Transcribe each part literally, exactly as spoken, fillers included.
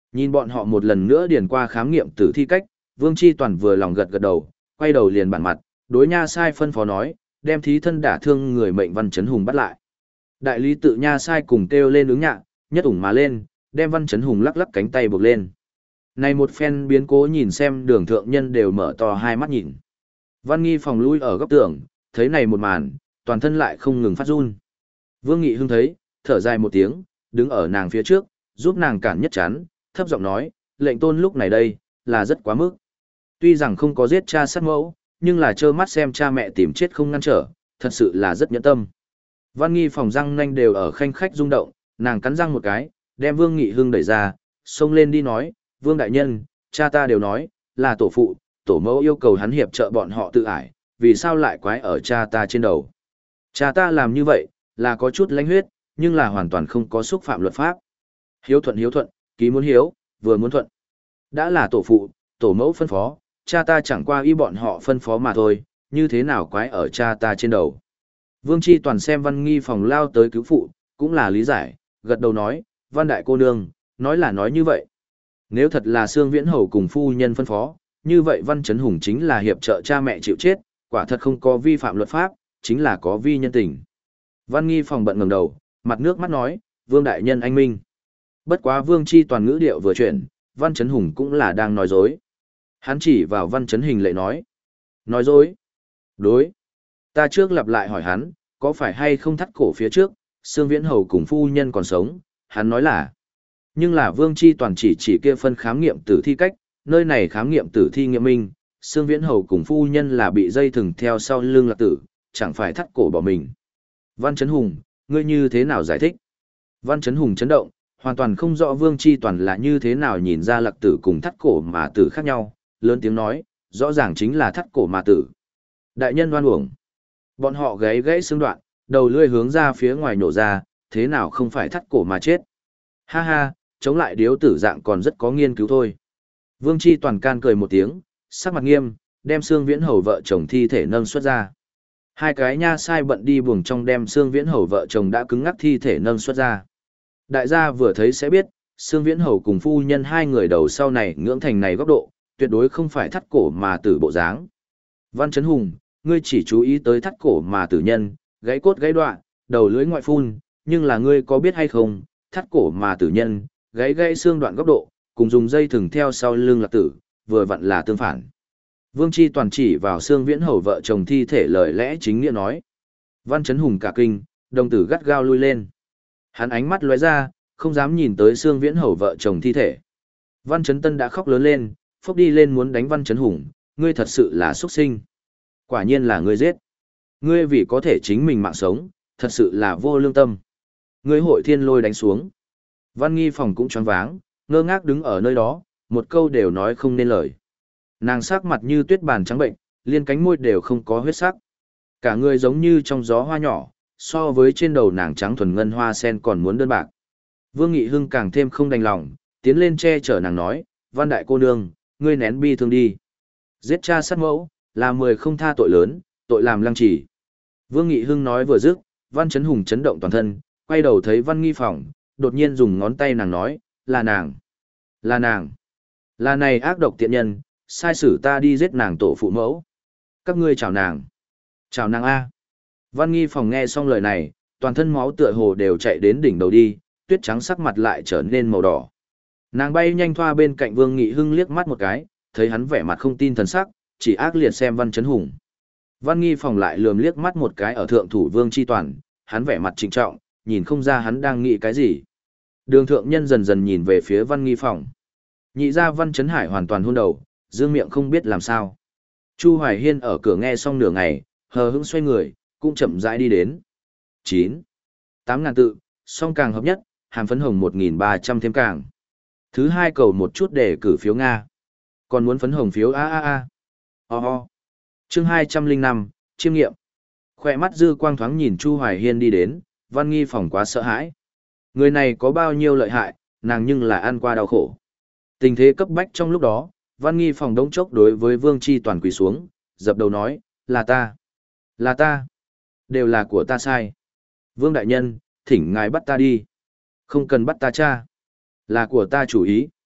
Nhìn bọn họ một lần nữa điền qua khám nghiệm tử thi cách, Vương Chi Toàn vừa lòng gật gật đầu, quay đầu liền bản mặt, đối Nha Sai phân phó nói, đem thí thân đả thương người mệnh Văn Chấn Hùng bắt lại. Đại lý tự Nha Sai cùng kêu lên ứng nhạ, nhất ủng mà lên, đem Văn Chấn Hùng lắc lắc cánh tay buộc lên. Này một phen biến cố nhìn xem đường thượng nhân đều mở to hai mắt nhìn. Văn Nghi phòng lui ở góc tường, thấy này một màn, toàn thân lại không ngừng phát run. Vương Nghị Hưng thấy, thở dài một tiếng, đứng ở nàng phía trước, giúp nàng cản nhất chắn, thấp giọng nói, lệnh tôn lúc này đây, là rất quá mức. Tuy rằng không có giết cha sát mẫu, nhưng là trơ mắt xem cha mẹ tìm chết không ngăn trở, thật sự là rất nhẫn tâm. Văn Nghi phòng răng nanh đều ở khanh khách rung động, nàng cắn răng một cái, đem Vương Nghị Hưng đẩy ra, xông lên đi nói, Vương Đại Nhân, cha ta đều nói, là tổ phụ, tổ mẫu yêu cầu hắn hiệp trợ bọn họ tự ải, vì sao lại quái ở cha ta trên đầu. Cha ta làm như vậy, là có chút lãnh huyết, nhưng là hoàn toàn không có xúc phạm luật pháp. Hiếu thuận hiếu thuận, ký muốn hiếu, vừa muốn thuận. Đã là tổ phụ, tổ mẫu phân phó, cha ta chẳng qua y bọn họ phân phó mà thôi, như thế nào quái ở cha ta trên đầu. Vương Chi Toàn xem Văn Nghi phòng lao tới cứu phụ, cũng là lý giải, gật đầu nói, Văn Đại cô nương, nói là nói như vậy. Nếu thật là Sương Viễn Hầu cùng phu nhân phân phó, như vậy Văn Chấn Hùng chính là hiệp trợ cha mẹ chịu chết, quả thật không có vi phạm luật pháp, chính là có vi nhân tình. Văn Nghi phòng bận ngẩng đầu, mặt nước mắt nói, Vương Đại Nhân anh minh. Bất quá Vương Chi Toàn ngữ điệu vừa chuyển, Văn Chấn Hùng cũng là đang nói dối. Hắn chỉ vào Văn Chấn Hình lệ nói. Nói dối. Đối. Ta trước lặp lại hỏi hắn, có phải hay không thắt cổ phía trước, Sương Viễn Hầu cùng phu nhân còn sống, hắn nói là. Nhưng là Vương Chi Toàn chỉ chỉ kia phân khám nghiệm tử thi cách, nơi này khám nghiệm tử thi nghiệm minh, Sương Viễn Hầu cùng phu nhân là bị dây thừng theo sau lưng lạc tử, chẳng phải thắt cổ bỏ mình. Văn Chấn Hùng, ngươi như thế nào giải thích? Văn Chấn Hùng chấn động, hoàn toàn không rõ Vương Chi Toàn là như thế nào nhìn ra lạc tử cùng thắt cổ mà tử khác nhau, lớn tiếng nói, rõ ràng chính là thắt cổ mà tử. Đại nhân oan uổng. Bọn họ gáy gãy xương đoạn, đầu lưỡi hướng ra phía ngoài nổ ra, thế nào không phải thắt cổ mà chết. Ha ha, chống lại điếu tử dạng còn rất có nghiên cứu thôi. Vương Chi Toàn can cười một tiếng, sắc mặt nghiêm, đem Sương Viễn Hầu vợ chồng thi thể nâng xuất ra. Hai cái nha sai bận đi buồng trong đem Sương Viễn Hầu vợ chồng đã cứng ngắc thi thể nâng xuất ra. Đại gia vừa thấy sẽ biết, Sương Viễn Hầu cùng phu nhân hai người đầu sau này ngưỡng thành này góc độ, tuyệt đối không phải thắt cổ mà tử bộ dáng. Văn Chấn Hùng, ngươi chỉ chú ý tới thắt cổ mà tử nhân, gãy cốt gãy đoạn, đầu lưỡi ngoại phun, nhưng là ngươi có biết hay không, thắt cổ mà tử nhân, gãy gãy xương đoạn góc độ, cùng dùng dây thừng theo sau lưng lạc tử, vừa vặn là tương phản. Vương Chi Toàn chỉ vào Sương Viễn Hầu vợ chồng thi thể lời lẽ chính nghĩa nói. Văn Chấn Hùng cả kinh, đồng tử gắt gao lui lên. Hắn ánh mắt lóe ra, không dám nhìn tới Sương Viễn Hầu vợ chồng thi thể. Văn Chấn Tân đã khóc lớn lên, phốc đi lên muốn đánh Văn Chấn Hùng, ngươi thật sự là xuất sinh. Quả nhiên là ngươi giết. Ngươi vì có thể chính mình mạng sống, thật sự là vô lương tâm. Ngươi hội thiên lôi đánh xuống. Văn Nghi phòng cũng choáng váng, ngơ ngác đứng ở nơi đó, một câu đều nói không nên lời. Nàng sắc mặt như tuyết bàn trắng bệnh, liên cánh môi đều không có huyết sắc. Cả người giống như trong gió hoa nhỏ, so với trên đầu nàng trắng thuần ngân hoa sen còn muốn đơn bạc. Vương Nghị Hưng càng thêm không đành lòng, tiến lên che chở nàng nói, Văn Đại cô nương, ngươi nén bi thương đi. Giết cha sát mẫu, là mười không tha tội lớn, tội làm lăng trì. Vương Nghị Hưng nói vừa dứt, Văn Chấn Hùng chấn động toàn thân, quay đầu thấy Văn Nghi phòng, đột nhiên dùng ngón tay nàng nói, là nàng, là nàng, là này ác độc tiện nhân, sai sử ta đi giết nàng tổ phụ mẫu. Các ngươi chào nàng, chào nàng A. Văn Nghi phòng nghe xong lời này, toàn thân máu tựa hồ đều chạy đến đỉnh đầu đi, tuyết trắng sắc mặt lại trở nên màu đỏ. Nàng bay nhanh thoa bên cạnh Vương Nghị Hưng liếc mắt một cái, thấy hắn vẻ mặt không tin thần sắc, chỉ ác liệt xem Văn Chấn Hùng. Văn Nghi phòng lại lườm liếc mắt một cái ở thượng thủ Vương Chi Toàn, hắn vẻ mặt trịnh trọng, nhìn không ra hắn đang nghĩ cái gì. Đường thượng nhân dần dần nhìn về phía Văn Nghi phòng. Nhị ra Văn Chấn Hải hoàn toàn hôn đầu, dương miệng không biết làm sao. Chu Hoài Hiên ở cửa nghe xong nửa ngày, hờ hững xoay người, cũng chậm rãi đi đến. chín. tám ngàn tự, song càng hợp nhất, hàm phấn hồng một nghìn ba trăm thêm càng. Thứ hai cầu một chút để cử phiếu Nga. Còn muốn phấn hồng phiếu a a a. Ho ho. Chương hai trăm linh năm, chiêm nghiệm. Khoe mắt dư quang thoáng nhìn Chu Hoài Hiên đi đến, Văn Nghi phòng quá sợ hãi. Người này có bao nhiêu lợi hại, nàng nhưng là ăn qua đau khổ. Tình thế cấp bách trong lúc đó, Văn Nghi phòng đống chốc đối với Vương Chi Toàn quỳ xuống, dập đầu nói, là ta, là ta, đều là của ta sai. Vương Đại Nhân, thỉnh ngài bắt ta đi. Không cần bắt ta cha, là của ta chủ ý.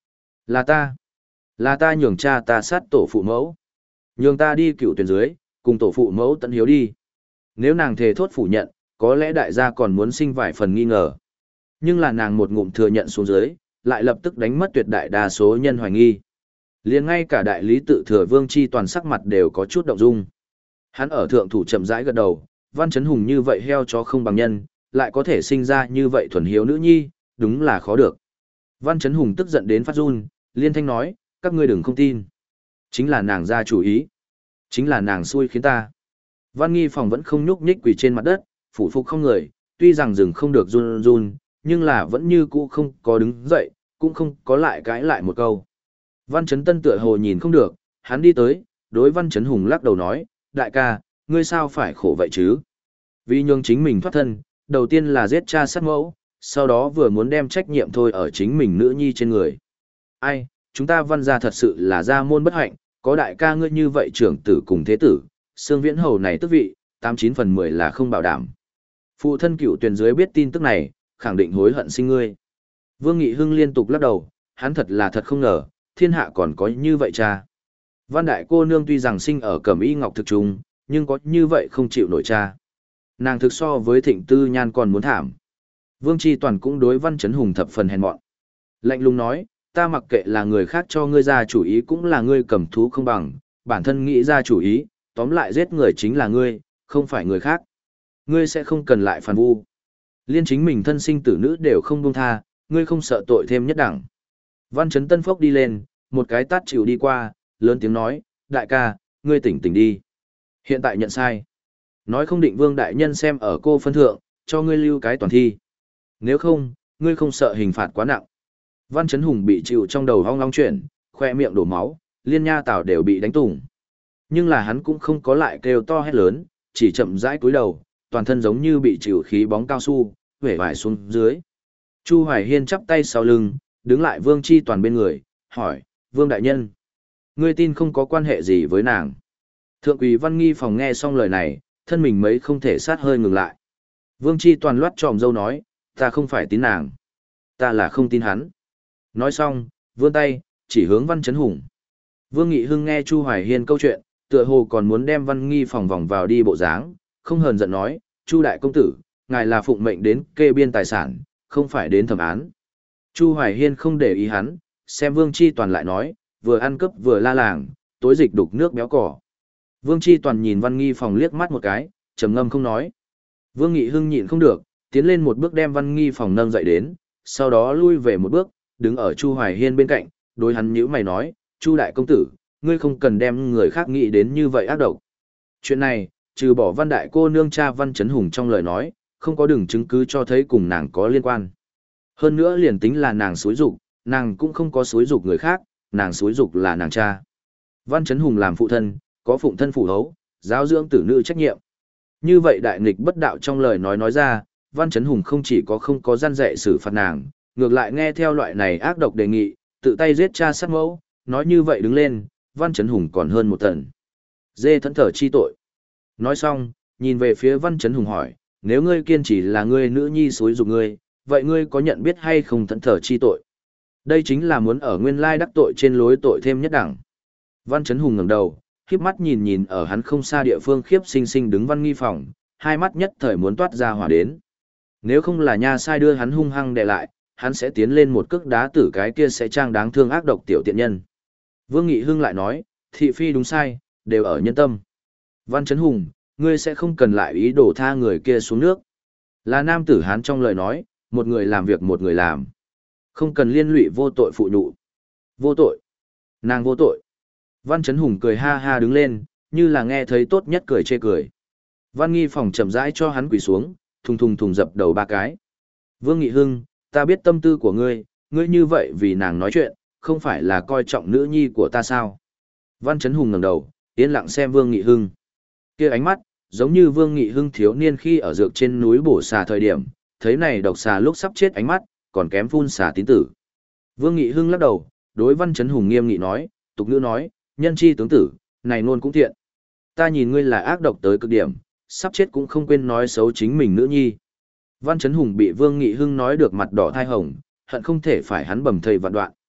Là ta. Là ta nhường cha ta sát tổ phụ mẫu. Nhường ta đi cựu tuyển dưới, cùng tổ phụ mẫu tận hiếu đi. Nếu nàng thề thốt phủ nhận, có lẽ đại gia còn muốn sinh vài phần nghi ngờ. Nhưng là nàng một ngụm thừa nhận xuống dưới, lại lập tức đánh mất tuyệt đại đa số nhân hoài nghi. Liền ngay cả đại lý tự thừa Vương Chi toàn sắc mặt đều có chút động dung. Hắn ở thượng thủ chậm rãi gật đầu, Văn Chấn Hùng như vậy heo chó không bằng nhân, lại có thể sinh ra như vậy thuần hiếu nữ nhi, đúng là khó được. Văn Chấn Hùng tức giận đến phát run, liên thanh nói, các ngươi đừng không tin. Chính là nàng ra chủ ý. Chính là nàng xui khiến ta. Văn Nghi Phòng vẫn không nhúc nhích quỳ trên mặt đất, phủ phục không người, tuy rằng rừng không được run run, nhưng là vẫn như cũ không có đứng dậy, cũng không có lại cãi lại một câu. Văn Chấn Tân tựa hồ nhìn không được, hắn đi tới, đối Văn Chấn Hùng lắc đầu nói, đại ca, ngươi sao phải khổ vậy chứ? Vì nhường chính mình thoát thân, đầu tiên là giết cha sát mẫu, sau đó vừa muốn đem trách nhiệm thôi ở chính mình nữ nhi trên người. Ai, chúng ta Văn gia thật sự là gia môn bất hạnh, có đại ca ngươi như vậy trưởng tử cùng thế tử, Sương Viễn Hầu này tức vị, tám chín phần mười là không bảo đảm. Phụ thân cựu tuyển dưới biết tin tức này, khẳng định hối hận sinh ngươi. Vương Nghị Hưng liên tục lắc đầu, hắn thật là thật không ngờ, thiên hạ còn có như vậy cha. Văn đại cô nương tuy rằng sinh ở Cẩm Y Ngọc thực trung, nhưng có như vậy không chịu nổi cha. Nàng thực so với Thịnh Tư Nhan còn muốn thảm. Vương Chi Toàn cũng đối Văn Chấn Hùng thập phần hèn mọn. Lạnh lùng nói, ta mặc kệ là người khác cho ngươi ra chủ ý cũng là ngươi cầm thú không bằng, bản thân nghĩ ra chủ ý, tóm lại giết người chính là ngươi, không phải người khác. Ngươi sẽ không cần lại phản vu. Liên chính mình thân sinh tử nữ đều không buông tha, ngươi không sợ tội thêm nhất đẳng. Văn Chấn Tân phốc đi lên, một cái tát chịu đi qua, lớn tiếng nói, đại ca, ngươi tỉnh tỉnh đi. Hiện tại nhận sai. Nói không định Vương đại nhân xem ở cô phân thượng, cho ngươi lưu cái toàn thi. Nếu không, ngươi không sợ hình phạt quá nặng. Văn Chấn Hùng bị chịu trong đầu hong long chuyển, khoe miệng đổ máu, liên nha tảo đều bị đánh tủng. Nhưng là hắn cũng không có lại kêu to hét lớn, chỉ chậm rãi cúi đầu, toàn thân giống như bị chịu khí bóng cao su, huệ vải xuống dưới. Chu Hoài Hiên chắp tay sau lưng, đứng lại Vương Chi Toàn bên người, hỏi, Vương đại nhân, ngươi tin không có quan hệ gì với nàng. Thượng quý Văn Nghi Phòng nghe xong lời này, thân mình mấy không thể sát hơi ngừng lại. Vương Chi Toàn loát tròm dâu nói, ta không phải tin nàng. Ta là không tin hắn. Nói xong, vươn tay, chỉ hướng Văn Chấn Hùng. Vương Nghị Hưng nghe Chu Hoài Hiên câu chuyện, tựa hồ còn muốn đem Văn Nghi Phòng vòng vào đi bộ dáng, không hờn giận nói, Chu đại công tử, ngài là phụng mệnh đến kê biên tài sản, không phải đến thẩm án. Chu Hoài Hiên không để ý hắn, xem Vương Chi Toàn lại nói, vừa ăn cướp vừa la làng, tối dịch đục nước béo cỏ. Vương Chi Toàn nhìn Văn Nghi Phòng liếc mắt một cái, trầm ngâm không nói. Vương Nghị Hưng nhịn không được, tiến lên một bước đem Văn Nghi Phòng nâng dậy đến, sau đó lui về một bước, đứng ở Chu Hoài Hiên bên cạnh, đối hắn nhíu mày nói, Chu đại công tử, ngươi không cần đem người khác nghĩ đến như vậy ác độc. Chuyện này, trừ bỏ Văn đại cô nương cha Văn Chấn Hùng trong lời nói, không có đừng chứng cứ cho thấy cùng nàng có liên quan. Hơn nữa liền tính là nàng xúi dục, nàng cũng không có xúi dục người khác, nàng xúi dục là nàng cha. Văn Chấn Hùng làm phụ thân, có phụng thân phụ hấu, giáo dưỡng tử nữ trách nhiệm. Như vậy đại nghịch bất đạo trong lời nói nói ra, Văn Chấn Hùng không chỉ có không có gian dạy xử phạt nàng, ngược lại nghe theo loại này ác độc đề nghị, tự tay giết cha sát mẫu, nói như vậy đứng lên, Văn Chấn Hùng còn hơn một tầng. Dê thẫn thở chi tội. Nói xong, nhìn về phía Văn Chấn Hùng hỏi, nếu ngươi kiên trì là ngươi nữ nhi xúi dục ngươi, vậy ngươi có nhận biết hay không thẫn thở chi tội? Đây chính là muốn ở nguyên lai đắc tội trên lối tội thêm nhất đẳng. Văn Chấn Hùng ngẩng đầu, khiếp mắt nhìn nhìn ở hắn không xa địa phương khiếp sinh sinh đứng Văn Nghi Phòng, hai mắt nhất thời muốn toát ra hỏa đến. Nếu không là nha sai đưa hắn hung hăng đè lại, hắn sẽ tiến lên một cước đá tử cái kia sẽ trang đáng thương ác độc tiểu tiện nhân. Vương Nghị Hưng lại nói, thị phi đúng sai, đều ở nhân tâm. Văn Chấn Hùng, ngươi sẽ không cần lại ý đồ tha người kia xuống nước. Là nam tử hán trong lời nói, một người làm việc một người làm. Không cần liên lụy vô tội phụ nhụ. Vô tội. Nàng vô tội. Văn Chấn Hùng cười ha ha đứng lên, như là nghe thấy tốt nhất cười chê cười. Văn Nghi Phòng chậm rãi cho hắn quỳ xuống, thùng thùng thùng dập đầu ba cái. Vương Nghị Hưng, ta biết tâm tư của ngươi, ngươi như vậy vì nàng nói chuyện, không phải là coi trọng nữ nhi của ta sao? Văn Chấn Hùng ngẩng đầu, yên lặng xem Vương Nghị Hưng. Kia ánh mắt, giống như Vương Nghị Hưng thiếu niên khi ở dược trên núi bổ xà thời điểm, thấy này độc xà lúc sắp chết ánh mắt, còn kém phun xà tín tử. Vương Nghị Hưng lắc đầu, đối Văn Chấn Hùng nghiêm nghị nói, tục ngữ nói, nhân chi tướng tử, này luôn cũng thiện. Ta nhìn ngươi là ác độc tới cực điểm, sắp chết cũng không quên nói xấu chính mình nữ nhi. Văn Chấn Hùng bị Vương Nghị Hưng nói được mặt đỏ thai hồng, hận không thể phải hắn bầm thây vạn đoạn.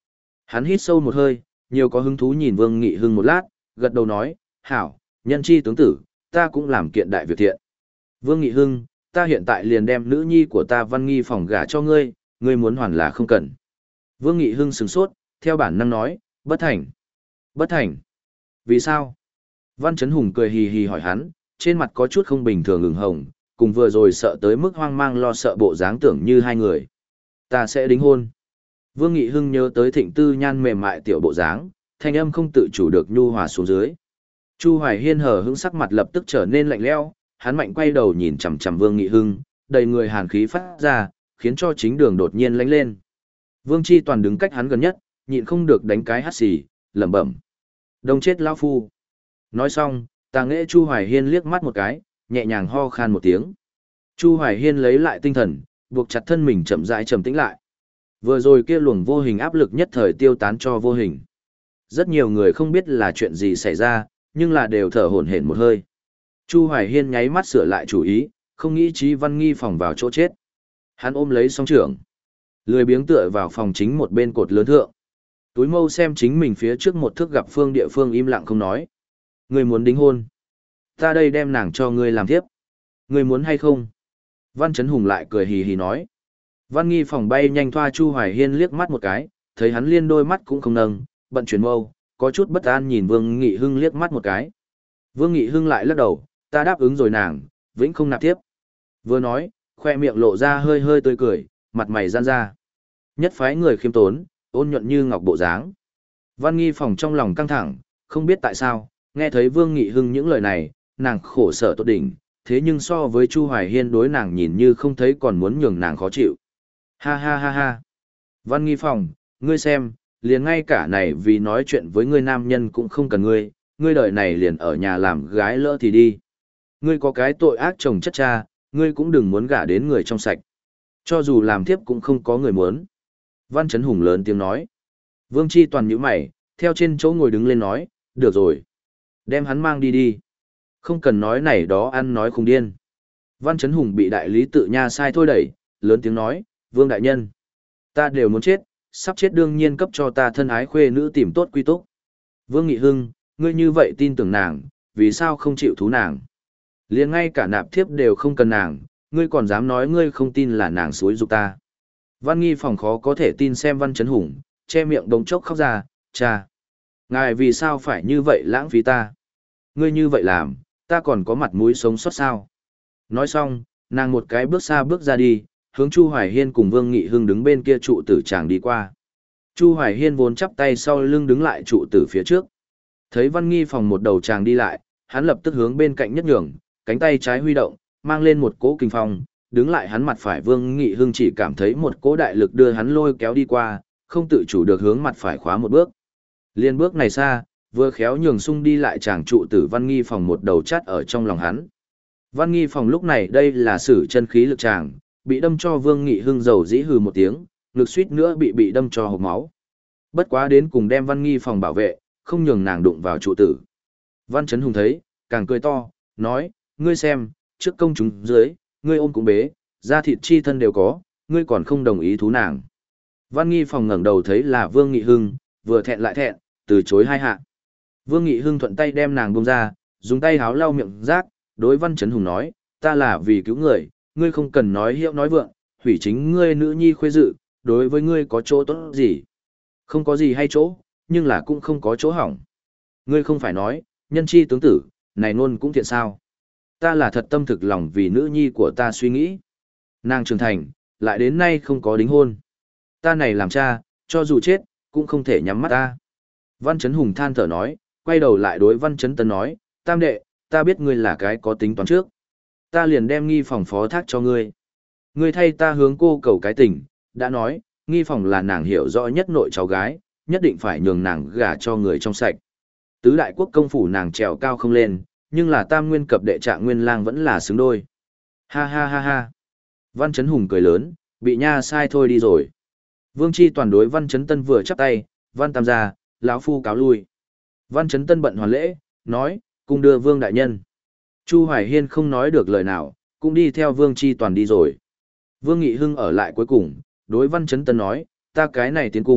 Hắn hít sâu một hơi, nhiều có hứng thú nhìn Vương Nghị Hưng một lát, gật đầu nói, hảo, nhân chi tướng tử, ta cũng làm kiện đại việc thiện. Vương Nghị Hưng, ta hiện tại liền đem nữ nhi của ta Văn Nghi phòng gả cho ngươi, ngươi muốn hoàn là không cần. Vương Nghị Hưng sửng sốt, theo bản năng nói, bất thành. Bất thành. Vì sao? Văn Chấn Hùng cười hì hì hỏi hắn, trên mặt có chút không bình thường ửng hồng, cùng vừa rồi sợ tới mức hoang mang lo sợ bộ dáng tưởng như hai người. Ta sẽ đính hôn. Vương Nghị Hưng nhớ tới Thịnh Tư Nhan mềm mại tiểu bộ dáng, thanh âm không tự chủ được nhu hòa xuống dưới. Chu Hoài Hiên hờ hững sắc mặt lập tức trở nên lạnh lẽo, hắn mạnh quay đầu nhìn chằm chằm Vương Nghị Hưng, đầy người hàn khí phát ra, khiến cho chính đường đột nhiên lánh lên. Vương Chi Toàn đứng cách hắn gần nhất, nhịn không được đánh cái hắt xì, lẩm bẩm. Đông chết lão phu. Nói xong, Tà Nghệ Chu Hoài Hiên liếc mắt một cái, nhẹ nhàng ho khan một tiếng. Chu Hoài Hiên lấy lại tinh thần, buộc chặt thân mình chậm rãi trầm tĩnh lại. Vừa rồi kia luồng vô hình áp lực nhất thời tiêu tán cho vô hình. Rất nhiều người không biết là chuyện gì xảy ra, nhưng là đều thở hổn hển một hơi. Chu Hoài Hiên nháy mắt sửa lại chủ ý, không nghĩ Chí Văn Nghi phòng vào chỗ chết. Hắn ôm lấy song trưởng, lười biếng tựa vào phòng chính một bên cột lớn thượng. Túi mâu xem chính mình phía trước một thước gặp phương địa phương im lặng không nói. Ngươi muốn đính hôn? Ta đây đem nàng cho ngươi làm tiếp. Ngươi muốn hay không? Văn Chấn Hùng lại cười hì hì nói. Văn Nghi phòng bay nhanh thoa Chu Hoài Hiên liếc mắt một cái, thấy hắn liên đôi mắt cũng không nâng, bận chuyển mâu, có chút bất an nhìn Vương Nghị Hưng liếc mắt một cái. Vương Nghị Hưng lại lắc đầu, ta đáp ứng rồi nàng, vĩnh không nạp tiếp. Vừa nói, khoe miệng lộ ra hơi hơi tươi cười, mặt mày giãn ra. Nhất phái người khiêm tốn, ôn nhuận như ngọc bộ dáng. Văn Nghi phòng trong lòng căng thẳng, không biết tại sao, nghe thấy Vương Nghị Hưng những lời này, nàng khổ sở tột đỉnh, thế nhưng so với Chu Hoài Hiên đối nàng nhìn như không thấy còn muốn nhường nàng khó chịu. Ha ha ha ha. Văn Nghi phòng, ngươi xem, liền ngay cả này vì nói chuyện với ngươi nam nhân cũng không cần ngươi, ngươi đời này liền ở nhà làm gái lỡ thì đi. Ngươi có cái tội ác chồng chất cha, ngươi cũng đừng muốn gả đến người trong sạch. Cho dù làm thiếp cũng không có người muốn. Văn Chấn Hùng lớn tiếng nói. Vương Chi Toàn nhíu mày, theo trên chỗ ngồi đứng lên nói, được rồi. Đem hắn mang đi đi. Không cần nói này đó ăn nói khùng điên. Văn Chấn Hùng bị đại lý tự nha sai thôi đẩy, lớn tiếng nói, Vương Đại Nhân. Ta đều muốn chết, sắp chết đương nhiên cấp cho ta thân ái khuê nữ tìm tốt quy túc. Vương Nghị Hưng, ngươi như vậy tin tưởng nàng, vì sao không chịu thú nàng? Liền ngay cả nạp thiếp đều không cần nàng, ngươi còn dám nói ngươi không tin là nàng xúi dục ta. Văn Nghi phòng khó có thể tin xem Văn Chấn Hùng, che miệng đống chốc khóc ra, cha. Ngài vì sao phải như vậy lãng phí ta? Ngươi như vậy làm, ta còn có mặt mũi sống sót sao? Nói xong, nàng một cái bước xa bước ra đi, hướng Chu Hoài Hiên cùng Vương Nghị Hưng đứng bên kia trụ tử chàng đi qua. Chu Hoài Hiên vốn chắp tay sau lưng đứng lại trụ tử phía trước. Thấy Văn Nghi phòng một đầu chàng đi lại, hắn lập tức hướng bên cạnh nhất nhường, cánh tay trái huy động, mang lên một cỗ kinh phong, đứng lại hắn mặt phải Vương Nghị Hưng chỉ cảm thấy một cỗ đại lực đưa hắn lôi kéo đi qua, không tự chủ được hướng mặt phải khóa một bước. Liên bước này xa, vừa khéo nhường sung đi lại chàng trụ tử Văn Nghi phòng một đầu chắt ở trong lòng hắn. Văn Nghi phòng lúc này đây là sử chân khí lực chàng, bị đâm cho Vương Nghị Hưng dầu dĩ hừ một tiếng, ngực suýt nữa bị bị đâm cho hộc máu. Bất quá đến cùng đem Văn Nghi phòng bảo vệ, không nhường nàng đụng vào trụ tử. Văn Chấn Hùng thấy, càng cười to, nói, ngươi xem, trước công chúng dưới, ngươi ôm cũng bế, da thịt chi thân đều có, ngươi còn không đồng ý thú nàng. Văn Nghi phòng ngẩng đầu thấy là Vương Nghị Hưng, vừa thẹn lại thẹn, từ chối hai hạ. Vương Nghị Hưng thuận tay đem nàng buông ra, dùng tay háo lau miệng rác, đối Văn Chấn Hùng nói, ta là vì cứu người, ngươi không cần nói hiệu nói vượng, hủy chính ngươi nữ nhi khuê dự, đối với ngươi có chỗ tốt gì. Không có gì hay chỗ, nhưng là cũng không có chỗ hỏng. Ngươi không phải nói, nhân chi tướng tử, này luôn cũng thiện sao. Ta là thật tâm thực lòng vì nữ nhi của ta suy nghĩ. Nàng trưởng thành, lại đến nay không có đính hôn. Ta này làm cha, cho dù chết, cũng không thể nhắm mắt ta. Văn Chấn Hùng than thở nói, quay đầu lại đối Văn Chấn Tân nói, tam đệ, ta biết ngươi là cái có tính toán trước. Ta liền đem nghi phòng phó thác cho ngươi. Ngươi thay ta hướng cô cầu cái tình, đã nói, nghi phòng là nàng hiểu rõ nhất nội cháu gái, nhất định phải nhường nàng gả cho người trong sạch. Tứ đại quốc công phủ nàng trèo cao không lên, nhưng là tam nguyên cập đệ trạng nguyên lang vẫn là xứng đôi. Ha ha ha ha. Văn Chấn Hùng cười lớn, bị nha sai thôi đi rồi. Vương Chi Toàn đối Văn Chấn Tân vừa chắp tay, Văn Tam gia, lão phu cáo lui. Văn Chấn Tân bận hoàn lễ, nói, cùng đưa Vương đại nhân. Chu Hoài Hiên không nói được lời nào, cũng đi theo Vương Chi Toàn đi rồi. Vương Nghị Hưng ở lại cuối cùng, đối Văn Chấn Tân nói, ta cái này tiến cung,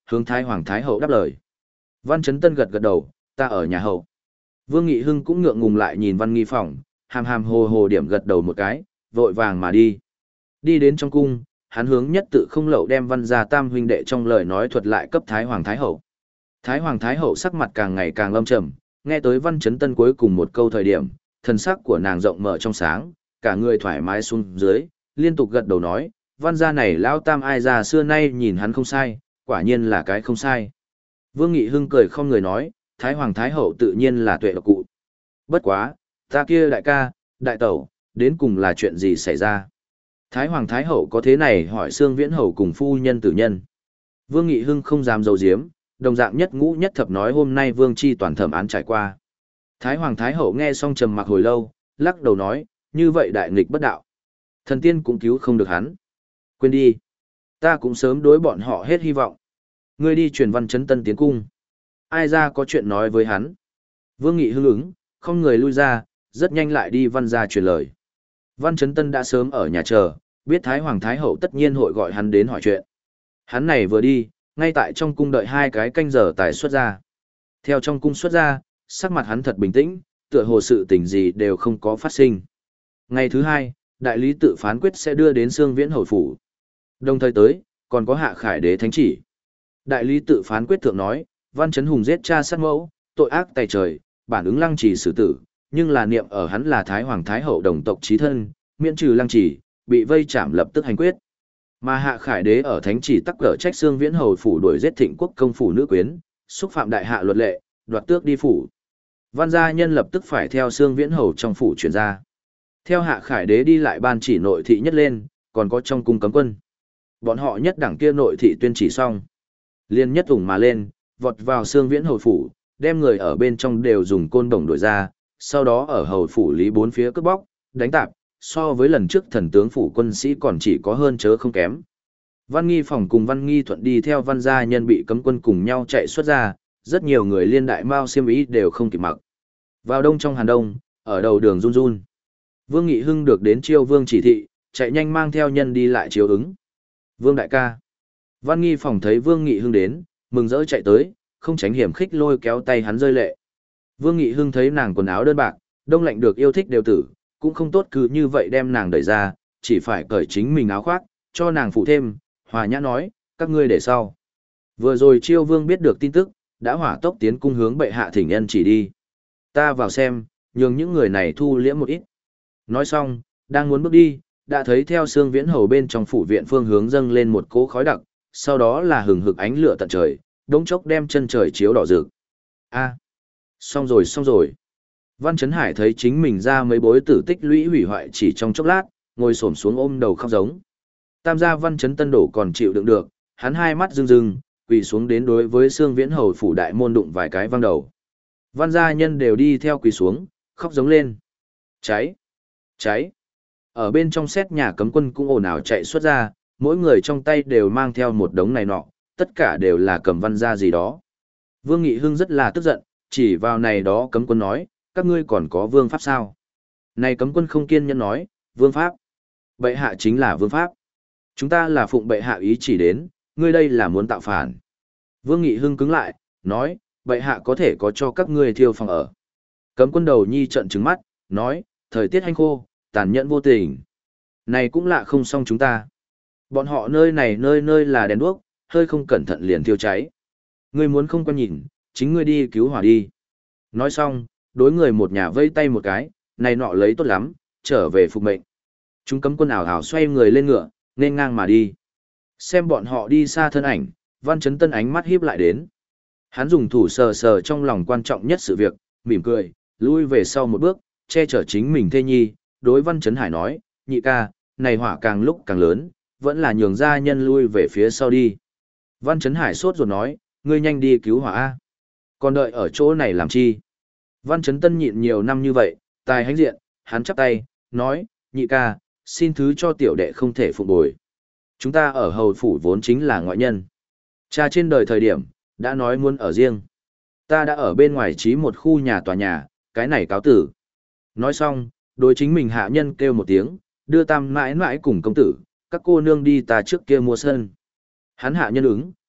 hướng Thái Hoàng Thái Hậu đáp lời. Văn Chấn Tân gật gật đầu, ta ở nhà hậu. Vương Nghị Hưng cũng ngượng ngùng lại nhìn Văn Nghi Phòng, hàm hàm hồ hồ điểm gật đầu một cái, vội vàng mà đi. Đi đến trong cung, hắn hướng nhất tự không lậu đem Văn gia tam huynh đệ trong lời nói thuật lại cấp Thái Hoàng Thái Hậu. Thái Hoàng Thái Hậu sắc mặt càng ngày càng lâm trầm, nghe tới Văn Chấn Tân cuối cùng một câu thời điểm, thần sắc của nàng rộng mở trong sáng, cả người thoải mái xuống dưới, liên tục gật đầu nói, Văn gia này lão tam ai già xưa nay nhìn hắn không sai, quả nhiên là cái không sai. Vương Nghị Hưng cười không người nói, Thái Hoàng Thái Hậu tự nhiên là tuệ độc cụ. Bất quá, ta kia đại ca, đại tẩu, đến cùng là chuyện gì xảy ra? Thái Hoàng Thái Hậu có thế này hỏi Sương Viễn Hầu cùng phu nhân tử nhân. Vương Nghị Hưng không dám giấu giếm, đồng dạng nhất ngũ nhất thập nói hôm nay Vương Chi toàn thẩm án trải qua. Thái Hoàng Thái Hậu nghe xong trầm mặc hồi lâu, lắc đầu nói, như vậy đại nghịch bất đạo. Thần tiên cũng cứu không được hắn. Quên đi. Ta cũng sớm đối bọn họ hết hy vọng. Ngươi đi truyền Văn Chấn Tân tiến cung. Ai ra có chuyện nói với hắn. Vương Nghị hưng ứng, không người lui ra, rất nhanh lại đi Văn ra truyền lời. Văn Chấn Tân đã sớm ở nhà chờ, biết Thái Hoàng Thái Hậu tất nhiên hội gọi hắn đến hỏi chuyện. Hắn này vừa đi, ngay tại trong cung đợi hai cái canh giờ tài xuất ra. Theo trong cung xuất ra, sắc mặt hắn thật bình tĩnh, tựa hồ sự tình gì đều không có phát sinh. Ngày thứ hai, đại lý tự phán quyết sẽ đưa đến Sương Viễn Hầu phủ. Đồng thời tới, còn có Hạ Khải Đế thánh chỉ. Đại lý tự phán quyết thượng nói, Văn Chấn Hùng giết cha sát mẫu, tội ác tày trời, bản ứng lăng trì xử tử, nhưng là niệm ở hắn là Thái Hoàng Thái Hậu đồng tộc chí thân, miễn trừ lăng trì, bị vây trảm lập tức hành quyết. Mà Hạ Khải Đế ở thánh chỉ tắc cỡ trách Sương Viễn Hầu phủ đuổi giết Thịnh Quốc công phủ nữ quyến, xúc phạm đại hạ luật lệ, đoạt tước đi phủ. Văn gia nhân lập tức phải theo Sương Viễn Hầu trong phủ chuyển ra. Theo Hạ Khải Đế đi lại ban chỉ nội thị nhất lên, còn có trong cung cấm quân. Bọn họ nhất đẳng kia nội thị tuyên chỉ xong. Liên nhất ủng mà lên, vọt vào Sương Viễn Hầu phủ, đem người ở bên trong đều dùng côn đồng đuổi ra, sau đó ở hầu phủ lý bốn phía cướp bóc, đánh tạp, so với lần trước thần tướng phủ quân sĩ còn chỉ có hơn chớ không kém. Văn Nghi Phòng cùng Văn Nghi Thuận đi theo Văn gia nhân bị cấm quân cùng nhau chạy xuất ra, rất nhiều người liên đại mao xiêm ý đều không kịp mặc. Vào đông trong Hàn Đông, ở đầu đường run run. Vương Nghị Hưng được đến Chiêu Vương chỉ thị, chạy nhanh mang theo nhân đi lại chiếu ứng. Vương đại ca. Văn Nghi Phòng thấy Vương Nghị Hưng đến, mừng rỡ chạy tới, không tránh hiểm khích lôi kéo tay hắn rơi lệ. Vương Nghị Hưng thấy nàng quần áo đơn bạc, đông lạnh được yêu thích đều tử, cũng không tốt cứ như vậy đem nàng đẩy ra, chỉ phải cởi chính mình áo khoác, cho nàng phụ thêm, hòa nhã nói, các ngươi để sau. Vừa rồi Chiêu Vương biết được tin tức, đã hỏa tốc tiến cung hướng bệ hạ thỉnh nhân chỉ đi. Ta vào xem, nhường những người này thu liễm một ít. Nói xong, đang muốn bước đi, đã thấy theo Sương Viễn Hầu bên trong phủ viện phương hướng dâng lên một cỗ khói đặc, sau đó là hừng hực ánh lửa tận trời, đống chốc đem chân trời chiếu đỏ rực. A, xong rồi xong rồi. Văn Chấn Hải thấy chính mình ra mấy bối tử tích lũy hủy hoại chỉ trong chốc lát, ngồi xổm xuống ôm đầu khóc giống. Tam gia Văn Chấn Tân đổ còn chịu đựng được, hắn hai mắt rưng rưng, quỳ xuống đến đối với Sương Viễn Hầu phủ đại môn đụng vài cái văng đầu. Văn gia nhân đều đi theo quỳ xuống, khóc giống lên. Cháy! Cháy! Ở bên trong xét nhà cấm quân cũng ồn ào chạy xuất ra, mỗi người trong tay đều mang theo một đống này nọ, tất cả đều là cầm văn gia gì đó. Vương Nghị Hưng rất là tức giận, chỉ vào này đó cấm quân nói, các ngươi còn có vương pháp sao? Này cấm quân không kiên nhẫn nói, vương pháp. Bệ hạ chính là vương pháp. Chúng ta là phụng bệ hạ ý chỉ đến, ngươi đây là muốn tạo phản. Vương Nghị Hưng cứng lại, nói, bệ hạ có thể có cho các ngươi thiêu phòng ở. Cấm quân đầu nhi trận trừng mắt, nói, thời tiết hanh khô, tàn nhẫn vô tình. Này cũng lạ không xong chúng ta. Bọn họ nơi này nơi nơi là đèn đuốc, hơi không cẩn thận liền thiêu cháy. Ngươi muốn không quan nhìn, chính ngươi đi cứu hỏa đi. Nói xong, đối người một nhà vây tay một cái, này nọ lấy tốt lắm, trở về phục mệnh. Chúng cấm quân ảo ảo xoay người lên ngựa, nên ngang mà đi. Xem bọn họ đi xa thân ảnh, Văn Chấn Tân ánh mắt híp lại đến. Hắn dùng thủ sờ sờ trong lòng quan trọng nhất sự việc, mỉm cười, lui về sau một bước, che chở chính mình thê nhi, đối Văn Chấn Hải nói, nhị ca, này hỏa càng lúc càng lớn, vẫn là nhường gia nhân lui về phía sau đi. Văn Chấn Hải sốt ruột nói, ngươi nhanh đi cứu hỏa A. Còn đợi ở chỗ này làm chi? Văn Chấn Tân nhịn nhiều năm như vậy, tài hãnh diện, hắn chắp tay, nói, nhị ca, xin thứ cho tiểu đệ không thể phục bồi. Chúng ta ở hầu phủ vốn chính là ngoại nhân. Cha trên đời thời điểm, đã nói muốn ở riêng. Ta đã ở bên ngoài trí một khu nhà tòa nhà, cái này cáo tử. Nói xong, đối chính mình hạ nhân kêu một tiếng, đưa tam mãi mãi cùng công tử, các cô nương đi ta trước kia mua sân. Hắn hạ nhân ứng,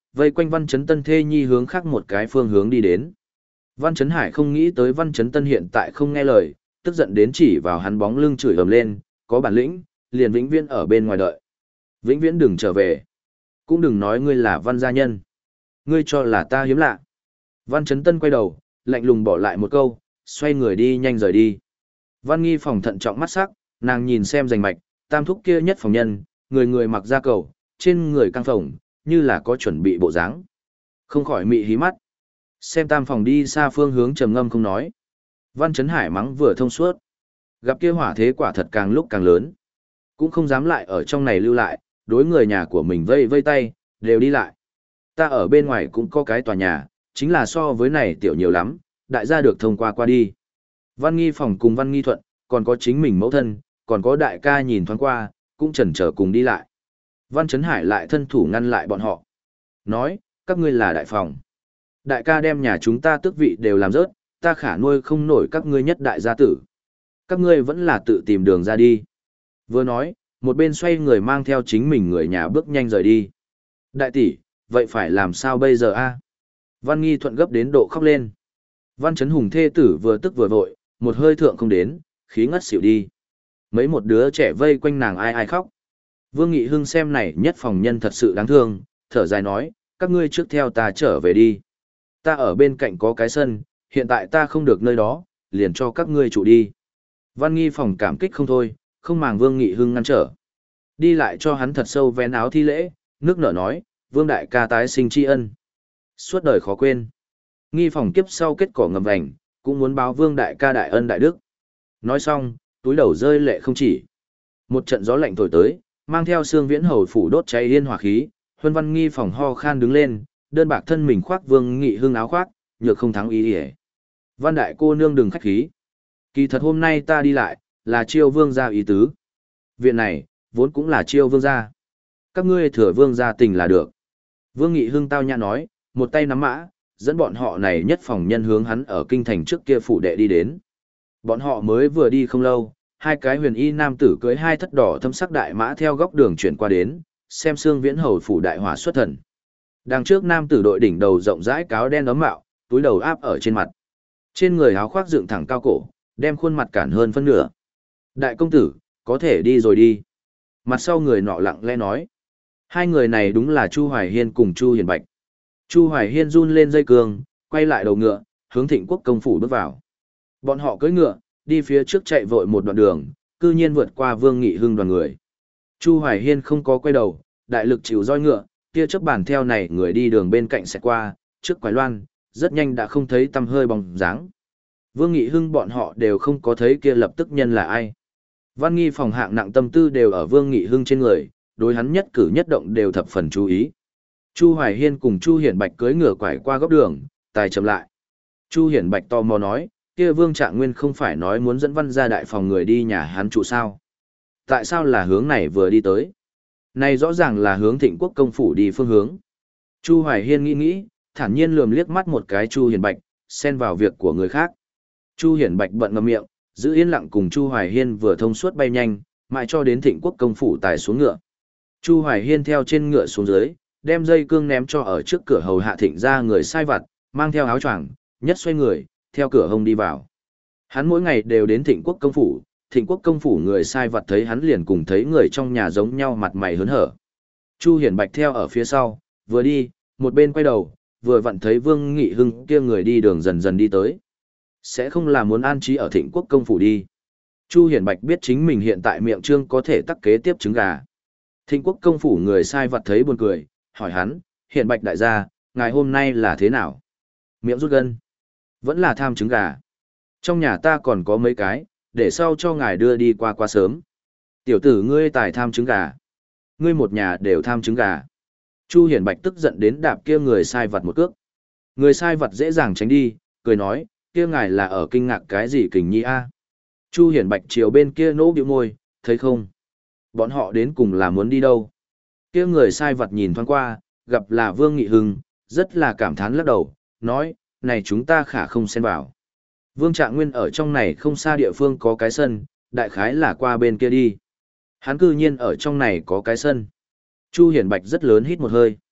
vây quanh Văn Chấn Tân thê nhi hướng khác một cái phương hướng đi đến. Văn Chấn Hải không nghĩ tới Văn Chấn Tân hiện tại không nghe lời, tức giận đến chỉ vào hắn bóng lưng chửi ầm lên, có bản lĩnh, liền vĩnh viễn ở bên ngoài đợi. Vĩnh viễn đừng trở về. Cũng đừng nói ngươi là Văn gia nhân. Ngươi cho là ta hiếm lạ. Văn Chấn Tân quay đầu, lạnh lùng bỏ lại một câu, xoay người đi nhanh rời đi. Văn Nghi Phòng thận trọng mắt sắc, nàng nhìn xem rành mạch, tam thúc kia nhất phòng nhân, người người mặc da cầu, trên người căng phồng, như là có chuẩn bị bộ dáng. Không khỏi mị hí mắt. Xem tam phòng đi xa phương hướng trầm ngâm không nói. Văn Chấn Hải mắng vừa thông suốt. Gặp kia hỏa thế quả thật càng lúc càng lớn. Cũng không dám lại ở trong này lưu lại, đối người nhà của mình vây vây tay, đều đi lại. Ta ở bên ngoài cũng có cái tòa nhà, chính là so với này tiểu nhiều lắm, đại gia được thông qua qua đi. Văn Nghi Phòng cùng Văn Nghi Thuận, còn có chính mình mẫu thân, còn có đại ca nhìn thoáng qua, cũng chần chờ cùng đi lại. Văn Chấn Hải lại thân thủ ngăn lại bọn họ. Nói, các ngươi là đại phòng. Đại ca đem nhà chúng ta tước vị đều làm rớt, ta khả nuôi không nổi các ngươi nhất đại gia tử. Các ngươi vẫn là tự tìm đường ra đi. Vừa nói, một bên xoay người mang theo chính mình người nhà bước nhanh rời đi. Đại tỷ, vậy phải làm sao bây giờ a? Văn Nghi Thuận gấp đến độ khóc lên. Văn Chấn Hùng thê tử vừa tức vừa vội, một hơi thượng không đến, khí ngất xỉu đi. Mấy một đứa trẻ vây quanh nàng ai ai khóc. Vương Nghị Hưng xem này nhất phòng nhân thật sự đáng thương, thở dài nói, các ngươi trước theo ta trở về đi. Ta ở bên cạnh có cái sân, hiện tại ta không được nơi đó, liền cho các ngươi trụ đi. Văn Nghi Phòng cảm kích không thôi, không màng Vương Nghị Hưng ngăn trở. Đi lại cho hắn thật sâu vén áo thi lễ, nước nở nói, Vương đại ca tái sinh tri ân. Suốt đời khó quên. Nghi Phòng kiếp sau kết cỏ ngầm vành, cũng muốn báo Vương đại ca đại ân đại đức. Nói xong, túi đầu rơi lệ không chỉ. Một trận gió lạnh thổi tới, mang theo xương viễn hầu phủ đốt cháy yên hỏa khí, Huân Văn Nghi Phòng ho khan đứng lên, đơn bạc thân mình khoác Vương Nghị Hưng áo khoác, nhược không thắng ý ỉa. Văn đại cô nương đừng khách khí. Kỳ thật hôm nay ta đi lại, là chiêu vương gia ý tứ. Viện này, vốn cũng là chiêu vương gia. Các ngươi thừa vương gia tình là được. Vương Nghị Hưng tao nhã nói, một tay nắm mã, dẫn bọn họ này nhất phòng nhân hướng hắn ở kinh thành trước kia phủ đệ đi đến. Bọn họ mới vừa đi không lâu, hai cái huyền y nam tử cưới hai thất đỏ thâm sắc đại mã theo góc đường chuyển qua đến, xem xương viễn hầu phủ đại hỏa xuất thần. Đằng trước nam tử đội đỉnh đầu rộng rãi cáo đen ấm mạo, túi đầu áp ở trên mặt. Trên người áo khoác dựng thẳng cao cổ, đem khuôn mặt cản hơn phân nửa. Đại công tử, có thể đi rồi đi. Mặt sau người nọ lặng lẽ nói. Hai người này đúng là Chu Hoài Hiên cùng Chu Hiền Bạch. Chu Hoài Hiên run lên dây cương, quay lại đầu ngựa, hướng Thịnh Quốc công phủ bước vào. Bọn họ cưỡi ngựa, đi phía trước chạy vội một đoạn đường, cư nhiên vượt qua Vương Nghị Hưng đoàn người. Chu Hoài Hiên không có quay đầu, đại lực chịu roi ngựa, kia chấp bàn theo này người đi đường bên cạnh sẽ qua, trước quái loan, rất nhanh đã không thấy tăm hơi bóng dáng. Vương Nghị Hưng bọn họ đều không có thấy kia lập tức nhân là ai. Văn Nghi Phòng hạng nặng tâm tư đều ở Vương Nghị Hưng trên người, đối hắn nhất cử nhất động đều thập phần chú ý. Chu Hoài Hiên cùng Chu Hiển Bạch cưỡi ngựa quải qua góc đường, tài chậm lại. Chu Hiển Bạch tò mò nói, kia Vương Trạng Nguyên không phải nói muốn dẫn Văn gia đại phòng người đi nhà hắn trụ sao? Tại sao là hướng này vừa đi tới? Này rõ ràng là hướng Thịnh Quốc công phủ đi phương hướng. Chu Hoài Hiên nghĩ nghĩ, thản nhiên lườm liếc mắt một cái Chu Hiển Bạch, xen vào việc của người khác. Chu Hiển Bạch bận ngậm miệng, giữ yên lặng cùng Chu Hoài Hiên vừa thông suốt bay nhanh, mãi cho đến Thịnh Quốc công phủ tài xuống ngựa. Chu Hoài Hiên theo trên ngựa xuống dưới, đem dây cương ném cho ở trước cửa hầu hạ Thịnh ra người sai vặt, mang theo áo choàng, nhất xoay người, theo cửa hông đi vào. Hắn mỗi ngày đều đến Thịnh Quốc công phủ, Thịnh Quốc công phủ người sai vặt thấy hắn liền cùng thấy người trong nhà giống nhau mặt mày hớn hở. Chu Hiển Bạch theo ở phía sau, vừa đi, một bên quay đầu, vừa vặn thấy Vương Nghị Hưng kia người đi đường dần dần đi tới. Sẽ không là muốn an trí ở Thịnh Quốc công phủ đi. Chu Hiển Bạch biết chính mình hiện tại miệng trương có thể tắc kế tiếp trứng gà. Thịnh Quốc công phủ người sai vặt thấy buồn cười, hỏi hắn, Hiển Bạch đại gia, ngày hôm nay là thế nào? Miệng rút gân. Vẫn là tham trứng gà. Trong nhà ta còn có mấy cái, để sau cho ngài đưa đi qua qua sớm. Tiểu tử ngươi tài tham trứng gà. Ngươi một nhà đều tham trứng gà. Chu Hiển Bạch tức giận đến đạp kia người sai vặt một cước. Người sai vặt dễ dàng tránh đi, cười nói, kia ngài là ở kinh ngạc cái gì kình nhi a? Chu Hiển Bạch chiều bên kia nỗ bĩu môi, thấy không? Bọn họ đến cùng là muốn đi đâu? Kia người sai vặt nhìn thoáng qua, gặp là Vương Nghị Hưng, rất là cảm thán lắc đầu, nói, này chúng ta khả không xen vào. Vương Trạng Nguyên ở trong này không xa địa phương có cái sân, đại khái là qua bên kia đi. Hắn cư nhiên ở trong này có cái sân. Chu Hiển Bạch rất lớn hít một hơi.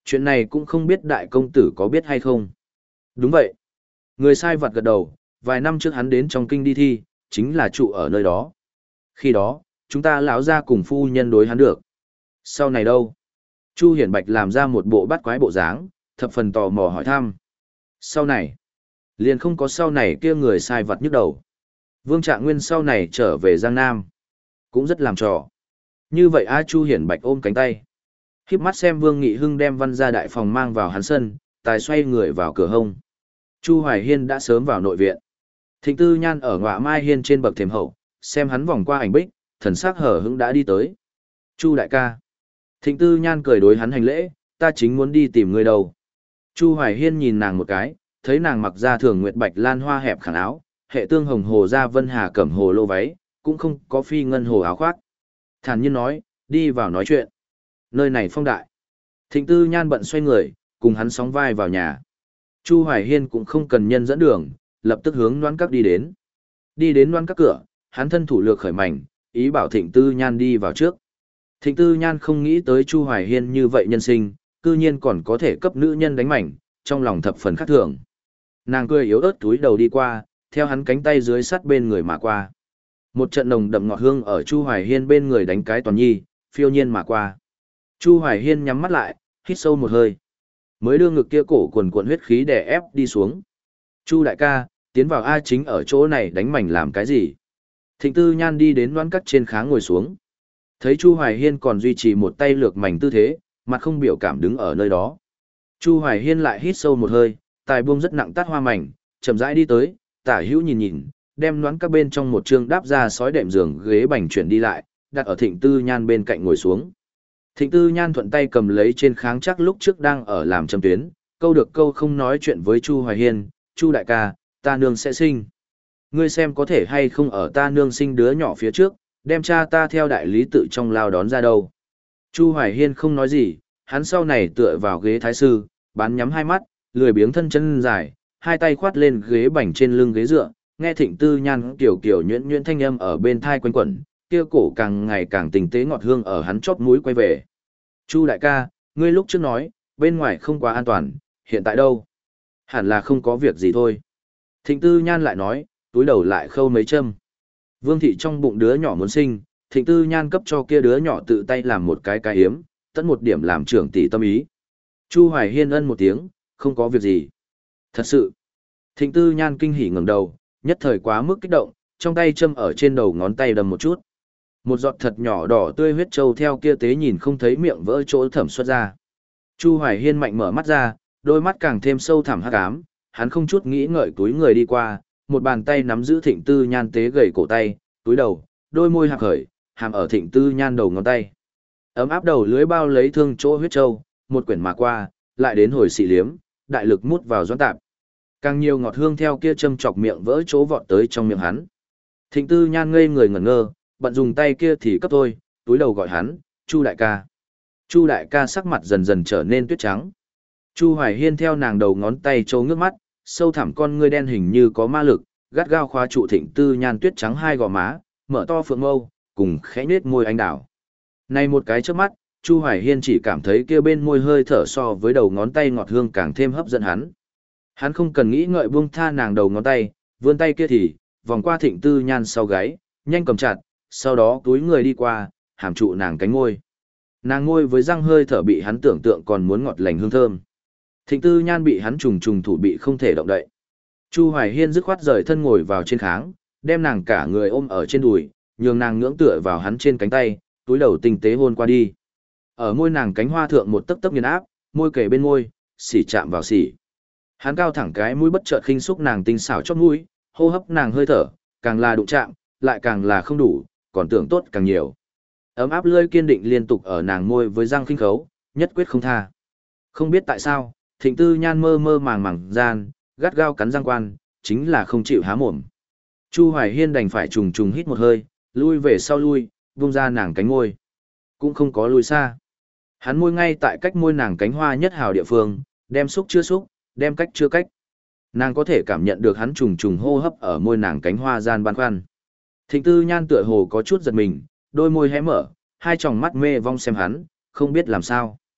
Chuyện này cũng không biết đại công tử có biết hay không. Đúng vậy. Người sai vặt gật đầu, vài năm trước hắn đến trong kinh đi thi, chính là trụ ở nơi đó. Khi đó, chúng ta lão ra cùng phu nhân đối hắn được. Sau này đâu? Chu Hiển Bạch làm ra một bộ bắt quái bộ dáng, thập phần tò mò hỏi thăm. Sau này, liền không có sau này kia người sai vặt nhức đầu. Vương Trạng Nguyên sau này trở về Giang Nam, cũng rất làm trò. Như vậy A Chu Hiển Bạch ôm cánh tay. Khiếp mắt xem Vương Nghị Hưng đem văn ra đại phòng mang vào hắn sân, tài xoay người vào cửa hông. Chu Hoài Hiên đã sớm vào nội viện. Thịnh Tư Nhan ở ngọa mai hiên trên bậc thềm hậu, xem hắn vòng qua ảnh bích, thần sắc hở hững đã đi tới. Chu đại ca. Thịnh Tư Nhan cười đối hắn hành lễ, ta chính muốn đi tìm người đâu. Chu Hoài Hiên nhìn nàng một cái, thấy nàng mặc ra thường nguyệt bạch lan hoa hẹp khẳng áo, hệ tương hồng hồ ra vân hà cẩm hồ lô váy, cũng không có phi ngân hồ áo khoác. Thản nhiên nói, đi vào nói chuyện. Nơi này phong đại. Thịnh Tư Nhan bận xoay người, cùng hắn sóng vai vào nhà. Chu Hoài Hiên cũng không cần nhân dẫn đường, lập tức hướng Loan Các đi đến. Đi đến Loan Các cửa, hắn thân thủ lược khởi mảnh, ý bảo Thịnh Tư Nhan đi vào trước. Thịnh Tư Nhan không nghĩ tới Chu Hoài Hiên như vậy nhân sinh, cư nhiên còn có thể cấp nữ nhân đánh mảnh, trong lòng thập phần khác thường. Nàng cười yếu ớt túi đầu đi qua, theo hắn cánh tay dưới sắt bên người mà qua. Một trận nồng đậm ngọt hương ở Chu Hoài Hiên bên người đánh cái toàn nhi, phiêu nhiên mà qua. Chu Hoài Hiên nhắm mắt lại, hít sâu một hơi. Mới đưa ngực kia cổ quần cuộn huyết khí đè ép đi xuống. Chu đại ca, tiến vào A chính ở chỗ này đánh mảnh làm cái gì? Thịnh Tư Nhan đi đến Loan Các trên kháng ngồi xuống. Thấy Chu Hoài Hiên còn duy trì một tay lược mảnh tư thế, mặt không biểu cảm đứng ở nơi đó. Chu Hoài Hiên lại hít sâu một hơi, tài buông rất nặng tát hoa mảnh, chậm rãi đi tới, tả hữu nhìn nhìn, đem Loan Các bên trong một chương đáp ra sói đệm giường ghế bành chuyển đi lại, đặt ở Thịnh Tư Nhan bên cạnh ngồi xuống. Thịnh Tư Nhan thuận tay cầm lấy trên kháng chắc lúc trước đang ở làm châm tuyến, câu được câu không nói chuyện với Chu Hoài Hiên, Chu đại ca, ta nương sẽ sinh. Ngươi xem có thể hay không ở ta nương sinh đứa nhỏ phía trước, đem cha ta theo đại lý tự trong lao đón ra đâu. Chu Hoài Hiên không nói gì, hắn sau này tựa vào ghế thái sư, bán nhắm hai mắt, lười biếng thân chân dài, hai tay khoát lên ghế bành trên lưng ghế dựa, nghe Thịnh Tư Nhan kiểu kiểu nhuyễn nhuyễn thanh âm ở bên thai quanh quẩn, kia cổ càng ngày càng tình tế ngọt hương ở hắn chóp mũi quay về. Chu đại ca, ngươi lúc trước nói, bên ngoài không quá an toàn, hiện tại đâu? Hẳn là không có việc gì thôi. Thịnh Tư Nhan lại nói, túi đầu lại khâu mấy châm. Vương thị trong bụng đứa nhỏ muốn sinh, Thịnh Tư Nhan cấp cho kia đứa nhỏ tự tay làm một cái cái hiếm, tận một điểm làm trưởng tỷ tâm ý. Chu Hoài Hiên ân một tiếng, không có việc gì. Thật sự. Thịnh Tư Nhan kinh hỉ ngẩng đầu, nhất thời quá mức kích động, trong tay châm ở trên đầu ngón tay đầm một chút. Một giọt thật nhỏ đỏ tươi huyết trâu theo kia tế nhìn không thấy miệng vỡ chỗ thẩm xuất ra. Chu Hoài Hiên mạnh mở mắt ra, đôi mắt càng thêm sâu thẳm hắc ám, hắn không chút nghĩ ngợi túi người đi qua, một bàn tay nắm giữ Thịnh Tư Nhan tế gầy cổ tay, túi đầu, đôi môi hạc khởi, hàm ở Thịnh Tư Nhan đầu ngón tay. Ấm áp đầu lưới bao lấy thương chỗ huyết trâu, một quyển mà qua, lại đến hồi xị liếm, đại lực mút vào doãn tạp. Càng nhiều ngọt hương theo kia châm chọc miệng vỡ chỗ vọt tới trong miệng hắn. Thịnh Tư Nhan ngây người ngẩn ngơ, bận dùng tay kia thì cấp thôi, túi đầu gọi hắn, Chu đại ca. Chu đại ca sắc mặt dần dần trở nên tuyết trắng. Chu Hoài Hiên theo nàng đầu ngón tay trâu ngước mắt, sâu thẳm con ngươi đen hình như có ma lực, gắt gao khóa trụ Thịnh Tư Nhan tuyết trắng hai gò má, mở to phượng mâu, cùng khẽ nhếch môi anh đào. Này một cái chớp mắt, Chu Hoài Hiên chỉ cảm thấy kia bên môi hơi thở so với đầu ngón tay ngọt hương càng thêm hấp dẫn hắn. Hắn không cần nghĩ ngợi buông tha nàng đầu ngón tay, vươn tay kia thì vòng qua Thịnh Tư Nhan sau gáy, nhanh cầm chặt, sau đó túi người đi qua, hàm trụ nàng cánh môi. Nàng môi với răng hơi thở bị hắn tưởng tượng còn muốn ngọt lành hương thơm. Thịnh Tư Nhan bị hắn trùng trùng thủ bị không thể động đậy. Chu Hoài Hiên dứt khoát rời thân ngồi vào trên kháng, đem nàng cả người ôm ở trên đùi, nhường nàng ngưỡng tựa vào hắn trên cánh tay, túi đầu tinh tế hôn qua đi. Ở môi nàng cánh hoa thượng một tấc tấc nghiền áp, môi kề bên môi, xỉ chạm vào xỉ. Hắn cao thẳng cái mũi bất chợt khinh xúc nàng tinh xảo chóp mũi, hô hấp nàng hơi thở, càng là đụng chạm, lại càng là không đủ, còn tưởng tốt càng nhiều. Ấm áp lưỡi kiên định liên tục ở nàng môi với răng khinh khấu, nhất quyết không tha. Không biết tại sao, Thịnh Tư Nhan mơ mơ màng màng gian, gắt gao cắn răng quan, chính là không chịu há mồm. Chu Hoài Hiên đành phải trùng trùng hít một hơi, lui về sau lui, vung ra nàng cánh môi. Cũng không có lui xa. Hắn môi ngay tại cách môi nàng cánh hoa nhất hào địa phương, đem xúc chưa xúc, đem cách chưa cách. Nàng có thể cảm nhận được hắn trùng trùng hô hấp ở môi nàng cánh hoa gian băn khoăn. Thịnh Tư Nhan tựa hồ có chút giật mình, đôi môi hé mở, hai tròng mắt mê vong xem hắn, không biết làm sao.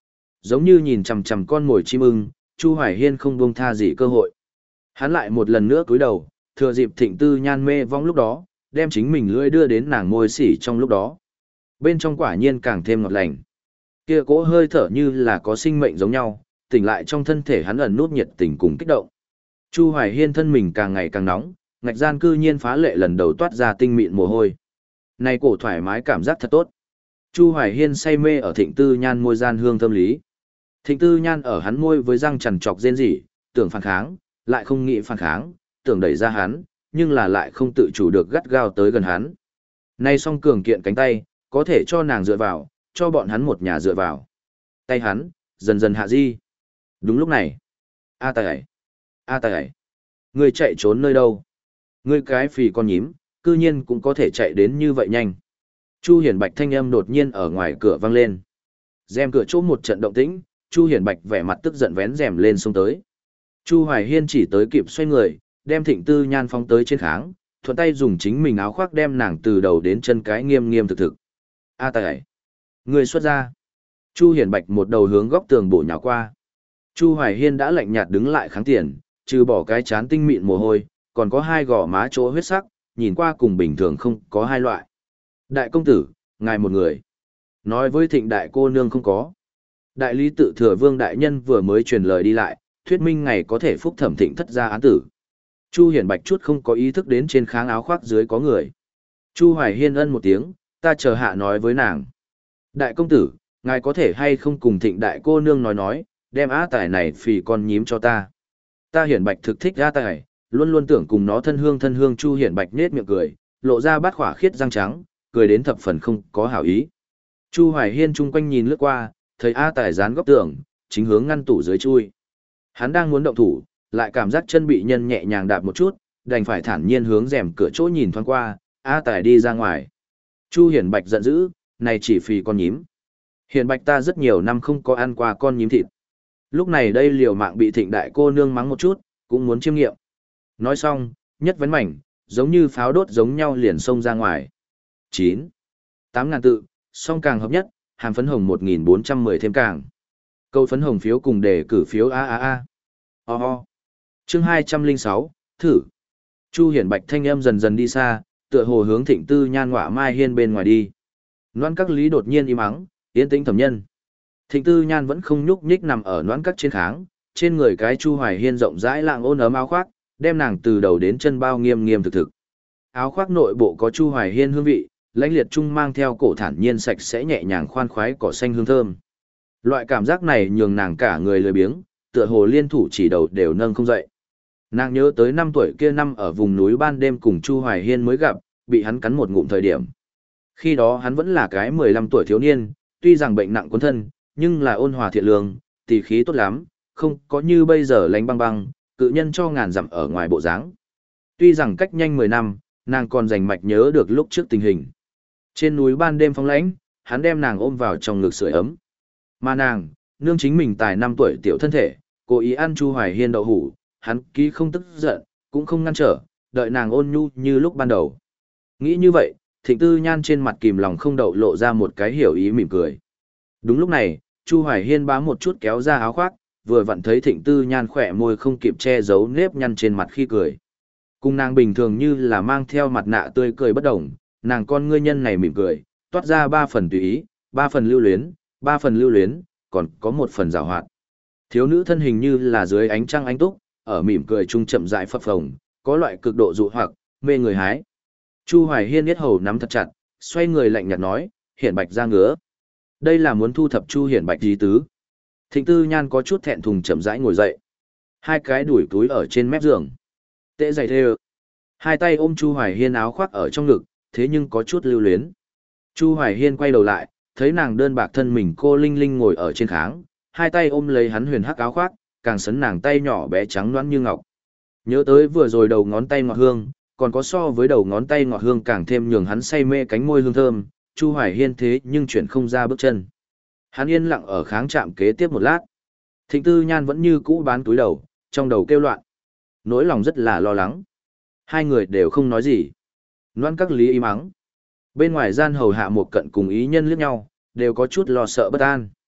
Giống như nhìn chằm chằm con mồi chim ưng, Chu Hoài Hiên không buông tha gì cơ hội. Hắn lại một lần nữa cúi đầu, thừa dịp Thịnh Tư Nhan mê vong lúc đó, đem chính mình lưỡi đưa đến nàng môi xỉ trong lúc đó. Bên trong quả nhiên càng thêm ngọt lành. Kia cỗ hơi thở như là có sinh mệnh giống nhau, tỉnh lại trong thân thể hắn ẩn nút nhiệt tình cùng kích động. Chu Hoài Hiên thân mình càng ngày càng nóng, ngạch gian cư nhiên phá lệ lần đầu toát ra tinh mịn mồ hôi. Này cổ thoải mái cảm giác thật tốt. Chu Hoài Hiên say mê ở Thịnh Tư Nhan môi gian hương thơm lý. Thịnh Tư Nhan ở hắn môi với răng chằn chọc rên rỉ, tưởng phản kháng, lại không nghĩ phản kháng, tưởng đẩy ra hắn, nhưng là lại không tự chủ được gắt gao tới gần hắn. Nay song cường kiện cánh tay, có thể cho nàng dựa vào, cho bọn hắn một nhà dựa vào. Tay hắn, dần dần hạ di. Đúng lúc này. A tài, A tài, ngươi chạy trốn nơi đâu? Ngươi cái phì con nhím, cư nhiên cũng có thể chạy đến như vậy nhanh. Chu Hiển Bạch thanh âm đột nhiên ở ngoài cửa vang lên. Rèm cửa chỗ một trận động tĩnh, Chu Hiển Bạch vẻ mặt tức giận vén rèm lên xông tới. Chu Hoài Hiên chỉ tới kịp xoay người, đem Thịnh Tư Nhan phóng tới trên kháng, thuận tay dùng chính mình áo khoác đem nàng từ đầu đến chân cái nghiêm nghiêm thực thực. A tài, người xuất ra. Chu Hiển Bạch một đầu hướng góc tường bổ nhào qua. Chu Hoài Hiên đã lạnh nhạt đứng lại kháng tiền, trừ bỏ cái chán tinh mịn mồ hôi, còn có hai gò má chỗ huyết sắc, nhìn qua cùng bình thường không có hai loại. Đại công tử, ngài một người. Nói với Thịnh đại cô nương không có. Đại lý tự thừa vương đại nhân vừa mới truyền lời đi lại, thuyết minh ngày có thể phúc thẩm Thịnh thất gia án tử. Chu Hiển Bạch chút không có ý thức đến trên kháng áo khoác dưới có người. Chu Hoài Hiên ân một tiếng, ta chờ hạ nói với nàng. Đại công tử, ngài có thể hay không cùng Thịnh đại cô nương nói nói, đem á tài này phì con nhím cho ta. Ta Hiển Bạch thực thích á tài, luôn luôn tưởng cùng nó thân hương thân hương. Chu Hiển Bạch nết miệng cười, lộ ra bát khỏa khiết răng trắng, cười đến thập phần không có hảo ý. Chu Hoài Hiên chung quanh nhìn lướt qua, thấy A Tài dán góc tường, chính hướng ngăn tủ dưới chui. Hắn đang muốn động thủ, lại cảm giác chân bị nhân nhẹ nhàng đạp một chút, đành phải thản nhiên hướng rèm cửa chỗ nhìn thoáng qua, A Tài đi ra ngoài. Chu Hiển Bạch giận dữ, này chỉ phì con nhím. Hiển Bạch ta rất nhiều năm không có ăn qua con nhím thịt. Lúc này đây liều mạng bị Thịnh đại cô nương mắng một chút, cũng muốn chiêm nghiệm. Nói xong, nhất vấn mảnh, giống như pháo đốt giống nhau liền xông ra ngoài. chín. tám ngàn tự, song càng hợp nhất, hàm phấn hồng một nghìn bốn trăm mười thêm càng. Câu phấn hồng phiếu cùng đề cử phiếu a a a. Ho ho. Chương hai trăm lẻ sáu, thử. Chu Hiển Bạch thanh âm dần dần đi xa, tựa hồ hướng Thịnh Tư Nhan ngọa mai hiên bên ngoài đi. Noãn Các Lý đột nhiên im ắng, yên tĩnh thẩm nhân. Thịnh Tư Nhan vẫn không nhúc nhích nằm ở Noãn Các trên kháng, trên người cái Chu Hoài Hiên rộng rãi lạng ôn ấm áo khoác, đem nàng từ đầu đến chân bao nghiêm nghiêm thực thực. Áo khoác nội bộ có Chu Hoài Hiên hương vị, lãnh liệt trung mang theo cổ thản nhiên sạch sẽ nhẹ nhàng khoan khoái cỏ xanh hương thơm. Loại cảm giác này nhường nàng cả người lười biếng, tựa hồ liên thủ chỉ đầu đều nâng không dậy. Nàng nhớ tới năm tuổi kia năm ở vùng núi ban đêm cùng Chu Hoài Hiên mới gặp, bị hắn cắn một ngụm thời điểm. Khi đó hắn vẫn là cái mười lăm tuổi thiếu niên, tuy rằng bệnh nặng cuốn thân, nhưng là ôn hòa thiện lương, tỉ khí tốt lắm, không có như bây giờ lánh băng băng, cự nhân cho ngàn dặm ở ngoài bộ dáng. Tuy rằng cách nhanh mười năm, nàng còn rành mạch nhớ được lúc trước tình hình. Trên núi ban đêm phong lãnh, hắn đem nàng ôm vào trong ngực sưởi ấm. Mà nàng, nương chính mình tài năm tuổi tiểu thân thể, cố ý ăn Chu Hoài Hiên đậu hủ, hắn ký không tức giận, cũng không ngăn trở, đợi nàng ôn nhu như lúc ban đầu. Nghĩ như vậy, Thịnh Tư Nhan trên mặt kìm lòng không đậu lộ ra một cái hiểu ý mỉm cười. Đúng lúc này, Chu Hoài Hiên bám một chút kéo ra áo khoác, vừa vặn thấy Thịnh Tư Nhan khỏe môi không kịp che giấu nếp nhăn trên mặt khi cười. Cùng nàng bình thường như là mang theo mặt nạ tươi cười bất đồng, nàng con ngươi nhân này mỉm cười, toát ra ba phần tùy ý, ba phần lưu luyến, ba phần lưu luyến, còn có một phần giảo hoạt. Thiếu nữ thân hình như là dưới ánh trăng ánh túc, ở mỉm cười trung chậm rãi phập phồng, có loại cực độ dụ hoặc, mê người hái. Chu Hoài Hiên yết hầu nắm thật chặt, xoay người lạnh nhạt nói, Hiển Bạch ra ngứa. Đây là muốn thu thập Chu Hiển Bạch ý tứ. Thịnh Tư Nhan có chút thẹn thùng chậm rãi ngồi dậy. Hai cái đuổi túi ở trên mép giường. Tệ giày thê. Hai tay ôm Chu Hoài Hiên áo khoác ở trong ngực, thế nhưng có chút lưu luyến. Chu Hoài Hiên quay đầu lại, thấy nàng đơn bạc thân mình cô linh linh ngồi ở trên kháng, hai tay ôm lấy hắn huyền hắc áo khoác, càng sấn nàng tay nhỏ bé trắng nõn như ngọc. Nhớ tới vừa rồi đầu ngón tay ngọt hương, còn có so với đầu ngón tay ngọt hương càng thêm nhường hắn say mê cánh môi hương thơm, Chu Hoài Hiên thế nhưng chuyển không ra bước chân. Hắn yên lặng ở kháng trạm kế tiếp một lát. Thịnh Tư Nhan vẫn như cũ bán túi đầu, trong đầu kêu loạn. Nỗi lòng rất là lo lắng. Hai người đều không nói gì. Noãn Các Lý im ắng. Bên ngoài gian hầu hạ một cận cùng ý nhân liếc nhau, đều có chút lo sợ bất an.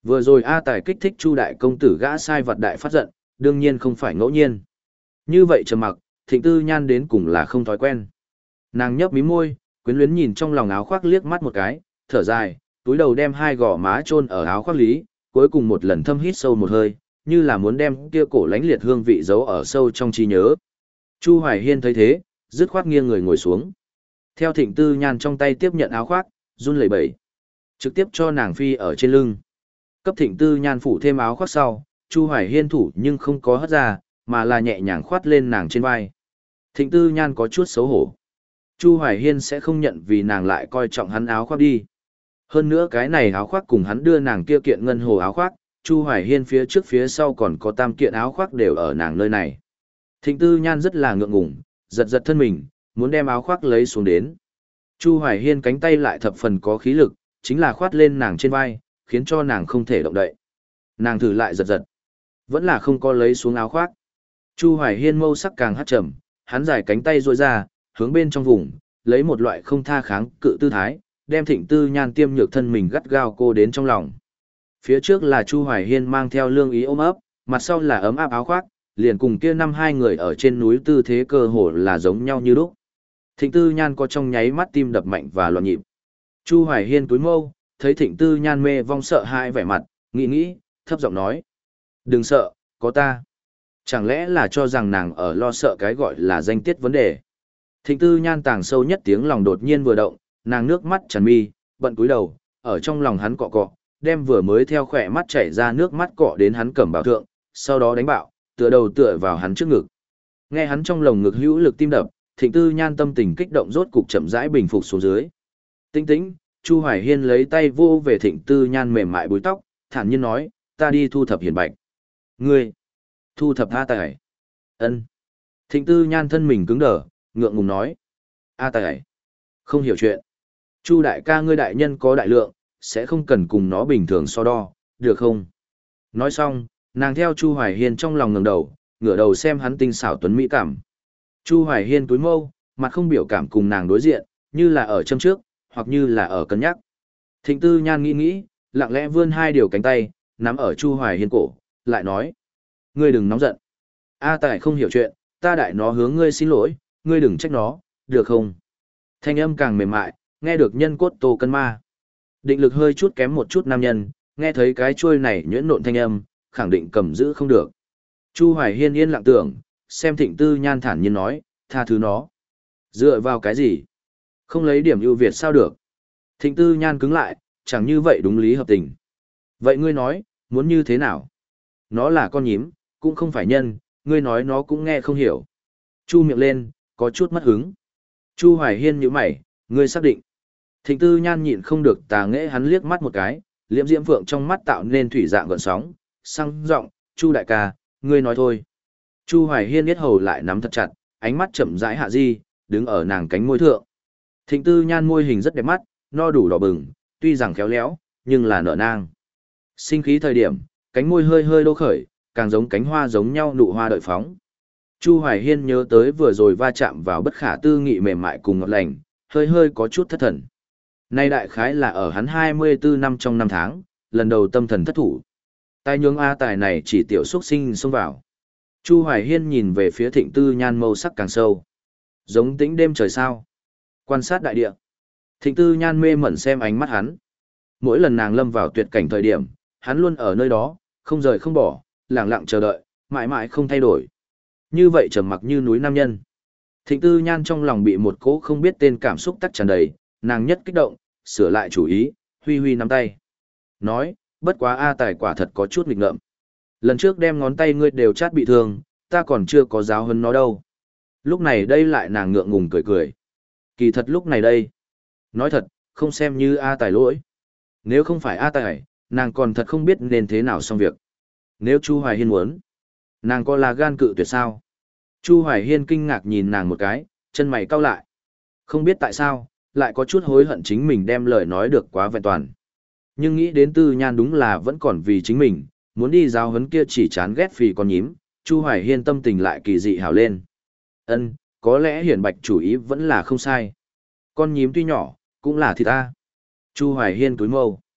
Vừa rồi A Tài kích thích Chu đại công tử gã sai vật đại phát giận, đương nhiên không phải ngẫu nhiên. Như vậy trầm mặc, Thịnh Tư Nhan đến cùng là không thói quen. Nàng nhấp mí môi, quyến luyến nhìn trong lòng áo khoác liếc mắt một cái, thở dài, túi đầu đem hai gò má chôn ở áo khoác lý, cuối cùng một lần thâm hít sâu một hơi, như là muốn đem kia cổ lánh liệt hương vị giấu ở sâu trong trí nhớ. Chu Hoài Hiên thấy thế, dứt khoát nghiêng người ngồi xuống. Theo Thịnh Tư Nhan trong tay tiếp nhận áo khoác, run lẩy bẩy, trực tiếp cho nàng phi ở trên lưng. Cấp Thịnh Tư Nhan phủ thêm áo khoác sau, Chu Hoài Hiên thủ nhưng không có hất ra, mà là nhẹ nhàng khoát lên nàng trên vai. Thịnh Tư Nhan có chút xấu hổ. Chu Hoài Hiên sẽ không nhận vì nàng lại coi trọng hắn áo khoác đi. Hơn nữa cái này áo khoác cùng hắn đưa nàng kia kiện ngân hồ áo khoác, Chu Hoài Hiên phía trước phía sau còn có tam kiện áo khoác đều ở nàng nơi này. Thịnh Tư Nhan rất là ngượng ngùng, giật giật thân mình, muốn đem áo khoác lấy xuống đến. Chu Hoài Hiên cánh tay lại thập phần có khí lực, chính là khoát lên nàng trên vai, khiến cho nàng không thể động đậy. Nàng thử lại giật giật, vẫn là không có lấy xuống áo khoác. Chu Hoài Hiên mâu sắc càng hắt trầm, hắn dài cánh tay duỗi ra, hướng bên trong vùng, lấy một loại không tha kháng cự tư thái, đem Thịnh Tư Nhan tiêm nhược thân mình gắt gao cô đến trong lòng. Phía trước là Chu Hoài Hiên mang theo lương ý ôm ấp, mặt sau là ấm áp áo khoác, liền cùng kia năm hai người ở trên núi tư thế cơ hồ là giống nhau như lúc. Thịnh Tư Nhan có trong nháy mắt tim đập mạnh và loạn nhịp. Chu Hoài Hiên túi mâu, thấy Thịnh Tư Nhan mê vong sợ hãi vẻ mặt, nghĩ nghĩ, thấp giọng nói: "Đừng sợ, có ta." Chẳng lẽ là cho rằng nàng ở lo sợ cái gọi là danh tiết vấn đề. Thịnh Tư Nhan tàng sâu nhất tiếng lòng đột nhiên vừa động, nàng nước mắt tràn mi, bận cúi đầu, ở trong lòng hắn cọ cọ, đem vừa mới theo khỏe mắt chảy ra nước mắt cọ đến hắn cẩm bảo thượng, sau đó đánh bạo, tựa đầu tựa vào hắn trước ngực. Nghe hắn trong lồng ngực hữu lực tim đập, Thịnh Tư Nhan tâm tình kích động rốt cục chậm rãi bình phục xuống dưới. Tinh tĩnh, Chu Hoài Hiên lấy tay vô về Thịnh Tư Nhan mềm mại búi tóc, thản nhiên nói: "Ta đi thu thập hiền bạch." "Ngươi thu thập A Tài?" "Ân." Thịnh Tư Nhan thân mình cứng đờ, ngượng ngùng nói: "A Tài không hiểu chuyện. Chu đại ca ngươi đại nhân có đại lượng, sẽ không cần cùng nó bình thường so đo, được không?" Nói xong, nàng theo Chu Hoài Hiên trong lòng ngẩng đầu, ngửa đầu xem hắn tinh xảo tuấn mỹ cảm. Chu Hoài Hiên túi mâu, mặt không biểu cảm cùng nàng đối diện, như là ở châm trước, hoặc như là ở cân nhắc. Thịnh Tư Nhan nghĩ nghĩ, lặng lẽ vươn hai điều cánh tay, nắm ở Chu Hoài Hiên cổ, lại nói: "Ngươi đừng nóng giận. A Tài không hiểu chuyện, ta đại nó hướng ngươi xin lỗi, ngươi đừng trách nó, được không?" Thanh âm càng mềm mại, nghe được nhân cốt tô cân ma. Định lực hơi chút kém một chút nam nhân, nghe thấy cái chuôi này nhuyễn nộn thanh âm, khẳng định cầm giữ không được. Chu Hoài Hiên yên lặng tưởng, xem Thịnh Tư Nhan thản nhiên nói: "Tha thứ nó." Dựa vào cái gì? Không lấy điểm ưu việt sao được? Thịnh Tư Nhan cứng lại, chẳng như vậy đúng lý hợp tình. "Vậy ngươi nói, muốn như thế nào? Nó là con nhím, cũng không phải nhân, ngươi nói nó cũng nghe không hiểu." Chu miệng lên, có chút mất hứng. Chu Hoài Hiên nhíu mày: "Ngươi xác định?" Thịnh Tư Nhan nhịn không được tà nghễ hắn liếc mắt một cái, liễm diễm phượng trong mắt tạo nên thủy dạng gợn sóng, sang giọng: "Chu đại ca, ngươi nói thôi." Chu Hoài Hiên yết hầu lại nắm thật chặt, ánh mắt chậm rãi hạ di, đứng ở nàng cánh môi thượng. Thịnh Tư Nhan môi hình rất đẹp mắt, no đủ đỏ bừng, tuy rằng khéo léo, nhưng là nở nang. Sinh khí thời điểm, cánh môi hơi hơi đô khởi, càng giống cánh hoa giống nhau nụ hoa đợi phóng. Chu Hoài Hiên nhớ tới vừa rồi va chạm vào bất khả tư nghị mềm mại cùng ngọt lành, hơi hơi có chút thất thần. Nay đại khái là ở hắn hai mươi tư năm trong năm tháng, lần đầu tâm thần thất thủ. Tai nhướng A Tài này chỉ tiểu xuất sinh xông vào. Chu Hoài Hiên nhìn về phía Thịnh Tư Nhan mâu sắc càng sâu. Giống tĩnh đêm trời sao. Quan sát đại địa. Thịnh Tư Nhan mê mẩn xem ánh mắt hắn. Mỗi lần nàng lâm vào tuyệt cảnh thời điểm, hắn luôn ở nơi đó, không rời không bỏ, lặng lặng chờ đợi, mãi mãi không thay đổi. Như vậy trầm mặc như núi nam nhân. Thịnh Tư Nhan trong lòng bị một cỗ không biết tên cảm xúc tắc tràn đầy, nàng nhất kích động, sửa lại chủ ý, huy huy nắm tay. Nói, bất quá A Tài quả thật có chút nghịch ngợm. Lần trước đem ngón tay ngươi đều chát bị thương, ta còn chưa có giáo huấn nó đâu. Lúc này đây lại nàng ngượng ngùng cười cười. Kỳ thật lúc này đây. Nói thật, không xem như A Tài lỗi. Nếu không phải A Tài, nàng còn thật không biết nên thế nào xong việc. Nếu Chu Hoài Hiên muốn, nàng có là gan cự tuyệt sao? Chu Hoài Hiên kinh ngạc nhìn nàng một cái, chân mày cau lại. Không biết tại sao, lại có chút hối hận chính mình đem lời nói được quá vẹn toàn. Nhưng nghĩ đến Tư Nhan đúng là vẫn còn vì chính mình, muốn đi giáo huấn kia chỉ chán ghét phì con nhím, Chu Hoài Hiên tâm tình lại kỳ dị hào lên. Ân, có lẽ Hiển Bạch chủ ý vẫn là không sai. Con nhím tuy nhỏ, cũng là thịt ta. Chu Hoài Hiên túi mâu.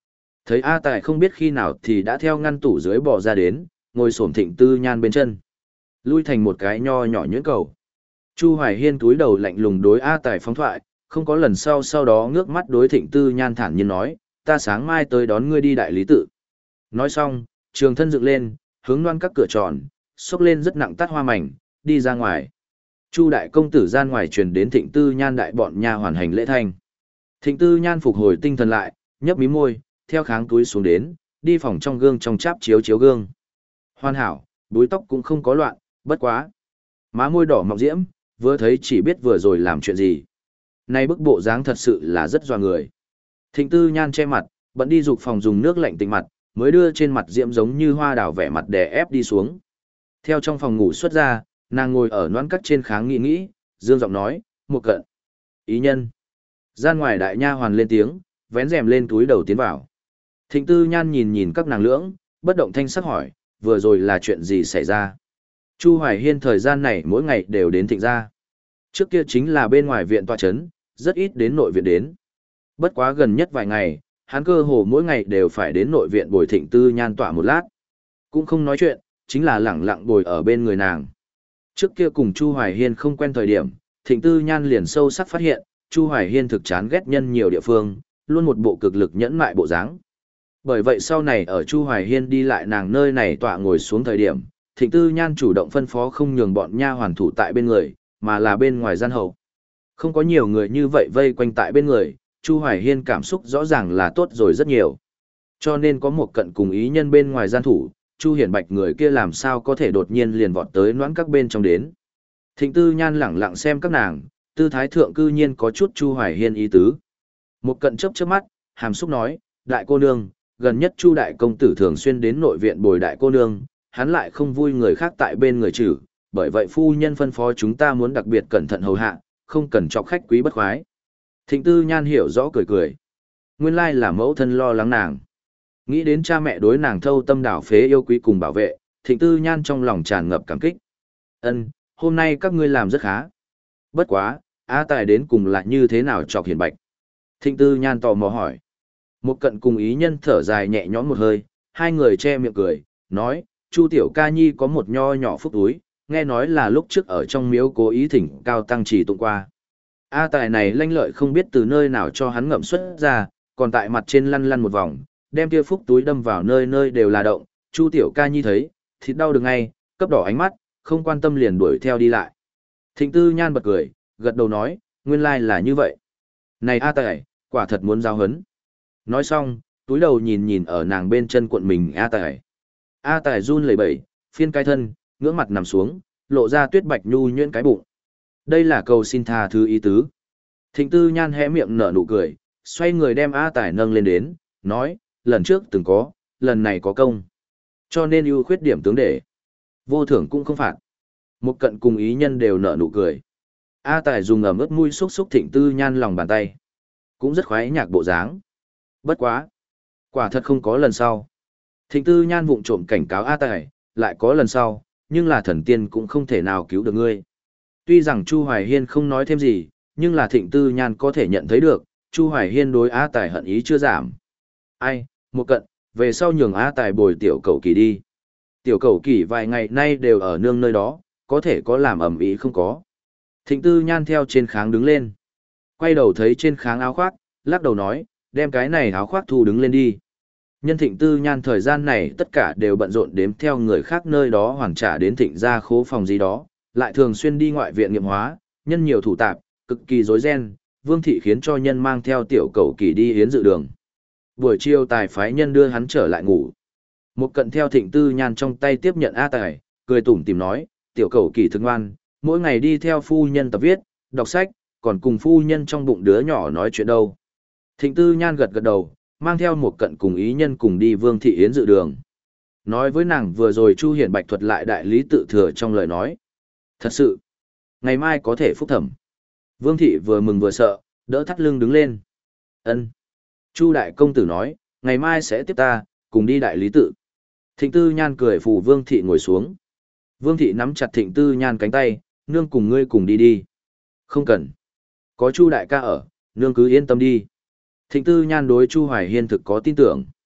Thấy A Tài không biết khi nào thì đã theo ngăn tủ dưới bò ra đến, ngồi xổm Thịnh Tư Nhan bên chân. Lui thành một cái nho nhỏ nhuyễn cầu. Chu Hoài Hiên túi đầu lạnh lùng đối A Tài phóng thoại, không có lần sau sau đó ngước mắt đối Thịnh Tư Nhan thản nhiên nói, ta sáng mai tới đón ngươi đi đại lý tự. Nói xong, trường thân dựng lên, hướng loan các cửa tròn, xốc lên rất nặng tát hoa mảnh, đi ra ngoài. Chu đại công tử gian ngoài truyền đến Thịnh Tư Nhan đại bọn nha hoàn hành lễ thanh. Thịnh Tư Nhan phục hồi tinh thần lại, nhấp mí môi, theo kháng túi xuống đến, đi phòng trong gương trong cháp chiếu chiếu gương. Hoàn hảo, búi tóc cũng không có loạn, bất quá. Má môi đỏ mọng diễm, vừa thấy chỉ biết vừa rồi làm chuyện gì. Nay bức bộ dáng thật sự là rất dọa người. Thịnh Tư Nhan che mặt, bận đi dục phòng dùng nước lạnh tịnh mặt, mới đưa trên mặt diễm giống như hoa đào vẻ mặt đè ép đi xuống. Theo trong phòng ngủ xuất ra, nàng ngồi ở noãn cắt trên kháng nghĩ nghĩ, dương giọng nói, một cận. Ý nhân. Gian ngoài đại nha hoàn lên tiếng, vén rèm lên túi đầu tiến vào. Thịnh Tư Nhan nhìn nhìn các nàng lưỡng, bất động thanh sắc hỏi, vừa rồi là chuyện gì xảy ra? Chu Hoài Hiên thời gian này mỗi ngày đều đến Thịnh gia. Trước kia chính là bên ngoài viện tọa chấn, rất ít đến nội viện đến. Bất quá gần nhất vài ngày, hắn cơ hồ mỗi ngày đều phải đến nội viện bồi Thịnh Tư Nhan tọa một lát. Cũng không nói chuyện, chính là lẳng lặng bồi ở bên người nàng. Trước kia cùng Chu Hoài Hiên không quen thời điểm, Thịnh Tư Nhan liền sâu sắc phát hiện, Chu Hoài Hiên thực chán ghét nhân nhiều địa phương, luôn một bộ cực lực nhẫn mại bộ dáng. Bởi vậy sau này ở Chu Hoài Hiên đi lại nàng nơi này tọa ngồi xuống thời điểm, Thịnh Tư Nhan chủ động phân phó không nhường bọn nha hoàn thủ tại bên người, mà là bên ngoài gian hậu. Không có nhiều người như vậy vây quanh tại bên người, Chu Hoài Hiên cảm xúc rõ ràng là tốt rồi rất nhiều. Cho nên có một cận cùng ý nhân bên ngoài gian thủ, Chu Hiển Bạch người kia làm sao có thể đột nhiên liền vọt tới noãn các bên trong đến. Thịnh Tư Nhan lẳng lặng xem các nàng, tư thái thượng cư nhiên có chút Chu Hoài Hiên ý tứ. Một cận chớp chớp mắt, hàm xúc nói, đại cô nương, gần nhất Chu đại công tử thường xuyên đến nội viện bồi đại cô nương, hắn lại không vui người khác tại bên người trừ, bởi vậy phu nhân phân phó chúng ta muốn đặc biệt cẩn thận hầu hạ, không cần chọc khách quý bất khoái. Thịnh Tư Nhan hiểu rõ cười cười. Nguyên lai là mẫu thân lo lắng nàng. Nghĩ đến cha mẹ đối nàng thâu tâm đảo phế yêu quý cùng bảo vệ, Thịnh Tư Nhan trong lòng tràn ngập cảm kích. Ân, hôm nay các ngươi làm rất khá. Bất quá, A Tài đến cùng là như thế nào chọc Hiển Bạch? Thịnh Tư Nhan tò mò hỏi. Một cận cùng ý nhân thở dài nhẹ nhõm một hơi, hai người che miệng cười, nói, Chu tiểu ca nhi có một nho nhỏ phúc túi, nghe nói là lúc trước ở trong miếu cố ý thỉnh cao tăng trì tụng qua. A Tài này lanh lợi không biết từ nơi nào cho hắn ngậm xuất ra, còn tại mặt trên lăn lăn một vòng, đem kia phúc túi đâm vào nơi nơi đều là động, Chu tiểu ca nhi thấy, thịt đau được ngay, cấp đỏ ánh mắt, không quan tâm liền đuổi theo đi lại. Thịnh Tư Nhan bật cười, gật đầu nói, nguyên lai là như vậy. Này A Tài, quả thật muốn giao hấn. Nói xong, túi đầu nhìn nhìn ở nàng bên chân cuộn mình A Tài. A Tài run lẩy bẩy, phiên cái thân, ngưỡng mặt nằm xuống, lộ ra tuyết bạch nhu nhuyễn cái bụng. Đây là cầu xin tha thứ ý tứ. Thịnh Tư Nhan hé miệng nở nụ cười, xoay người đem A Tài nâng lên đến, nói, lần trước từng có, lần này có công. Cho nên ưu khuyết điểm tướng để. Vô thưởng cũng không phạt. Một cận cùng ý nhân đều nở nụ cười. A Tài dùng ẩm ướt mũi xúc xúc Thịnh Tư Nhan lòng bàn tay. Cũng rất khoái nhạc bộ dáng. Bất quá. Quả thật không có lần sau. Thịnh Tư Nhan vụng trộm cảnh cáo A Tài, lại có lần sau, nhưng là thần tiên cũng không thể nào cứu được ngươi. Tuy rằng Chu Hoài Hiên không nói thêm gì, nhưng là Thịnh Tư Nhan có thể nhận thấy được, Chu Hoài Hiên đối A Tài hận ý chưa giảm. Ai, một cận, về sau nhường A Tài bồi tiểu cầu kỳ đi. Tiểu cầu kỳ vài ngày nay đều ở nương nơi đó, có thể có làm ẩm ý không có. Thịnh Tư Nhan theo trên kháng đứng lên. Quay đầu thấy trên kháng áo khoác, lắc đầu nói, đem cái này áo khoác thu đứng lên đi. Nhân Thịnh Tư Nhan thời gian này tất cả đều bận rộn đếm theo người khác nơi đó hoàn trả đến Thịnh gia khố phòng gì đó, lại thường xuyên đi ngoại viện nghiệm hóa, nhân nhiều thủ tạp, cực kỳ rối ren, Vương thị khiến cho nhân mang theo tiểu cầu kỳ đi hiến dự đường. Buổi chiều tài phái nhân đưa hắn trở lại ngủ. Một cận theo Thịnh Tư Nhan trong tay tiếp nhận A Tài, cười tủm tỉm nói, tiểu cầu kỳ thức ngoan, mỗi ngày đi theo phu nhân tập viết, đọc sách, còn cùng phu nhân trong bụng đứa nhỏ nói chuyện đâu. Thịnh Tư Nhan gật gật đầu, mang theo một cận cùng ý nhân cùng đi Vương thị yến dự đường. Nói với nàng vừa rồi Chu Hiển Bạch thuật lại đại lý tự thừa trong lời nói. Thật sự, ngày mai có thể phúc thẩm. Vương thị vừa mừng vừa sợ, đỡ thắt lưng đứng lên. Ân. Chu đại công tử nói, ngày mai sẽ tiếp ta, cùng đi đại lý tự. Thịnh Tư Nhan cười phù Vương thị ngồi xuống. Vương thị nắm chặt Thịnh Tư Nhan cánh tay, nương cùng ngươi cùng đi đi. Không cần. Có Chu đại ca ở, nương cứ yên tâm đi. Thịnh Tư Nhan đối Chu Hoài Hiên thực có tin tưởng.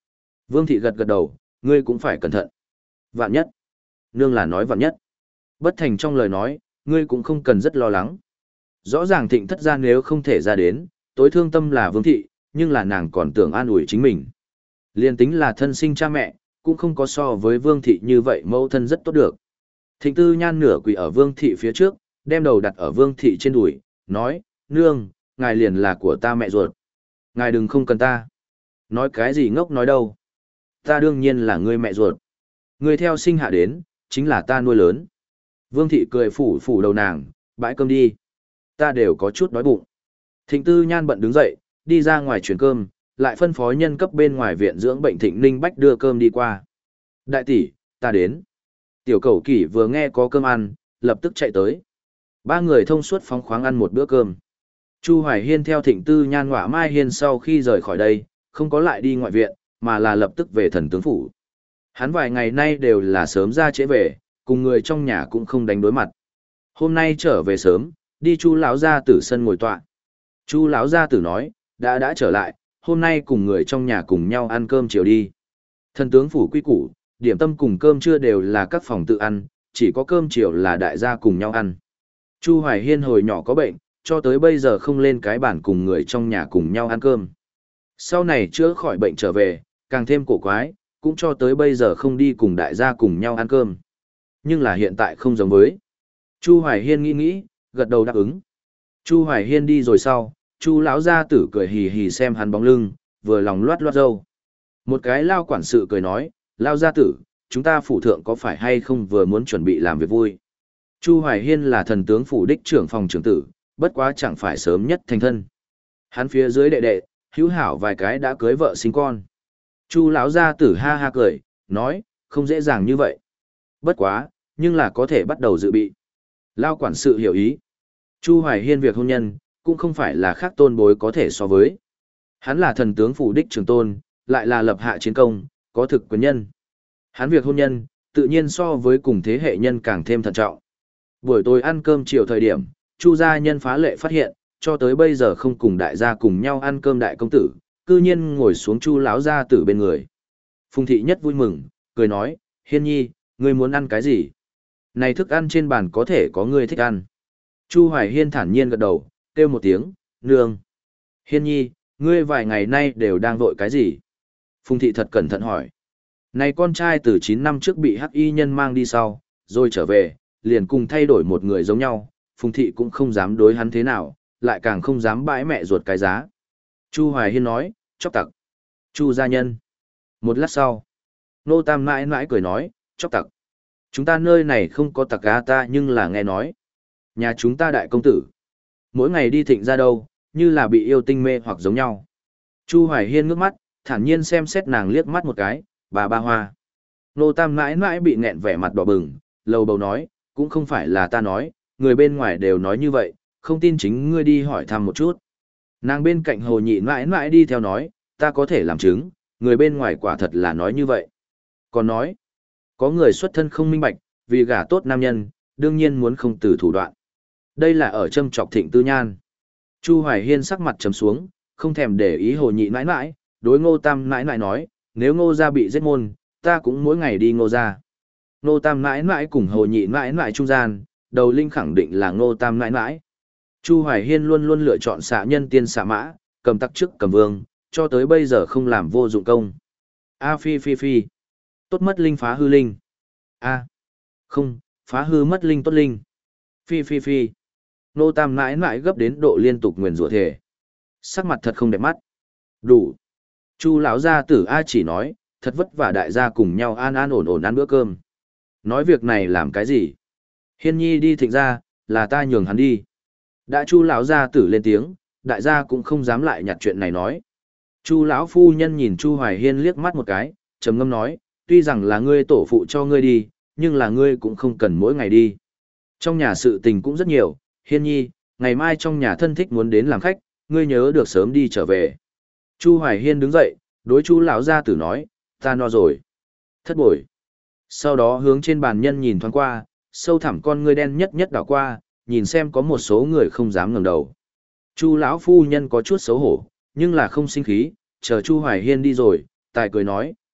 Vương thị gật gật đầu, ngươi cũng phải cẩn thận. Vạn nhất. Nương là nói vạn nhất. Bất thành trong lời nói, ngươi cũng không cần rất lo lắng. Rõ ràng thịnh thất gia nếu không thể ra đến, tối thương tâm là Vương thị, nhưng là nàng còn tưởng an ủi chính mình. Liên tính là thân sinh cha mẹ, cũng không có so với Vương thị như vậy mẫu thân rất tốt được. Thịnh Tư Nhan nửa quỳ ở Vương thị phía trước, đem đầu đặt ở Vương thị trên đùi, nói, nương, ngài liền là của ta mẹ ruột. Ngài đừng không cần ta. Nói cái gì ngốc nói đâu. Ta đương nhiên là ngươi mẹ ruột. Ngươi theo sinh hạ đến, chính là ta nuôi lớn. Vương thị cười phủ phủ đầu nàng, bãi cơm đi. Ta đều có chút đói bụng. Thịnh Tư Nhan bận đứng dậy, đi ra ngoài chuyển cơm, lại phân phó nhân cấp bên ngoài viện dưỡng bệnh Thịnh Ninh Bách đưa cơm đi qua. Đại tỷ, ta đến. Tiểu Cẩu Kỷ vừa nghe có cơm ăn, lập tức chạy tới. Ba người thông suốt phóng khoáng ăn một bữa cơm. Chu Hoài Hiên theo Thịnh Tư Nhan ngọa mai hiên sau khi rời khỏi đây, không có lại đi ngoại viện, mà là lập tức về thần tướng phủ. Hắn vài ngày nay đều là sớm ra trễ về, cùng người trong nhà cũng không đánh đối mặt. Hôm nay trở về sớm, đi Chu lão gia tử sân ngồi tọa. Chu lão gia tử nói, đã đã trở lại, hôm nay cùng người trong nhà cùng nhau ăn cơm chiều đi. Thần tướng phủ quy củ, điểm tâm cùng cơm trưa đều là các phòng tự ăn, chỉ có cơm chiều là đại gia cùng nhau ăn. Chu Hoài Hiên hồi nhỏ có bệnh, cho tới bây giờ không lên cái bàn cùng người trong nhà cùng nhau ăn cơm. Sau này chữa khỏi bệnh trở về, càng thêm cổ quái, cũng cho tới bây giờ không đi cùng đại gia cùng nhau ăn cơm. Nhưng là hiện tại không giống với. Chu Hoài Hiên nghĩ nghĩ, gật đầu đáp ứng. Chu Hoài Hiên đi rồi sau, Chu lão gia tử cười hì hì xem hắn bóng lưng, vừa lòng loát loát râu. Một cái lao quản sự cười nói, lao gia tử, chúng ta phủ thượng có phải hay không vừa muốn chuẩn bị làm việc vui. Chu Hoài Hiên là thần tướng phủ đích trưởng phòng trưởng tử, bất quá chẳng phải sớm nhất thành thân. Hắn phía dưới đệ đệ, hữu hảo vài cái đã cưới vợ sinh con. Chu lão gia tử ha ha cười, nói, không dễ dàng như vậy. Bất quá, nhưng là có thể bắt đầu dự bị. Lao quản sự hiểu ý. Chu Hoài Hiên việc hôn nhân, cũng không phải là khác tôn bối có thể so với. Hắn là thần tướng phủ đích trường tôn, lại là lập hạ chiến công, có thực quyền nhân. Hắn việc hôn nhân, tự nhiên so với cùng thế hệ nhân càng thêm thận trọng. Buổi tối ăn cơm chiều thời điểm, Chu gia nhân phá lệ phát hiện, cho tới bây giờ không cùng đại gia cùng nhau ăn cơm đại công tử, cư nhiên ngồi xuống Chu lão gia tử bên người. Phùng thị nhất vui mừng, cười nói, Hiên nhi, ngươi muốn ăn cái gì? Này thức ăn trên bàn có thể có ngươi thích ăn. Chu Hoài Hiên thản nhiên gật đầu, kêu một tiếng, nương. Hiên nhi, ngươi vài ngày nay đều đang vội cái gì? Phùng thị thật cẩn thận hỏi. Này con trai từ chín năm trước bị hắc y nhân mang đi sau, rồi trở về, liền cùng thay đổi một người giống nhau, Phùng thị cũng không dám đối hắn thế nào, lại càng không dám bãi mẹ ruột cái giá. Chu Hoài Hiên nói, chóc tặc. Chu gia nhân. Một lát sau, Nô Tam mãi mãi cười nói, chóc tặc. Chúng ta nơi này không có tặc cá ta nhưng là nghe nói. Nhà chúng ta đại công tử. Mỗi ngày đi thịnh ra đâu, như là bị yêu tinh mê hoặc giống nhau. Chu Hoài Hiên ngước mắt, thản nhiên xem xét nàng liếc mắt một cái, bà ba hoa. Nô Tam mãi mãi bị nghẹn vẻ mặt đỏ bừng, lầu bầu nói, cũng không phải là ta nói, người bên ngoài đều nói như vậy, không tin chính ngươi đi hỏi thăm một chút. Nàng bên cạnh hồ nhị mãi mãi đi theo nói, ta có thể làm chứng, người bên ngoài quả thật là nói như vậy. Còn nói, có người xuất thân không minh bạch, vì gả tốt nam nhân, đương nhiên muốn không từ thủ đoạn. Đây là ở châm trọc Thịnh Tư Nhan. Chu Hoài Hiên sắc mặt trầm xuống, không thèm để ý hồ nhị mãi mãi, đối Ngô Tam mãi mãi nói, nếu Ngô gia bị giết môn, ta cũng mỗi ngày đi Ngô gia. Ngô Tam mãi mãi cùng hồ nhị mãi mãi trung gian, đầu linh khẳng định là Ngô Tam mãi mãi. Chu Hoài Hiên luôn luôn lựa chọn xạ nhân tiên xạ mã, cầm tắc chức cầm vương, cho tới bây giờ không làm vô dụng công. A phi phi phi. Tốt mất linh phá hư linh. A. Không, phá hư mất linh tốt linh. Phi phi phi. Nô Tam mãi mãi gấp đến độ liên tục nguyền rủa thể. Sắc mặt thật không đẹp mắt. Đủ. Chu lão gia tử A chỉ nói, thật vất vả đại gia cùng nhau an an ổn ổn ăn bữa cơm. Nói việc này làm cái gì? Hiên nhi đi thịnh ra, là ta nhường hắn đi. Đã Chu lão gia tử lên tiếng, đại gia cũng không dám lại nhặt chuyện này nói. Chu lão phu nhân nhìn Chu Hoài Hiên liếc mắt một cái, trầm ngâm nói, tuy rằng là ngươi tổ phụ cho ngươi đi, nhưng là ngươi cũng không cần mỗi ngày đi. Trong nhà sự tình cũng rất nhiều, Hiên nhi, ngày mai trong nhà thân thích muốn đến làm khách, ngươi nhớ được sớm đi trở về. Chu Hoài Hiên đứng dậy, đối Chu lão gia tử nói, ta no rồi. Thất bội. Sau đó hướng trên bàn nhân nhìn thoáng qua, sâu thẳm con ngươi đen nhất nhất đảo qua, nhìn xem có một số người không dám ngẩng đầu. Chu lão phu nhân có chút xấu hổ, nhưng là không sinh khí, chờ Chu Hoài Hiên đi rồi, tài cười nói,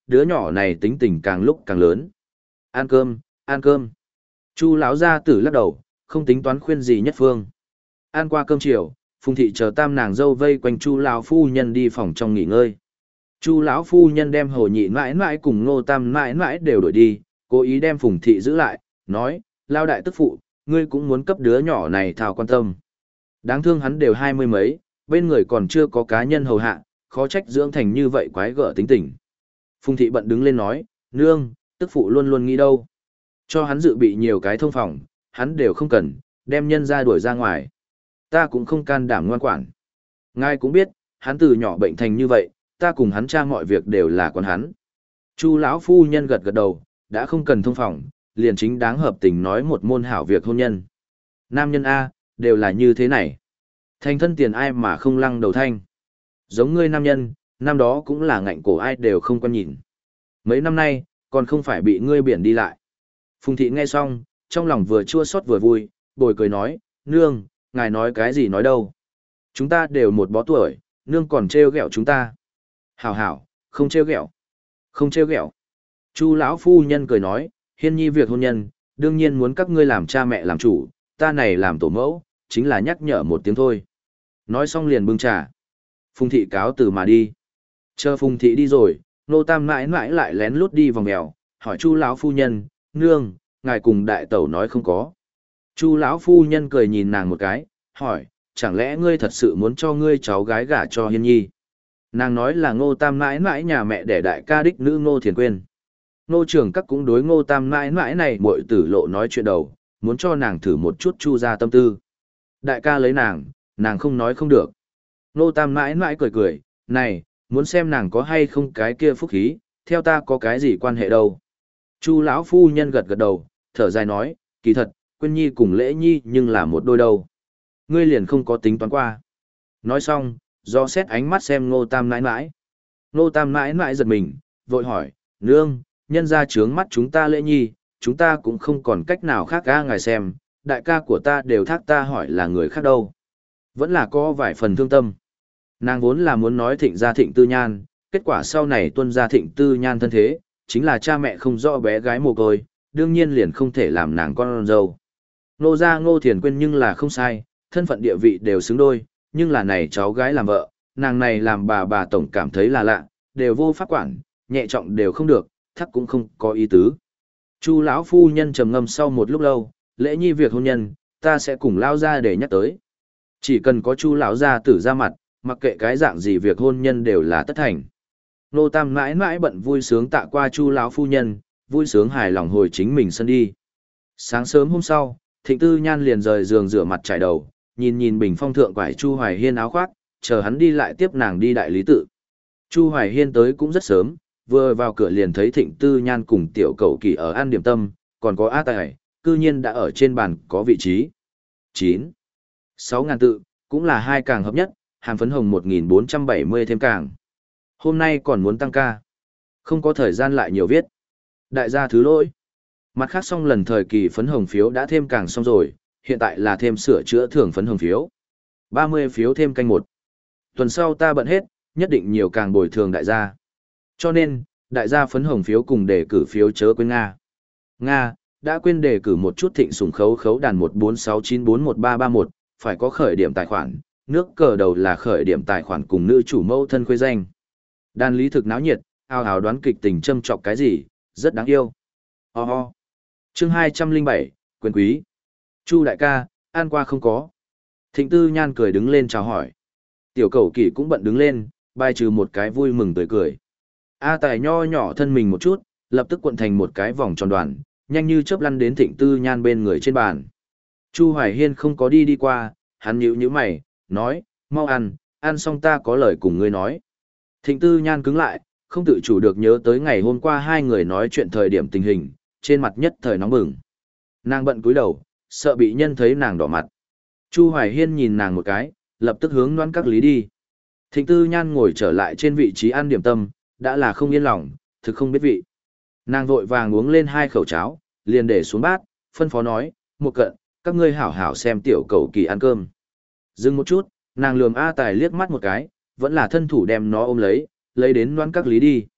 đứa nhỏ này tính tình càng lúc càng lớn. Ăn cơm, ăn cơm. Chu lão gia tử lắc đầu, không tính toán khuyên gì nhất phương. Ăn qua cơm chiều, Phùng thị chờ tam nàng dâu vây quanh Chu lão phu nhân đi phòng trong nghỉ ngơi. Chu lão phu nhân đem Hồ Nhị mãi mãi cùng Ngô Tam mãi mãi đều đổi đi, cố ý đem Phùng thị giữ lại, nói, lao đại tức phụ, ngươi cũng muốn cấp đứa nhỏ này thao quan tâm. Đáng thương hắn đều hai mươi mấy, bên người còn chưa có cá nhân hầu hạ, khó trách dưỡng thành như vậy quái gở tính tình. Phùng thị bận đứng lên nói, nương, tức phụ luôn luôn nghĩ đâu. Cho hắn dự bị nhiều cái thông phòng, hắn đều không cần, đem nhân ra đuổi ra ngoài. Ta cũng không can đảm ngoan quản. Ngài cũng biết, hắn từ nhỏ bệnh thành như vậy, ta cùng hắn cha mọi việc đều là con hắn. Chu lão phu nhân gật gật đầu, đã không cần thông phòng, liền chính đáng hợp tình nói một môn hảo việc hôn nhân. Nam nhân A, đều là như thế này. Thành thân tiền ai mà không lăng đầu thanh. Giống ngươi nam nhân, năm đó cũng là ngạnh cổ ai đều không quan nhìn. Mấy năm nay, còn không phải bị ngươi biển đi lại. Phùng thị nghe xong, trong lòng vừa chua xót vừa vui, bồi cười nói, nương, ngài nói cái gì nói đâu. Chúng ta đều một bó tuổi, nương còn trêu ghẹo chúng ta. Hảo hảo, không trêu ghẹo, không trêu ghẹo. Chu lão phu nhân cười nói, hiên nhi việc hôn nhân, đương nhiên muốn các ngươi làm cha mẹ làm chủ, ta này làm tổ mẫu, chính là nhắc nhở một tiếng thôi. Nói xong liền bưng trà. Phùng thị cáo từ mà đi. Chờ Phùng thị đi rồi, Nô Tam mãi mãi lại lén lút đi vòng mèo, hỏi Chu lão phu nhân, nương, ngài cùng đại tẩu nói không có. Chu lão phu nhân cười nhìn nàng một cái, hỏi, chẳng lẽ ngươi thật sự muốn cho ngươi cháu gái gả cho Hiên nhi? Nàng nói là Ngô Tam mãi mãi nhà mẹ đẻ đại ca đích nữ Ngô Thiền Quyên. Ngô Trường Các cũng đối Ngô Tam mãi mãi này muội tử lộ nói chuyện đầu, muốn cho nàng thử một chút Chu ra tâm tư. Đại ca lấy nàng, nàng không nói không được. Ngô Tam mãi mãi cười cười, này, muốn xem nàng có hay không cái kia phúc khí, theo ta có cái gì quan hệ đâu. Chu lão phu nhân gật gật đầu, thở dài nói, kỳ thật, Quyên nhi cùng Lễ nhi nhưng là một đôi đâu. Ngươi liền không có tính toán qua. Nói xong, do xét ánh mắt xem Ngô Tam mãi mãi. Ngô Tam mãi mãi giật mình, vội hỏi, nương, nhân ra trướng mắt chúng ta Lễ nhi, chúng ta cũng không còn cách nào khác ca ngài xem, đại ca của ta đều thác ta hỏi là người khác đâu. Vẫn là có vài phần thương tâm. Nàng vốn là muốn nói Thịnh gia Thịnh Tư Nhan, kết quả sau này tuân gia Thịnh Tư Nhan thân thế, chính là cha mẹ không rõ bé gái mồ côi, đương nhiên liền không thể làm nàng con dâu. Nô gia Ngô Thiền Quyên nhưng là không sai, thân phận địa vị đều xứng đôi, nhưng là này cháu gái làm vợ, nàng này làm bà bà tổng cảm thấy là lạ, đều vô pháp quản, nhẹ trọng đều không được, thắc cũng không có ý tứ. Chu lão phu nhân trầm ngâm sau một lúc lâu, Lễ nhi việc hôn nhân, ta sẽ cùng lao ra để nhắc tới. Chỉ cần có Chu lão gia tử ra mặt, mặc kệ cái dạng gì việc hôn nhân đều là tất thành. Nô Tam mãi mãi bận vui sướng tạ qua Chu lão phu nhân, vui sướng hài lòng hồi chính mình sân đi. Sáng sớm hôm sau, Thịnh Tư Nhan liền rời giường rửa mặt trải đầu, nhìn nhìn bình phong thượng quải Chu Hoài Hiên áo khoác, chờ hắn đi lại tiếp nàng đi đại lý tự. Chu Hoài Hiên tới cũng rất sớm, vừa vào cửa liền thấy Thịnh Tư Nhan cùng tiểu cậu kỳ ở ăn điểm tâm, còn có A Tài, cư nhiên đã ở trên bàn có vị trí. chín. sáu ngàn tự, cũng là hai càng hợp nhất, hàm phấn hồng một nghìn bốn trăm bảy mươi thêm càng. Hôm nay còn muốn tăng ca. Không có thời gian lại nhiều viết. Đại gia thứ lỗi. Mặt khác xong lần thời kỳ phấn hồng phiếu đã thêm càng xong rồi, hiện tại là thêm sửa chữa thưởng phấn hồng phiếu. ba mươi phiếu thêm canh một. Tuần sau ta bận hết, nhất định nhiều càng bồi thường đại gia. Cho nên, đại gia phấn hồng phiếu cùng đề cử phiếu chớ quên Nga. Nga, đã quên đề cử một chút Thịnh Sủng khấu khấu đàn một bốn sáu chín bốn một ba ba một, phải có khởi điểm tài khoản, nước cờ đầu là khởi điểm tài khoản cùng nữ chủ mẫu thân khuê danh. Đàn lý thực náo nhiệt, ào ào đoán kịch tình châm chọc cái gì, rất đáng yêu. Ho ho. Chương hai trăm lẻ bảy, quyền quý. Chu đại ca, ăn qua không có. Thịnh Tư Nhan cười đứng lên chào hỏi. Tiểu Cẩu Kỳ cũng bận đứng lên, bài trừ một cái vui mừng tươi cười. A Tài nho nhỏ thân mình một chút, lập tức cuộn thành một cái vòng tròn đoàn, nhanh như chớp lăn đến Thịnh Tư Nhan bên người trên bàn. Chu Hoài Hiên không có đi đi qua, hắn nhíu nhíu mày, nói, mau ăn, ăn xong ta có lời cùng ngươi nói. Thịnh Tư Nhan cứng lại, không tự chủ được nhớ tới ngày hôm qua hai người nói chuyện thời điểm tình hình, trên mặt nhất thời nóng bừng. Nàng bận cúi đầu, sợ bị nhân thấy nàng đỏ mặt. Chu Hoài Hiên nhìn nàng một cái, lập tức hướng Loan Các Lý đi. Thịnh Tư Nhan ngồi trở lại trên vị trí ăn điểm tâm, đã là không yên lòng, thực không biết vị. Nàng vội vàng uống lên hai khẩu cháo, liền để xuống bát, phân phó nói, một cận, các ngươi hảo hảo xem tiểu Cẩu Kỳ ăn cơm. Dừng một chút, nàng lườm A Tài liếc mắt một cái, vẫn là thân thủ đem nó ôm lấy, lấy đến Loan Các Lý đi.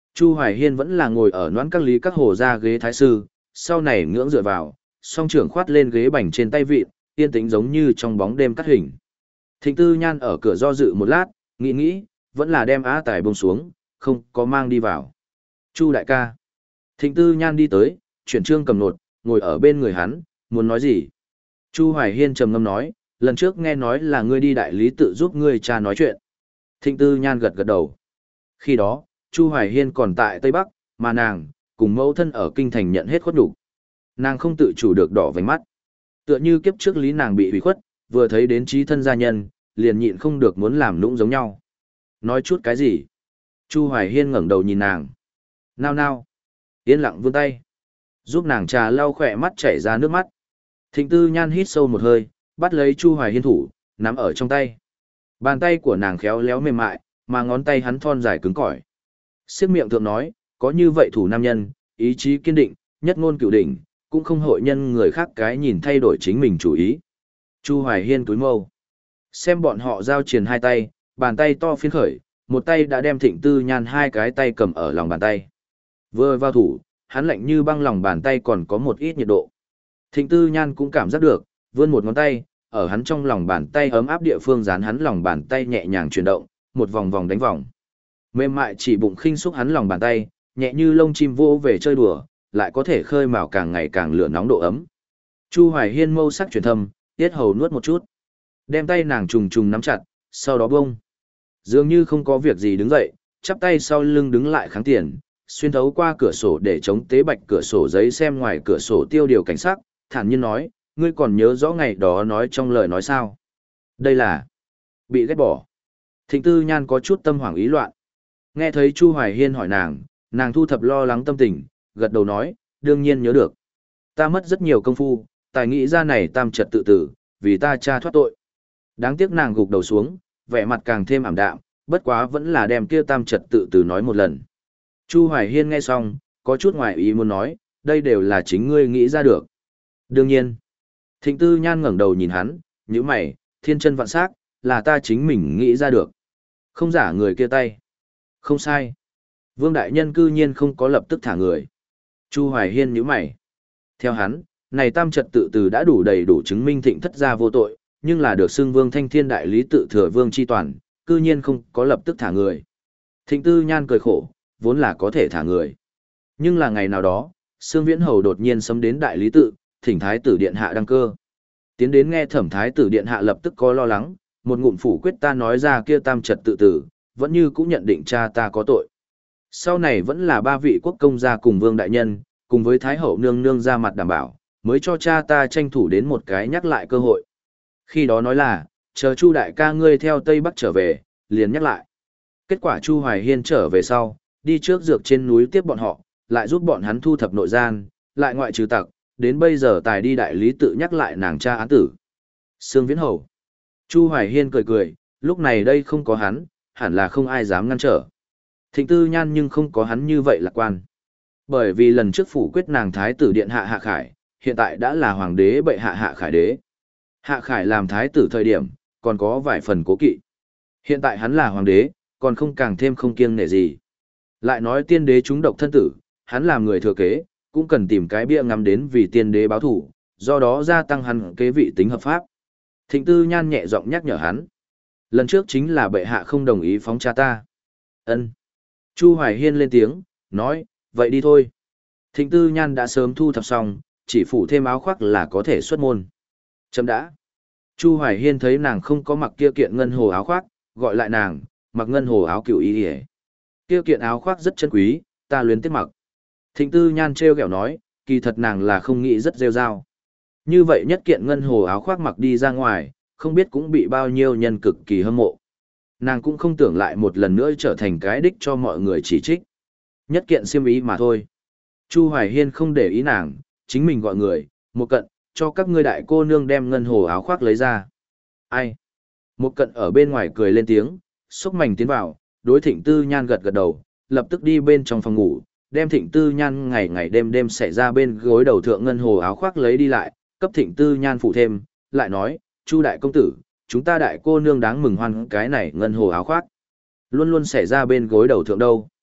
Chu Hoài Hiên vẫn là ngồi ở noãn các lý các hồ ra ghế thái sư, sau này ngưỡng dựa vào, song trưởng khoát lên ghế bành trên tay vịt, yên tĩnh giống như trong bóng đêm cắt hình. Thịnh Tư Nhan ở cửa do dự một lát, nghĩ nghĩ, vẫn là đem á tài buông xuống, không có mang đi vào. Chu đại ca. Thịnh Tư Nhan đi tới, chuyển trương cầm nột, ngồi ở bên người hắn, muốn nói gì? Chu Hoài Hiên trầm ngâm nói, lần trước nghe nói là ngươi đi đại lý tự giúp ngươi cha nói chuyện. Thịnh Tư Nhan gật gật đầu. Khi đó, Chu Hoài Hiên còn tại Tây Bắc, mà nàng, cùng mẫu thân ở kinh thành nhận hết khuất đủ. Nàng không tự chủ được đỏ vành mắt. Tựa như kiếp trước lý nàng bị hủy khuất, vừa thấy đến trí thân gia nhân, liền nhịn không được muốn làm nũng giống nhau. Nói chút cái gì? Chu Hoài Hiên ngẩng đầu nhìn nàng. Nao nao. Yên lặng vươn tay. Giúp nàng trà lau khỏe mắt chảy ra nước mắt. Thịnh Tư Nhan hít sâu một hơi, bắt lấy Chu Hoài Hiên thủ, nắm ở trong tay. Bàn tay của nàng khéo léo mềm mại, mà ngón tay hắn thon dài cứng cỏi. Siết miệng thượng nói, có như vậy thủ nam nhân, ý chí kiên định, nhất ngôn cửu đỉnh, cũng không hội nhân người khác cái nhìn thay đổi chính mình chủ ý. Chu Hoài Hiên túi mâu. Xem bọn họ giao triển hai tay, bàn tay to phiến khởi, một tay đã đem Thịnh Tư Nhan hai cái tay cầm ở lòng bàn tay. Vừa vào thủ, hắn lạnh như băng lòng bàn tay còn có một ít nhiệt độ. Thịnh Tư Nhan cũng cảm giác được, vươn một ngón tay, ở hắn trong lòng bàn tay ấm áp địa phương dán hắn lòng bàn tay nhẹ nhàng chuyển động, một vòng vòng đánh vòng. Mềm mại chỉ bụng khinh xúc hắn lòng bàn tay, nhẹ như lông chim vô về chơi đùa, lại có thể khơi mào càng ngày càng lửa nóng độ ấm. Chu Hoài Hiên mâu sắc chuyển thâm, tiết hầu nuốt một chút. Đem tay nàng trùng trùng nắm chặt, sau đó bông. Dường như không có việc gì đứng dậy, chắp tay sau lưng đứng lại kháng tiền, xuyên thấu qua cửa sổ để chống tế bạch cửa sổ giấy xem ngoài cửa sổ tiêu điều cảnh sắc, thản nhiên nói, ngươi còn nhớ rõ ngày đó nói trong lời nói sao? Đây là bị ghét bỏ. Thịnh Tư Nhan có chút tâm hoảng ý loạn. Nghe thấy Chu Hoài Hiên hỏi nàng, nàng thu thập lo lắng tâm tình, gật đầu nói, đương nhiên nhớ được. Ta mất rất nhiều công phu, tài nghĩ ra này tam trật tự tử, vì ta cha thoát tội. Đáng tiếc nàng gục đầu xuống, vẻ mặt càng thêm ảm đạm, bất quá vẫn là đem kia tam trật tự tử nói một lần. Chu Hoài Hiên nghe xong, có chút ngoài ý muốn nói, đây đều là chính ngươi nghĩ ra được. Đương nhiên. Thịnh Tư Nhan ngẩng đầu nhìn hắn, nhíu mày, thiên chân vạn sắc, là ta chính mình nghĩ ra được. Không giả người kia tay. Không sai. Vương Đại Nhân cư nhiên không có lập tức thả người. Chu Hoài Hiên nhíu mày. Theo hắn, này tam trật tự từ đã đủ đầy đủ chứng minh Thịnh thất gia vô tội, nhưng là được xưng Vương Thanh Thiên đại lý tự thừa Vương chi toàn, cư nhiên không có lập tức thả người. Thịnh Tư Nhan cười khổ, vốn là có thể thả người. Nhưng là ngày nào đó, Sương Viễn Hầu đột nhiên xâm đến đại lý tự, thỉnh thái tử điện hạ đăng cơ. Tiến đến nghe thẩm thái tử điện hạ lập tức có lo lắng, một ngụm phủ quyết ta nói ra kia tam trật tự tử, vẫn như cũng nhận định cha ta có tội. Sau này vẫn là ba vị quốc công gia cùng Vương Đại Nhân, cùng với Thái Hậu nương nương ra mặt đảm bảo, mới cho cha ta tranh thủ đến một cái nhắc lại cơ hội. Khi đó nói là, chờ Chu đại ca ngươi theo Tây Bắc trở về, liền nhắc lại. Kết quả Chu Hoài Hiên trở về sau, đi trước dược trên núi tiếp bọn họ, lại giúp bọn hắn thu thập nội gian, lại ngoại trừ tặc, đến bây giờ tài đi đại lý tự nhắc lại nàng cha án tử. Sương Viễn Hầu. Chu Hoài Hiên cười cười, lúc này đây không có hắn, hẳn là không ai dám ngăn trở. Thịnh Tư Nhan nhưng không có hắn như vậy lạc quan. Bởi vì lần trước phủ quyết nàng thái tử điện hạ Hạ Khải, hiện tại đã là hoàng đế bệ hạ Hạ Khải đế. Hạ Khải làm thái tử thời điểm, còn có vài phần cố kỵ. Hiện tại hắn là hoàng đế, còn không càng thêm không kiêng nể gì. Lại nói tiên đế trúng độc thân tử, hắn làm người thừa kế, cũng cần tìm cái bia ngắm đến vì tiên đế báo thủ, do đó gia tăng hắn kế vị tính hợp pháp. Thịnh Tư Nhan nhẹ giọng nhắc nhở hắn. Lần trước chính là bệ hạ không đồng ý phóng cha ta. Ân. Chu Hoài Hiên lên tiếng, nói, vậy đi thôi. Thịnh Tư Nhan đã sớm thu thập xong, chỉ phủ thêm áo khoác là có thể xuất môn. Chấm đã. Chu Hoài Hiên thấy nàng không có mặc kia kiện ngân hồ áo khoác, gọi lại nàng, mặc ngân hồ áo cửu y đi. Kia kiện áo khoác rất chân quý, ta luyến tiếc mặc. Thịnh Tư Nhan trêu ghẹo nói, kỳ thật nàng là không nghĩ rất rêu rao. Như vậy nhất kiện ngân hồ áo khoác mặc đi ra ngoài, không biết cũng bị bao nhiêu nhân cực kỳ hâm mộ. Nàng cũng không tưởng lại một lần nữa trở thành cái đích cho mọi người chỉ trích. Nhất kiện xiêm ý mà thôi. Chu Hoài Hiên không để ý nàng, chính mình gọi người, một cận, cho các ngươi đại cô nương đem ngân hồ áo khoác lấy ra. Ai? Một cận ở bên ngoài cười lên tiếng, xúc mảnh tiến vào, đối Thịnh Tư Nhan gật gật đầu, lập tức đi bên trong phòng ngủ, đem Thịnh Tư Nhan ngày ngày đêm đêm xảy ra bên gối đầu thượng ngân hồ áo khoác lấy đi lại, cấp Thịnh Tư Nhan phụ thêm, lại nói, Chu đại công tử, chúng ta đại cô nương đáng mừng hoan cái này ngân hồ áo khoác. Luôn luôn xảy ra bên gối đầu thượng đâu.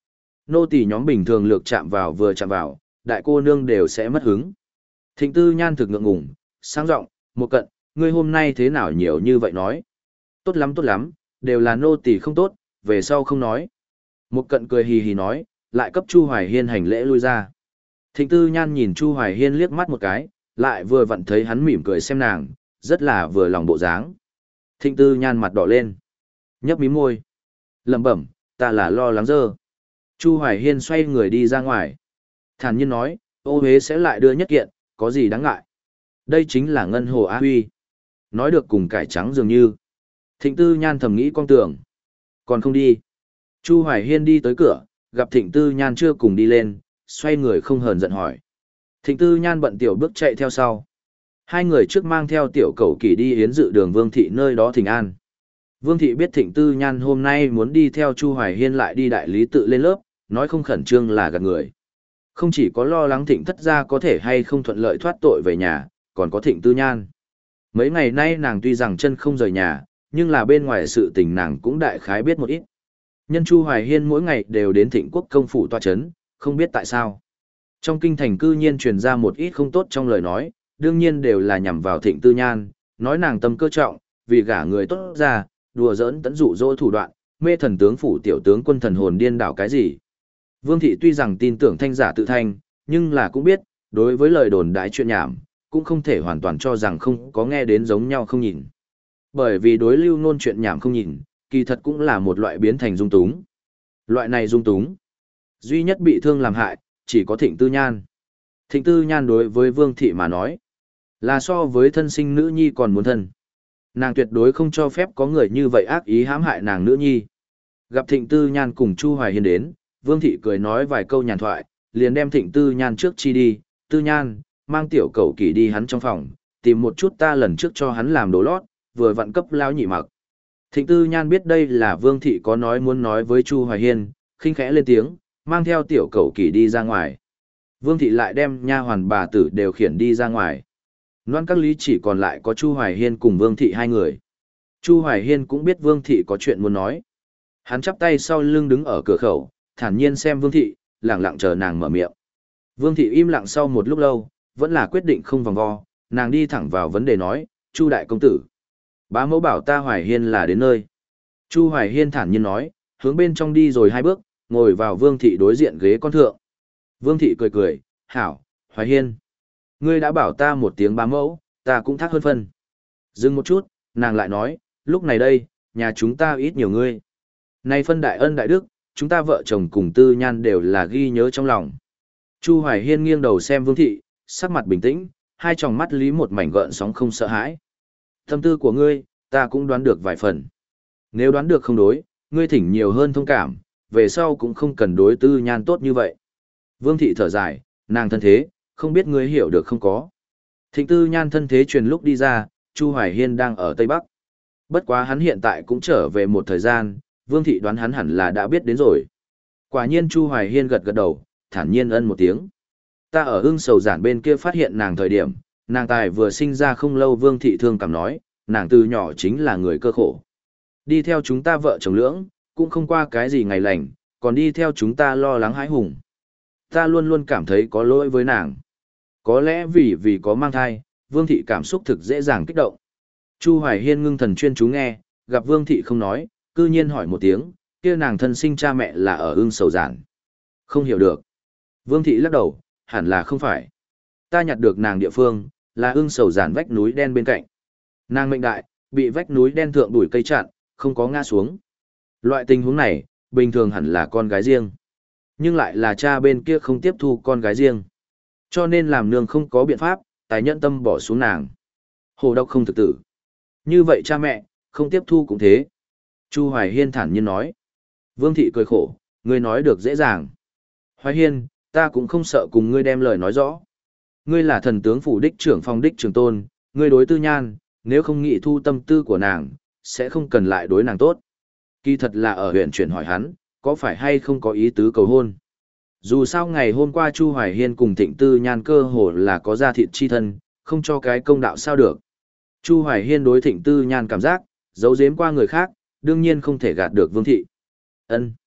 nô tỳ nhóm bình thường lược chạm vào vừa chạm vào, đại cô nương đều sẽ mất hứng. Thịnh Tư Nhan thực ngượng ngùng, sang giọng, một cận, ngươi hôm nay thế nào nhiều như vậy nói. Tốt lắm tốt lắm, đều là nô tỳ không tốt, về sau không nói. Một cận cười hì hì nói, lại cấp Chu Hoài Hiên hành lễ lui ra. Thịnh Tư Nhan nhìn Chu Hoài Hiên liếc mắt một cái, lại vừa vặn thấy hắn mỉm cười xem nàng, rất là vừa lòng bộ dáng. Thịnh Tư Nhan mặt đỏ lên, nhấp mí môi, lẩm bẩm, ta là lo lắng dơ. Chu Hoài Hiên xoay người đi ra ngoài. Thản nhiên nói, ô hế sẽ lại đưa nhất kiện, có gì đáng ngại. Đây chính là ngân hồ á huy. Nói được cùng cải trắng dường như. Thịnh Tư Nhan thầm nghĩ con tưởng. Còn không đi. Chu Hoài Hiên đi tới cửa, gặp Thịnh Tư Nhan chưa cùng đi lên, xoay người không hờn giận hỏi. Thịnh Tư Nhan bận tiểu bước chạy theo sau. Hai người trước mang theo tiểu cầu kỳ đi yến dự đường Vương Thị nơi đó thỉnh an. Vương Thị biết Thịnh Tư Nhan hôm nay muốn đi theo Chu Hoài Hiên lại đi đại lý tự lên lớp, nói không khẩn trương là gạt người. Không chỉ có lo lắng Thịnh thất gia có thể hay không thuận lợi thoát tội về nhà, còn có Thịnh Tư Nhan. Mấy ngày nay nàng tuy rằng chân không rời nhà, nhưng là bên ngoài sự tình nàng cũng đại khái biết một ít. Nhân Chu Hoài Hiên mỗi ngày đều đến Thịnh Quốc công phủ tọa chấn, không biết tại sao. Trong kinh thành cư nhiên truyền ra một ít không tốt trong lời nói, đương nhiên đều là nhằm vào Thịnh Tư Nhan, nói nàng tâm cơ trọng, vì gả người tốt ra, đùa giỡn tấn dụ dỗ thủ đoạn, mê thần tướng phủ tiểu tướng quân thần hồn điên đảo cái gì. Vương Thị tuy rằng tin tưởng thanh giả tự thanh, nhưng là cũng biết, đối với lời đồn đại chuyện nhảm, cũng không thể hoàn toàn cho rằng không có nghe đến giống nhau không nhìn. Bởi vì đối lưu ngôn chuyện nhảm không nhìn, kỳ thật cũng là một loại biến thành dung túng. Loại này dung túng, duy nhất bị thương làm hại, chỉ có Thịnh Tư Nhan. Thịnh Tư Nhan đối với Vương Thị mà nói, là so với thân sinh nữ nhi còn muốn thân. Nàng tuyệt đối không cho phép có người như vậy ác ý hãm hại nàng nữ nhi. Gặp Thịnh Tư Nhan cùng Chu Hoài Hiên đến, Vương Thị cười nói vài câu nhàn thoại, liền đem Thịnh Tư Nhan trước chi đi. Tư Nhan, mang tiểu cẩu kỷ đi hắn trong phòng, tìm một chút ta lần trước cho hắn làm đồ lót, vừa vặn cấp lao nhị mặc. Thịnh Tư Nhan biết đây là Vương Thị có nói muốn nói với Chu Hoài Hiên, khinh khẽ lên tiếng, mang theo tiểu cẩu kỷ đi ra ngoài. Vương Thị lại đem nha hoàn bà tử đều khiển đi ra ngoài. Loan các lý chỉ còn lại có Chu Hoài Hiên cùng Vương Thị hai người. Chu Hoài Hiên cũng biết Vương Thị có chuyện muốn nói. Hắn chắp tay sau lưng đứng ở cửa khẩu, thản nhiên xem Vương Thị, lặng lặng chờ nàng mở miệng. Vương Thị im lặng sau một lúc lâu, vẫn là quyết định không vòng vo, nàng đi thẳng vào vấn đề nói, Chu đại công tử. Bá mẫu bảo ta Hoài Hiên là đến nơi. Chu Hoài Hiên thản nhiên nói, hướng bên trong đi rồi hai bước, ngồi vào Vương Thị đối diện ghế con thượng. Vương Thị cười cười, hảo, Hoài Hiên. Ngươi đã bảo ta một tiếng bá mẫu, ta cũng thắc hơn phân. Dừng một chút, nàng lại nói, lúc này đây, nhà chúng ta ít nhiều ngươi. Này phân đại ân đại đức, chúng ta vợ chồng cùng Tư Nhan đều là ghi nhớ trong lòng. Chu Hoài Hiên nghiêng đầu xem Vương Thị, sắc mặt bình tĩnh, hai tròng mắt lý một mảnh gợn sóng không sợ hãi. Tâm tư của ngươi, ta cũng đoán được vài phần. Nếu đoán được không đối, ngươi thỉnh nhiều hơn thông cảm, về sau cũng không cần đối Tư Nhan tốt như vậy. Vương Thị thở dài, nàng thân thế, không biết ngươi hiểu được không có. Thịnh Tư Nhan thân thế truyền lúc đi ra, Chu Hoài Hiên đang ở Tây Bắc. Bất quá hắn hiện tại cũng trở về một thời gian, Vương Thị đoán hắn hẳn là đã biết đến rồi. Quả nhiên Chu Hoài Hiên gật gật đầu, thản nhiên ân một tiếng. Ta ở Hưng Sầu Giản bên kia phát hiện nàng thời điểm, nàng tài vừa sinh ra không lâu. Vương Thị thương cảm nói, nàng từ nhỏ chính là người cơ khổ. Đi theo chúng ta vợ chồng lưỡng, cũng không qua cái gì ngày lành, còn đi theo chúng ta lo lắng hãi hùng. Ta luôn luôn cảm thấy có lỗi với nàng. Có lẽ vì vì có mang thai, Vương Thị cảm xúc thực dễ dàng kích động. Chu Hoài Hiên ngưng thần chuyên chú nghe, gặp Vương Thị không nói, cư nhiên hỏi một tiếng, kia nàng thân sinh cha mẹ là ở Hưng Sầu Giản. Không hiểu được. Vương Thị lắc đầu, hẳn là không phải. Ta nhặt được nàng địa phương, là Hưng Sầu Giản vách núi đen bên cạnh. Nàng mệnh đại, bị vách núi đen thượng đuổi cây chặn, không có ngã xuống. Loại tình huống này, bình thường hẳn là con gái riêng. Nhưng lại là cha bên kia không tiếp thu con gái riêng. Cho nên làm nương không có biện pháp, tài nhẫn tâm bỏ xuống nàng. Hồ độc không thực tử. Như vậy cha mẹ, không tiếp thu cũng thế. Chu Hoài Hiên thản nhiên nói. Vương Thị cười khổ, ngươi nói được dễ dàng. Hoài Hiên, ta cũng không sợ cùng ngươi đem lời nói rõ. Ngươi là thần tướng phủ đích trưởng phong đích trưởng tôn, ngươi đối Tư Nhan, nếu không nghĩ thu tâm tư của nàng, sẽ không cần lại đối nàng tốt. Kỳ thật là ở huyện chuyển hỏi hắn, có phải hay không có ý tứ cầu hôn. Dù sao ngày hôm qua Chu Hoài Hiên cùng Thịnh Tư Nhan cơ hồ là có gia thịt chi thân, không cho cái công đạo sao được. Chu Hoài Hiên đối Thịnh Tư Nhan cảm giác, giấu giếm qua người khác, đương nhiên không thể gạt được Vương Thị. Ân.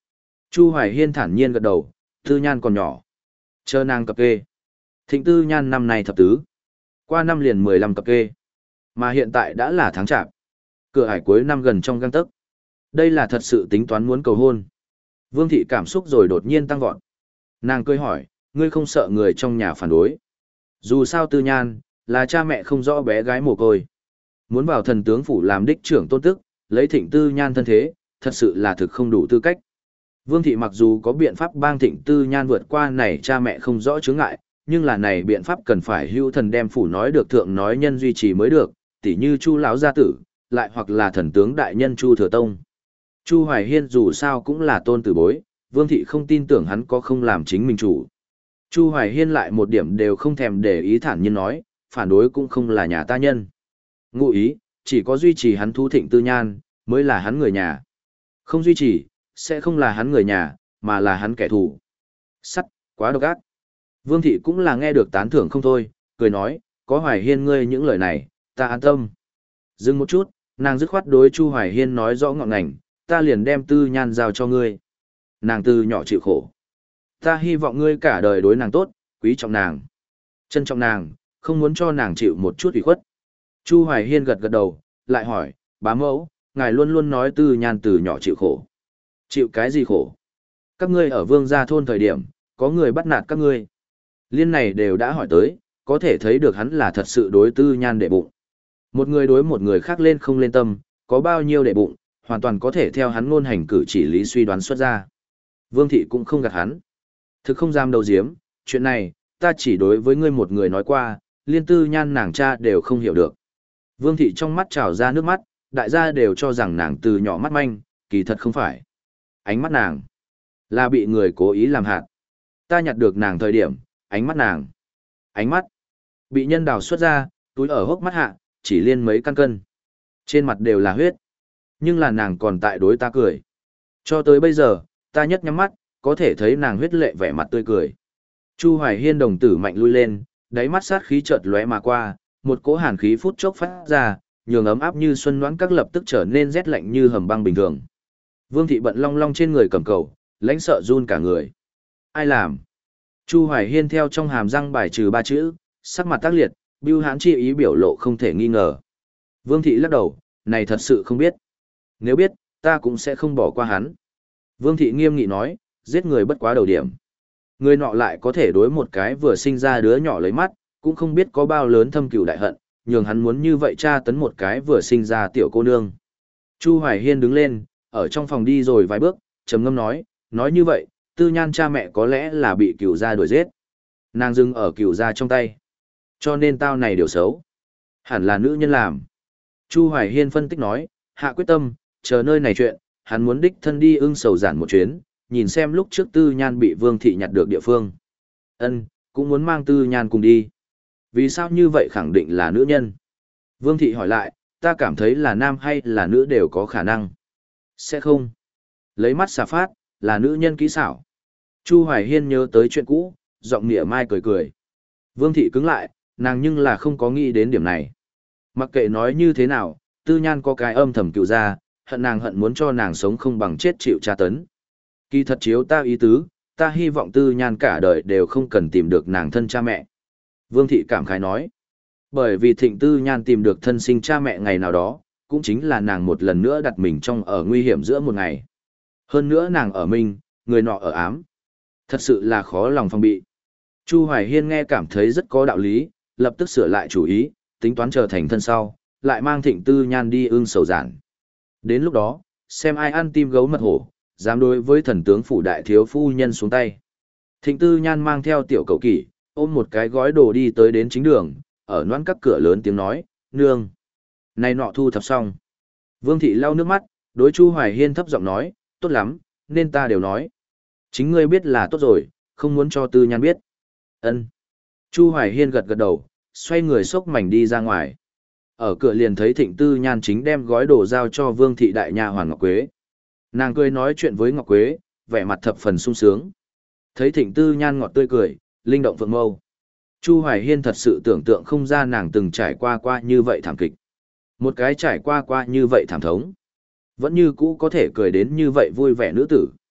Chu Hoài Hiên thản nhiên gật đầu, Tư Nhan còn nhỏ. Chờ nàng cập kê. Thịnh Tư Nhan năm nay thập tứ. Qua năm liền mười lăm cập kê. Mà hiện tại đã là tháng chạp. Cửa hải cuối năm gần trong gang tấc. Đây là thật sự tính toán muốn cầu hôn. Vương thị cảm xúc rồi đột nhiên tăng vọt. Nàng cười hỏi, ngươi không sợ người trong nhà phản đối. Dù sao Tư Nhan, là cha mẹ không rõ bé gái mồ côi. Muốn vào thần tướng phủ làm đích trưởng tôn tức, lấy Thịnh Tư Nhan thân thế, thật sự là thực không đủ tư cách. Vương thị mặc dù có biện pháp bang Thịnh Tư Nhan vượt qua này cha mẹ không rõ chướng ngại, nhưng là này biện pháp cần phải hữu thần đem phủ nói được thượng nói nhân duy trì mới được, tỉ như Chu lão gia tử, lại hoặc là thần tướng đại nhân Chu Thừa Tông. Chu Hoài Hiên dù sao cũng là tôn tử bối, Vương thị không tin tưởng hắn có không làm chính mình chủ. Chu Hoài Hiên lại một điểm đều không thèm để ý thản nhiên nói, phản đối cũng không là nhà ta nhân. Ngụ ý, chỉ có duy trì hắn thu Thịnh Tư Nhan, mới là hắn người nhà. Không duy trì, sẽ không là hắn người nhà, mà là hắn kẻ thù. Sắt, quá độc ác. Vương thị cũng là nghe được tán thưởng không thôi, cười nói, có Hoài Hiên ngươi những lời này, ta an tâm. Dừng một chút, nàng dứt khoát đối Chu Hoài Hiên nói rõ ngọn ngành, ta liền đem Tư Nhan giao cho ngươi. Nàng từ nhỏ chịu khổ. Ta hy vọng ngươi cả đời đối nàng tốt, quý trọng nàng, trân trọng nàng, không muốn cho nàng chịu một chút ủy khuất. Chu Hoài Hiên gật gật đầu, lại hỏi, bá mẫu, ngài luôn luôn nói Tư Nhan từ nhỏ chịu khổ. Chịu cái gì khổ? Các ngươi ở Vương gia thôn thời điểm, có người bắt nạt các ngươi. Liên này đều đã hỏi tới, có thể thấy được hắn là thật sự đối Tư Nhan đệ bụng. Một người đối một người khác lên không lên tâm, có bao nhiêu đệ bụng, hoàn toàn có thể theo hắn ngôn hành cử chỉ lý suy đoán xuất ra. Vương thị cũng không gạt hắn. Thực không dám đầu diếm, chuyện này, ta chỉ đối với ngươi một người nói qua, liên Tư Nhan nàng cha đều không hiểu được. Vương thị trong mắt trào ra nước mắt, đại gia đều cho rằng nàng từ nhỏ mắt manh, kỳ thật không phải. Ánh mắt nàng, là bị người cố ý làm hạt. Ta nhặt được nàng thời điểm, ánh mắt nàng. Ánh mắt, bị nhân đào xuất ra, túi ở hốc mắt hạ, chỉ liên mấy căn cân. Trên mặt đều là huyết. Nhưng là nàng còn tại đối ta cười. Cho tới bây giờ, ta nhất nhắm mắt, có thể thấy nàng huyết lệ vẻ mặt tươi cười. Chu Hoài Hiên đồng tử mạnh lui lên, đáy mắt sát khí chợt lóe mà qua, một cỗ hàn khí phút chốc phát ra, nhường ấm áp như xuân noãn các lập tức trở nên rét lạnh như hầm băng bình thường. Vương thị bận long long trên người cầm cầu, lãnh sợ run cả người. Ai làm? Chu Hoài Hiên theo trong hàm răng bài trừ ba chữ, sắc mặt tác liệt, bưu hãn chi ý biểu lộ không thể nghi ngờ. Vương thị lắc đầu, này thật sự không biết. Nếu biết, ta cũng sẽ không bỏ qua hắn. Vương thị nghiêm nghị nói, giết người bất quá đầu điểm. Người nọ lại có thể đối một cái vừa sinh ra đứa nhỏ lấy mắt, cũng không biết có bao lớn thâm cừu đại hận, nhường hắn muốn như vậy tra tấn một cái vừa sinh ra tiểu cô nương. Chu Hoài Hiên đứng lên, ở trong phòng đi rồi vài bước, trầm ngâm nói, nói như vậy, Tư Nhan cha mẹ có lẽ là bị cửu gia đuổi giết. Nàng dừng ở cửu gia trong tay. Cho nên tao này điều xấu. Hẳn là nữ nhân làm. Chu Hoài Hiên phân tích nói, hạ quyết tâm, chờ nơi này chuyện, hắn muốn đích thân đi ưng sầu giản một chuyến, nhìn xem lúc trước Tư Nhan bị Vương thị nhặt được địa phương. Ân, cũng muốn mang Tư Nhan cùng đi. Vì sao như vậy khẳng định là nữ nhân? Vương thị hỏi lại, ta cảm thấy là nam hay là nữ đều có khả năng. Sẽ không. Lấy mắt xà phát, là nữ nhân kỹ xảo. Chu Hoài Hiên nhớ tới chuyện cũ, giọng nghĩa mai cười cười. Vương thị cứng lại, nàng nhưng là không có nghĩ đến điểm này. Mặc kệ nói như thế nào, Tư Nhan có cái âm thầm cựu ra, hận nàng hận muốn cho nàng sống không bằng chết chịu tra tấn. Kỳ thật chiếu ta ý tứ, ta hy vọng Tư Nhan cả đời đều không cần tìm được nàng thân cha mẹ. Vương thị cảm khái nói. Bởi vì Thịnh Tư Nhan tìm được thân sinh cha mẹ ngày nào đó, cũng chính là nàng một lần nữa đặt mình trong ở nguy hiểm giữa một ngày. Hơn nữa nàng ở minh, người nọ ở ám. Thật sự là khó lòng phòng bị. Chu Hoài Hiên nghe cảm thấy rất có đạo lý, lập tức sửa lại chủ ý, tính toán trở thành thân sau, lại mang Thịnh Tư Nhan đi ưng sầu giản. Đến lúc đó, xem ai ăn tim gấu mật hổ, dám đối với thần tướng phủ đại thiếu phu nhân xuống tay. Thịnh Tư Nhan mang theo tiểu cậu kỷ, ôm một cái gói đồ đi tới đến chính đường, ở noãn các cửa lớn tiếng nói, nương. Này nọ thu thập xong. Vương thị lau nước mắt, đối Chu Hoài Hiên thấp giọng nói, tốt lắm, nên ta đều nói. Chính ngươi biết là tốt rồi, không muốn cho Tư Nhan biết. Ân. Chu Hoài Hiên gật gật đầu, xoay người xốc mảnh đi ra ngoài. Ở cửa liền thấy Thịnh Tư Nhan chính đem gói đồ giao cho Vương thị đại nha hoàn Ngọc Quế. Nàng cười nói chuyện với Ngọc Quế, vẻ mặt thập phần sung sướng. Thấy Thịnh Tư Nhan ngọt tươi cười, linh động phượng mâu. Chu Hoài Hiên thật sự tưởng tượng không ra nàng từng trải qua qua như vậy thảm kịch. Một cái trải qua qua như vậy thảm thống. Vẫn như cũ có thể cười đến như vậy vui vẻ nữ tử.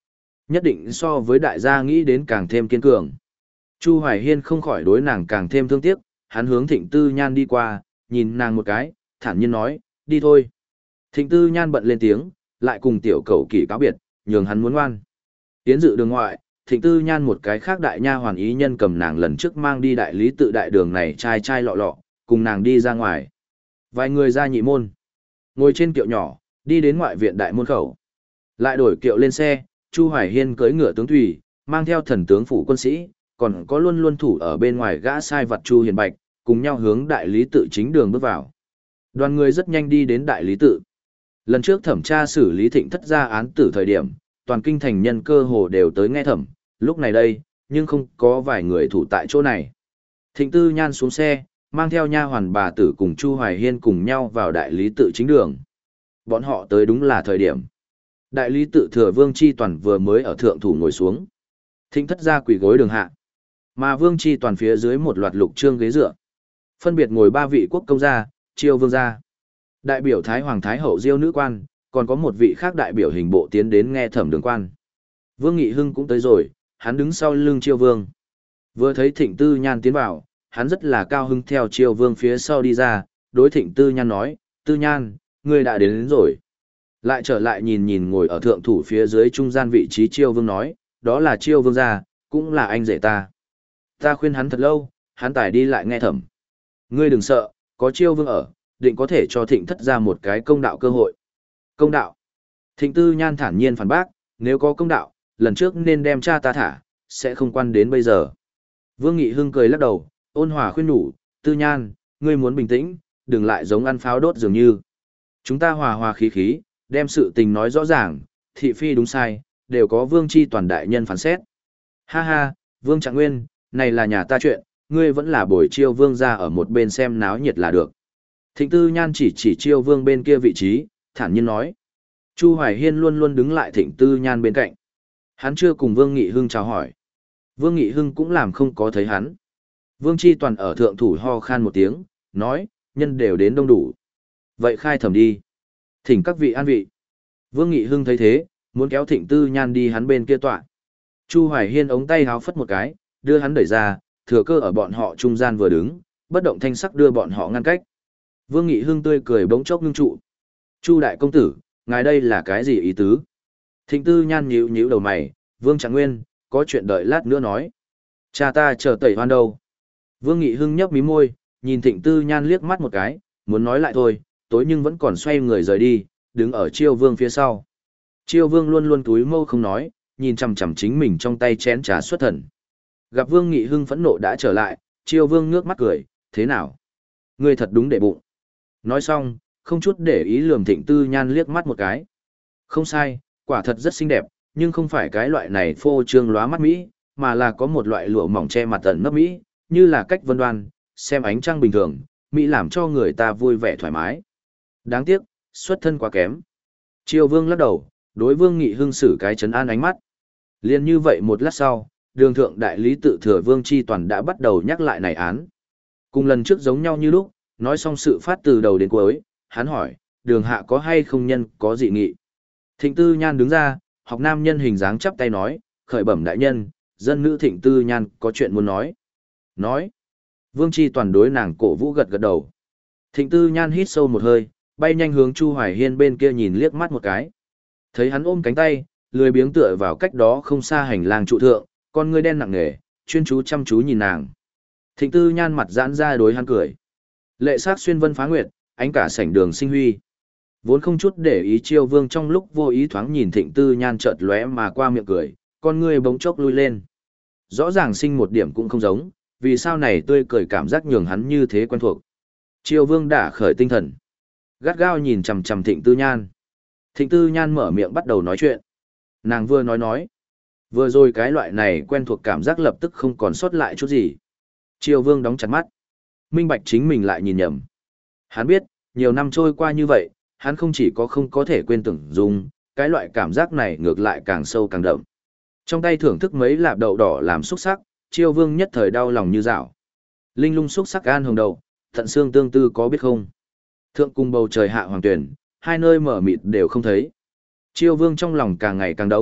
Nhất định so với đại gia nghĩ đến càng thêm kiên cường. Chu Hoài Hiên không khỏi đối nàng càng thêm thương tiếc, hắn hướng Thịnh Tư Nhan đi qua, nhìn nàng một cái, thản nhiên nói, đi thôi. Thịnh Tư Nhan bận lên tiếng, lại cùng tiểu cầu kỳ cáo biệt, nhường hắn muốn ngoan. Tiến dự đường ngoại, Thịnh Tư Nhan một cái khác đại nha hoàn ý nhân cầm nàng lần trước mang đi đại lý tự đại đường này trai trai lọ lọ, cùng nàng đi ra ngoài. Vài người ra nhị môn, ngồi trên kiệu nhỏ, đi đến ngoại viện đại môn khẩu. Lại đổi kiệu lên xe, Chu Hoài Hiên cưỡi ngựa tướng thủy, mang theo thần tướng phủ quân sĩ, còn có luôn luôn thủ ở bên ngoài gã sai vật Chu Hiền Bạch, cùng nhau hướng đại lý tự chính đường bước vào. Đoàn người rất nhanh đi đến đại lý tự. Lần trước thẩm tra xử lý Thịnh Thất gia án tử thời điểm, toàn kinh thành nhân cơ hồ đều tới nghe thẩm, lúc này đây, nhưng không có vài người thủ tại chỗ này. Thịnh Tư Nhan xuống xe, mang theo nha hoàn bà tử cùng Chu Hoài Hiên cùng nhau vào đại lý tự chính đường. Bọn họ tới đúng là thời điểm. Đại lý tự thừa Vương Chi Toàn vừa mới ở thượng thủ ngồi xuống. Thịnh Thất gia quỳ gối đường hạ. Mà Vương Chi Toàn phía dưới một loạt lục trương ghế dựa. Phân biệt ngồi ba vị quốc công gia, Chiêu Vương gia. Đại biểu Thái Hoàng Thái Hậu Diêu nữ quan, còn có một vị khác đại biểu hình bộ tiến đến nghe thẩm đường quan. Vương Nghị Hưng cũng tới rồi, hắn đứng sau lưng Chiêu Vương. Vừa thấy Thịnh Tư Nhan tiến vào, hắn rất là cao hứng theo Chiêu Vương phía sau đi ra, đối Thịnh Tư Nhan nói, Tư Nhan, ngươi đã đến, đến rồi. Lại trở lại nhìn nhìn ngồi ở thượng thủ phía dưới trung gian vị trí Chiêu Vương nói, đó là Chiêu Vương gia, cũng là anh rể ta. Ta khuyên hắn thật lâu, hắn tài đi lại nghe thẩm. Ngươi đừng sợ, có Chiêu Vương ở, định có thể cho Thịnh Thất gia một cái công đạo cơ hội. Công đạo. Thịnh Tư Nhan thản nhiên phản bác, nếu có công đạo, lần trước nên đem cha ta thả, sẽ không quan đến bây giờ. Vương Nghị Hưng cười lắc đầu, ôn hòa khuyên nhủ, Tư Nhan, ngươi muốn bình tĩnh, đừng lại giống ăn pháo đốt dường như. Chúng ta hòa hòa khí khí, đem sự tình nói rõ ràng, thị phi đúng sai, đều có Vương Chi Toàn đại nhân phán xét. Ha ha, Vương Trạng Nguyên, này là nhà ta chuyện, ngươi vẫn là bồi Chiêu Vương ra ở một bên xem náo nhiệt là được. Thịnh Tư Nhan chỉ chỉ Chiêu Vương bên kia vị trí, thản nhiên nói. Chu Hoài Hiên luôn luôn đứng lại Thịnh Tư Nhan bên cạnh. Hắn chưa cùng Vương Nghị Hưng chào hỏi. Vương Nghị Hưng cũng làm không có thấy hắn. Vương Chi Toàn ở thượng thủ ho khan một tiếng, nói, nhân đều đến đông đủ. Vậy khai thẩm đi. Thỉnh các vị an vị. Vương Nghị Hưng thấy thế, muốn kéo Thịnh Tư Nhan đi hắn bên kia tọa. Chu Hoài Hiên ống tay háo phất một cái, đưa hắn đẩy ra, thừa cơ ở bọn họ trung gian vừa đứng, bất động thanh sắc đưa bọn họ ngăn cách. Vương Nghị Hưng tươi cười bỗng chốc ngưng trụ. Chu đại công tử, ngài đây là cái gì ý tứ? Thịnh Tư Nhan nhíu nhíu đầu mày, Vương Trạng Nguyên, có chuyện đợi lát nữa nói. Cha ta chờ tẩy hoan đâu? Vương Nghị Hưng nhấp mí môi, nhìn Thịnh Tư Nhan liếc mắt một cái, muốn nói lại thôi, tối nhưng vẫn còn xoay người rời đi, đứng ở Chiêu Vương phía sau. Chiêu Vương luôn luôn túi mâu không nói, nhìn chằm chằm chính mình trong tay chén trà xuất thần. Gặp Vương Nghị Hưng phẫn nộ đã trở lại, Chiêu Vương ngước mắt cười, thế nào? Ngươi thật đúng để bụng. Nói xong, không chút để ý lườm Thịnh Tư Nhan liếc mắt một cái. Không sai, quả thật rất xinh đẹp, nhưng không phải cái loại này phô trương lóa mắt Mỹ, mà là có một loại lụa mỏng che mặt tận nấp Mỹ, như là cách vân đoan, xem ánh trăng bình thường, Mỹ làm cho người ta vui vẻ thoải mái. Đáng tiếc, xuất thân quá kém. Triều Vương lắc đầu, đối Vương Nghị Hưng xử cái trấn an ánh mắt. Liên như vậy một lát sau, đường thượng đại lý tự thừa Vương Chi Toàn đã bắt đầu nhắc lại này án. Cùng lần trước giống nhau như lúc, nói xong sự phát từ đầu đến cuối, hắn hỏi, đường hạ có hay không nhân có dị nghị. Thịnh Tư Nhan đứng ra, học nam nhân hình dáng chắp tay nói, khởi bẩm đại nhân, dân nữ Thịnh Tư Nhan có chuyện muốn nói. Nói. Vương Chi Toàn đối nàng cổ vũ gật gật đầu. Thịnh Tư Nhan hít sâu một hơi, bay nhanh hướng Chu Hoài Hiên bên kia nhìn liếc mắt một cái. Thấy hắn ôm cánh tay, lười biếng tựa vào cách đó không xa hành lang trụ thượng, con ngươi đen nặng nề, chuyên chú chăm chú nhìn nàng. Thịnh Tư Nhan mặt giãn ra đối hắn cười. Lệ sắc xuyên vân phá nguyệt, ánh cả sảnh đường sinh huy. Vốn không chút để ý Chiêu Vương trong lúc vô ý thoáng nhìn Thịnh Tư Nhan chợt lóe mà qua miệng cười, con ngươi bỗng chốc lui lên. Rõ ràng sinh một điểm cũng không giống, vì sao này tươi cười cảm giác nhường hắn như thế quen thuộc. Chiêu Vương đã khởi tinh thần, gắt gao nhìn chằm chằm Thịnh Tư Nhan. Thịnh Tư Nhan mở miệng bắt đầu nói chuyện. Nàng vừa nói nói, vừa rồi cái loại này quen thuộc cảm giác lập tức không còn sót lại chút gì. Chiêu Vương đóng chặt mắt, minh bạch chính mình lại nhìn nhầm. Hắn biết, nhiều năm trôi qua như vậy, hắn không chỉ có không có thể quên tưởng dùng, cái loại cảm giác này ngược lại càng sâu càng đậm. Trong tay thưởng thức mấy lạp đậu đỏ làm xúc sắc, Chiêu Vương nhất thời đau lòng như dạo. Linh lung xúc sắc gan hồng đậu, thận xương tương tư có biết không? Thượng cung bầu trời hạ hoàng tuyển, hai nơi mở mịt đều không thấy. Chiêu Vương trong lòng càng ngày càng đống,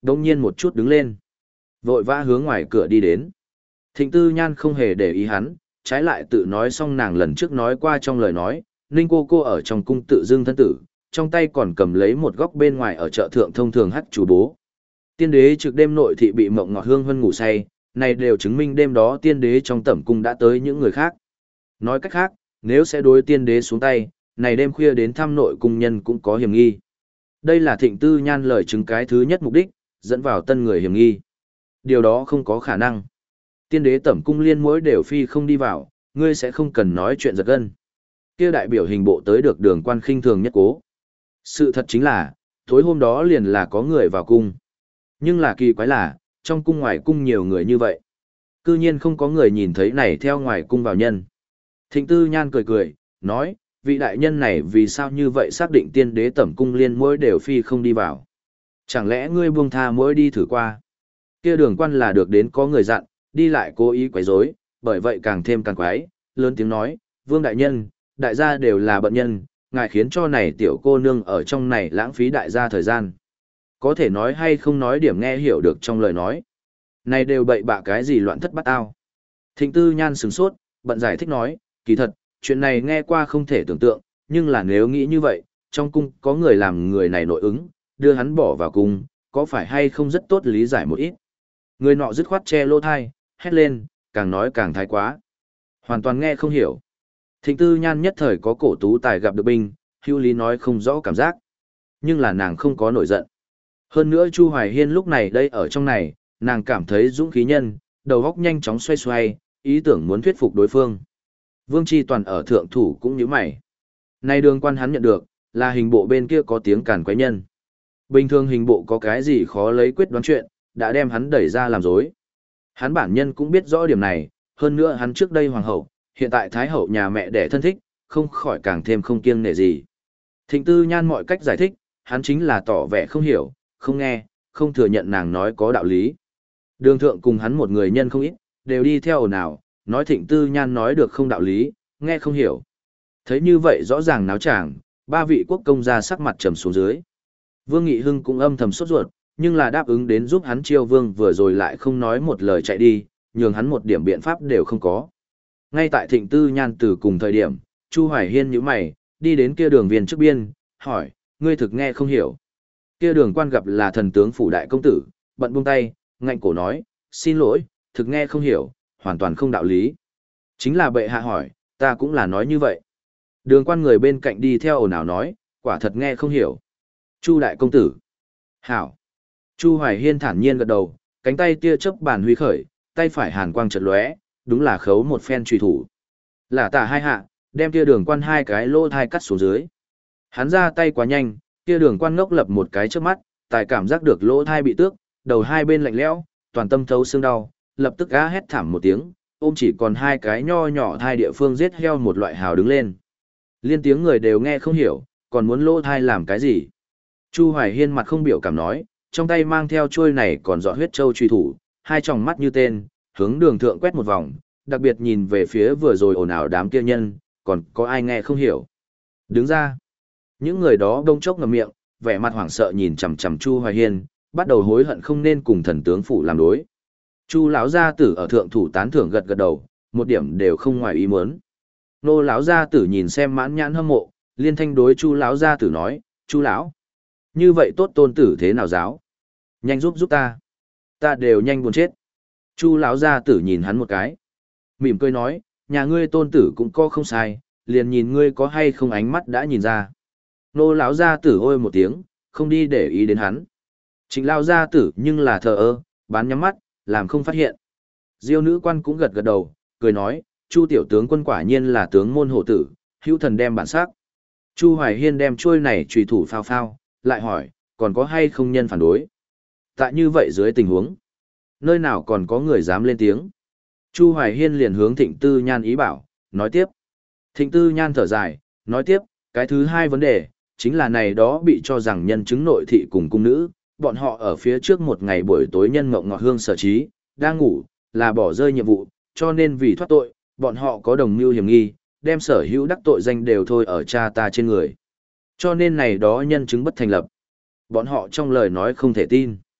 Đông nhiên một chút đứng lên. Vội vã hướng ngoài cửa đi đến. Thịnh Tư Nhan không hề để ý hắn, trái lại tự nói xong nàng lần trước nói qua trong lời nói, Ninh cô cô ở trong cung tự dưng thân tử, trong tay còn cầm lấy một góc bên ngoài ở chợ thượng thông thường hắt chủ bố. Tiên đế trực đêm nội thị bị mộng ngọt hương hân ngủ say, này đều chứng minh đêm đó tiên đế trong tẩm cung đã tới những người khác. Nói cách khác, nếu sẽ đối tiên đế xuống tay, này đêm khuya đến thăm nội cung nhân cũng có hiểm nghi. Đây là Thịnh Tư Nhan lời chứng cái thứ nhất mục đích, dẫn vào tân người hiểm nghi. Điều đó không có khả năng. Tiên đế tẩm cung liên mỗi đều phi không đi vào, ngươi sẽ không cần nói chuyện giật gân. Kia đại biểu hình bộ tới được đường quan khinh thường nhất cố. Sự thật chính là, tối hôm đó liền là có người vào cung. Nhưng là kỳ quái là, trong cung ngoài cung nhiều người như vậy. Cư nhiên không có người nhìn thấy này theo ngoài cung vào nhân. Thịnh Tư Nhan cười cười, nói, vị đại nhân này vì sao như vậy xác định tiên đế tẩm cung liên mỗi đều phi không đi vào. Chẳng lẽ ngươi buông tha mỗi đi thử qua. Kia đường quan là được đến có người dặn, đi lại cố ý quấy rối, bởi vậy càng thêm càng quái, lớn tiếng nói, vương đại nhân, đại gia đều là bận nhân, ngài khiến cho này tiểu cô nương ở trong này lãng phí đại gia thời gian. Có thể nói hay không nói điểm nghe hiểu được trong lời nói. Này đều bậy bạ cái gì loạn thất bắt ao. Thịnh Tư Nhan sửng sốt, bận giải thích nói, kỳ thật, chuyện này nghe qua không thể tưởng tượng, nhưng là nếu nghĩ như vậy, trong cung có người làm người này nội ứng, đưa hắn bỏ vào cung, có phải hay không rất tốt lý giải một ít. Người nọ dứt khoát che lỗ thai, hét lên, càng nói càng thái quá. Hoàn toàn nghe không hiểu. Thịnh Tư Nhan nhất thời có cổ tú tài gặp được binh, hữu lý nói không rõ cảm giác. Nhưng là nàng không có nổi giận. Hơn nữa Chu Hoài Hiên lúc này đây ở trong này, nàng cảm thấy dũng khí nhân, đầu óc nhanh chóng xoay xoay, ý tưởng muốn thuyết phục đối phương. Vương Chi Toàn ở thượng thủ cũng như mày. Nay đường quan hắn nhận được, là hình bộ bên kia có tiếng càn quái nhân. Bình thường hình bộ có cái gì khó lấy quyết đoán chuyện, đã đem hắn đẩy ra làm dối. Hắn bản nhân cũng biết rõ điểm này, hơn nữa hắn trước đây hoàng hậu, hiện tại thái hậu nhà mẹ đẻ thân thích, không khỏi càng thêm không kiêng nể gì. Thịnh Tư Nhan mọi cách giải thích, hắn chính là tỏ vẻ không hiểu, không nghe, không thừa nhận nàng nói có đạo lý. Đường thượng cùng hắn một người nhân không ít, đều đi theo ồn ào, nói Thịnh Tư Nhan nói được không đạo lý, nghe không hiểu. Thấy như vậy rõ ràng náo tràng, ba vị quốc công gia sắc mặt trầm xuống dưới. Vương Nghị Hưng cũng âm thầm sốt ruột, nhưng là đáp ứng đến giúp hắn chiêu vương vừa rồi lại không nói một lời chạy đi, nhường hắn một điểm biện pháp đều không có. Ngay tại Thịnh Tư Nhan từ cùng thời điểm, Chu Hoài Hiên nhíu mày, đi đến kia đường viên trước biên, hỏi, ngươi thực nghe không hiểu. Kia đường quan gặp là thần tướng phủ đại công tử, bận buông tay, ngạnh cổ nói, xin lỗi, thực nghe không hiểu, hoàn toàn không đạo lý. Chính là bệ hạ hỏi, ta cũng là nói như vậy. Đường quan người bên cạnh đi theo ồn ào nói, quả thật nghe không hiểu. Chu đại công tử. Hảo. Chu Hoài Hiên thản nhiên gật đầu, cánh tay tia chớp bàn huy khởi, tay phải hàn quang chợt lóe, đúng là khấu một phen truy thủ. Là tả hai hạ, đem kia đường quan hai cái lỗ thai cắt xuống dưới. Hắn ra tay quá nhanh, kia đường quan ngốc lập một cái trước mắt, tài cảm giác được lỗ thai bị tước, đầu hai bên lạnh lẽo, toàn tâm thấu xương đau, lập tức gã hét thảm một tiếng, ôm chỉ còn hai cái nho nhỏ thai địa phương giết heo một loại hào đứng lên. Liên tiếng người đều nghe không hiểu, còn muốn lỗ thai làm cái gì. Chu Hoài Hiên mặt không biểu cảm nói, trong tay mang theo chuôi này còn dọa huyết châu truy thủ, hai tròng mắt như tên, hướng đường thượng quét một vòng, đặc biệt nhìn về phía vừa rồi ồn ào đám kia nhân, còn có ai nghe không hiểu. Đứng ra, những người đó đông chốc ngậm miệng, vẻ mặt hoảng sợ nhìn chằm chằm Chu Hoài Hiên, bắt đầu hối hận không nên cùng thần tướng phủ làm đối. Chu lão gia tử ở thượng thủ tán thưởng gật gật đầu, một điểm đều không ngoài ý muốn. Nô lão gia tử nhìn xem mãn nhãn hâm mộ, liên thanh đối Chu lão gia tử nói, Chu lão, như vậy tốt tôn tử thế nào giáo? Nhanh giúp giúp ta. Ta đều nhanh buồn chết. Chu lão gia tử nhìn hắn một cái. Mỉm cười nói, nhà ngươi tôn tử cũng có không sai, liền nhìn ngươi có hay không ánh mắt đã nhìn ra. Nô lão gia tử ôi một tiếng, không đi để ý đến hắn. Trịnh lão gia tử nhưng là thờ ơ, bán nhắm mắt, làm không phát hiện. Diêu nữ quan cũng gật gật đầu, cười nói, Chu tiểu tướng quân quả nhiên là tướng môn hộ tử, hữu thần đem bản sắc. Chu Hoài Hiên đem chuôi này trùy thủ phao phao, lại hỏi, còn có hay không nhân phản đối? Tại như vậy dưới tình huống, nơi nào còn có người dám lên tiếng? Chu Hoài Hiên liền hướng Thịnh Tư Nhan ý bảo, nói tiếp. Thịnh Tư Nhan thở dài, nói tiếp, cái thứ hai vấn đề, chính là này đó bị cho rằng nhân chứng nội thị cùng cung nữ, bọn họ ở phía trước một ngày buổi tối nhân ngộng ngọt hương sở trí, đang ngủ, là bỏ rơi nhiệm vụ, cho nên vì thoát tội, bọn họ có đồng mưu hiểm nghi, đem sở hữu đắc tội danh đều thôi ở cha ta trên người. Cho nên này đó nhân chứng bất thành lập. Bọn họ trong lời nói không thể tin.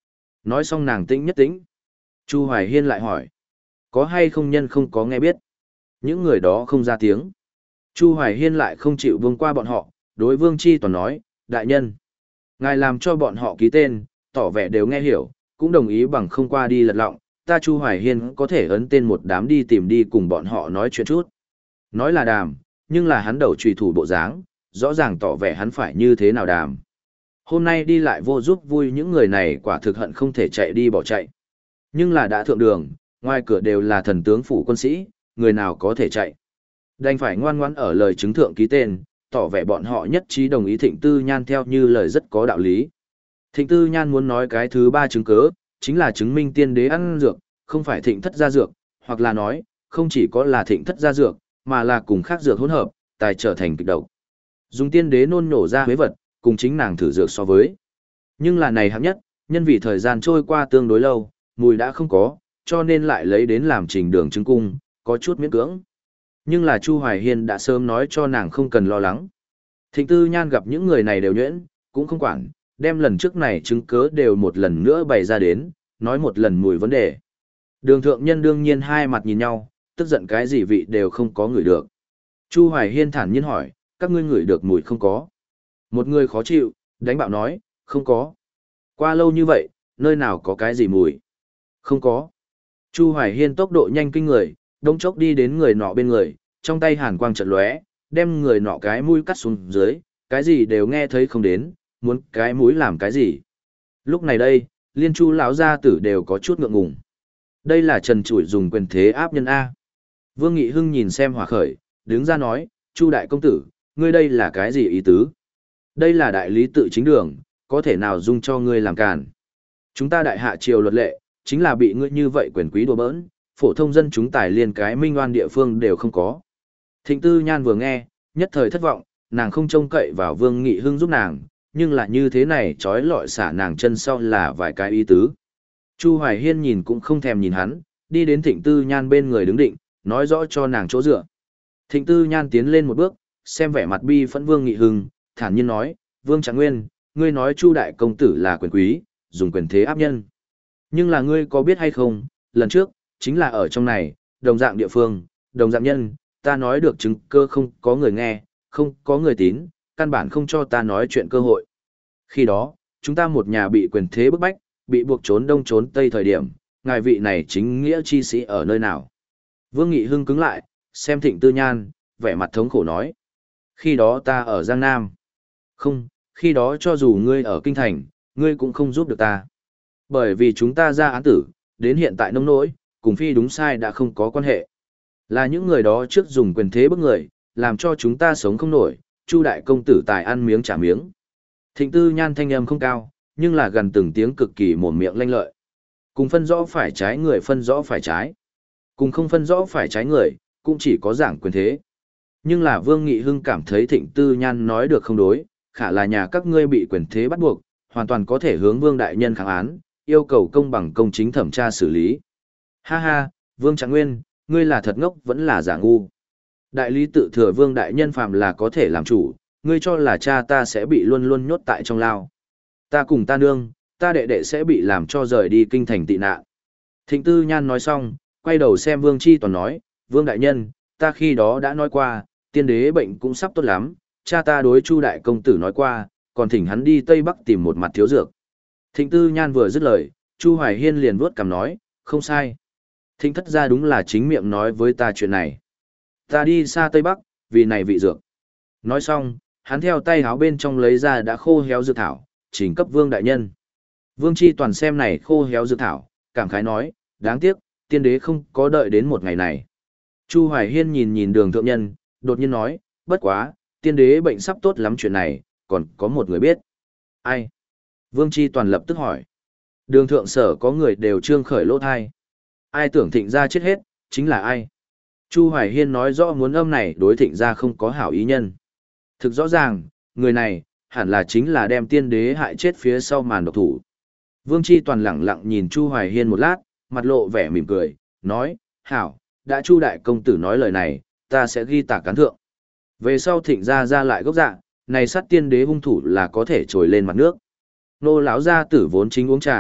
Nói xong nàng tĩnh nhất tĩnh. Chu Hoài Hiên lại hỏi. Có hay không nhân không có nghe biết? Những người đó không ra tiếng. Chu Hoài Hiên lại không chịu buông qua bọn họ, đối Vương Chi Toàn nói, đại nhân. Ngài làm cho bọn họ ký tên, tỏ vẻ đều nghe hiểu, cũng đồng ý bằng không qua đi lật lọng, ta Chu Hoài Hiên có thể ấn tên một đám đi tìm đi cùng bọn họ nói chuyện chút. Nói là đàm, nhưng là hắn đầu trùy thủ bộ dáng, rõ ràng tỏ vẻ hắn phải như thế nào đàm. Hôm nay đi lại vô giúp vui những người này quả thực hận không thể chạy đi bỏ chạy. Nhưng là đã thượng đường, ngoài cửa đều là thần tướng phủ quân sĩ, người nào có thể chạy. Đành phải ngoan ngoãn ở lời chứng thượng ký tên, tỏ vẻ bọn họ nhất trí đồng ý Thịnh Tư Nhan theo như lời rất có đạo lý. Thịnh Tư Nhan muốn nói cái thứ ba chứng cớ, chính là chứng minh tiên đế ăn dược, không phải thịnh thất gia dược, hoặc là nói, không chỉ có là thịnh thất gia dược, mà là cùng khác dược hỗn hợp, tài trở thành kịch độc. Dùng tiên đế nôn nổ ra huế vật, cùng chính nàng thử dược so với. Nhưng là này hạng nhất, nhân vì thời gian trôi qua tương đối lâu, mùi đã không có, cho nên lại lấy đến làm trình đường chứng cung, có chút miễn cưỡng. Nhưng là Chu Hoài Hiên đã sớm nói cho nàng không cần lo lắng. Thịnh Tư Nhan gặp những người này đều nhuyễn, cũng không quản, đem lần trước này chứng cớ đều một lần nữa bày ra đến, nói một lần mùi vấn đề. Đường thượng nhân đương nhiên hai mặt nhìn nhau, tức giận cái gì vị đều không có người được. Chu Hoài Hiên thản nhiên hỏi, các ngươi ngửi được mùi không có? Một người khó chịu, đánh bạo nói, không có. Qua lâu như vậy, nơi nào có cái gì mùi? Không có. Chu Hoài Hiên tốc độ nhanh kinh người, đông chốc đi đến người nọ bên người, trong tay hàn quang chợt lóe, đem người nọ cái mũi cắt xuống dưới, cái gì đều nghe thấy không đến, muốn cái mũi làm cái gì. Lúc này đây, liên Chu lão gia tử đều có chút ngượng ngùng. Đây là Trần Trụi dùng quyền thế áp nhân A. Vương Nghị Hưng nhìn xem hòa khởi, đứng ra nói, Chu đại công tử, ngươi đây là cái gì ý tứ? Đây là đại lý tự chính đường, có thể nào dung cho ngươi làm càn. Chúng ta đại hạ triều luật lệ, chính là bị ngươi như vậy quyền quý đùa bỡn, phổ thông dân chúng tài liền cái minh oan địa phương đều không có. Thịnh Tư Nhan vừa nghe, nhất thời thất vọng, nàng không trông cậy vào Vương Nghị Hưng giúp nàng, nhưng là như thế này trói lọi xả nàng chân sau là vài cái ý tứ. Chu Hoài Hiên nhìn cũng không thèm nhìn hắn, đi đến Thịnh Tư Nhan bên người đứng định, nói rõ cho nàng chỗ dựa. Thịnh Tư Nhan tiến lên một bước, xem vẻ mặt bi phẫn Vương Nghị Hưng, thản nhiên nói, Vương Trạng Nguyên, ngươi nói Chu đại công tử là quyền quý, dùng quyền thế áp nhân. Nhưng là ngươi có biết hay không, lần trước, chính là ở trong này, đồng dạng địa phương, đồng dạng nhân, ta nói được chứng cơ không có người nghe, không có người tín, căn bản không cho ta nói chuyện cơ hội. Khi đó, chúng ta một nhà bị quyền thế bức bách, bị buộc trốn đông trốn tây thời điểm, ngài vị này chính nghĩa chi sĩ ở nơi nào. Vương Nghị Hưng cứng lại, xem Thịnh Tư Nhan, vẻ mặt thống khổ nói. Khi đó ta ở Giang Nam. Không, khi đó cho dù ngươi ở Kinh Thành, ngươi cũng không giúp được ta. Bởi vì chúng ta ra án tử, đến hiện tại nông nỗi, cùng phi đúng sai đã không có quan hệ. Là những người đó trước dùng quyền thế bức người, làm cho chúng ta sống không nổi, Chu đại công tử tài ăn miếng trả miếng. Thịnh Tư Nhan thanh âm không cao, nhưng là gần từng tiếng cực kỳ mồm miệng lanh lợi. Cùng phân rõ phải trái người phân rõ phải trái. Cùng không phân rõ phải trái người, cũng chỉ có giảng quyền thế. Nhưng là Vương Nghị Hưng cảm thấy Thịnh Tư Nhan nói được không đối, khả là nhà các ngươi bị quyền thế bắt buộc, hoàn toàn có thể hướng Vương đại nhân kháng án, yêu cầu công bằng công chính thẩm tra xử lý. Ha ha, Vương Trạng Nguyên, ngươi là thật ngốc vẫn là giả ngu. Đại lý tự thừa Vương đại nhân phạm là có thể làm chủ, ngươi cho là cha ta sẽ bị luôn luôn nhốt tại trong lao. Ta cùng ta nương, ta đệ đệ sẽ bị làm cho rời đi kinh thành tị nạn. Thịnh Tư Nhan nói xong, quay đầu xem Vương Chi Toàn nói, Vương đại nhân, ta khi đó đã nói qua, tiên đế bệnh cũng sắp tốt lắm, cha ta đối Chu đại công tử nói qua, còn thỉnh hắn đi Tây Bắc tìm một mặt thiếu dược. Thịnh Tư Nhan vừa dứt lời, Chu Hoài Hiên liền vuốt cằm nói, không sai. Thịnh thất gia đúng là chính miệng nói với ta chuyện này. Ta đi xa Tây Bắc, vì này vị dược. Nói xong, hắn theo tay háo bên trong lấy ra đã khô héo dược thảo, trình cấp Vương đại nhân. Vương Chi Toàn xem này khô héo dược thảo, cảm khái nói, đáng tiếc, tiên đế không có đợi đến một ngày này. Chu Hoài Hiên nhìn nhìn đường thượng nhân, đột nhiên nói, bất quá, tiên đế bệnh sắp tốt lắm chuyện này, còn có một người biết. Ai? Vương Chi Toàn lập tức hỏi. Đường thượng sở có người đều trương khởi lỗ thai. Ai tưởng thịnh gia chết hết, chính là ai? Chu Hoài Hiên nói rõ muốn âm này đối thịnh gia không có hảo ý nhân. Thực rõ ràng, người này, hẳn là chính là đem tiên đế hại chết phía sau màn độc thủ. Vương Chi Toàn lẳng lặng nhìn Chu Hoài Hiên một lát, mặt lộ vẻ mỉm cười, nói, hảo, đã Chu đại công tử nói lời này, ta sẽ ghi tạc cán thượng. Về sau thịnh gia ra lại gốc dạ, này sát tiên đế hung thủ là có thể trồi lên mặt nước. Nô lão gia tử vốn chính uống trà,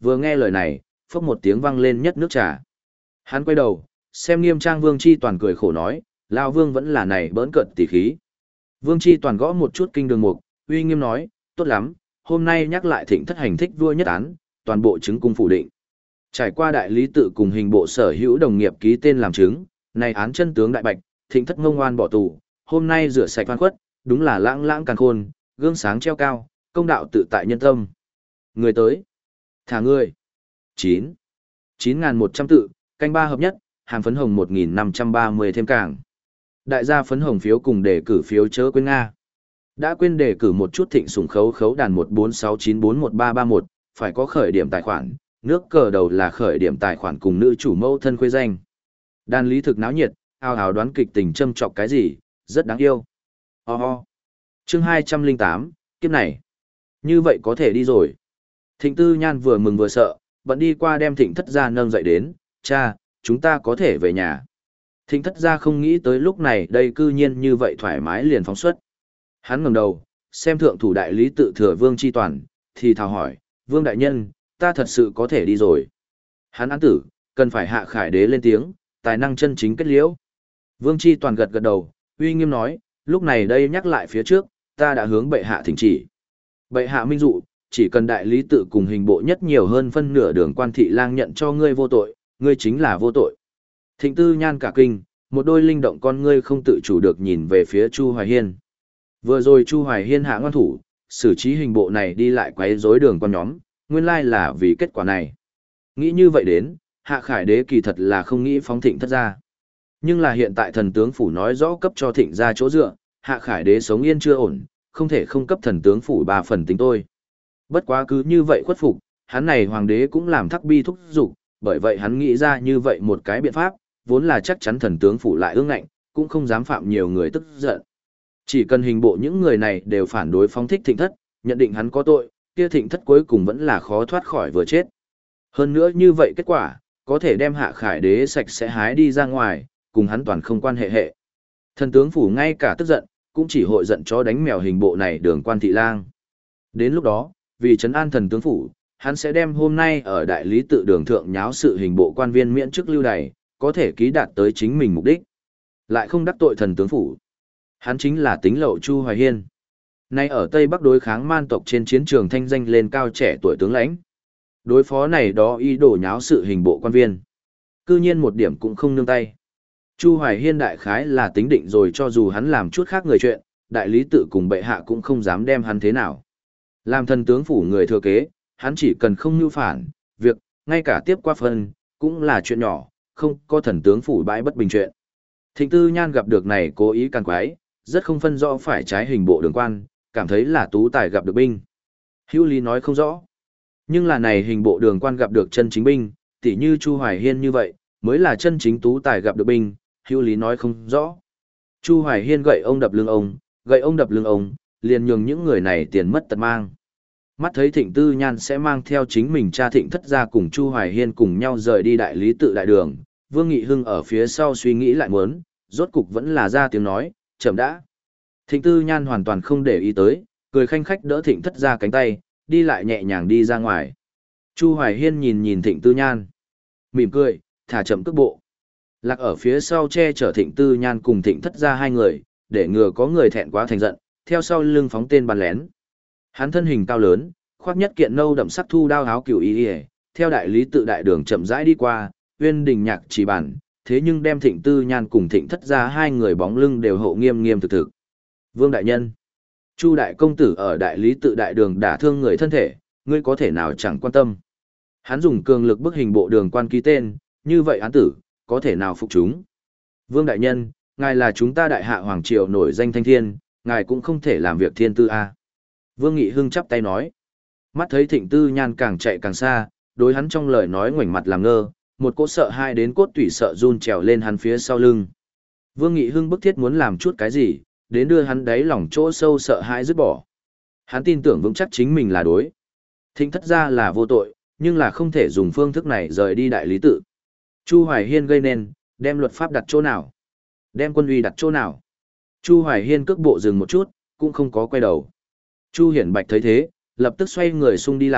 Vừa nghe lời này, phốc một tiếng vang lên nhất nước trà. Hắn quay đầu, xem Nghiêm Trang Vương Chi Toàn cười khổ nói, lão Vương vẫn là này bỡn cợt tỉ khí. Vương Chi Toàn gõ một chút kinh đường mục, uy nghiêm nói, tốt lắm, hôm nay nhắc lại thịnh thất hành thích vua nhất án, toàn bộ chứng cung phủ định. Trải qua đại lý tự cùng hình bộ sở hữu đồng nghiệp ký tên làm chứng, này án chân tướng đại bạch, thịnh thất ngông oan bỏ tù, hôm nay rửa sạch oan khuất, đúng là lãng lãng càn khôn, gương sáng treo cao, công đạo tự tại nhân tâm. Người tới, thả người. chín. chín nghìn một trăm tự, canh ba hợp nhất, hàm phấn hồng một nghìn năm trăm ba mươi thêm cảng. Đại gia phấn hồng phiếu cùng đề cử phiếu chớ quên Nga. Đã quên đề cử một chút thịnh sủng khấu khấu đàn một bốn sáu chín bốn một ba ba một, phải có khởi điểm tài khoản, nước cờ đầu là khởi điểm tài khoản cùng nữ chủ mẫu thân khuê danh. Đàn lý thực náo nhiệt, ao ào đoán kịch tình châm chọc cái gì, rất đáng yêu. Ho ho. Chương hai trăm lẻ tám, kiếp này. Như vậy có thể đi rồi. Thịnh Tư Nhan vừa mừng vừa sợ, bận đi qua đem thịnh thất gia nâng dậy đến, cha, chúng ta có thể về nhà. Thịnh thất gia không nghĩ tới lúc này đây cư nhiên như vậy thoải mái liền phóng xuất. Hắn ngẩng đầu, xem thượng thủ đại lý tự thừa Vương Chi Toàn, thì thào hỏi, Vương đại nhân, ta thật sự có thể đi rồi. Hắn án tử, cần phải hạ khải đế lên tiếng, tài năng chân chính kết liễu. Vương Chi Toàn gật gật đầu, uy nghiêm nói, lúc này đây nhắc lại phía trước, ta đã hướng bệ hạ thỉnh chỉ. Bệ hạ minh dụ, chỉ cần đại lý tự cùng hình bộ nhất nhiều hơn phân nửa đường quan thị lang nhận cho ngươi vô tội, ngươi chính là vô tội. Thịnh Tư Nhan cả kinh, một đôi linh động con ngươi không tự chủ được nhìn về phía Chu Hoài Hiên. Vừa rồi Chu Hoài Hiên hạ ngoan thủ, xử trí hình bộ này đi lại quấy rối đường con nhóm, nguyên lai là vì kết quả này. Nghĩ như vậy đến, hạ khải đế kỳ thật là không nghĩ phóng thịnh thất ra. Nhưng là hiện tại thần tướng phủ nói rõ cấp cho thịnh ra chỗ dựa, hạ khải đế sống yên chưa ổn, không thể không cấp thần tướng phủ ba phần tính tôi. Bất quá cứ như vậy khuất phục, hắn này hoàng đế cũng làm thắc bi thúc dục, bởi vậy hắn nghĩ ra như vậy một cái biện pháp, vốn là chắc chắn thần tướng phủ lại ương ngạnh, cũng không dám phạm nhiều người tức giận. Chỉ cần hình bộ những người này đều phản đối phóng thích thịnh thất, nhận định hắn có tội, kia thịnh thất cuối cùng vẫn là khó thoát khỏi vừa chết. Hơn nữa như vậy kết quả, có thể đem hạ khải đế sạch sẽ hái đi ra ngoài, cùng hắn toàn không quan hệ hệ. Thần tướng phủ ngay cả tức giận, cũng chỉ hội giận chó đánh mèo hình bộ này đường quan thị lang. Đến lúc đó, vì trấn an thần tướng phủ, hắn sẽ đem hôm nay ở đại lý tự đường thượng nháo sự hình bộ quan viên miễn chức lưu đày, có thể ký đạt tới chính mình mục đích. Lại không đắc tội thần tướng phủ. Hắn chính là tính lậu Chu Hoài Hiên. Nay ở Tây Bắc đối kháng man tộc trên chiến trường thanh danh lên cao trẻ tuổi tướng lãnh. Đối phó này đó y đổ nháo sự hình bộ quan viên. Cư nhiên một điểm cũng không nương tay. Chu Hoài Hiên đại khái là tính định rồi cho dù hắn làm chút khác người chuyện, đại lý tự cùng bệ hạ cũng không dám đem hắn thế nào. Làm thần tướng phủ người thừa kế, hắn chỉ cần không nhu phản, việc, ngay cả tiếp qua phân, cũng là chuyện nhỏ, không có thần tướng phủ bãi bất bình chuyện. Thịnh Tư Nhan gặp được này cố ý càng quái, rất không phân rõ phải trái hình bộ đường quan, cảm thấy là tú tài gặp được binh. Hữu lý nói không rõ. Nhưng là này hình bộ đường quan gặp được chân chính binh, tỉ như Chu Hoài Hiên như vậy, mới là chân chính tú tài gặp được binh, hữu lý nói không rõ. Chu Hoài Hiên gậy ông đập lưng ông, gậy ông đập lưng ông, liền nhường những người này tiền mất tật mang. Mắt thấy Thịnh Tư Nhan sẽ mang theo chính mình cha Thịnh Thất gia cùng Chu Hoài Hiên cùng nhau rời đi đại lý tự đại đường, Vương Nghị Hưng ở phía sau suy nghĩ lại muốn, rốt cục vẫn là ra tiếng nói, chậm đã. Thịnh Tư Nhan hoàn toàn không để ý tới, cười khanh khách đỡ Thịnh Thất gia cánh tay, đi lại nhẹ nhàng đi ra ngoài. Chu Hoài Hiên nhìn nhìn Thịnh Tư Nhan, mỉm cười, thả chậm cước bộ. Lạc ở phía sau che chở Thịnh Tư Nhan cùng Thịnh Thất gia hai người, để ngừa có người thẹn quá thành giận, theo sau lưng phóng tên bắn lén. Hắn thân hình cao lớn, khoác nhất kiện nâu đậm sắc thu đao áo cửu y, theo đại lý tự đại đường chậm rãi đi qua, Uyên Đình Nhạc chỉ bản, thế nhưng đem Thịnh Tư Nhan cùng Thịnh Thất gia hai người bóng lưng đều hộ nghiêm nghiêm thực thực. Vương đại nhân, Chu đại công tử ở đại lý tự đại đường đả thương người thân thể, ngươi có thể nào chẳng quan tâm? Hắn dùng cường lực bức hình bộ đường quan ký tên, như vậy án tử, có thể nào phục chúng? Vương đại nhân, ngài là chúng ta đại hạ hoàng triều nổi danh thanh thiên, ngài cũng không thể làm việc thiên tư a. Vương Nghị Hưng chắp tay nói. Mắt thấy Thịnh Tư Nhan càng chạy càng xa, đối hắn trong lời nói ngoảnh mặt làm ngơ, một cỗ sợ hai đến cốt tủy sợ run trèo lên hắn phía sau lưng. Vương Nghị Hưng bức thiết muốn làm chút cái gì, đến đưa hắn đáy lòng chỗ sâu sợ hãi dứt bỏ. Hắn tin tưởng vững chắc chính mình là đối. Thịnh Thất gia là vô tội, nhưng là không thể dùng phương thức này rời đi đại lý tự. Chu Hoài Hiên gây nên, đem luật pháp đặt chỗ nào? Đem quân uy đặt chỗ nào? Chu Hoài Hiên cước bộ dừng một chút, cũng không có quay đầu. Chu Hiển Bạch thấy thế, lập tức xoay người xung đi lại,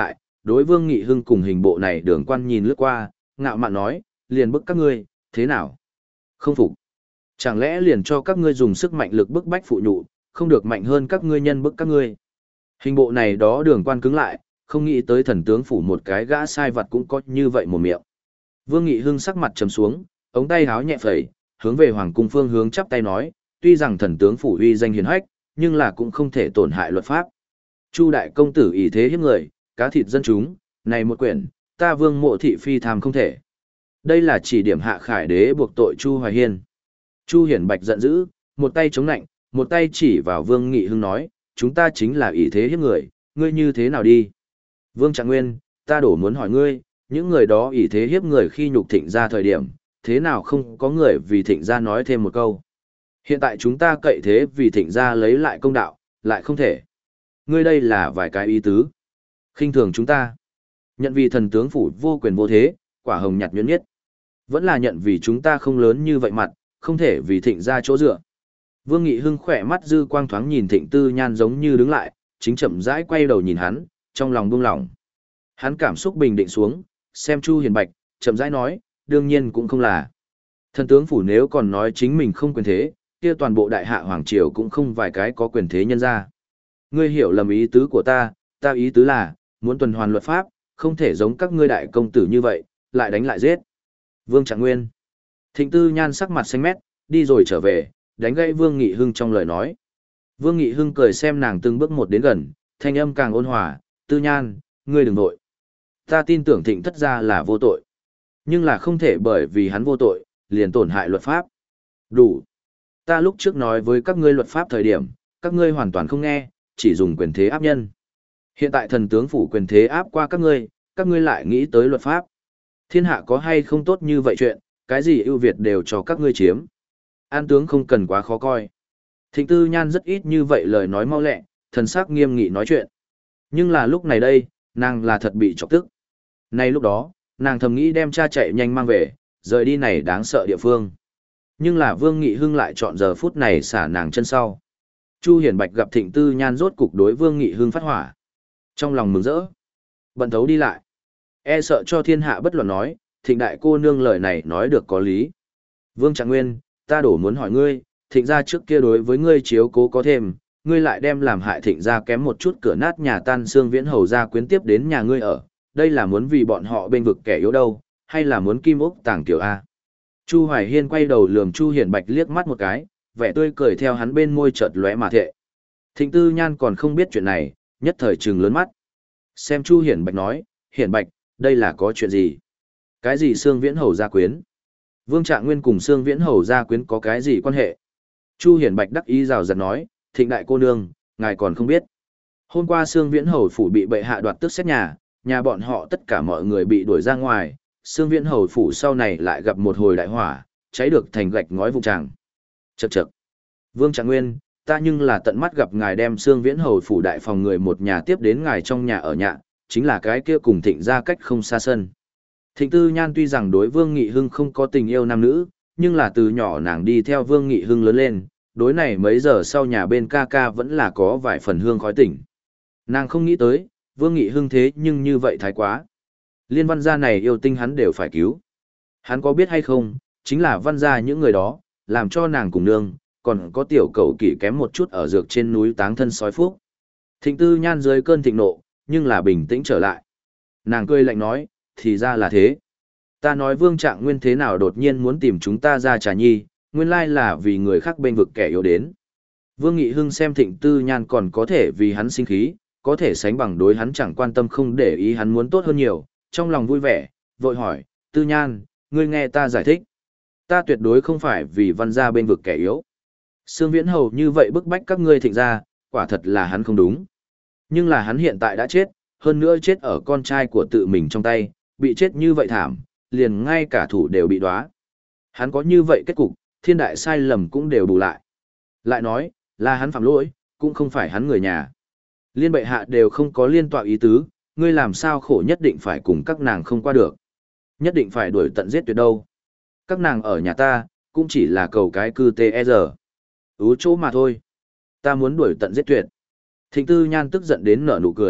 đối Vương Nghị Hưng cùng hình bộ này đường quan nhìn lướt qua, ngạo mạn nói, liền bức các ngươi, thế nào? Không phục. Chẳng lẽ liền cho các ngươi dùng sức mạnh lực bức bách phụ nhụ, không được mạnh hơn các ngươi nhân bức các ngươi. Hình bộ này đó đường quan cứng lại, không nghĩ tới thần tướng phủ một cái gã sai vật cũng có như vậy một miệng. Vương Nghị Hưng sắc mặt trầm xuống, ống tay háo nhẹ phẩy, hướng về hoàng cung phương hướng chắp tay nói, tuy rằng thần tướng phủ uy danh hiển hách, nhưng là cũng không thể tổn hại luật pháp. Chu đại công tử ỷ thế hiếp người, cá thịt dân chúng, này một quyển, ta Vương Mộ thị phi tham không thể. Đây là chỉ điểm hạ khải đế buộc tội Chu Hoài Hiên. Chu Hiển Bạch giận dữ, một tay chống nạnh, một tay chỉ vào Vương Nghị Hưng nói, chúng ta chính là ỷ thế hiếp người, ngươi như thế nào đi? Vương Trạng Nguyên, ta đổ muốn hỏi ngươi, những người đó ỷ thế hiếp người khi nhục thịnh ra thời điểm, thế nào không có người vì thịnh ra nói thêm một câu? Hiện tại chúng ta cậy thế vì thịnh ra lấy lại công đạo, lại không thể. Ngươi đây là vài cái ý tứ. Khinh thường chúng ta. Nhận vì thần tướng phủ vô quyền vô thế, quả hồng nhặt nhuyễn nhất. Vẫn là nhận vì chúng ta không lớn như vậy mặt, không thể vì thịnh ra chỗ dựa. Vương Nghị Hưng khỏe mắt dư quang thoáng nhìn Thịnh Tư Nhan giống như đứng lại, chính chậm rãi quay đầu nhìn hắn, trong lòng buông lỏng. Hắn cảm xúc bình định xuống, xem Chu Hiền Bạch, chậm rãi nói, đương nhiên cũng không là. Thần tướng phủ nếu còn nói chính mình không quyền thế, kia toàn bộ đại hạ hoàng triều cũng không vài cái có quyền thế nhân ra. Ngươi hiểu lầm ý tứ của ta, ta ý tứ là, muốn tuần hoàn luật pháp, không thể giống các ngươi đại công tử như vậy, lại đánh lại giết. Vương Trạng Nguyên. Thịnh Tư Nhan sắc mặt xanh mét, đi rồi trở về, đánh gãy Vương Nghị Hưng trong lời nói. Vương Nghị Hưng cười xem nàng từng bước một đến gần, thanh âm càng ôn hòa, Tư Nhan, ngươi đừng nội. Ta tin tưởng Thịnh thất gia là vô tội. Nhưng là không thể bởi vì hắn vô tội, liền tổn hại luật pháp. Đủ. Ta lúc trước nói với các ngươi luật pháp thời điểm, các ngươi hoàn toàn không nghe, chỉ dùng quyền thế áp nhân. Hiện tại thần tướng phủ quyền thế áp qua các ngươi, các ngươi lại nghĩ tới luật pháp. Thiên hạ có hay không tốt như vậy chuyện, cái gì ưu việt đều cho các ngươi chiếm. An tướng không cần quá khó coi. Thịnh Tư Nhan rất ít như vậy lời nói mau lẹ, thần sắc nghiêm nghị nói chuyện. Nhưng là lúc này đây, nàng là thật bị chọc tức. Nay lúc đó, nàng thầm nghĩ đem cha chạy nhanh mang về, rời đi này đáng sợ địa phương. Nhưng là Vương Nghị Hưng lại chọn giờ phút này xả nàng chân sau. Chu Hiển Bạch gặp Thịnh Tư Nhan rốt cục đối Vương Nghị Hưng phát hỏa. Trong lòng mừng rỡ, bận thấu đi lại. E sợ cho thiên hạ bất luận nói, Thịnh đại cô nương lời này nói được có lý. Vương Trạng Nguyên, ta đổ muốn hỏi ngươi, Thịnh gia trước kia đối với ngươi chiếu cố có thêm, ngươi lại đem làm hại Thịnh gia kém một chút cửa nát nhà tan xương viễn hầu gia quyến tiếp đến nhà ngươi ở, đây là muốn vì bọn họ bên vực kẻ yếu đâu, hay là muốn kim ốc tàng tiểu A. Chu Hoài Hiên quay đầu lườm Chu Hiển Bạch liếc mắt một cái, vẻ tươi cười theo hắn bên môi chợt lóe mà thệ. Thịnh Tư Nhan còn không biết chuyện này, nhất thời trừng lớn mắt. Xem Chu Hiển Bạch nói, Hiển Bạch, đây là có chuyện gì? Cái gì xương viễn hầu gia quyến? Vương Trạng Nguyên cùng xương viễn hầu gia quyến có cái gì quan hệ? Chu Hiển Bạch đắc ý rào rạt nói, Thịnh đại cô nương, ngài còn không biết. Hôm qua xương viễn hầu phủ bị bệ hạ đoạt tước xét nhà, nhà bọn họ tất cả mọi người bị đuổi ra ngoài, xương viễn hầu phủ sau này lại gặp một hồi đại hỏa, cháy được thành gạch ngói vụn tràng. Chậc chậc. Vương Trạng Nguyên, ta nhưng là tận mắt gặp ngài đem xương viễn hầu phủ đại phòng người một nhà tiếp đến ngài trong nhà ở nhà, chính là cái kia cùng Thịnh ra cách không xa sân. Thịnh Tư Nhan tuy rằng đối Vương Nghị Hưng không có tình yêu nam nữ, nhưng là từ nhỏ nàng đi theo Vương Nghị Hưng lớn lên, đối này mấy giờ sau nhà bên ca ca vẫn là có vài phần hương khói tỉnh. Nàng không nghĩ tới, Vương Nghị Hưng thế nhưng như vậy thái quá. Liên văn gia này yêu tinh hắn đều phải cứu. Hắn có biết hay không, chính là văn gia những người đó, làm cho nàng cùng nương, còn có tiểu cầu kỷ kém một chút ở dược trên núi táng thân sói phúc. Thịnh Tư Nhan dưới cơn thịnh nộ, nhưng là bình tĩnh trở lại. Nàng cười lạnh nói, thì ra là thế. Ta nói Vương Trạng Nguyên thế nào đột nhiên muốn tìm chúng ta ra trà nhi, nguyên lai là vì người khác bên vực kẻ yếu đến. Vương Nghị Hưng xem Thịnh Tư Nhan còn có thể vì hắn sinh khí, có thể sánh bằng đối hắn chẳng quan tâm không để ý hắn muốn tốt hơn nhiều, trong lòng vui vẻ, vội hỏi, Tư Nhan, ngươi nghe ta giải thích. Ta tuyệt đối không phải vì văn gia bên vực kẻ yếu. Sương Viễn Hầu như vậy bức bách các ngươi Thịnh gia, quả thật là hắn không đúng. Nhưng là hắn hiện tại đã chết, hơn nữa chết ở con trai của tự mình trong tay, bị chết như vậy thảm, liền ngay cả thủ đều bị đoá. Hắn có như vậy kết cục, thiên đại sai lầm cũng đều bù lại. Lại nói, là hắn phạm lỗi, cũng không phải hắn người nhà. Liên bệ hạ đều không có liên tọa ý tứ, ngươi làm sao khổ nhất định phải cùng các nàng không qua được. Nhất định phải đuổi tận giết tuyệt đâu. Các nàng ở nhà ta, cũng chỉ là cầu cái cư tê e giờ. Ú chỗ mà thôi. Ta muốn đuổi tận giết tuyệt. Thịnh Tư Nhan tức giận đến nở nụ cười,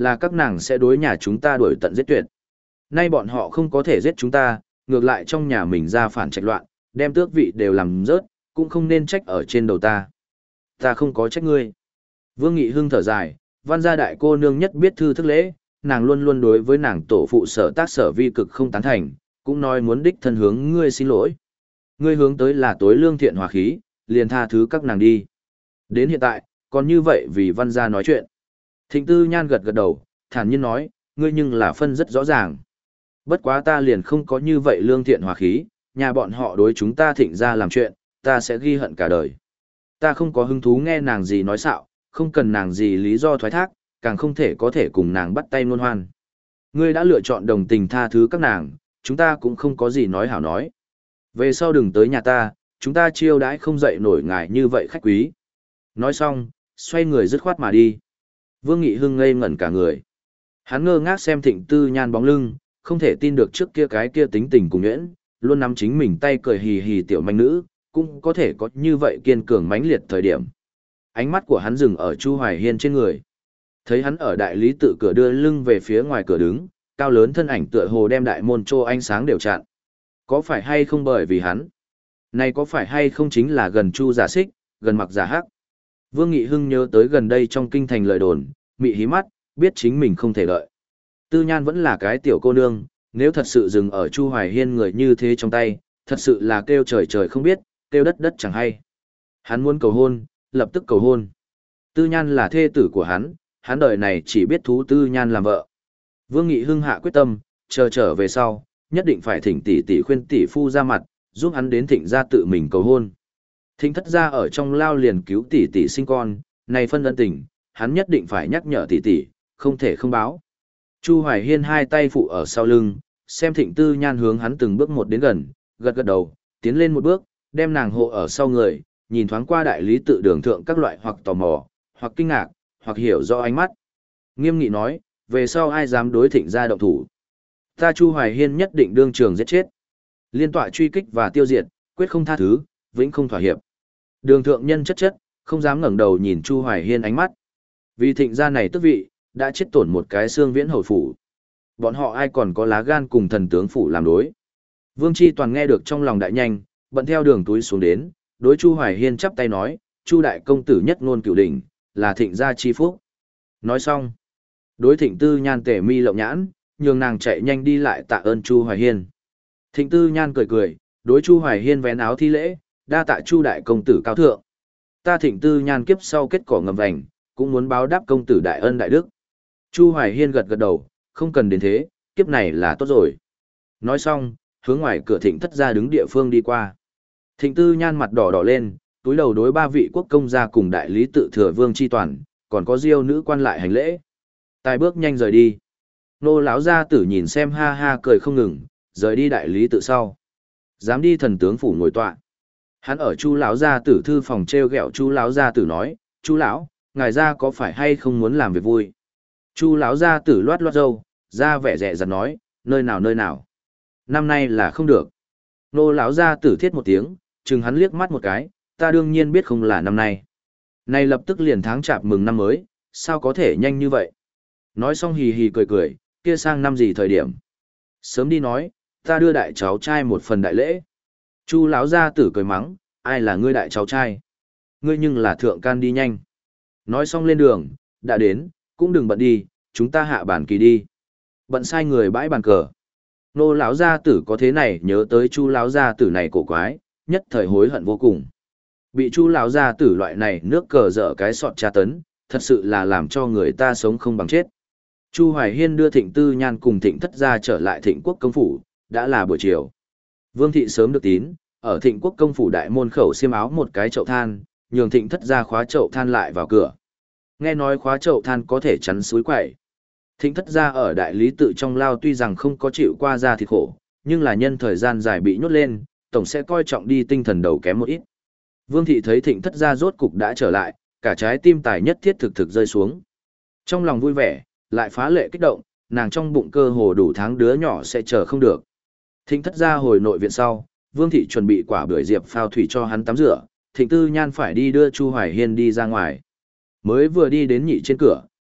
là các nàng sẽ đối nhà chúng ta đuổi tận giết tuyệt. Nay bọn họ không có thể giết chúng ta, ngược lại trong nhà mình ra phản trạch loạn, đem tước vị đều làm rớt, cũng không nên trách ở trên đầu ta. Ta không có trách ngươi. Vương Nghị Hưng thở dài, văn gia đại cô nương nhất biết thư thức lễ, nàng luôn luôn đối với nàng tổ phụ sở tác sở vi cực không tán thành, cũng nói muốn đích thân hướng ngươi xin lỗi. Ngươi hướng tới là tối lương thiện hòa khí, liền tha thứ các nàng đi. Đến hiện tại, còn như vậy vì văn gia nói chuyện. Thịnh Tư Nhan gật gật đầu, thản nhiên nói, ngươi nhưng là phân rất rõ ràng. Bất quá ta liền không có như vậy lương thiện hòa khí, nhà bọn họ đối chúng ta thịnh gia làm chuyện, ta sẽ ghi hận cả đời. Ta không có hứng thú nghe nàng gì nói xạo, không cần nàng gì lý do thoái thác, càng không thể có thể cùng nàng bắt tay ngôn hoan. Ngươi đã lựa chọn đồng tình tha thứ các nàng, chúng ta cũng không có gì nói hảo nói. Về sau đừng tới nhà ta, chúng ta chiêu đãi không dậy nổi ngài như vậy khách quý. Nói xong, xoay người dứt khoát mà đi. Vương Nghị Hưng ngây ngẩn cả người. Hắn ngơ ngác xem Thịnh Tư Nhan bóng lưng, không thể tin được trước kia cái kia tính tình cùng nhuyễn, luôn nắm chính mình tay cười hì hì tiểu manh nữ, cũng có thể có như vậy kiên cường mãnh liệt thời điểm. Ánh mắt của hắn dừng ở Chu Hoài Hiên trên người. Thấy hắn ở đại lý tự cửa đưa lưng về phía ngoài cửa đứng, cao lớn thân ảnh tựa hồ đem đại môn trô ánh sáng đều chặn. Có phải hay không bởi vì hắn? Này có phải hay không chính là gần Chu giả xích, gần mặc giả hắc? Vương Nghị Hưng nhớ tới gần đây trong kinh thành lời đồn, mị hí mắt, biết chính mình không thể lợi. Tư Nhan vẫn là cái tiểu cô nương, nếu thật sự dừng ở Chu Hoài Hiên người như thế trong tay, thật sự là kêu trời trời không biết, kêu đất đất chẳng hay. Hắn muốn cầu hôn, lập tức cầu hôn. Tư Nhan là thê tử của hắn, hắn đời này chỉ biết thú Tư Nhan làm vợ. Vương Nghị Hưng hạ quyết tâm, chờ trở về sau, nhất định phải thỉnh tỷ tỷ khuyên tỷ phu ra mặt, giúp hắn đến thịnh gia tự mình cầu hôn. Thịnh thất gia ở trong lao liền cứu tỷ tỷ sinh con, này phân ân tình, hắn nhất định phải nhắc nhở tỷ tỷ, không thể không báo. Chu Hoài Hiên hai tay phụ ở sau lưng, xem Thịnh Tư Nhan hướng hắn từng bước một đến gần, gật gật đầu, tiến lên một bước, đem nàng hộ ở sau người, nhìn thoáng qua đại lý tự đường thượng các loại hoặc tò mò, hoặc kinh ngạc, hoặc hiểu rõ ánh mắt. Nghiêm nghị nói, về sau ai dám đối Thịnh gia động thủ. Ta Chu Hoài Hiên nhất định đương trường giết chết. Liên tọa truy kích và tiêu diệt, quyết không tha thứ, vĩnh không thỏa hiệp. Đường thượng nhân chất chất, không dám ngẩng đầu nhìn Chu Hoài Hiên ánh mắt. Vì Thịnh gia này tước vị, đã chết tổn một cái xương viễn hầu phủ. Bọn họ ai còn có lá gan cùng thần tướng phủ làm đối. Vương Chi Toàn nghe được trong lòng đại nhanh, bận theo đường túi xuống đến, đối Chu Hoài Hiên chắp tay nói, Chu đại công tử nhất ngôn cửu đỉnh, là Thịnh gia chi phúc. Nói xong, đối Thịnh Tư Nhan tể mi lộng nhãn, nhường nàng chạy nhanh đi lại tạ ơn Chu Hoài Hiên. Thịnh Tư Nhan cười cười, đối Chu Hoài Hiên vén áo thi lễ, đa tạ Chu đại công tử cao thượng. Ta Thịnh Tư Nhan kiếp sau kết cỏ ngầm vành, cũng muốn báo đáp công tử đại ân đại đức. Chu Hoài Hiên gật gật đầu, không cần đến thế, kiếp này là tốt rồi. Nói xong, hướng ngoài cửa Thịnh thất gia đứng địa phương đi qua. Thịnh Tư Nhan mặt đỏ đỏ lên, túi đầu đối ba vị quốc công gia cùng đại lý tự thừa Vương Chi Toàn, còn có Diêu nữ quan lại hành lễ. Tài bước nhanh rời đi. Nô lão gia tử nhìn xem ha ha cười không ngừng, rời đi đại lý tự sau. Dám đi thần tướng phủ ngồi tọa. Hắn ở Chu lão gia tử thư phòng treo gẹo Chu lão gia tử nói, "Chu lão, ngài gia có phải hay không muốn làm việc vui?" Chu lão gia tử loát loát râu, ra vẻ rẻ rặt nói, "Nơi nào nơi nào? Năm nay là không được." Nô lão gia tử thiết một tiếng, chừng hắn liếc mắt một cái, "Ta đương nhiên biết không là năm nay. Nay lập tức liền tháng chạp mừng năm mới, sao có thể nhanh như vậy?" Nói xong hì hì cười cười, kia sang năm gì thời điểm? Sớm đi nói, ta đưa đại cháu trai một phần đại lễ. Chu lão gia tử cười mắng, ai là ngươi đại cháu trai? Ngươi nhưng là thượng can đi nhanh. Nói xong lên đường, đã đến, cũng đừng bận đi, chúng ta hạ bàn kỳ đi. Bận sai người bãi bàn cờ. Nô lão gia tử có thế này nhớ tới Chu lão gia tử này cổ quái, nhất thời hối hận vô cùng. Bị Chu lão gia tử loại này nước cờ dở cái sọt tra tấn, thật sự là làm cho người ta sống không bằng chết. Chu Hoài Hiên đưa Thịnh Tư Nhan cùng Thịnh thất gia trở lại Thịnh quốc công phủ, đã là buổi chiều. Vương thị sớm được tín, ở Thịnh quốc công phủ đại môn khẩu xiêm áo một cái chậu than, nhường Thịnh thất gia khóa chậu than lại vào cửa. Nghe nói khóa chậu than có thể chắn suối quậy. Thịnh thất gia ở đại lý tự trong lao tuy rằng không có chịu qua ra thịt khổ, nhưng là nhân thời gian dài bị nhốt lên, tổng sẽ coi trọng đi tinh thần đầu kém một ít. Vương thị thấy Thịnh thất gia rốt cục đã trở lại, cả trái tim tài nhất thiết thực thực rơi xuống. Trong lòng vui vẻ, lại phá lệ kích động, nàng trong bụng cơ hồ đủ tháng đứa nhỏ sẽ chờ không được. Thịnh thất gia hồi nội viện sau, Vương thị chuẩn bị quả bưởi diệp phao thủy cho hắn tắm rửa, Thịnh Tư Nhan phải đi đưa Chu Hoài Hiên đi ra ngoài. Mới vừa đi đến nhị trên cửa,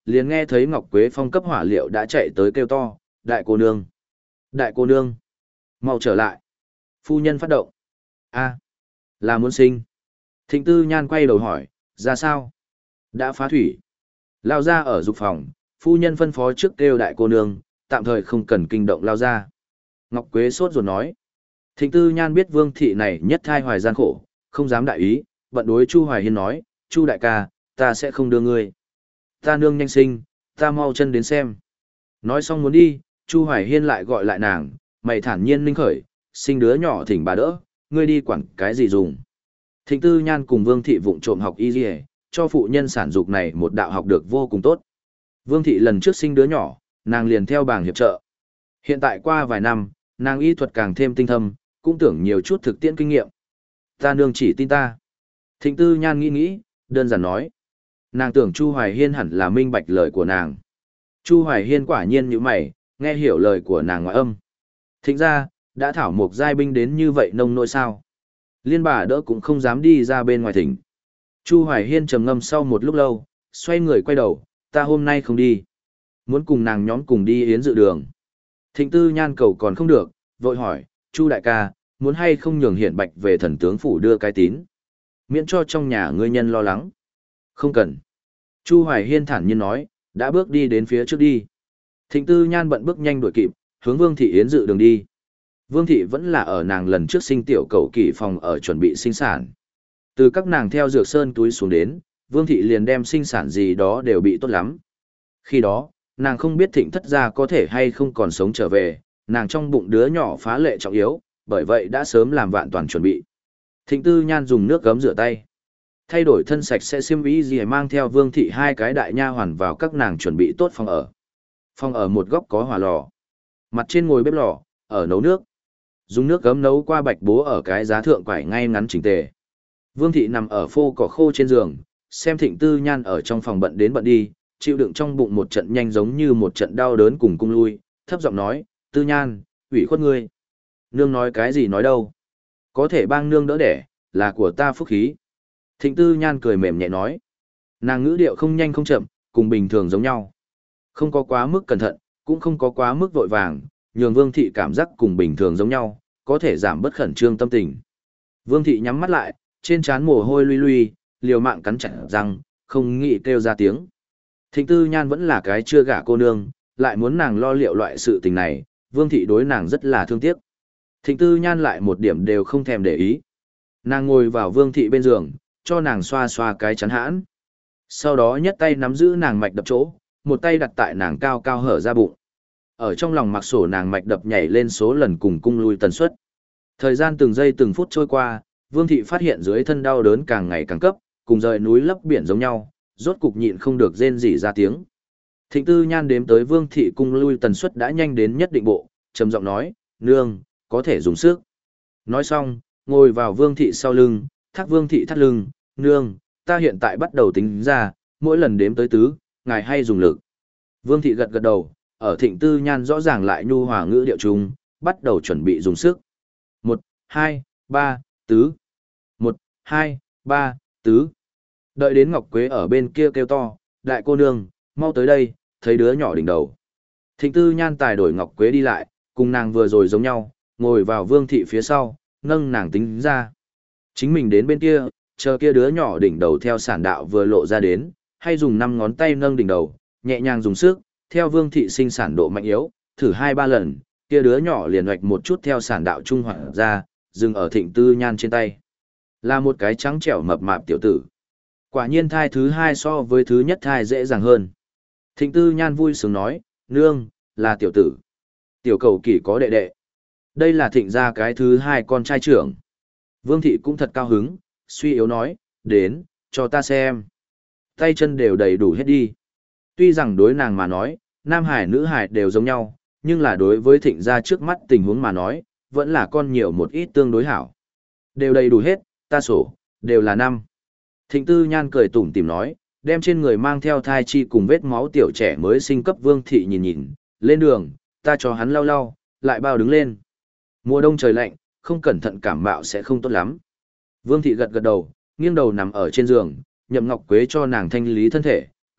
liền nghe thấy Ngọc Quế Phong cấp hỏa liệu đã chạy tới kêu to, đại cô nương, đại cô nương, mau trở lại. Phu nhân phát động. A, là muốn sinh. Thịnh Tư Nhan quay đầu hỏi, ra sao? Đã phá thủy. Lao ra ở dục phòng, phu nhân phân phó trước kêu đại cô nương, tạm thời không cần kinh động lao ra. Ngọc Quế sốt ruột nói. Thịnh Tư Nhan biết Vương thị này nhất thai hoài gian khổ, không dám đại ý, bận đối Chu Hoài Hiên nói, Chu đại ca, ta sẽ không đưa ngươi. Ta nương nhanh sinh, ta mau chân đến xem. Nói xong muốn đi, Chu Hoài Hiên lại gọi lại nàng, mày thản nhiên linh khởi, sinh đứa nhỏ thỉnh bà đỡ, ngươi đi quản cái gì dùng. Thịnh Tư Nhan cùng Vương thị vụng trộm học y liề, cho phụ nhân sản dục này một đạo học được vô cùng tốt. Vương thị lần trước sinh đứa nhỏ, nàng liền theo bảng hiệp trợ. Hiện tại qua vài năm, nàng y thuật càng thêm tinh thâm, cũng tưởng nhiều chút thực tiễn kinh nghiệm. Ta nương chỉ tin ta. Thịnh Tư Nhan nghĩ nghĩ, đơn giản nói. Nàng tưởng Chu Hoài Hiên hẳn là minh bạch lời của nàng. Chu Hoài Hiên quả nhiên như mày, nghe hiểu lời của nàng ngoại âm. Thịnh ra, đã thảo một giai binh đến như vậy nông nỗi sao. Liên bà đỡ cũng không dám đi ra bên ngoài thỉnh. Chu Hoài Hiên trầm ngâm sau một lúc lâu, xoay người quay đầu, ta hôm nay không đi. Muốn cùng nàng nhóm cùng đi yến dự đường. Thịnh Tư Nhan cầu còn không được, vội hỏi, Chu đại ca, muốn hay không nhường Hiển Bạch về thần tướng phủ đưa cái tín. Miễn cho trong nhà ngươi nhân lo lắng. Không cần. Chu Hoài Hiên thản nhiên nói, đã bước đi đến phía trước đi. Thịnh Tư Nhan bận bước nhanh đuổi kịp, hướng Vương thị yến dự đường đi. Vương thị vẫn là ở nàng lần trước sinh tiểu cầu kỷ phòng ở chuẩn bị sinh sản. Từ các nàng theo dược sơn túi xuống đến, Vương thị liền đem sinh sản gì đó đều bị tốt lắm. Khi đó, nàng không biết Thịnh thất gia có thể hay không còn sống trở về, nàng trong bụng đứa nhỏ phá lệ trọng yếu, bởi vậy đã sớm làm vạn toàn chuẩn bị. Thịnh Tư Nhan dùng nước gấm rửa tay, thay đổi thân sạch sẽ xiêm y gì mang theo Vương thị hai cái đại nha hoàn vào các nàng chuẩn bị tốt phòng ở. Phòng ở một góc có hỏa lò, mặt trên ngồi bếp lò, ở nấu nước. Dùng nước gấm nấu qua bạch bố ở cái giá thượng quải ngay ngắn chỉnh tề. Vương thị nằm ở phô cỏ khô trên giường, xem Thịnh Tư Nhan ở trong phòng bận đến bận đi, chịu đựng trong bụng một trận nhanh giống như một trận đau đớn cùng cung lui, thấp giọng nói, Tư Nhan, ủy khuất ngươi. Nương nói cái gì nói đâu. Có thể bang nương đỡ đẻ, là của ta phúc khí. Thịnh Tư Nhan cười mềm nhẹ nói. Nàng ngữ điệu không nhanh không chậm, cùng bình thường giống nhau. Không có quá mức cẩn thận, cũng không có quá mức vội vàng, nhường Vương thị cảm giác cùng bình thường giống nhau, có thể giảm bất khẩn trương tâm tình. Vương thị nhắm mắt lại, trên trán mồ hôi luy luy, liều mạng cắn chặt răng, không nghĩ kêu ra tiếng. Thịnh Tư Nhan vẫn là cái chưa gả cô nương, lại muốn nàng lo liệu loại sự tình này, Vương thị đối nàng rất là thương tiếc. Thịnh Tư Nhan lại một điểm đều không thèm để ý. Nàng ngồi vào Vương thị bên giường, cho nàng xoa xoa cái chắn hãn. Sau đó nhất tay nắm giữ nàng mạch đập chỗ, một tay đặt tại nàng cao cao hở ra bụng. Ở trong lòng mặc sổ nàng mạch đập nhảy lên số lần cùng cung lui tần suất. Thời gian từng giây từng phút trôi qua, Vương thị phát hiện dưới thân đau đớn càng ngày càng cấp, cùng rời núi lấp biển giống nhau, rốt cục nhịn không được rên rỉ ra tiếng. Thịnh Tư Nhan đếm tới Vương thị cung lui tần suất đã nhanh đến nhất định bộ, trầm giọng nói, nương, có thể dùng sức. Nói xong, ngồi vào Vương thị sau lưng, thác Vương thị thắt lưng, nương, ta hiện tại bắt đầu tính ra, mỗi lần đếm tới tứ, ngài hay dùng lực. Vương thị gật gật đầu, ở Thịnh Tư Nhan rõ ràng lại nhu hòa ngữ điệu trung, bắt đầu chuẩn bị dùng sức. Một, hai, ba, tứ. Một, hai, ba, tứ. Đợi đến Ngọc Quế ở bên kia kêu to, đại cô nương, mau tới đây, thấy đứa nhỏ đỉnh đầu. Thịnh Tư Nhan tài đổi Ngọc Quế đi lại, cùng nàng vừa rồi giống nhau, ngồi vào Vương thị phía sau, nâng nàng tính ra. Chính mình đến bên kia, chờ kia đứa nhỏ đỉnh đầu theo sản đạo vừa lộ ra đến, hay dùng năm ngón tay nâng đỉnh đầu, nhẹ nhàng dùng sức, theo Vương thị sinh sản độ mạnh yếu, thử hai ba lần, kia đứa nhỏ liền hoạch một chút theo sản đạo trung hoạt ra, dừng ở Thịnh Tư Nhan trên tay. Là một cái trắng trẻo mập mạp tiểu tử. Quả nhiên thai thứ hai so với thứ nhất thai dễ dàng hơn. Thịnh Tư Nhan vui sướng nói, nương, là tiểu tử. Tiểu cầu kỷ có đệ đệ. Đây là Thịnh gia cái thứ hai con trai trưởng. Vương thị cũng thật cao hứng, suy yếu nói, đến, cho ta xem. Tay chân đều đầy đủ hết đi. Tuy rằng đối nàng mà nói, nam hải nữ hải đều giống nhau, nhưng là đối với Thịnh gia trước mắt tình huống mà nói, vẫn là con nhiều một ít tương đối hảo. Đều đầy đủ hết, ta sổ, đều là năm. Thịnh Tư Nhan cười tủm tỉm nói, đem trên người mang theo thai chi cùng vết máu tiểu trẻ mới sinh cấp Vương thị nhìn nhìn, lên đường, ta cho hắn lau lau, lại bao đứng lên. Mùa đông trời lạnh, không cẩn thận cảm mạo sẽ không tốt lắm. Vương thị gật gật đầu, nghiêng đầu nằm ở trên giường, Nhậm Ngọc Quế cho nàng thanh lý thân thể,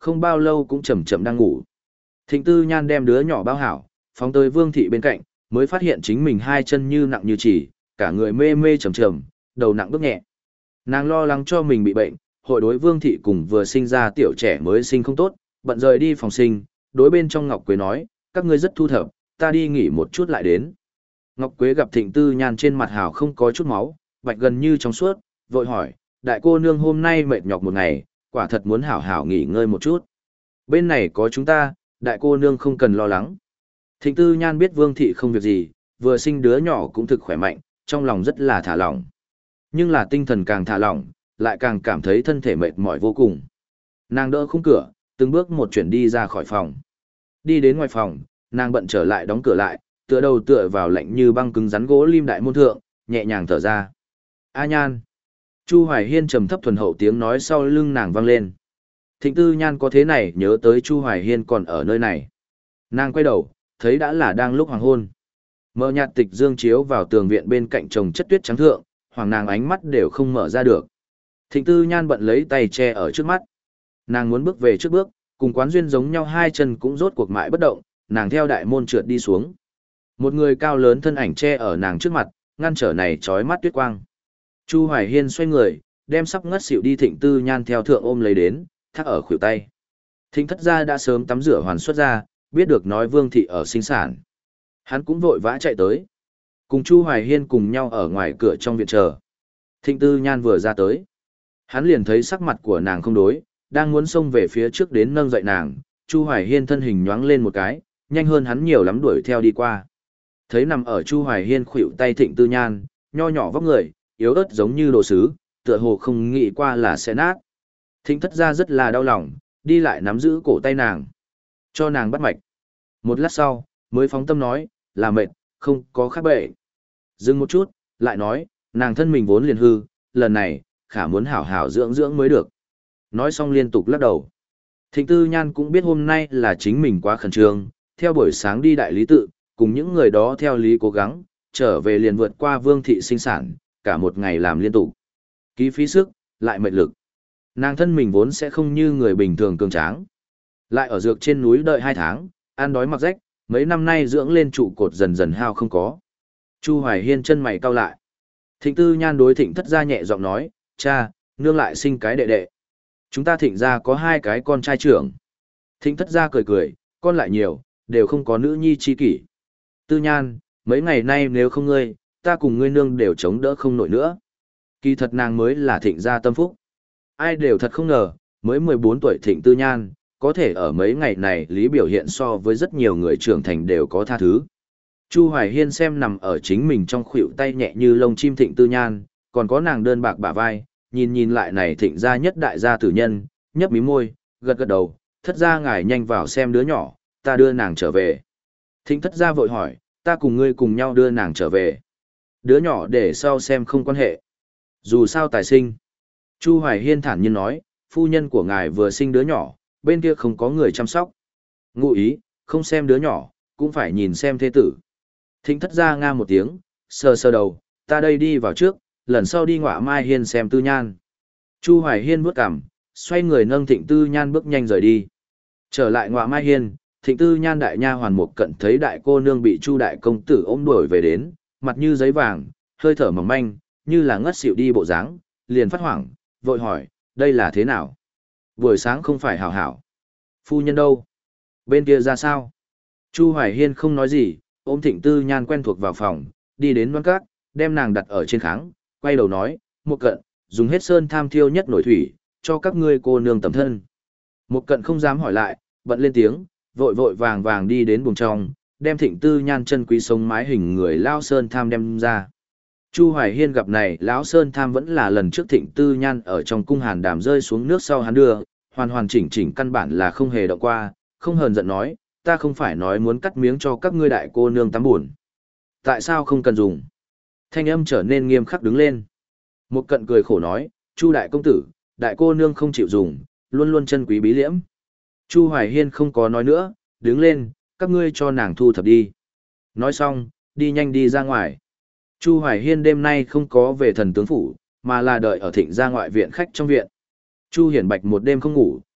không bao lâu cũng chậm chậm đang ngủ. Thịnh Tư Nhan đem đứa nhỏ bao hảo, phóng tới Vương Thị bên cạnh, mới phát hiện chính mình hai chân như nặng như chỉ, cả người mê mê trầm trầm, đầu nặng bước nhẹ. Nàng lo lắng cho mình bị bệnh, hội đối Vương Thị cùng vừa sinh ra tiểu trẻ mới sinh không tốt, bận rời đi phòng sinh, đối bên trong Ngọc Quế nói, các ngươi rất thu thập, ta đi nghỉ một chút lại đến. Ngọc Quế gặp Thịnh Tư Nhan trên mặt hào không có chút máu, bạch gần như trong suốt, vội hỏi, đại cô nương hôm nay mệt nhọc một ngày, quả thật muốn hảo hảo nghỉ ngơi một chút. Bên này có chúng ta, đại cô nương không cần lo lắng. Thịnh Tư Nhan biết Vương Thị không việc gì, vừa sinh đứa nhỏ cũng thực khỏe mạnh, trong lòng rất là thả lỏng. Nhưng là tinh thần càng thả lỏng, lại càng cảm thấy thân thể mệt mỏi vô cùng. Nàng đỡ khung cửa, từng bước một chuyển đi ra khỏi phòng. Đi đến ngoài phòng, nàng bận trở lại đóng cửa lại, tựa đầu tựa vào lạnh như băng cứng rắn gỗ lim đại môn thượng, nhẹ nhàng thở ra. A Nhan. Chu Hoài Hiên trầm thấp thuần hậu tiếng nói sau lưng nàng vang lên. Thịnh Tư Nhan có thế này nhớ tới Chu Hoài Hiên còn ở nơi này. Nàng quay đầu, thấy đã là đang lúc hoàng hôn. Mờ nhạt tịch dương chiếu vào tường viện bên cạnh chồng chất tuyết trắng thượng, hoàng nàng ánh mắt đều không mở ra được. Thịnh Tư Nhan bận lấy tay che ở trước mắt. Nàng muốn bước về trước bước, cùng Quán Duyên giống nhau hai chân cũng rốt cuộc mãi bất động, nàng theo đại môn trượt đi xuống. Một người cao lớn thân ảnh che ở nàng trước mặt, ngăn trở này chói mắt tuyết quang. Chu Hoài Hiên xoay người, đem sắp ngất xỉu đi Thịnh Tư Nhan theo thượng ôm lấy đến, thắt ở khuỷu tay. Thịnh Thất gia đã sớm tắm rửa hoàn xuất ra, biết được nói Vương Thị ở sinh sản. Hắn cũng vội vã chạy tới. Cùng Chu Hoài Hiên cùng nhau ở ngoài cửa trong viện chờ. Thịnh Tư Nhan vừa ra tới. Hắn liền thấy sắc mặt của nàng không đối, đang muốn xông về phía trước đến nâng dậy nàng. Chu Hoài Hiên thân hình nhoáng lên một cái, nhanh hơn hắn nhiều lắm đuổi theo đi qua. Thấy nằm ở Chu Hoài Hiên khuỷu tay Thịnh Tư Nhan, nho nhỏ vóc người, yếu ớt giống như đồ sứ, tựa hồ không nghĩ qua là sẽ nát. Thịnh Thất gia rất là đau lòng, đi lại nắm giữ cổ tay nàng, cho nàng bắt mạch. Một lát sau, mới phóng tâm nói, là mệt, không có khác bệnh. Dừng một chút, lại nói, nàng thân mình vốn liền hư, lần này, khả muốn hảo hảo dưỡng dưỡng mới được. Nói xong liên tục lắc đầu. Thịnh Tư Nhan cũng biết hôm nay là chính mình quá khẩn trương, theo buổi sáng đi đại lý tự, cùng những người đó theo lý cố gắng, trở về liền vượt qua Vương Thị sinh sản, cả một ngày làm liên tục. Ký phí sức, lại mệt lực. Nàng thân mình vốn sẽ không như người bình thường cường tráng. Lại ở dược trên núi đợi hai tháng, ăn đói mặc rách, mấy năm nay dưỡng lên trụ cột dần dần hao không có. Chu Hoài Hiên chân mày cau lại. Thịnh Tư Nhan đối Thịnh Thất gia nhẹ giọng nói, cha, nương lại sinh cái đệ đệ. Chúng ta Thịnh gia có hai cái con trai trưởng. Thịnh Thất gia cười cười, con lại nhiều, đều không có nữ nhi chi kỷ. Tư Nhan, mấy ngày nay nếu không ngươi, ta cùng ngươi nương đều chống đỡ không nổi nữa. Kỳ thật nàng mới là Thịnh gia tâm phúc. Ai đều thật không ngờ, mới mười bốn tuổi Thịnh Tư Nhan, có thể ở mấy ngày này lý biểu hiện so với rất nhiều người trưởng thành đều có tha thứ. Chu Hoài Hiên xem nằm ở chính mình trong khuỷu tay nhẹ như lông chim Thịnh Tư Nhan, còn có nàng đơn bạc bả vai, nhìn nhìn lại này Thịnh gia nhất đại gia tử nhân, nhấp mí môi, gật gật đầu, Thất gia ngài nhanh vào xem đứa nhỏ, ta đưa nàng trở về. Thịnh Thất gia vội hỏi, ta cùng ngươi cùng nhau đưa nàng trở về. Đứa nhỏ để sau xem không quan hệ. Dù sao tài sinh. Chu Hoài Hiên thản nhiên nói, phu nhân của ngài vừa sinh đứa nhỏ, bên kia không có người chăm sóc. Ngụ ý, không xem đứa nhỏ, cũng phải nhìn xem thế tử. Thịnh Thất gia nga một tiếng, sờ sờ đầu, ta đây đi vào trước, lần sau đi Ngọa Mai Hiên xem Tư Nhan. Chu Hoài Hiên bước cằm, xoay người nâng Thịnh Tư Nhan bước nhanh rời đi. Trở lại Ngọa Mai Hiên, Thịnh Tư Nhan đại nha hoàn Mục Cận thấy đại cô nương bị Chu đại công tử ôm đuổi về đến, mặt như giấy vàng, hơi thở mỏng manh, như là ngất xỉu đi bộ dáng, liền phát hoảng, vội hỏi, đây là thế nào? Buổi sáng không phải hảo hảo. Phu nhân đâu? Bên kia ra sao? Chu Hoài Hiên không nói gì, ôm Thịnh Tư Nhan quen thuộc vào phòng, đi đến đoan cát, đem nàng đặt ở trên kháng, quay đầu nói, Mục Cận, dùng hết sơn tham thiêu nhất nổi thủy, cho các ngươi cô nương tầm thân. Mục Cận không dám hỏi lại, bận lên tiếng, vội vội vàng vàng đi đến buồng trong, đem Thịnh Tư Nhan chân quý sống mái hình người lao sơn tham đem ra. Chu Hoài Hiên gặp này lão sơn tham vẫn là lần trước Thịnh Tư Nhan ở trong cung hàn đàm rơi xuống nước sau hắn đưa, hoàn hoàn chỉnh chỉnh căn bản là không hề động qua, không hờn giận nói, ta không phải nói muốn cắt miếng cho các ngươi đại cô nương tắm buồn. Tại sao không cần dùng? Thanh âm trở nên nghiêm khắc đứng lên. Một Cận cười khổ nói, Chu đại công tử, đại cô nương không chịu dùng, luôn luôn chân quý bí liễm. Chu Hoài Hiên không có nói nữa, đứng lên, các ngươi cho nàng thu thập đi. Nói xong, đi nhanh đi ra ngoài. Chu Hoài Hiên đêm nay không có về thần tướng phủ, mà là đợi ở Thịnh gia ngoại viện khách trong viện. Chu Hiển Bạch một đêm không ngủ,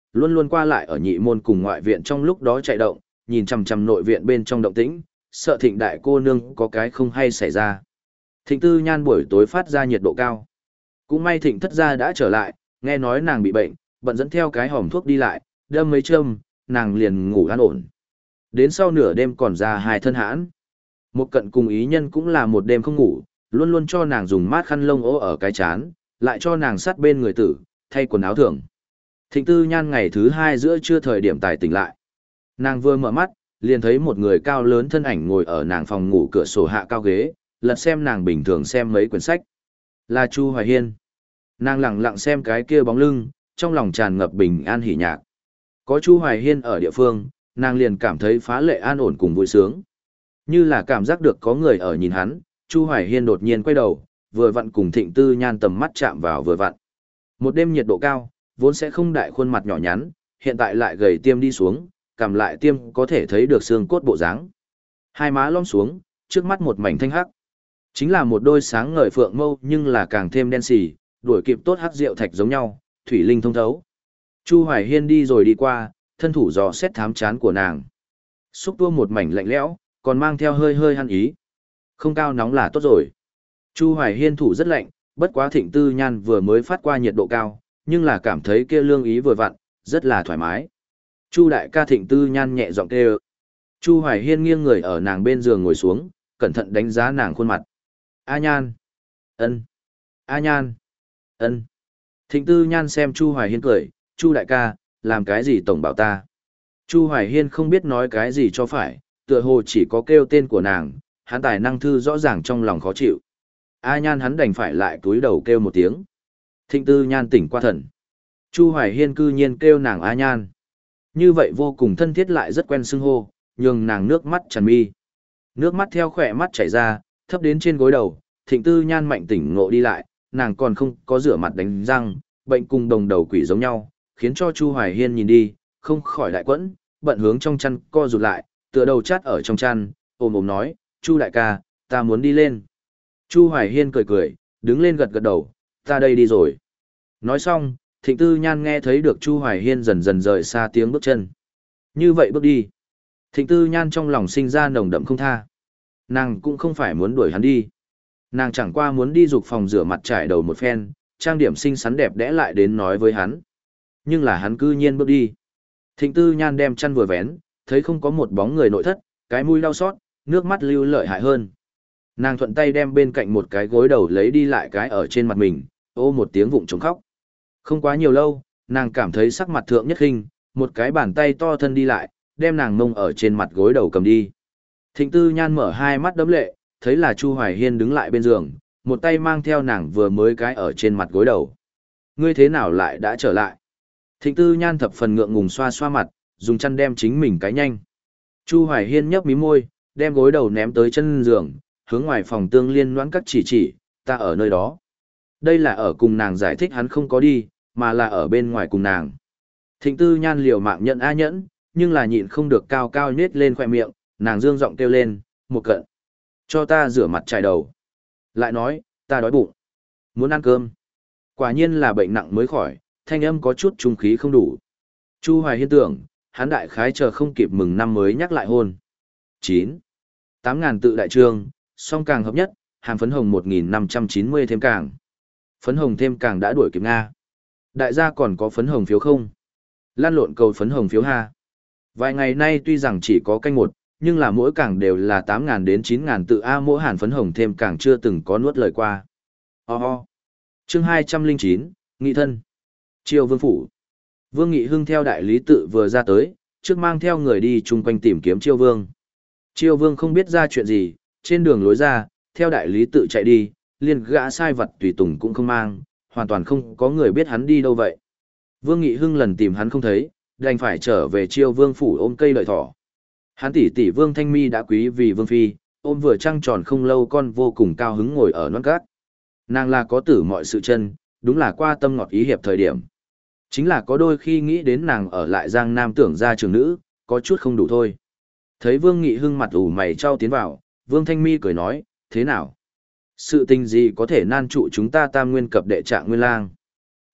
luôn luôn qua lại ở nhị môn cùng ngoại viện trong lúc đó chạy động, nhìn chằm chằm nội viện bên trong động tĩnh, sợ Thịnh đại cô nương có cái không hay xảy ra. Thịnh Tư Nhan buổi tối phát ra nhiệt độ cao. Cũng may Thịnh thất gia đã trở lại, nghe nói nàng bị bệnh, bận dẫn theo cái hòm thuốc đi lại, đâm mấy châm, nàng liền ngủ an ổn. Đến sau nửa đêm còn ra hai thân hãn. Một cận cùng ý nhân cũng là một đêm không ngủ, luôn luôn cho nàng dùng mát khăn lông ố ở cái chán, lại cho nàng sát bên người tử, thay quần áo thường. Thịnh Tư Nhan ngày thứ hai giữa trưa thời điểm tài tỉnh lại. Nàng vừa mở mắt, liền thấy một người cao lớn thân ảnh ngồi ở nàng phòng ngủ cửa sổ hạ cao ghế, lật xem nàng bình thường xem mấy quyển sách. Là Chu Hoài Hiên. Nàng lặng lặng xem cái kia bóng lưng, trong lòng tràn ngập bình an hỉ nhạc. Có Chu Hoài Hiên ở địa phương, nàng liền cảm thấy phá lệ an ổn cùng vui sướng. Như là cảm giác được có người ở nhìn hắn, Chu Hoài Hiên đột nhiên quay đầu, vừa vặn cùng Thịnh Tư Nhan tầm mắt chạm vào vừa vặn. Một đêm nhiệt độ cao, vốn sẽ không đại khuôn mặt nhỏ nhắn, hiện tại lại gầy tiêm đi xuống, cảm lại tiêm có thể thấy được xương cốt bộ dáng. Hai má lõm xuống, trước mắt một mảnh thanh hắc. Chính là một đôi sáng ngời phượng mâu nhưng là càng thêm đen xì, đuổi kịp tốt hắc rượu thạch giống nhau, thủy linh thông thấu. Chu Hoài Hiên đi rồi đi qua, thân thủ dò xét thám chán của nàng. Xúc tua một mảnh lạnh lẽo, còn mang theo hơi hơi hăn ý. Không cao nóng là tốt rồi. Chu Hoài Hiên thủ rất lạnh, bất quá Thịnh Tư Nhan vừa mới phát qua nhiệt độ cao, nhưng là cảm thấy kia lương ý vừa vặn, rất là thoải mái. Chu đại ca. Thịnh Tư Nhan nhẹ giọng kêu. Chu Hoài Hiên nghiêng người ở nàng bên giường ngồi xuống, cẩn thận đánh giá nàng khuôn mặt. A Nhan. Ân. A Nhan. Ân. Thịnh Tư Nhan xem Chu Hoài Hiên cười, Chu đại ca, làm cái gì tổng bảo ta. Chu Hoài Hiên không biết nói cái gì cho phải, tựa hồ chỉ có kêu tên của nàng, hắn tài năng thư rõ ràng trong lòng khó chịu. A Nhan hắn đành phải lại túi đầu kêu một tiếng. Thịnh Tư Nhan tỉnh qua thần. Chu Hoài Hiên cư nhiên kêu nàng A Nhan. Như vậy vô cùng thân thiết lại rất quen xưng hô, nhường nàng nước mắt tràn mi. Nước mắt theo khỏe mắt chảy ra, thấp đến trên gối đầu, Thịnh Tư Nhan mạnh tỉnh ngộ đi lại, nàng còn không có rửa mặt đánh răng, bệnh cùng đồng đầu quỷ giống nhau, khiến cho Chu Hoài Hiên nhìn đi, không khỏi đại quẫn, bận hướng trong chăn co rụt lại, tựa đầu chát ở trong chăn, ôm ôm nói, Chu đại ca, ta muốn đi lên. Chu Hoài Hiên cười cười, đứng lên gật gật đầu, ta đây đi rồi. Nói xong, Thịnh Tư Nhan nghe thấy được Chu Hoài Hiên dần dần rời xa tiếng bước chân. Như vậy bước đi. Thịnh Tư Nhan trong lòng sinh ra nồng đậm không tha. Nàng cũng không phải muốn đuổi hắn đi. Nàng chẳng qua muốn đi dục phòng rửa mặt trải đầu một phen, trang điểm xinh xắn đẹp đẽ lại đến nói với hắn. Nhưng là hắn cư nhiên bước đi. Thịnh Tư Nhan đem chăn vừa vén, thấy không có một bóng người nội thất, cái mũi đau xót, nước mắt lưu lợi hại hơn. Nàng thuận tay đem bên cạnh một cái gối đầu lấy đi lại cái ở trên mặt mình, ô một tiếng vụng trống khóc. Không quá nhiều lâu, nàng cảm thấy sắc mặt thượng nhất hình, một cái bàn tay to thân đi lại, đem nàng mông ở trên mặt gối đầu cầm đi. Thịnh Tư Nhan mở hai mắt đấm lệ, thấy là Chu Hoài Hiên đứng lại bên giường, một tay mang theo nàng vừa mới cái ở trên mặt gối đầu. Ngươi thế nào lại đã trở lại? Thịnh Tư Nhan thập phần ngượng ngùng xoa xoa mặt, dùng chăn đem chính mình cái nhanh. Chu Hoài Hiên nhấp mí môi, đem gối đầu ném tới chân giường, hướng ngoài phòng tương liên noãn các chỉ chỉ, ta ở nơi đó. Đây là ở cùng nàng giải thích hắn không có đi, mà là ở bên ngoài cùng nàng. Thịnh Tư Nhan liều mạng nhận a nhẫn, nhưng là nhịn không được cao cao nết lên khoe miệng, nàng dương giọng kêu lên, một cận. Cho ta rửa mặt chải đầu. Lại nói, ta đói bụng. Muốn ăn cơm. Quả nhiên là bệnh nặng mới khỏi, thanh âm có chút trung khí không đủ. Chu Hoài Hiên tưởng, hắn đại khái chờ không kịp mừng năm mới nhắc lại hôn. chín. tám ngàn tự đại trương, song càng hợp nhất, hàm phấn hồng một nghìn năm trăm chín mươi thêm càng. Phấn hồng thêm càng đã đuổi kịp Nga. Đại gia còn có phấn hồng phiếu không? Lan lộn cầu phấn hồng phiếu ha. Vài ngày nay tuy rằng chỉ có canh một, nhưng là mỗi càng đều là tám ngàn đến chín ngàn tự A mỗi hàn phấn hồng thêm càng chưa từng có nuốt lời qua. Ho ho. Chương hai trăm lẻ chín, Nghị thân. Triều Vương Phủ. Vương Nghị Hưng theo đại lý tự vừa ra tới, trước mang theo người đi chung quanh tìm kiếm Triều Vương. Triều Vương không biết ra chuyện gì, trên đường lối ra, theo đại lý tự chạy đi, liền gã sai vật tùy tùng cũng không mang, hoàn toàn không có người biết hắn đi đâu vậy. Vương Nghị Hưng lần tìm hắn không thấy, đành phải trở về Triều Vương Phủ ôm cây lợi thỏ. Hắn tỷ tỷ Vương Thanh Mi đã quý vì Vương Phi, ôm vừa trăng tròn không lâu con vô cùng cao hứng ngồi ở non cát. Nàng là có tử mọi sự chân, đúng là qua tâm ngọt ý hiệp thời điểm. Chính là có đôi khi nghĩ đến nàng ở lại Giang Nam tưởng ra trường nữ, có chút không đủ thôi. Thấy Vương Nghị Hưng mặt ủ mày trao tiến vào, Vương Thanh Mi cười nói, thế nào? Sự tình gì có thể nan trụ chúng ta tam nguyên cập đệ trạng nguyên lang?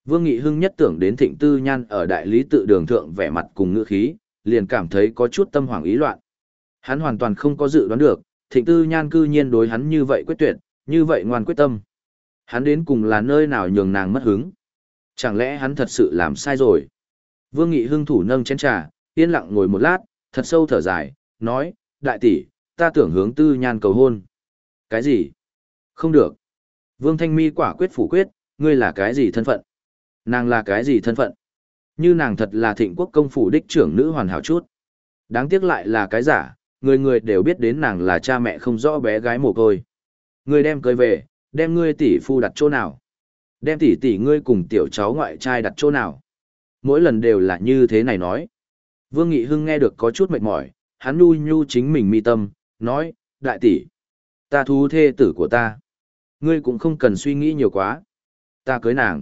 Vương Nghị Hưng nhất tưởng đến Thịnh Tư Nhan ở đại lý tự đường thượng vẻ mặt cùng ngữ khí, liền cảm thấy có chút tâm hoảng ý loạn. Hắn hoàn toàn không có dự đoán được, Thịnh Tư Nhan cư nhiên đối hắn như vậy quyết tuyệt, như vậy ngoan quyết tâm. Hắn đến cùng là nơi nào nhường nàng mất hứng? Chẳng lẽ hắn thật sự làm sai rồi? Vương Nghị Hưng thủ nâng chén trà, yên lặng ngồi một lát, thật sâu thở dài, nói, đại tỷ, ta tưởng hướng Tư Nhan cầu hôn. Cái gì? Không được. Vương Thanh Mi quả quyết phủ quyết, ngươi là cái gì thân phận? Nàng là cái gì thân phận? Như nàng thật là Thịnh Quốc công phủ đích trưởng nữ hoàn hảo chút. Đáng tiếc lại là cái giả, người người đều biết đến nàng là cha mẹ không rõ bé gái mồ côi. Ngươi đem cưới về, đem ngươi tỷ phu đặt chỗ nào? Đem tỷ tỷ ngươi cùng tiểu cháu ngoại trai đặt chỗ nào? Mỗi lần đều là như thế này nói. Vương Nghị Hưng nghe được có chút mệt mỏi, hắn nu nhu chính mình mi tâm, nói, đại tỷ, ta thú thê tử của ta. Ngươi cũng không cần suy nghĩ nhiều quá. Ta cưới nàng.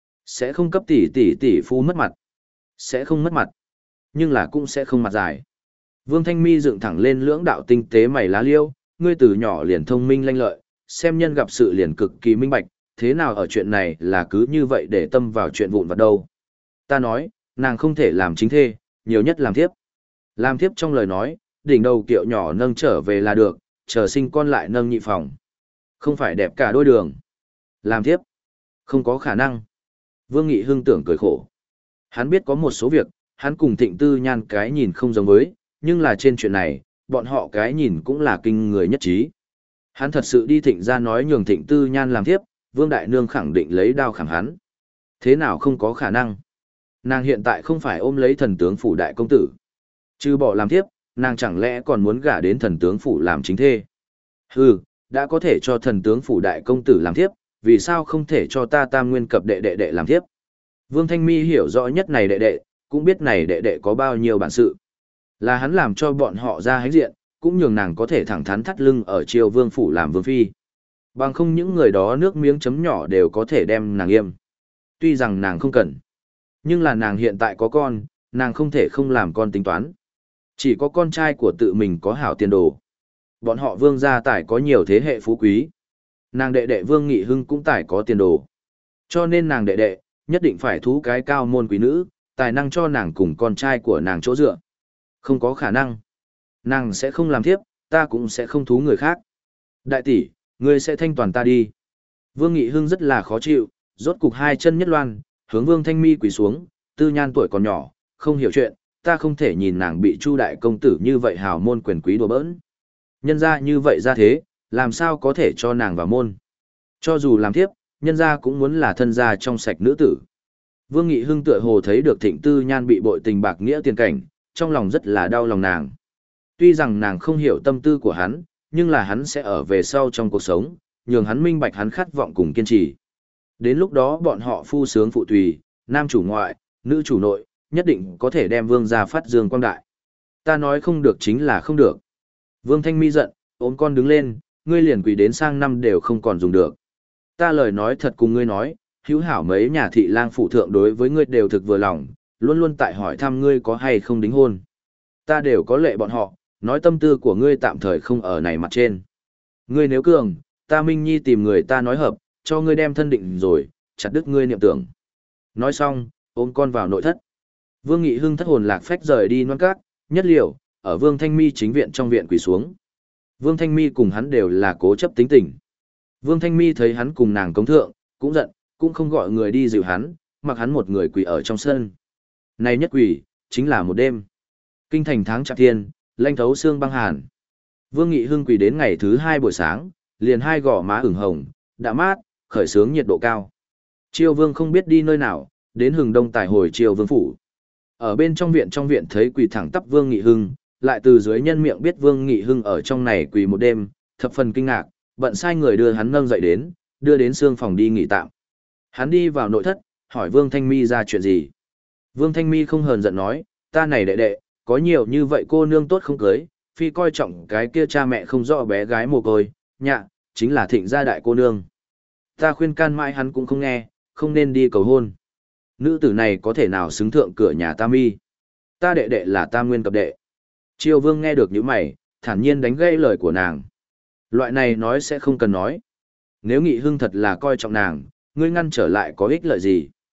Sẽ không cấp tỷ tỷ tỷ phu mất mặt. Sẽ không mất mặt. Nhưng là cũng sẽ không mặt dài. Vương Thanh Mi dựng thẳng lên lưỡng đạo tinh tế mày lá liêu, ngươi từ nhỏ liền thông minh lanh lợi, xem nhân gặp sự liền cực kỳ minh bạch, thế nào ở chuyện này là cứ như vậy để tâm vào chuyện vụn vặt đâu. Ta nói, nàng không thể làm chính thê, nhiều nhất làm thiếp. Làm thiếp trong lời nói, đỉnh đầu kiệu nhỏ nâng trở về là được, chờ sinh con lại nâng nhị phòng. Không phải đẹp cả đôi đường. Làm thiếp. Không có khả năng. Vương Nghị Hưng tưởng cười khổ. Hắn biết có một số việc, hắn cùng Thịnh Tư Nhan cái nhìn không giống với, nhưng là trên chuyện này, bọn họ cái nhìn cũng là kinh người nhất trí. Hắn thật sự đi Thịnh ra nói nhường Thịnh Tư Nhan làm thiếp, Vương Đại Nương khẳng định lấy đao khẳng hắn. Thế nào không có khả năng? Nàng hiện tại không phải ôm lấy thần tướng phủ đại công tử. Chứ bỏ làm thiếp, nàng chẳng lẽ còn muốn gả đến thần tướng phủ làm chính thê? Hừ, đã có thể cho thần tướng phủ đại công tử làm thiếp, vì sao không thể cho ta tam nguyên cập đệ đệ đệ làm thiếp? Vương Thanh Mi hiểu rõ nhất này đệ đệ, cũng biết này đệ đệ có bao nhiêu bản sự. Là hắn làm cho bọn họ ra hãnh diện, cũng nhường nàng có thể thẳng thắn thắt lưng ở triều vương phủ làm vương phi. Bằng không những người đó nước miếng chấm nhỏ đều có thể đem nàng im. Tuy rằng nàng không cần, nhưng là nàng hiện tại có con, nàng không thể không làm con tính toán. Chỉ có con trai của tự mình có hảo tiền đồ. Bọn họ vương gia tài có nhiều thế hệ phú quý. Nàng đệ đệ Vương Nghị Hưng cũng tài có tiền đồ. Cho nên nàng đệ đệ, nhất định phải thú cái cao môn quý nữ, tài năng cho nàng cùng con trai của nàng chỗ dựa. Không có khả năng. Nàng sẽ không làm thiếp, ta cũng sẽ không thú người khác. Đại tỷ, ngươi sẽ thanh toàn ta đi. Vương Nghị Hưng rất là khó chịu, rốt cục hai chân nhất loan, hướng Vương Thanh Mi quỳ xuống, Tư Nhan tuổi còn nhỏ, không hiểu chuyện, ta không thể nhìn nàng bị Chu đại công tử như vậy hào môn quyền quý đùa bỡn. Nhân ra như vậy ra thế, làm sao có thể cho nàng vào môn. Cho dù làm thiếp, nhân ra cũng muốn là thân gia trong sạch nữ tử. Vương Nghị Hưng tựa hồ thấy được Thịnh Tư Nhan bị bội tình bạc nghĩa tiền cảnh, trong lòng rất là đau lòng nàng. Tuy rằng nàng không hiểu tâm tư của hắn, nhưng là hắn sẽ ở về sau trong cuộc sống, nhường hắn minh bạch hắn khát vọng cùng kiên trì. Đến lúc đó bọn họ phu sướng phụ tùy, nam chủ ngoại, nữ chủ nội, nhất định có thể đem vương gia phát dương quang đại. Ta nói không được chính là không được. Vương Thanh Mi giận, ôm con đứng lên, ngươi liền quỳ đến sang năm đều không còn dùng được. Ta lời nói thật cùng ngươi nói, hữu hảo mấy nhà thị lang phụ thượng đối với ngươi đều thực vừa lòng, luôn luôn tại hỏi thăm ngươi có hay không đính hôn. Ta đều có lệ bọn họ, nói tâm tư của ngươi tạm thời không ở này mặt trên. Ngươi nếu cường, ta Minh Nhi tìm người ta nói hợp, cho ngươi đem thân định rồi, chặt đứt ngươi niệm tưởng. Nói xong, ôm con vào nội thất. Vương Nghị Hưng thất hồn lạc phách rời đi Loan Cát, nhất liều, ở Vương Thanh Mi chính viện trong viện quỳ xuống. Vương Thanh Mi cùng hắn đều là cố chấp tính tình. Vương Thanh Mi thấy hắn cùng nàng cống thượng, cũng giận, cũng không gọi người đi dịu hắn, mặc hắn một người quỳ ở trong sân. Này nhất quỳ, chính là một đêm. Kinh thành tháng chạp thiên, lanh thấu xương băng hàn. Vương Nghị Hưng quỳ đến ngày thứ hai buổi sáng, liền hai gò má ửng hồng, đã mát, khởi sướng nhiệt độ cao. Triều Vương không biết đi nơi nào, đến Hừng Đông tài hồi Triều Vương phủ. Ở bên trong viện trong viện thấy quỳ thẳng tắp Vương Nghị Hưng, lại từ dưới nhân miệng biết Vương Nghị Hưng ở trong này quỳ một đêm, thập phần kinh ngạc, bận sai người đưa hắn nâng dậy đến, đưa đến xương phòng đi nghỉ tạm. Hắn đi vào nội thất, hỏi Vương Thanh Mi ra chuyện gì. Vương Thanh Mi không hờn giận nói, ta này đệ đệ, có nhiều như vậy cô nương tốt không cưới, phi coi trọng cái kia cha mẹ không rõ bé gái mồ côi, nhạ, chính là Thịnh gia đại cô nương. Ta khuyên can mãi hắn cũng không nghe, không nên đi cầu hôn. Nữ tử này có thể nào xứng thượng cửa nhà ta Mi. Ta đệ đệ là ta nguyên cập đệ. Triều Vương nghe được những mày, thản nhiên đánh gây lời của nàng. Loại này nói sẽ không cần nói. Nếu Nghị Hưng thật là coi trọng nàng, ngươi ngăn trở lại có ích lợi gì?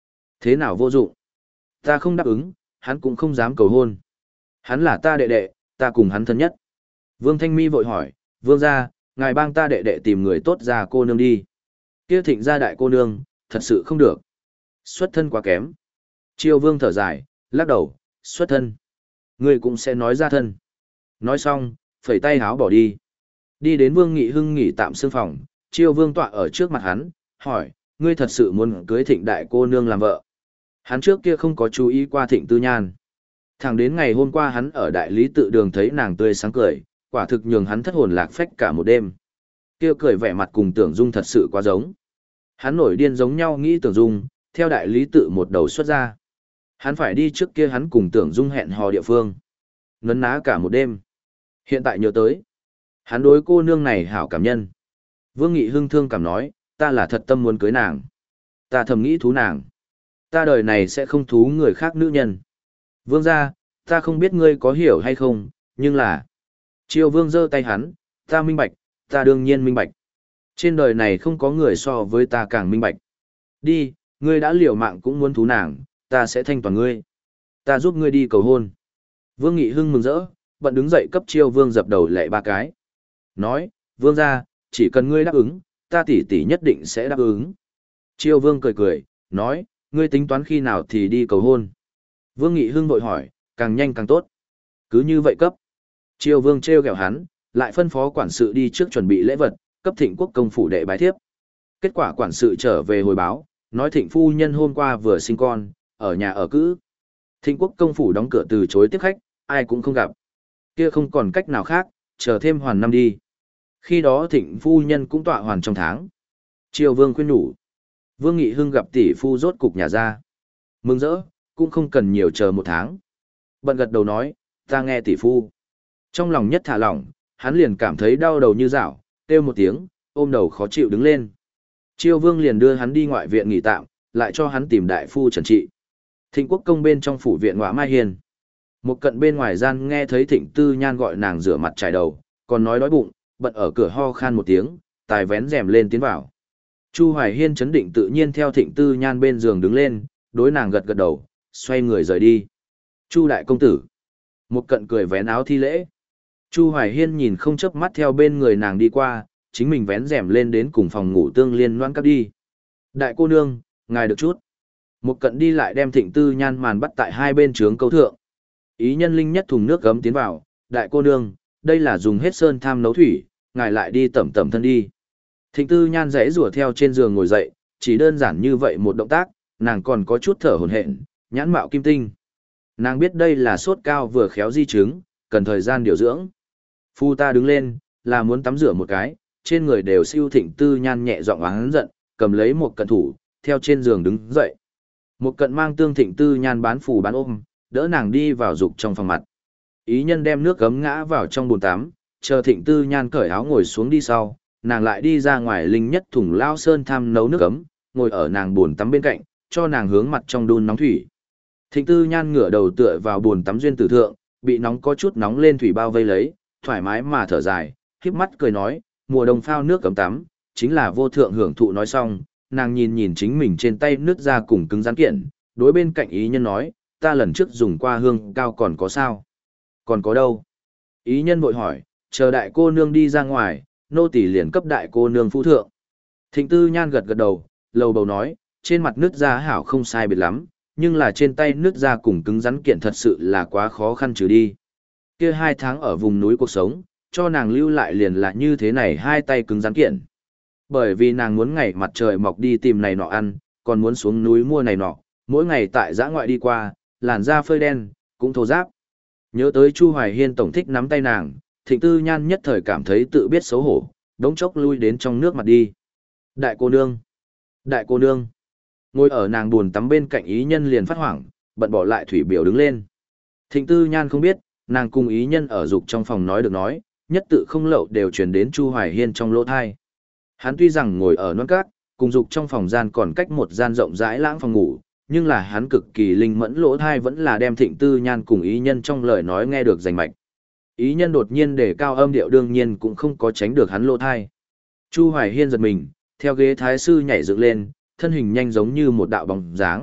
Thế nào vô dụng? Ta không đáp ứng, hắn cũng không dám cầu hôn. Hắn là ta đệ đệ, ta cùng hắn thân nhất. Vương Thanh Mi vội hỏi, vương gia, ngài bang ta đệ đệ tìm người tốt ra cô nương đi. Kia thịnh gia đại cô nương, thật sự không được. Xuất thân quá kém. Chiêu vương thở dài, lắc đầu, xuất thân. Ngươi cũng sẽ nói ra thân. Nói xong, phẩy tay háo bỏ đi. Đi đến Vương Nghị Hưng nghỉ tạm xương phòng, Chiêu Vương tọa ở trước mặt hắn, hỏi, ngươi thật sự muốn cưới thịnh đại cô nương làm vợ. Hắn trước kia không có chú ý qua thịnh tư nhan. Thẳng đến ngày hôm qua hắn ở đại lý tự đường thấy nàng tươi sáng cười, quả thực nhường hắn thất hồn lạc phách cả một đêm. Kia cười vẻ mặt cùng Tưởng Dung thật sự quá giống. Hắn nổi điên giống nhau nghĩ Tưởng Dung, theo đại lý tự một đầu xuất ra. Hắn phải đi trước kia hắn cùng Tưởng Dung hẹn hò địa phương. Nấn ná cả một đêm. Hiện tại nhớ tới. Hắn đối cô nương này hảo cảm nhân. Vương Nghị Hưng thương cảm nói, ta là thật tâm muốn cưới nàng. Ta thầm nghĩ thú nàng. Ta đời này sẽ không thú người khác nữ nhân. Vương gia, ta không biết ngươi có hiểu hay không, nhưng là... Triều Vương giơ tay hắn, ta minh bạch, ta đương nhiên minh bạch. Trên đời này không có người so với ta càng minh bạch. Đi, ngươi đã liều mạng cũng muốn thú nàng, ta sẽ thanh toàn ngươi. Ta giúp ngươi đi cầu hôn. Vương Nghị Hưng mừng rỡ, bận đứng dậy cấp Triều Vương dập đầu lạy ba cái. Nói, Vương gia, chỉ cần ngươi đáp ứng, ta tỷ tỷ nhất định sẽ đáp ứng. Triều Vương cười cười, nói, ngươi tính toán khi nào thì đi cầu hôn. Vương Nghị Hưng vội hỏi, càng nhanh càng tốt. Cứ như vậy cấp. Triều Vương trêu ghẹo hắn, lại phân phó quản sự đi trước chuẩn bị lễ vật, cấp Thịnh Quốc công phủ đệ bái thiếp. Kết quả quản sự trở về hồi báo, nói Thịnh phu nhân hôm qua vừa sinh con, ở nhà ở cữ. Thịnh Quốc công phủ đóng cửa từ chối tiếp khách, ai cũng không gặp. Kia không còn cách nào khác, chờ thêm hoàn năm đi. Khi đó Thịnh phu nhân cũng tọa hoàn trong tháng. Triều Vương khuyên nhủ. Vương Nghị Hưng gặp tỷ phu rốt cục nhà ra. Mừng rỡ, cũng không cần nhiều chờ một tháng. Bận gật đầu nói, ta nghe tỷ phu. Trong lòng nhất thả lỏng, hắn liền cảm thấy đau đầu như dạo, kêu một tiếng, ôm đầu khó chịu đứng lên. Triều Vương liền đưa hắn đi ngoại viện nghỉ tạm, lại cho hắn tìm đại phu trần trị. Thịnh Quốc công bên trong phủ viện Ngọa Mai Hiền. Một cận bên ngoài gian nghe thấy Thịnh Tư Nhan gọi nàng rửa mặt trải đầu, còn nói đói bụng, bận ở cửa ho khan một tiếng, tài vén rèm lên tiến vào. Chu Hoài Hiên chấn định tự nhiên theo Thịnh Tư Nhan bên giường đứng lên, đối nàng gật gật đầu, xoay người rời đi. Chu đại công tử. Một cận cười vén áo thi lễ. Chu Hoài Hiên nhìn không chớp mắt theo bên người nàng đi qua, chính mình vén rèm lên đến cùng phòng ngủ tương liên loan cắp đi. Đại cô nương, ngài được chút. Một cận đi lại đem Thịnh Tư Nhan màn bắt tại hai bên trướng câu thượng. Ý nhân linh nhất thùng nước gấm tiến vào, đại cô nương, đây là dùng hết sơn tham nấu thủy, ngài lại đi tẩm tẩm thân đi. Thịnh Tư Nhan rẽ rủa theo trên giường ngồi dậy, chỉ đơn giản như vậy một động tác, nàng còn có chút thở hổn hển, nhãn mạo kim tinh. Nàng biết đây là sốt cao vừa khéo di chứng, cần thời gian điều dưỡng. Phu ta đứng lên, là muốn tắm rửa một cái, trên người đều siêu. Thịnh Tư Nhan nhẹ giọng oán giận, cầm lấy một cận thủ, theo trên giường đứng dậy. Một cận mang tương Thịnh Tư Nhan bán phủ bán ôm, đỡ nàng đi vào dục trong phòng mặt. Ý nhân đem nước gấm ngã vào trong bồn tắm, chờ Thịnh Tư Nhan cởi áo ngồi xuống đi sau, nàng lại đi ra ngoài linh nhất thùng lao sơn tham nấu nước gấm, ngồi ở nàng bồn tắm bên cạnh, cho nàng hướng mặt trong đun nóng thủy. Thịnh Tư Nhan ngửa đầu tựa vào bồn tắm duyên tử thượng, bị nóng có chút nóng lên thủy bao vây lấy, thoải mái mà thở dài, híp mắt cười nói, mùa đông phao nước cấm tắm, chính là vô thượng hưởng thụ. Nói xong, nàng nhìn nhìn chính mình trên tay nước ra cùng cứng rắn kiện, đối bên cạnh ý nhân nói, ta lần trước dùng qua hương cao còn có sao? Còn có đâu? Ý nhân vội hỏi, chờ đại cô nương đi ra ngoài, nô tỳ liền cấp đại cô nương phu thượng. Thịnh Tư Nhan gật gật đầu, lầu bầu nói, trên mặt nước da hảo không sai biệt lắm, nhưng là trên tay nước da cùng cứng rắn kiện thật sự là quá khó khăn trừ đi. Kia hai tháng ở vùng núi cuộc sống, cho nàng lưu lại liền là như thế này hai tay cứng rắn kiện. Bởi vì nàng muốn ngày mặt trời mọc đi tìm này nọ ăn, còn muốn xuống núi mua này nọ, mỗi ngày tại giã ngoại đi qua, làn da phơi đen, cũng thô ráp. Nhớ tới Chu Hoài Hiên tổng thích nắm tay nàng, Thịnh Tư Nhan nhất thời cảm thấy tự biết xấu hổ, đống chốc lui đến trong nước mặt đi. Đại cô nương! Đại cô nương! Ngồi ở nàng buồn tắm bên cạnh ý nhân liền phát hoảng, bận bỏ lại thủy biểu đứng lên. Thịnh Tư Nhan không biết, nàng cùng ý nhân ở dục trong phòng nói được nói, nhất tự không lậu đều truyền đến Chu Hoài Hiên trong lỗ thai. Hắn tuy rằng ngồi ở non cát, cùng dục trong phòng gian còn cách một gian rộng rãi lãng phòng ngủ, nhưng là hắn cực kỳ linh mẫn lỗ thai vẫn là đem Thịnh Tư Nhan cùng ý nhân trong lời nói nghe được rành mạch. Ý nhân đột nhiên để cao âm điệu đương nhiên cũng không có tránh được hắn lỗ thai. Chu Hoài Hiên giật mình, theo ghế thái sư nhảy dựng lên, thân hình nhanh giống như một đạo bóng dáng,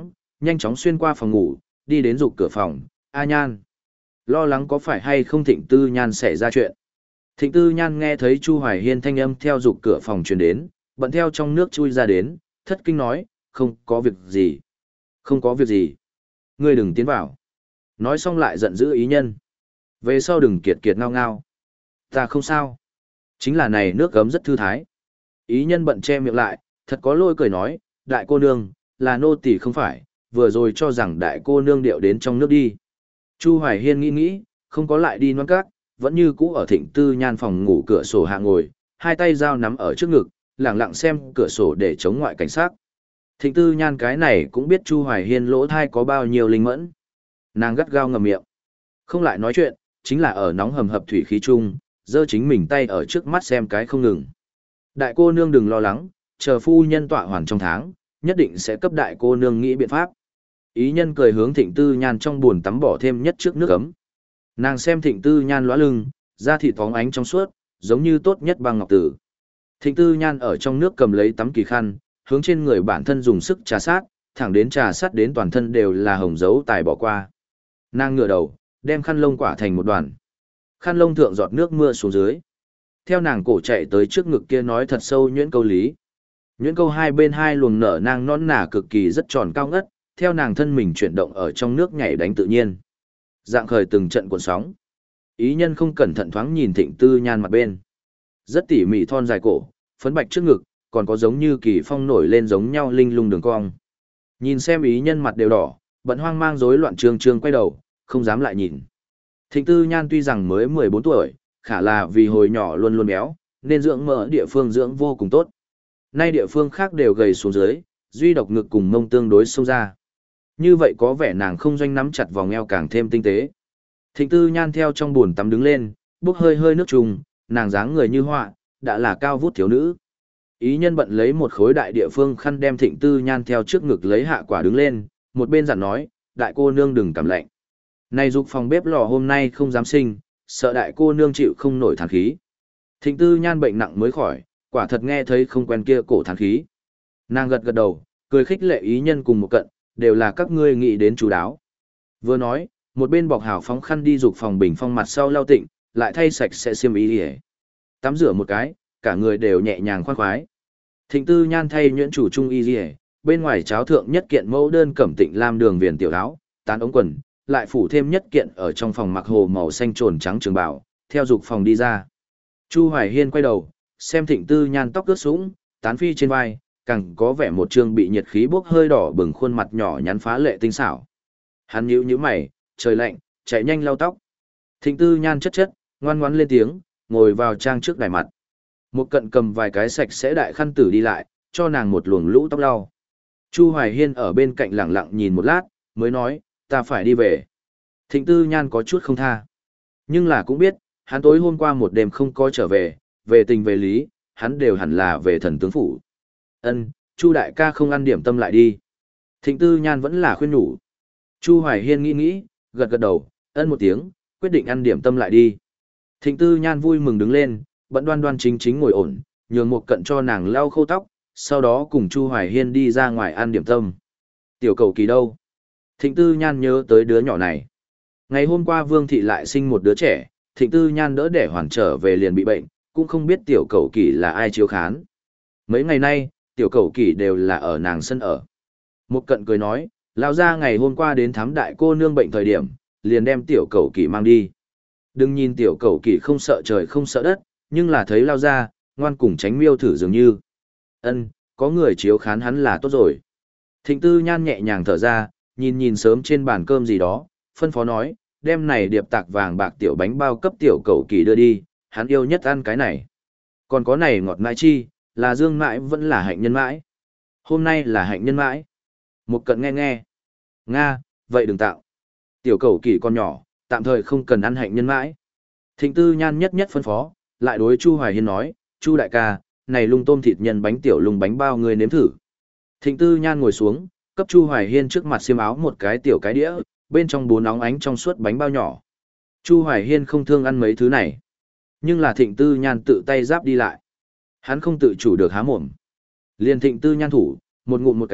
nhanh chóng xuyên qua phòng ngủ, đi đến rục cửa phòng, A Nhan. Lo lắng có phải hay không Thịnh Tư Nhan xảy ra chuyện. Thịnh Tư Nhan nghe thấy Chu Hoài Hiên thanh âm theo rục cửa phòng truyền đến, bận theo trong nước chui ra đến, thất kinh nói, không có việc gì. Không có việc gì. Ngươi đừng tiến vào. Nói xong lại giận dữ ý nhân. Về sau đừng kiệt kiệt ngao ngao. Ta không sao. Chính là này nước gấm rất thư thái. Ý nhân bận che miệng lại, thật có lôi cười nói, đại cô nương, là nô tỳ không phải, vừa rồi cho rằng đại cô nương điệu đến trong nước đi. Chu Hoài Hiên nghĩ nghĩ, không có lại đi noan cát, vẫn như cũ ở Thịnh Tư Nhan phòng ngủ cửa sổ hạ ngồi, hai tay dao nắm ở trước ngực, lẳng lặng xem cửa sổ để chống ngoại cảnh sát. Thịnh Tư Nhan cái này cũng biết Chu Hoài Hiên lỗ thai có bao nhiêu linh mẫn. Nàng gắt gao ngậm miệng, không lại nói chuyện, chính là ở nóng hầm hập thủy khí chung, giơ chính mình tay ở trước mắt xem cái không ngừng. Đại cô nương đừng lo lắng, chờ phu nhân tọa hoàn trong tháng, nhất định sẽ cấp đại cô nương nghĩ biện pháp. Ý nhân cười hướng Thịnh Tư Nhan trong buồn tắm bỏ thêm nhất trước nước ấm. Nàng xem Thịnh Tư Nhan lóa lưng, da thịt phóng ánh trong suốt, giống như tốt nhất băng ngọc tử. Thịnh Tư Nhan ở trong nước cầm lấy tắm kỳ khăn, hướng trên người bản thân dùng sức trà sát, thẳng đến trà sát đến toàn thân đều là hồng dấu tài bỏ qua. Nàng ngửa đầu, đem khăn lông quả thành một đoàn. Khăn lông thượng giọt nước mưa xuống dưới. Theo nàng cổ chạy tới trước ngực kia nói thật sâu nhuyễn câu lý. Nhuyễn câu hai bên hai luồng nở nang non nả cực kỳ rất tròn cao ngất, theo nàng thân mình chuyển động ở trong nước nhảy đánh tự nhiên. Dạng khởi từng trận cuộn sóng. Ý nhân không cẩn thận thoáng nhìn Thịnh Tư Nhan mặt bên. Rất tỉ mỉ thon dài cổ, phấn bạch trước ngực, còn có giống như kỳ phong nổi lên giống nhau linh lung đường cong. Nhìn xem ý nhân mặt đều đỏ, bận hoang mang rối loạn trương trương quay đầu, không dám lại nhìn. Thịnh Tư Nhan tuy rằng mới mười bốn tuổi, khả là vì hồi nhỏ luôn luôn béo, nên dưỡng mỡ địa phương dưỡng vô cùng tốt. Nay địa phương khác đều gầy xuống dưới, duy độc ngực cùng mông tương đối sâu ra. Như vậy có vẻ nàng không doanh nắm chặt vòng eo càng thêm tinh tế. Thịnh Tư Nhan theo trong buồn tắm đứng lên, bốc hơi hơi nước trùng, nàng dáng người như họa, đã là cao vút thiếu nữ. Ý nhân bận lấy một khối đại địa phương khăn đem Thịnh Tư Nhan theo trước ngực lấy hạ quả đứng lên, một bên dặn nói, đại cô nương đừng cảm lạnh. Này dục phòng bếp lò hôm nay không dám sinh, sợ đại cô nương chịu không nổi thán khí. Thịnh Tư Nhan bệnh nặng mới khỏi, quả thật nghe thấy không quen kia cổ thán khí. Nàng gật gật đầu, cười khích lệ ý nhân cùng một cận, đều là các ngươi nghĩ đến chú đáo. Vừa nói, một bên bọc hào phóng khăn đi dục phòng bình phong mặt sau lau tịnh, lại thay sạch sẽ xiêm ý đi. Tắm rửa một cái, cả người đều nhẹ nhàng khoan khoái. Thịnh Tư Nhan thay nhuyễn chủ trung y đi, bên ngoài cháo thượng nhất kiện mẫu đơn cẩm tịnh lam đường viền tiểu áo, tán ống quần, lại phủ thêm nhất kiện ở trong phòng mặc hồ màu xanh trồn trắng trường bảo, theo dục phòng đi ra. Chu Hoài Hiên quay đầu, xem Thịnh Tư Nhan tóc ướt sũng, tán phi trên vai, càng có vẻ một trương bị nhiệt khí bốc hơi đỏ bừng khuôn mặt nhỏ nhắn phá lệ tinh xảo. Hắn nhíu nhíu mày, trời lạnh, chạy nhanh lau tóc. Thịnh Tư Nhan chất chất, ngoan ngoãn lên tiếng, ngồi vào trang trước đài mặt. Một cận cầm vài cái sạch sẽ đại khăn tử đi lại, cho nàng một luồng lũ tóc lau. Chu Hoài Hiên ở bên cạnh lặng lặng nhìn một lát, mới nói, ta phải đi về. Thịnh Tư Nhan có chút không tha. Nhưng là cũng biết, hắn tối hôm qua một đêm không có trở về, về tình về lý, hắn đều hẳn là về thần tướng phủ. Ân, Chu đại ca không ăn điểm tâm lại đi. Thịnh Tư Nhan vẫn là khuyên nhủ. Chu Hoài Hiên nghĩ nghĩ, gật gật đầu, ân một tiếng, quyết định ăn điểm tâm lại đi. Thịnh Tư Nhan vui mừng đứng lên, bận đoan đoan chính chính ngồi ổn, nhường một cận cho nàng lau khô tóc, sau đó cùng Chu Hoài Hiên đi ra ngoài ăn điểm tâm. Tiểu cầu kỳ đâu? Thịnh Tư Nhan nhớ tới đứa nhỏ này. Ngày hôm qua Vương Thị lại sinh một đứa trẻ, Thịnh Tư Nhan đỡ đẻ hoàn trở về liền bị bệnh, cũng không biết tiểu cầu kỳ là ai chiếu khán. Mấy ngày nay, tiểu cầu kỳ đều là ở nàng sân ở. Một cận cười nói, lao ra ngày hôm qua đến thám đại cô nương bệnh thời điểm, liền đem tiểu cầu kỳ mang đi. Đừng nhìn tiểu cầu kỳ không sợ trời không sợ đất, nhưng là thấy lao ra, ngoan cùng tránh miêu thử dường như. Ân, có người chiếu khán hắn là tốt rồi. Thịnh Tư Nhan nhẹ nhàng thở ra, nhìn nhìn sớm trên bàn cơm gì đó, phân phó nói, đem này điệp tạc vàng bạc tiểu bánh bao cấp tiểu cầu kỳ đưa đi, hắn yêu nhất ăn cái này. Còn có này ngọt mãi chi, là dương mãi vẫn là hạnh nhân mãi. Hôm nay là hạnh nhân mãi. Một cận nghe nghe. Nga, vậy đừng tạo. Tiểu cầu kỳ con nhỏ, tạm thời không cần ăn hạnh nhân mãi. Thịnh Tư Nhan nhất nhất phân phó, lại đối Chu Hoài Hiên nói, Chu đại ca, này lung tôm thịt nhân bánh tiểu lung bánh bao người nếm thử. Thịnh Tư Nhan ngồi xuống, cấp Chu Hoài Hiên trước mặt xiêm áo một cái tiểu cái đĩa, bên trong bốn óng ánh trong suốt bánh bao nhỏ. Chu Hoài Hiên không thương ăn mấy thứ này, nhưng là Thịnh Tư Nhan tự tay giáp đi lại. Hắn không tự chủ được há mồm. Liền Thịnh Tư Nhan thủ, một ngụm một cái,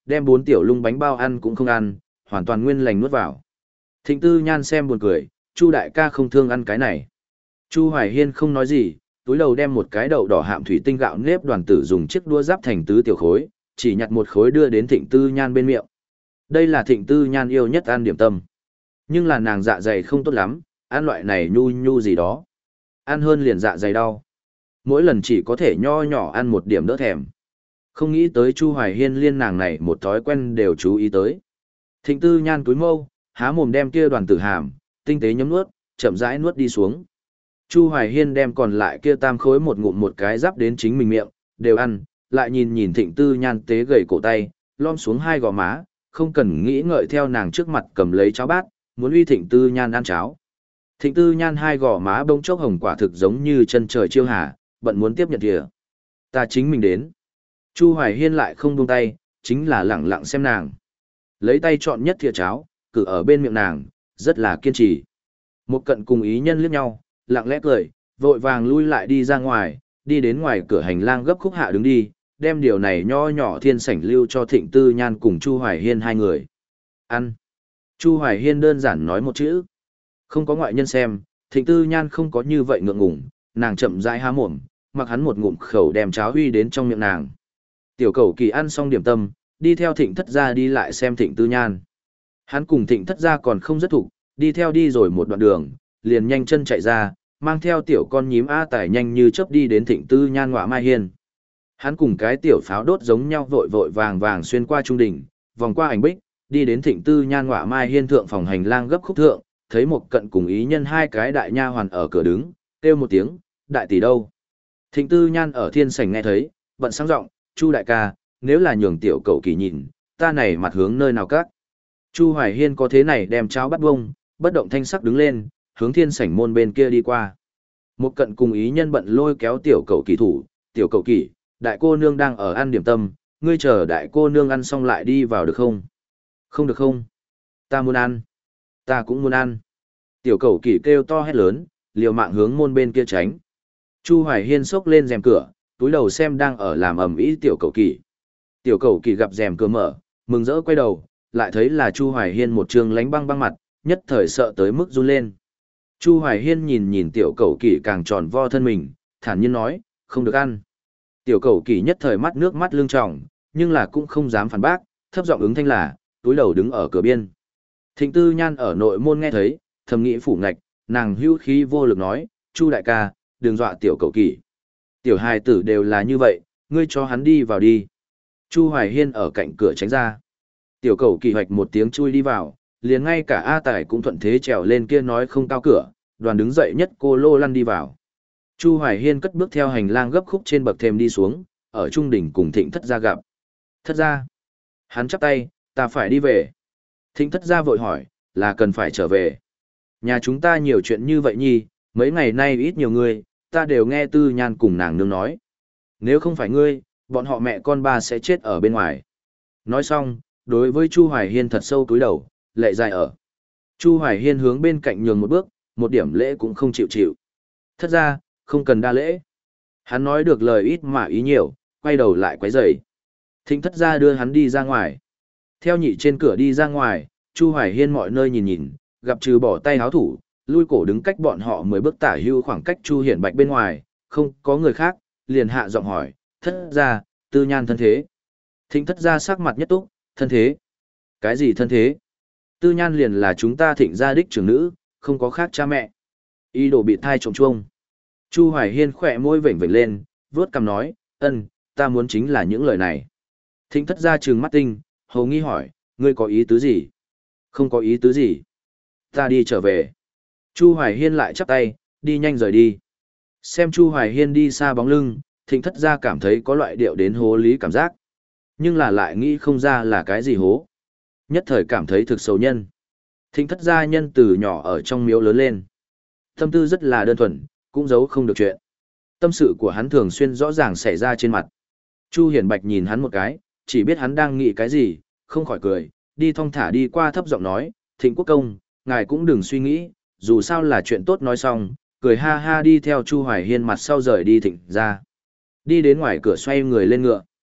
đem bốn tiểu lung bánh bao ăn cũng không ăn, hoàn toàn nguyên lành nuốt vào. Thịnh Tư Nhan xem buồn cười, Chu đại ca không thương ăn cái này. Chu Hoài Hiên không nói gì, túi đầu đem một cái đậu đỏ hạm thủy tinh gạo nếp đoàn tử dùng chiếc đũa giáp thành tứ tiểu khối, chỉ nhặt một khối đưa đến Thịnh Tư Nhan bên miệng. Đây là Thịnh Tư Nhan yêu nhất ăn điểm tâm. Nhưng là nàng dạ dày không tốt lắm, ăn loại này nhu nhu gì đó. Ăn hơn liền dạ dày đau. Mỗi lần chỉ có thể nho nhỏ ăn một điểm đỡ thèm. Không nghĩ tới Chu Hoài Hiên liên nàng này một thói quen đều chú ý tới. Thịnh Tư Nhan cúi mâu, há mồm đem kia đoàn tử hàm, tinh tế nhấm nuốt, chậm rãi nuốt đi xuống. Chu Hoài Hiên đem còn lại kia tam khối một ngụm một cái giáp đến chính mình miệng, đều ăn, lại nhìn nhìn Thịnh Tư Nhan tế gầy cổ tay, lom xuống hai gò má, không cần nghĩ ngợi theo nàng trước mặt cầm lấy cháo bát, muốn uy Thịnh Tư Nhan ăn cháo. Thịnh Tư Nhan hai gò má bông chốc hồng quả thực giống như chân trời chiêu hà, bận muốn tiếp nhận kìa. Ta chính mình đến. Chu Hoài Hiên lại không buông tay, chính là lẳng lặng xem nàng. Lấy tay chọn nhất thìa cháo, cử ở bên miệng nàng, rất là kiên trì. Một cận cùng ý nhân liếc nhau, lặng lẽ cười, vội vàng lui lại đi ra ngoài, đi đến ngoài cửa hành lang gấp khúc hạ đứng đi, đem điều này nho nhỏ thiên sảnh lưu cho Thịnh Tư Nhan cùng Chu Hoài Hiên hai người. Ăn. Chu Hoài Hiên đơn giản nói một chữ. Không có ngoại nhân xem, Thịnh Tư Nhan không có như vậy ngượng ngùng, nàng chậm rãi há mồm, mặc hắn một ngụm khẩu đem cháo huy đến trong miệng nàng. Tiểu Cẩu Kỳ ăn xong điểm tâm, đi theo Thịnh Thất gia đi lại xem Thịnh Tư Nhan. Hắn cùng Thịnh Thất gia còn không rất thủ, đi theo đi rồi một đoạn đường, liền nhanh chân chạy ra, mang theo tiểu con nhím A Tải nhanh như chớp đi đến Thịnh Tư Nhan ngọa mai hiên. Hắn cùng cái tiểu pháo đốt giống nhau vội vội vàng vàng xuyên qua trung đỉnh, vòng qua ảnh bích, đi đến Thịnh Tư Nhan ngọa mai hiên thượng phòng hành lang gấp khúc thượng, thấy một cận cùng ý nhân hai cái đại nha hoàn ở cửa đứng, kêu một tiếng, đại tỷ đâu. Thịnh Tư Nhan ở thiên sảnh nghe thấy, bận sáng giọng, Chu đại ca, nếu là nhường Tiểu Cẩu Kỳ nhìn, ta này mặt hướng nơi nào các. Chu Hoài Hiên có thế này đem cháo bắt bông, bất động thanh sắc đứng lên, hướng thiên sảnh môn bên kia đi qua. Một cận cùng ý nhân bận lôi kéo Tiểu Cẩu Kỳ thủ, Tiểu Cẩu Kỳ, đại cô nương đang ở ăn điểm tâm, ngươi chờ đại cô nương ăn xong lại đi vào được không? Không được không? Ta muốn ăn. Ta cũng muốn ăn. Tiểu Cẩu Kỳ kêu to hét lớn, liều mạng hướng môn bên kia tránh. Chu Hoài Hiên xốc lên rèm cửa, túi đầu xem đang ở làm ầm ĩ Tiểu Cẩu Kỳ. Tiểu Cẩu Kỳ gặp rèm cửa mở, mừng rỡ quay đầu, lại thấy là Chu Hoài Hiên một trương lánh băng băng mặt, nhất thời sợ tới mức run lên. Chu Hoài Hiên nhìn nhìn Tiểu Cẩu Kỳ càng tròn vo thân mình, thản nhiên nói, không được ăn. Tiểu Cẩu Kỳ nhất thời mắt nước mắt lưng tròng, nhưng là cũng không dám phản bác, thấp giọng ứng thanh là, túi đầu đứng ở cửa biên. Thịnh Tư Nhan ở nội môn nghe thấy, thầm nghĩ phủ ngạch, nàng hưu khí vô lực nói, Chu đại ca, đừng dọa Tiểu Cẩu Kỳ. Tiểu hài tử đều là như vậy, ngươi cho hắn đi vào đi. Chu Hoài Hiên ở cạnh cửa tránh ra. Tiểu Cẩu Kỳ hoạch một tiếng chui đi vào, liền ngay cả A Tài cũng thuận thế trèo lên kia nói không cao cửa, đoàn đứng dậy nhất cô lô lăn đi vào. Chu Hoài Hiên cất bước theo hành lang gấp khúc trên bậc thềm đi xuống, ở trung đỉnh cùng Thịnh Thất gia gặp. Thất gia. Hắn chắp tay, ta phải đi về. Thịnh Thất gia vội hỏi, là cần phải trở về. Nhà chúng ta nhiều chuyện như vậy nhi, mấy ngày nay ít nhiều người, ta đều nghe Tư Nhan cùng nàng nương nói. Nếu không phải ngươi, bọn họ mẹ con ba sẽ chết ở bên ngoài. Nói xong, đối với Chu Hoài Hiên thật sâu cúi đầu, lệ dài ở. Chu Hoài Hiên hướng bên cạnh nhường một bước, một điểm lễ cũng không chịu chịu. Thất ra, không cần đa lễ. Hắn nói được lời ít mà ý nhiều, quay đầu lại quấy rầy. Thịnh Thất ra đưa hắn đi ra ngoài. Theo nhị trên cửa đi ra ngoài, Chu Hoài Hiên mọi nơi nhìn nhìn, gặp trừ bỏ tay háo thủ, lui cổ đứng cách bọn họ mười bước tả hưu khoảng cách Chu Hiển Bạch bên ngoài, không có người khác, liền hạ giọng hỏi, thất ra, Tư Nhan thân thế. Thịnh Thất ra sắc mặt nhất túc, thân thế. Cái gì thân thế? Tư Nhan liền là chúng ta Thịnh gia đích trưởng nữ, không có khác cha mẹ. Y đồ bị thai trộm chuông. Chu Hoài Hiên khỏe môi vểnh vểnh lên, vớt cằm nói, ân, ta muốn chính là những lời này. Thịnh Thất ra trừng mắt tinh, hầu nghi hỏi, ngươi có ý tứ gì? Không có ý tứ gì. Ta đi trở về. Chu Hoài Hiên lại chắp tay, đi nhanh rời đi. Xem Chu Hoài Hiên đi xa bóng lưng, Thịnh Thất gia cảm thấy có loại điệu đến hố lý cảm giác. Nhưng là lại nghĩ không ra là cái gì hố. Nhất thời cảm thấy thực xấu nhân. Thịnh Thất gia nhân từ nhỏ ở trong miếu lớn lên. Tâm tư rất là đơn thuần, cũng giấu không được chuyện. Tâm sự của hắn thường xuyên rõ ràng xảy ra trên mặt. Chu Hiển Bạch nhìn hắn một cái, chỉ biết hắn đang nghĩ cái gì, không khỏi cười, đi thong thả đi qua thấp giọng nói, Thịnh Quốc Công, ngài cũng đừng suy nghĩ, dù sao là chuyện tốt nói xong, cười ha ha đi theo Chu Hoài Hiên mặt sau rời đi Thịnh ra. Đi đến ngoài cửa xoay người lên ngựa.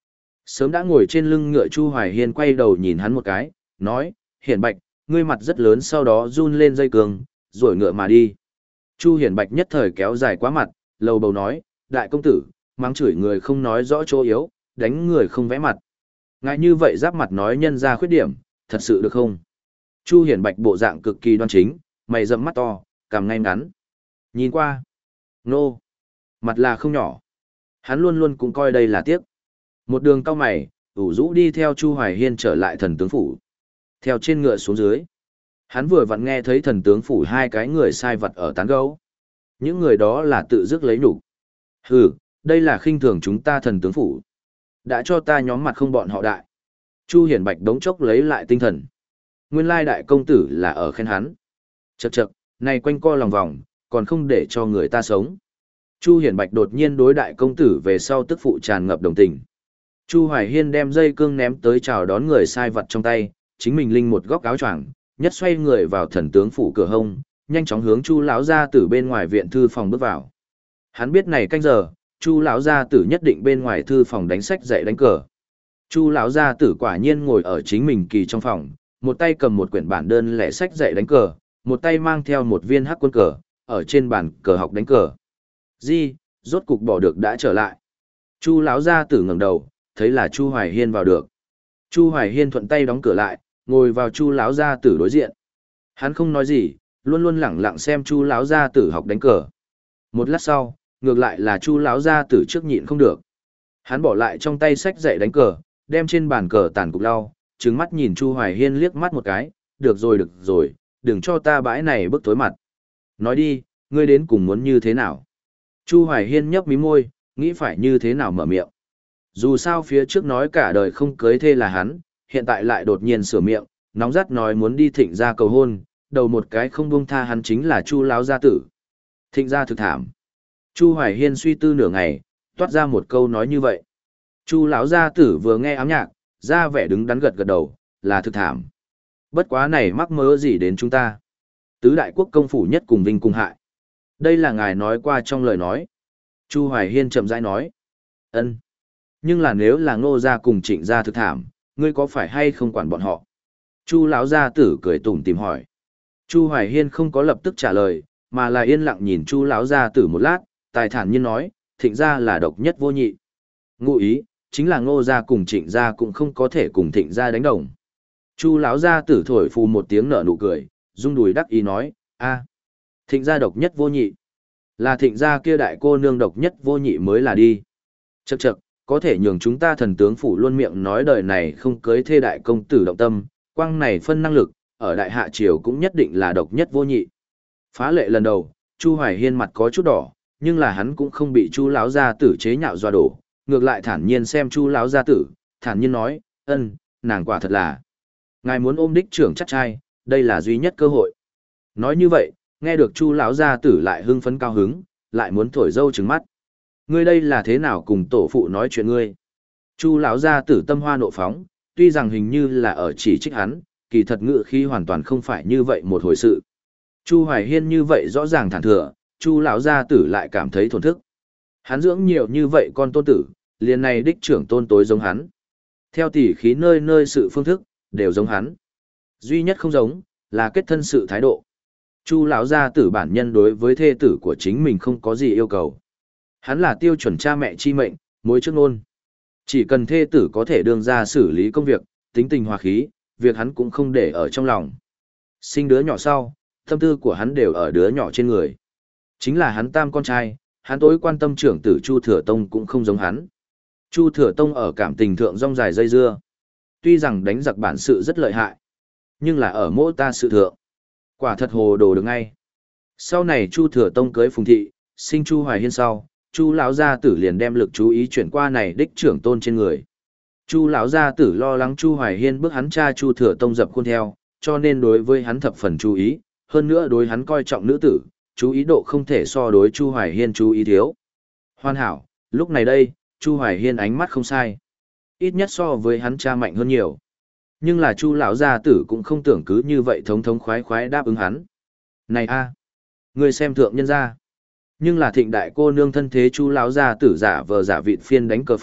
Sớm đã ngồi trên lưng ngựa Chu Hoài Hiên quay đầu nhìn hắn một cái, nói, Hiển Bạch, ngươi mặt rất lớn, sau đó run lên dây cương, rồi ngựa mà đi. Chu Hiển Bạch nhất thời kéo dài quá mặt, lầu bầu nói, đại công tử, mắng chửi người không nói rõ chỗ yếu, đánh người không vẽ mặt. Ngại như vậy giáp mặt nói nhân ra khuyết điểm, thật sự được không? Chu Hiển Bạch bộ dạng cực kỳ đoan chính, mày rậm mắt to, cằm ngay ngắn. Nhìn qua, nô, mặt là không nhỏ. Hắn luôn luôn cũng coi đây là tiếc. Một đường cao mày, ủ rũ đi theo Chu Hoài Hiên trở lại thần tướng phủ. Theo trên ngựa xuống dưới. Hắn vừa vặn nghe thấy thần tướng phủ hai cái người sai vật ở tán gấu. Những người đó là tự dứt lấy nhục. Hừ, đây là khinh thường chúng ta thần tướng phủ. Đã cho ta nhóm mặt không bọn họ đại. Chu Hiển Bạch đống chốc lấy lại tinh thần. Nguyên lai đại công tử là ở khen hắn. Chậc chậc, này quanh co lòng vòng, còn không để cho người ta sống. Chu Hiển Bạch đột nhiên đối đại công tử về sau tức phụ tràn ngập đồng tình. Chu Hoài Hiên đem dây cương ném tới chào đón người sai vật trong tay, chính mình linh một góc áo choàng, nhất xoay người vào thần tướng phủ cửa hông, nhanh chóng hướng Chu lão gia tử bên ngoài viện thư phòng bước vào. Hắn biết này canh giờ, Chu lão gia tử nhất định bên ngoài thư phòng đánh sách dạy đánh cờ. Chu lão gia tử quả nhiên ngồi ở chính mình kỳ trong phòng, một tay cầm một quyển bản đơn lẻ sách dạy đánh cờ, một tay mang theo một viên hắc quân cờ, ở trên bàn cờ học đánh cờ. Di, rốt cục bỏ được đã trở lại. Chu lão gia tử ngẩng đầu, thấy là Chu Hoài Hiên vào được. Chu Hoài Hiên thuận tay đóng cửa lại, ngồi vào Chu lão gia tử đối diện. Hắn không nói gì, luôn luôn lẳng lặng xem Chu lão gia tử học đánh cờ. Một lát sau, ngược lại là Chu lão gia tử trước nhịn không được. Hắn bỏ lại trong tay sách dạy đánh cờ, đem trên bàn cờ tàn cục lau, trừng mắt nhìn Chu Hoài Hiên liếc mắt một cái, "Được rồi được rồi, đừng cho ta bãi này bức tối mặt. Nói đi, ngươi đến cùng muốn như thế nào?" Chu Hoài Hiên nhấp mí môi, nghĩ phải như thế nào mở miệng. Dù sao phía trước nói cả đời không cưới thê là hắn, hiện tại lại đột nhiên sửa miệng, nóng rát nói muốn đi Thịnh gia cầu hôn, đầu một cái không buông tha hắn chính là Chu lão gia tử. Thịnh gia thực thảm. Chu Hoài Hiên suy tư nửa ngày, toát ra một câu nói như vậy. Chu lão gia tử vừa nghe ám nhạc, ra vẻ đứng đắn gật gật đầu, là thực thảm. Bất quá này mắc mớ gì đến chúng ta. Tứ đại quốc công phủ nhất cùng vinh cùng hại. Đây là ngài nói qua trong lời nói. Chu Hoài Hiên chậm rãi nói. Ân. Nhưng là nếu là Ngô gia cùng Trịnh gia thực thảm, ngươi có phải hay không quản bọn họ? Chu lão gia tử cười tủm tỉm hỏi. Chu Hoài Hiên không có lập tức trả lời, mà là yên lặng nhìn Chu lão gia tử một lát, tài thản nhiên nói, Thịnh gia là độc nhất vô nhị. Ngụ ý, chính là Ngô gia cùng Trịnh gia cũng không có thể cùng Thịnh gia đánh đồng. Chu lão gia tử thổi phù một tiếng nở nụ cười, rung đùi đắc ý nói, a, Thịnh gia độc nhất vô nhị. Là Thịnh gia kia đại cô nương độc nhất vô nhị mới là đi. Chậc chậc, có thể nhường chúng ta thần tướng phủ luôn miệng nói đời này không cưới thê đại công tử động tâm, quang này phân năng lực, ở đại hạ triều cũng nhất định là độc nhất vô nhị. Phá lệ lần đầu, Chu Hoài Hiên mặt có chút đỏ, nhưng là hắn cũng không bị Chu lão gia tử chế nhạo dọa đổ, ngược lại thản nhiên xem Chu lão gia tử, thản nhiên nói, ân, nàng quả thật là. Ngài muốn ôm đích trưởng chắc trai, đây là duy nhất cơ hội. Nói như vậy, nghe được Chu lão gia tử lại hưng phấn cao hứng, lại muốn thổi dâu trừng mắt. Ngươi đây là thế nào cùng tổ phụ nói chuyện ngươi? Chu lão gia tử tâm hoa nộ phóng, tuy rằng hình như là ở chỉ trích hắn, kỳ thật ngữ khí hoàn toàn không phải như vậy một hồi sự. Chu Hoài Hiên như vậy rõ ràng thản thừa, Chu lão gia tử lại cảm thấy thổn thức. Hắn dưỡng nhiều như vậy con tôn tử, liền này đích trưởng tôn tối giống hắn. Theo tỉ khí nơi nơi sự phương thức, đều giống hắn. Duy nhất không giống, là kết thân sự thái độ. Chu lão gia tử bản nhân đối với thê tử của chính mình không có gì yêu cầu. Hắn là tiêu chuẩn cha mẹ chi mệnh, mối trước nôn. Chỉ cần thê tử có thể đương ra xử lý công việc, tính tình hòa khí, việc hắn cũng không để ở trong lòng. Sinh đứa nhỏ sau, tâm tư của hắn đều ở đứa nhỏ trên người. Chính là hắn tam con trai, hắn tối quan tâm trưởng tử Chu Thừa Tông cũng không giống hắn. Chu Thừa Tông ở cảm tình thượng rong dài dây dưa. Tuy rằng đánh giặc bản sự rất lợi hại, nhưng là ở mỗi ta sự thượng. Quả thật hồ đồ được ngay. Sau này Chu Thừa Tông cưới Phùng Thị, sinh Chu Hoài Hiên sau, Chu lão gia tử liền đem lực chú ý chuyển qua này đích trưởng tôn trên người. Chu lão gia tử lo lắng Chu Hoài Hiên bước hắn cha Chu Thừa Tông dập khuôn theo, cho nên đối với hắn thập phần chú ý, hơn nữa đối hắn coi trọng nữ tử, chú ý độ không thể so đối Chu Hoài Hiên chú ý thiếu. Hoàn hảo, lúc này đây, Chu Hoài Hiên ánh mắt không sai. Ít nhất so với hắn cha mạnh hơn nhiều. Nhưng là Chu lão gia tử cũng không tưởng cứ như vậy thống thống khoái khoái đáp ứng hắn. Này a, người xem thượng nhân gia. Nhưng là Thịnh đại cô nương thân thế Chu lão gia tử giả vờ giả vịt phiên đánh cờ phổ,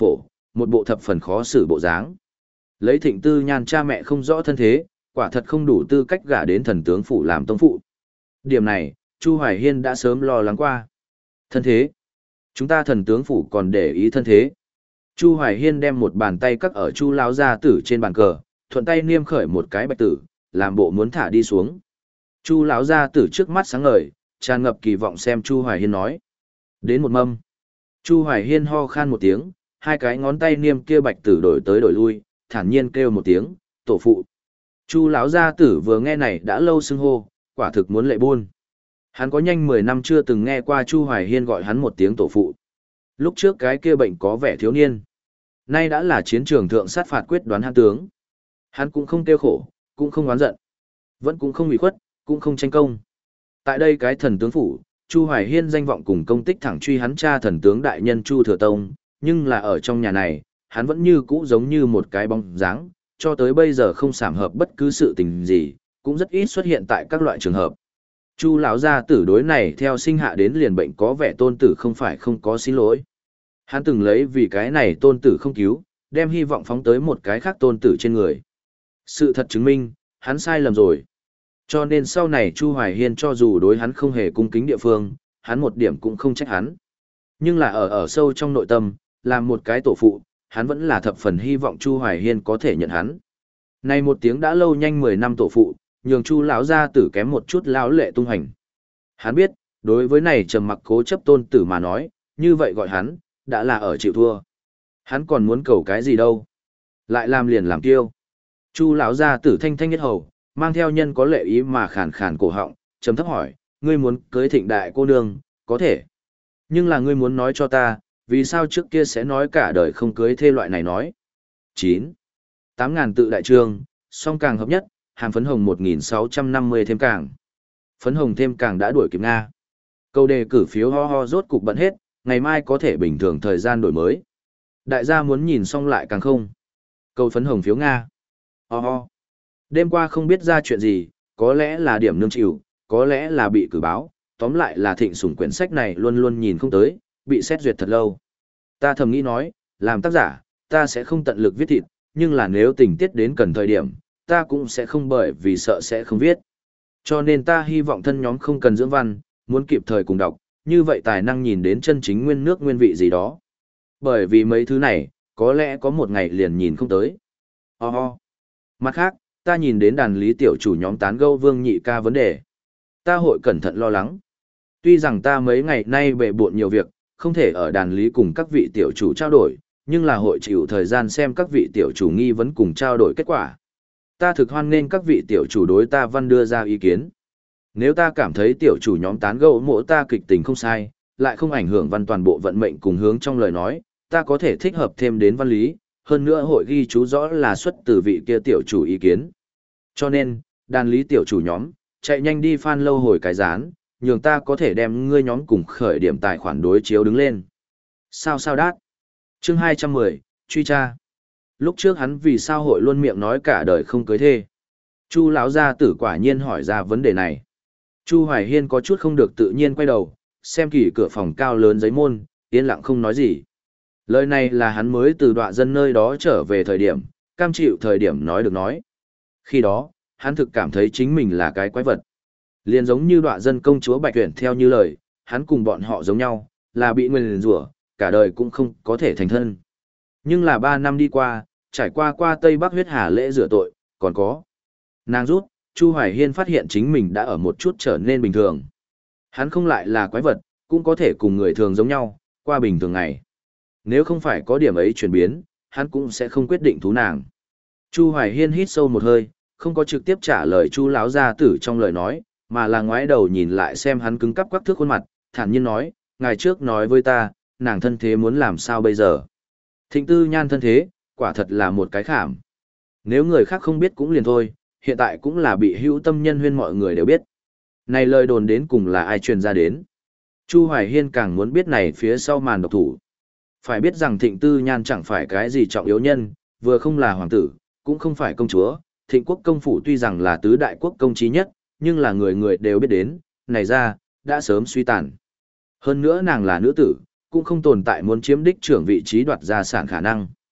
một bộ thập phần khó xử bộ dáng. Lấy Thịnh Tư Nhan cha mẹ không rõ thân thế, quả thật không đủ tư cách gả đến thần tướng phủ làm tông phụ. Điểm này, Chu Hoài Hiên đã sớm lo lắng qua. Thân thế? Chúng ta thần tướng phủ còn để ý thân thế. Chu Hoài Hiên đem một bàn tay cắt ở Chu lão gia tử trên bàn cờ, thuận tay niêm khởi một cái bạch tử, làm bộ muốn thả đi xuống. Chu lão gia tử trước mắt sáng ngời, tràn ngập kỳ vọng xem Chu Hoài Hiên nói. Đến một mâm. Chu Hoài Hiên ho khan một tiếng, hai cái ngón tay niêm kia bạch tử đổi tới đổi lui, thản nhiên kêu một tiếng, tổ phụ. Chu lão gia tử vừa nghe này đã lâu xưng hô, quả thực muốn lệ buôn. Hắn có nhanh mười năm chưa từng nghe qua Chu Hoài Hiên gọi hắn một tiếng tổ phụ. Lúc trước cái kia bệnh có vẻ thiếu niên. Nay đã là chiến trường thượng sát phạt quyết đoán hắn tướng. Hắn cũng không kêu khổ, cũng không oán giận. Vẫn cũng không ủy khuất, cũng không tranh công. Tại đây cái thần tướng phủ, Chu Hoài Hiên danh vọng cùng công tích thẳng truy hắn cha thần tướng đại nhân Chu Thừa Tông, nhưng là ở trong nhà này, hắn vẫn như cũ giống như một cái bóng dáng, cho tới bây giờ không sảm hợp bất cứ sự tình gì, cũng rất ít xuất hiện tại các loại trường hợp. Chu lão gia tử đối này theo sinh hạ đến liền bệnh có vẻ tôn tử không phải không có xin lỗi. Hắn từng lấy vì cái này tôn tử không cứu, đem hy vọng phóng tới một cái khác tôn tử trên người. Sự thật chứng minh, hắn sai lầm rồi. Cho nên sau này Chu Hoài Hiên cho dù đối hắn không hề cung kính địa phương, hắn một điểm cũng không trách hắn. Nhưng là ở ở sâu trong nội tâm, làm một cái tổ phụ, hắn vẫn là thập phần hy vọng Chu Hoài Hiên có thể nhận hắn. Này một tiếng đã lâu nhanh mười năm tổ phụ, nhường Chu lão gia tử kém một chút lão lệ tung hành. Hắn biết, đối với này trầm mặc cố chấp tôn tử mà nói, như vậy gọi hắn, đã là ở chịu thua. Hắn còn muốn cầu cái gì đâu? Lại làm liền làm kiêu. Chu lão gia tử thanh thanh nhất hầu, mang theo nhân có lệ ý mà khàn khàn cổ họng, trầm thấp hỏi, ngươi muốn cưới Thịnh đại cô nương, có thể. Nhưng là ngươi muốn nói cho ta, vì sao trước kia sẽ nói cả đời không cưới thê loại này nói. chín. tám ngàn tự đại trương, song càng hợp nhất, hàm phấn hồng một nghìn sáu trăm năm mươi thêm càng. Phấn hồng thêm càng đã đuổi kịp Nga. Câu đề cử phiếu ho ho rốt cục bận hết, ngày mai có thể bình thường thời gian đổi mới. Đại gia muốn nhìn xong lại càng không. Câu phấn hồng phiếu Nga. Ho ho. Đêm qua không biết ra chuyện gì, có lẽ là điểm nương chịu, có lẽ là bị cử báo, tóm lại là Thịnh Sủng quyển sách này luôn luôn nhìn không tới, bị xét duyệt thật lâu. Ta thầm nghĩ nói, làm tác giả, ta sẽ không tận lực viết thịt, nhưng là nếu tình tiết đến cần thời điểm, ta cũng sẽ không bởi vì sợ sẽ không viết. Cho nên ta hy vọng thân nhóm không cần dưỡng văn, muốn kịp thời cùng đọc, như vậy tài năng nhìn đến chân chính nguyên nước nguyên vị gì đó. Bởi vì mấy thứ này, có lẽ có một ngày liền nhìn không tới. Ho ho. Mặt khác, ta nhìn đến đàn lý tiểu chủ nhóm tán gẫu Vương Nhị ca vấn đề. Ta hội cẩn thận lo lắng. Tuy rằng ta mấy ngày nay bệ bộn nhiều việc, không thể ở đàn lý cùng các vị tiểu chủ trao đổi, nhưng là hội chịu thời gian xem các vị tiểu chủ nghi vấn cùng trao đổi kết quả. Ta thực hoan nên các vị tiểu chủ đối ta văn đưa ra ý kiến. Nếu ta cảm thấy tiểu chủ nhóm tán gẫu mỗ ta kịch tình không sai, lại không ảnh hưởng văn toàn bộ vận mệnh cùng hướng trong lời nói, ta có thể thích hợp thêm đến văn lý, hơn nữa hội ghi chú rõ là xuất từ vị kia tiểu chủ ý kiến. Cho nên, đàn lý tiểu chủ nhóm, chạy nhanh đi fan lâu hồi cái dán, nhường ta có thể đem ngươi nhóm cùng khởi điểm tài khoản đối chiếu đứng lên. Sao sao đát? Chương hai trăm mười, truy tra. Lúc trước hắn vì sao hội luôn miệng nói cả đời không cưới thê. Chu lão gia tử quả nhiên hỏi ra vấn đề này. Chu Hoài Hiên có chút không được tự nhiên quay đầu, xem kỳ cửa phòng cao lớn giấy môn, yên lặng không nói gì. Lời này là hắn mới từ đọa dân nơi đó trở về thời điểm, cam chịu thời điểm nói được nói. Khi đó, hắn thực cảm thấy chính mình là cái quái vật. Liền giống như đọa dân công chúa Bạch Tuyển theo như lời, hắn cùng bọn họ giống nhau, là bị nguyền rủa, cả đời cũng không có thể thành thân. Nhưng là ba năm đi qua, trải qua qua Tây Bắc huyết hà lễ rửa tội, còn có. Nàng rút, Chu Hoài Hiên phát hiện chính mình đã ở một chút trở nên bình thường. Hắn không lại là quái vật, cũng có thể cùng người thường giống nhau, qua bình thường ngày. Nếu không phải có điểm ấy chuyển biến, hắn cũng sẽ không quyết định thú nàng. Chu Hoài Hiên hít sâu một hơi, không có trực tiếp trả lời Chu lão gia tử trong lời nói, mà là ngoái đầu nhìn lại xem hắn cứng cắp quắc thước khuôn mặt, thản nhiên nói, ngày trước nói với ta, nàng thân thế muốn làm sao bây giờ. Thịnh Tư Nhan thân thế, quả thật là một cái khảm. Nếu người khác không biết cũng liền thôi, hiện tại cũng là bị hữu tâm nhân huyên mọi người đều biết. Này lời đồn đến cùng là ai truyền ra đến. Chu Hoài Hiên càng muốn biết này phía sau màn độc thủ. Phải biết rằng Thịnh Tư Nhan chẳng phải cái gì trọng yếu nhân, vừa không là hoàng tử, cũng không phải công chúa. Thịnh quốc công phủ tuy rằng là tứ đại quốc công trí nhất, nhưng là người người đều biết đến, này ra, đã sớm suy tàn. Hơn nữa nàng là nữ tử, cũng không tồn tại muốn chiếm đích trưởng vị trí đoạt gia sản khả năng.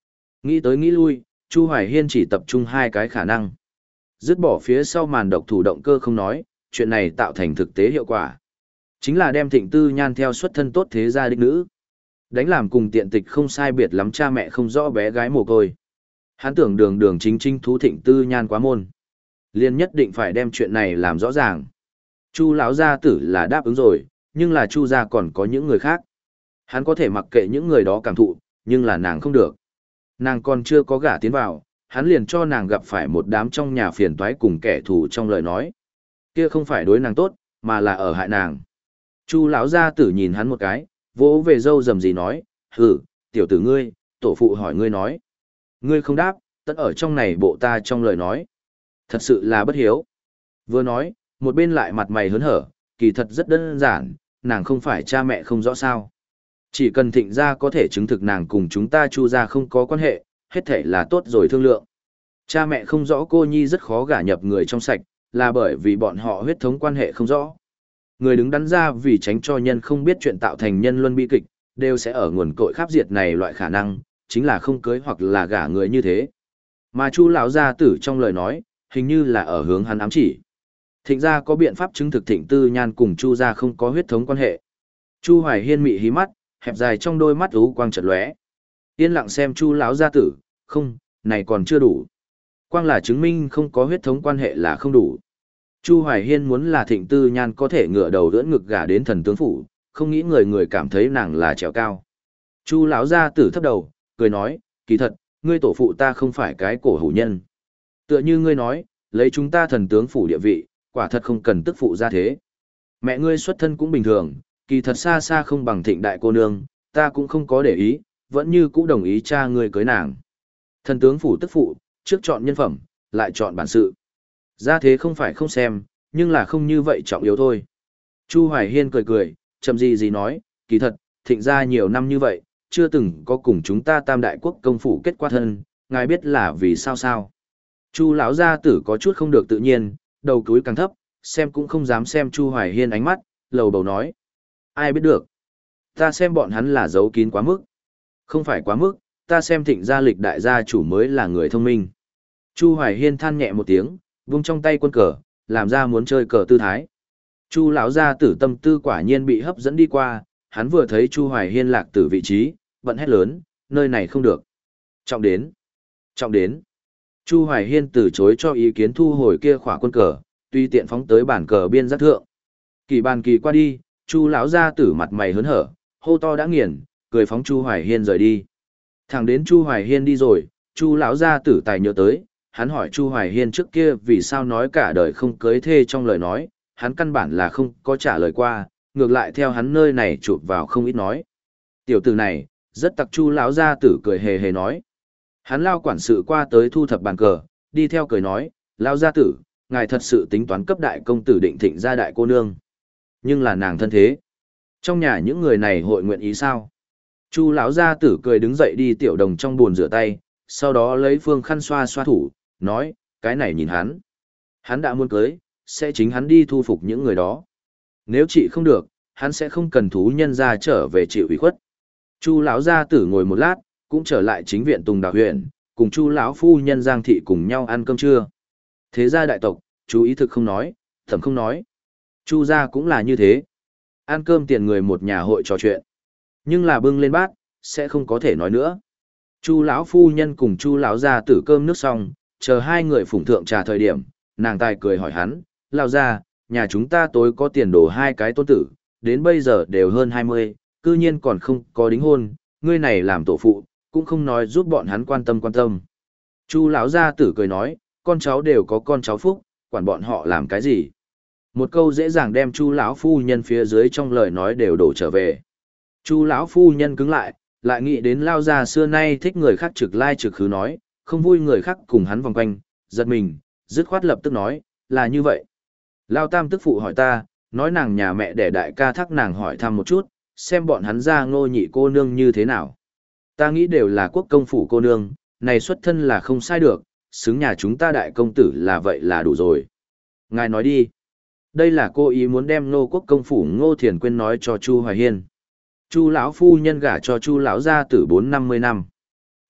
Nghĩ tới nghĩ lui, Chu Hoài Hiên chỉ tập trung hai cái khả năng. Dứt bỏ phía sau màn độc thủ động cơ không nói, chuyện này tạo thành thực tế hiệu quả. Chính là đem Thịnh Tư Nhan theo xuất thân tốt thế gia đích nữ. Đánh làm cùng tiện tịch không sai biệt lắm cha mẹ không rõ bé gái mồ côi. Hắn tưởng đường đường chính chính thú Thịnh Tư Nhan quá môn. Liên nhất định phải đem chuyện này làm rõ ràng. Chu lão gia tử là đáp ứng rồi, nhưng là Chu gia còn có những người khác. Hắn có thể mặc kệ những người đó cảm thụ, nhưng là nàng không được. Nàng còn chưa có gả tiến vào, hắn liền cho nàng gặp phải một đám trong nhà phiền toái cùng kẻ thù trong lời nói. Kia không phải đối nàng tốt, mà là ở hại nàng. Chu lão gia tử nhìn hắn một cái, vỗ về râu rầm gì nói, hừ, tiểu tử ngươi, tổ phụ hỏi ngươi nói. Ngươi không đáp, tất ở trong này bộ ta trong lời nói. Thật sự là bất hiếu. Vừa nói, một bên lại mặt mày hớn hở, kỳ thật rất đơn giản, nàng không phải cha mẹ không rõ sao. Chỉ cần Thịnh gia có thể chứng thực nàng cùng chúng ta Chu gia không có quan hệ, hết thể là tốt rồi thương lượng. Cha mẹ không rõ cô nhi rất khó gả nhập người trong sạch, là bởi vì bọn họ huyết thống quan hệ không rõ. Người đứng đắn ra vì tránh cho nhân không biết chuyện tạo thành nhân luân bi kịch, đều sẽ ở nguồn cội khắp diệt này loại khả năng, chính là không cưới hoặc là gả người như thế. Mà Chu lão gia tử trong lời nói, hình như là ở hướng hắn ám chỉ. Thịnh gia có biện pháp chứng thực Thịnh Tư Nhan cùng Chu gia không có huyết thống quan hệ. Chu Hoài Hiên mị hí mắt, hẹp dài trong đôi mắt u quang chợt lóe. Yên lặng xem Chu lão gia tử, không, này còn chưa đủ. Quang là chứng minh không có huyết thống quan hệ là không đủ. Chu Hoài Hiên muốn là Thịnh Tư Nhan có thể ngửa đầu đỡ ngực gả đến thần tướng phủ, không nghĩ người người cảm thấy nàng là trèo cao. Chu lão gia tử thấp đầu, cười nói, kỳ thật, ngươi tổ phụ ta không phải cái cổ hủ nhân. Tựa như ngươi nói, lấy chúng ta thần tướng phủ địa vị, quả thật không cần tức phụ ra thế. Mẹ ngươi xuất thân cũng bình thường, kỳ thật xa xa không bằng Thịnh đại cô nương, ta cũng không có để ý, vẫn như cũ đồng ý cha ngươi cưới nàng. Thần tướng phủ tức phụ, trước chọn nhân phẩm, lại chọn bản sự. Ra thế không phải không xem, nhưng là không như vậy trọng yếu thôi. Chu Hoài Hiên cười cười, chậm gì gì nói, kỳ thật, Thịnh gia nhiều năm như vậy, chưa từng có cùng chúng ta tam đại quốc công phủ kết qua thân, ngài biết là vì sao sao. Chu lão gia tử có chút không được tự nhiên, đầu cúi càng thấp, xem cũng không dám xem Chu Hoài Hiên ánh mắt, lầu bầu nói. Ai biết được. Ta xem bọn hắn là giấu kín quá mức. Không phải quá mức, ta xem Thịnh gia lịch đại gia chủ mới là người thông minh. Chu Hoài Hiên than nhẹ một tiếng, vung trong tay quân cờ, làm ra muốn chơi cờ tư thái. Chu lão gia tử tâm tư quả nhiên bị hấp dẫn đi qua, hắn vừa thấy Chu Hoài Hiên lạc tử vị trí, bận hét lớn, nơi này không được. Trọng đến. Trọng đến. Chu Hoài Hiên từ chối cho ý kiến thu hồi kia khỏa quân cờ, tuy tiện phóng tới bản cờ biên giác thượng. Kỳ bàn kỳ qua đi, Chu lão gia tử mặt mày hớn hở, hô to đã nghiền, cười phóng Chu Hoài Hiên rời đi. Thẳng đến Chu Hoài Hiên đi rồi, Chu lão gia tử tài nhớ tới, hắn hỏi Chu Hoài Hiên trước kia vì sao nói cả đời không cưới thê trong lời nói, hắn căn bản là không có trả lời qua, ngược lại theo hắn nơi này chụp vào không ít nói. Tiểu tử này, rất tặc. Chu lão gia tử cười hề hề nói. Hắn lao quản sự qua tới thu thập bàn cờ, đi theo cười nói, lão gia tử, ngài thật sự tính toán cấp đại công tử Định Thịnh gia đại cô nương. Nhưng là nàng thân thế. Trong nhà những người này hội nguyện ý sao? Chu lão gia tử cười đứng dậy đi tiểu đồng trong bồn rửa tay, sau đó lấy phương khăn xoa xoa thủ, nói, cái này nhìn hắn. Hắn đã muốn cưới, sẽ chính hắn đi thu phục những người đó. Nếu chị không được, hắn sẽ không cần thú nhân ra trở về chịu ủy khuất. Chu lão gia tử ngồi một lát, cũng trở lại chính viện Tùng Đào huyện, cùng Chu lão phu nhân Giang thị cùng nhau ăn cơm trưa. Thế gia đại tộc, chú ý thực không nói, thẩm không nói. Chu gia cũng là như thế. Ăn cơm tiền người một nhà hội trò chuyện, nhưng là bưng lên bát, sẽ không có thể nói nữa. Chu lão phu nhân cùng Chu lão gia tử cơm nước xong, chờ hai người phụng thượng trà thời điểm, nàng tài cười hỏi hắn, lão gia, nhà chúng ta tối có tiền đồ hai cái tôn tử, đến bây giờ đều hơn hai mươi, cư nhiên còn không có đính hôn, ngươi này làm tổ phụ, cũng không nói giúp bọn hắn quan tâm quan tâm. Chu lão gia tử cười nói, con cháu đều có con cháu phúc, quản bọn họ làm cái gì? Một câu dễ dàng đem Chu lão phu nhân phía dưới trong lời nói đều đổ trở về. Chu lão phu nhân cứng lại, lại nghĩ đến lao gia xưa nay thích người khác trực lai trực khứ nói, không vui người khác cùng hắn vòng quanh, giật mình, dứt khoát lập tức nói, là như vậy. Lao tam tức phụ hỏi ta, nói nàng nhà mẹ để đại ca thắc nàng hỏi thăm một chút, xem bọn hắn ra ngô nhị cô nương như thế nào. Ta nghĩ đều là quốc công phủ cô nương, này xuất thân là không sai được, xứng nhà chúng ta đại công tử là vậy là đủ rồi. Ngài nói đi. Đây là cô ý muốn đem Ngô quốc công phủ Ngô Thiền Quyên nói cho Chu Hoài Hiên. Chu lão phu nhân gả cho Chu lão gia tử bốn năm mươi năm.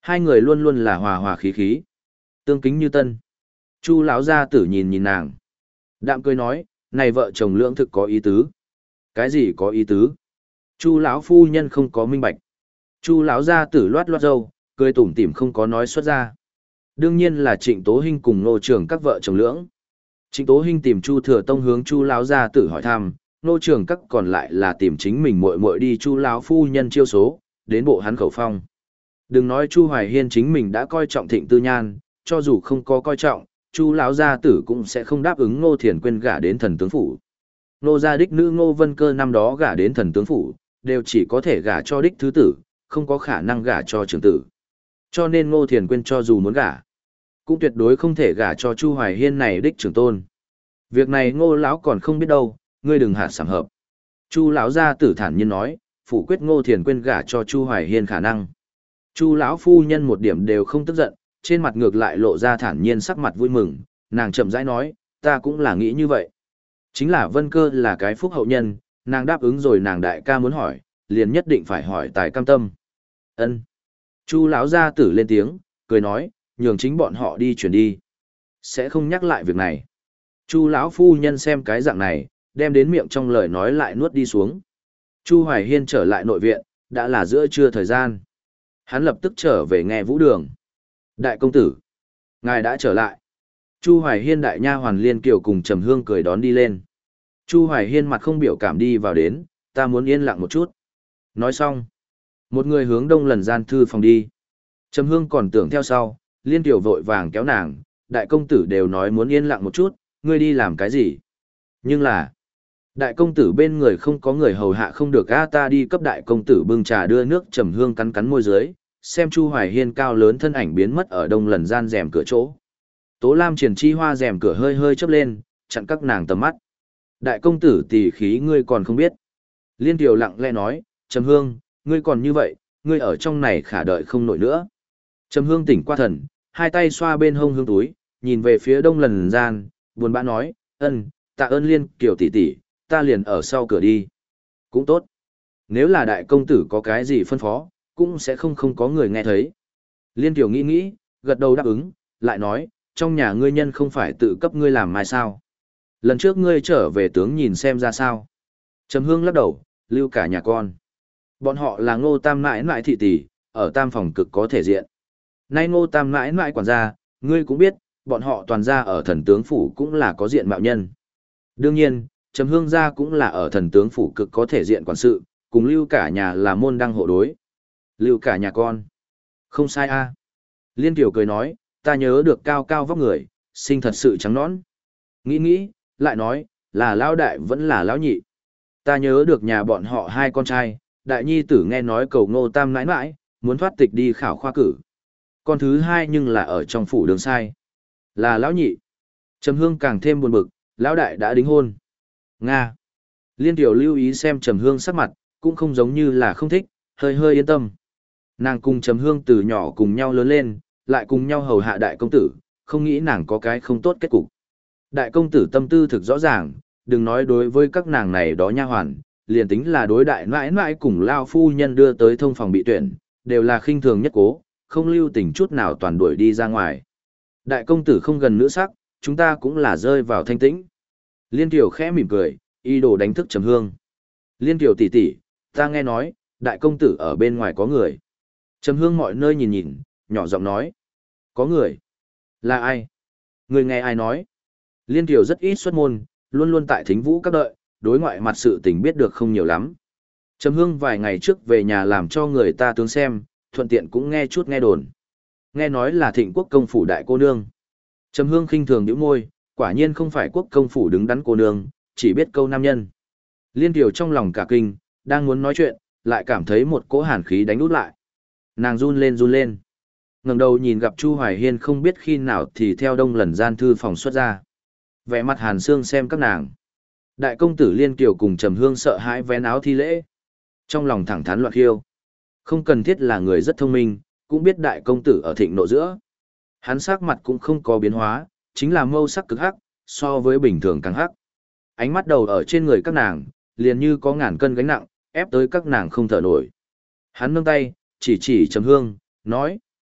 Hai người luôn luôn là hòa hòa khí khí, tương kính như tân. Chu lão gia tử nhìn nhìn nàng, đạm cười nói, này vợ chồng lưỡng thực có ý tứ. Cái gì có ý tứ? Chu lão phu nhân không có minh bạch. Chu lão gia tử loát loát râu, cười tủm tỉm không có nói xuất ra. Đương nhiên là Trịnh Tố Hinh cùng Nô Trường các vợ chồng lưỡng. Trịnh Tố Hinh tìm Chu Thừa Tông hướng Chu lão gia tử hỏi thăm, Nô Trường các còn lại là tìm chính mình muội muội đi Chu lão phu nhân chiêu số, đến bộ hắn khẩu phong. Đừng nói Chu Hoài Hiên chính mình đã coi trọng Thịnh Tư Nhan, cho dù không có coi trọng, Chu lão gia tử cũng sẽ không đáp ứng Ngô Thiền Quyên gả đến thần tướng phủ. Nô gia đích nữ Ngô Vân Cơ năm đó gả đến thần tướng phủ, đều chỉ có thể gả cho đích thứ tử, không có khả năng gả cho trưởng tử. Cho nên Ngô Thiền Quyên cho dù muốn gả, cũng tuyệt đối không thể gả cho Chu Hoài Hiên này đích trưởng tôn. Việc này Ngô lão còn không biết đâu, ngươi đừng hạ sảng hợp. Chu lão gia tử thản nhiên nói, phủ quyết Ngô Thiền Quyên gả cho Chu Hoài Hiên khả năng. Chu lão phu nhân một điểm đều không tức giận, trên mặt ngược lại lộ ra thản nhiên sắc mặt vui mừng, nàng chậm rãi nói, ta cũng là nghĩ như vậy. Chính là Vân Cơ là cái phúc hậu nhân, nàng đáp ứng rồi nàng đại ca muốn hỏi, liền nhất định phải hỏi tài cam tâm. Ân. Chu lão gia tử lên tiếng, cười nói, nhường chính bọn họ đi chuyển đi. Sẽ không nhắc lại việc này. Chu lão phu nhân xem cái dạng này, đem đến miệng trong lời nói lại nuốt đi xuống. Chu Hoài Hiên trở lại nội viện, đã là giữa trưa thời gian. Hắn lập tức trở về nghe vũ đường. Đại công tử, ngài đã trở lại. Chu Hoài Hiên đại nha hoàn Liên Kiều cùng Trầm Hương cười đón đi lên. Chu Hoài Hiên mặt không biểu cảm đi vào đến, ta muốn yên lặng một chút. Nói xong, một người hướng đông lần gian thư phòng đi. Trầm Hương còn tưởng theo sau, Liên Kiều vội vàng kéo nàng, đại công tử đều nói muốn yên lặng một chút, ngươi đi làm cái gì? Nhưng là, đại công tử bên người không có người hầu hạ không được a, ta đi cấp đại công tử bưng trà đưa nước. Trầm Hương cắn cắn môi dưới, xem Chu Hoài Hiên cao lớn thân ảnh biến mất ở đông lần gian rèm cửa chỗ. Tố Lam triển chi hoa rèm cửa hơi hơi chớp lên, chặn các nàng tầm mắt. Đại công tử tỷ khí ngươi còn không biết. Liên Kiều lặng lẽ nói, Trầm Hương, ngươi còn như vậy, ngươi ở trong này khả đợi không nổi nữa. Trầm Hương tỉnh qua thần, hai tay xoa bên hông hương túi, nhìn về phía đông lần gian, buồn bã nói, ân, tạ ơn Liên Kiều tỷ tỷ, ta liền ở sau cửa đi. Cũng tốt. Nếu là đại công tử có cái gì phân phó, cũng sẽ không không có người nghe thấy. Liên Kiều nghĩ nghĩ, gật đầu đáp ứng, lại nói, trong nhà ngươi nhân không phải tự cấp ngươi làm mai sao. Lần trước ngươi trở về tướng nhìn xem ra sao. Trầm Hương lắc đầu, lưu cả nhà con. Bọn họ là Ngô Tam mãi mãi thị tỷ, ở tam phòng cực có thể diện. Nay Ngô Tam mãi mãi quản gia, ngươi cũng biết, bọn họ toàn gia ở thần tướng phủ cũng là có diện mạo nhân. Đương nhiên, Trầm Hương gia cũng là ở thần tướng phủ cực có thể diện quản sự, cùng lưu cả nhà là môn đăng hộ đối. Lưu cả nhà con. Không sai a. Liên Kiều cười nói, ta nhớ được cao cao vóc người, sinh thật sự trắng nõn. Nghĩ nghĩ, lại nói, là lão đại vẫn là lão nhị. Ta nhớ được nhà bọn họ hai con trai, đại nhi tử nghe nói cầu Ngô Tam nãi nãi, muốn thoát tịch đi khảo khoa cử. Con thứ hai nhưng là ở trong phủ đường sai. Là lão nhị. Trầm Hương càng thêm buồn bực, lão đại đã đính hôn. Nga. Liên Kiều lưu ý xem Trầm Hương sắc mặt, cũng không giống như là không thích, hơi hơi yên tâm. Nàng cùng Trầm Hương từ nhỏ cùng nhau lớn lên, lại cùng nhau hầu hạ đại công tử, không nghĩ nàng có cái không tốt kết cục. Đại công tử tâm tư thực rõ ràng, đừng nói đối với các nàng này đó nha hoàn, liền tính là đối đại mãi mãi cùng lao phu nhân đưa tới thông phòng bị tuyển, đều là khinh thường nhất cố, không lưu tình chút nào toàn đuổi đi ra ngoài. Đại công tử không gần nữ sắc, chúng ta cũng là rơi vào thanh tĩnh. Liên Kiều khẽ mỉm cười, y đồ đánh thức Trầm Hương. Liên Kiều tỷ tỷ, ta nghe nói, đại công tử ở bên ngoài có người. Trầm Hương mọi nơi nhìn nhìn, nhỏ giọng nói. Có người? Là ai? Người nghe ai nói? Liên Kiều rất ít xuất môn, luôn luôn tại thính vũ các đợi, đối ngoại mặt sự tình biết được không nhiều lắm. Trầm Hương vài ngày trước về nhà làm cho người ta tướng xem, thuận tiện cũng nghe chút nghe đồn. Nghe nói là Thịnh Quốc công phủ đại cô nương. Trầm Hương khinh thường nhíu môi, quả nhiên không phải quốc công phủ đứng đắn cô nương, chỉ biết câu nam nhân. Liên Kiều trong lòng cả kinh, đang muốn nói chuyện, lại cảm thấy một cỗ hàn khí đánh út lại. Nàng run lên run lên. Ngẩng đầu nhìn gặp Chu Hoài Hiên không biết khi nào thì theo đông lần gian thư phòng xuất ra. Vẻ mặt hàn xương xem các nàng. Đại công tử Liên Kiều cùng Trầm Hương sợ hãi vén áo thi lễ. Trong lòng thẳng thắn loạn khiêu. Không cần thiết là người rất thông minh, cũng biết đại công tử ở thịnh nộ giữa. Hắn sắc mặt cũng không có biến hóa, chính là mâu sắc cực hắc, so với bình thường càng hắc. Ánh mắt đầu ở trên người các nàng, liền như có ngàn cân gánh nặng, ép tới các nàng không thở nổi. Hắn nâng tay, chỉ chỉ Trầm Hương, nói.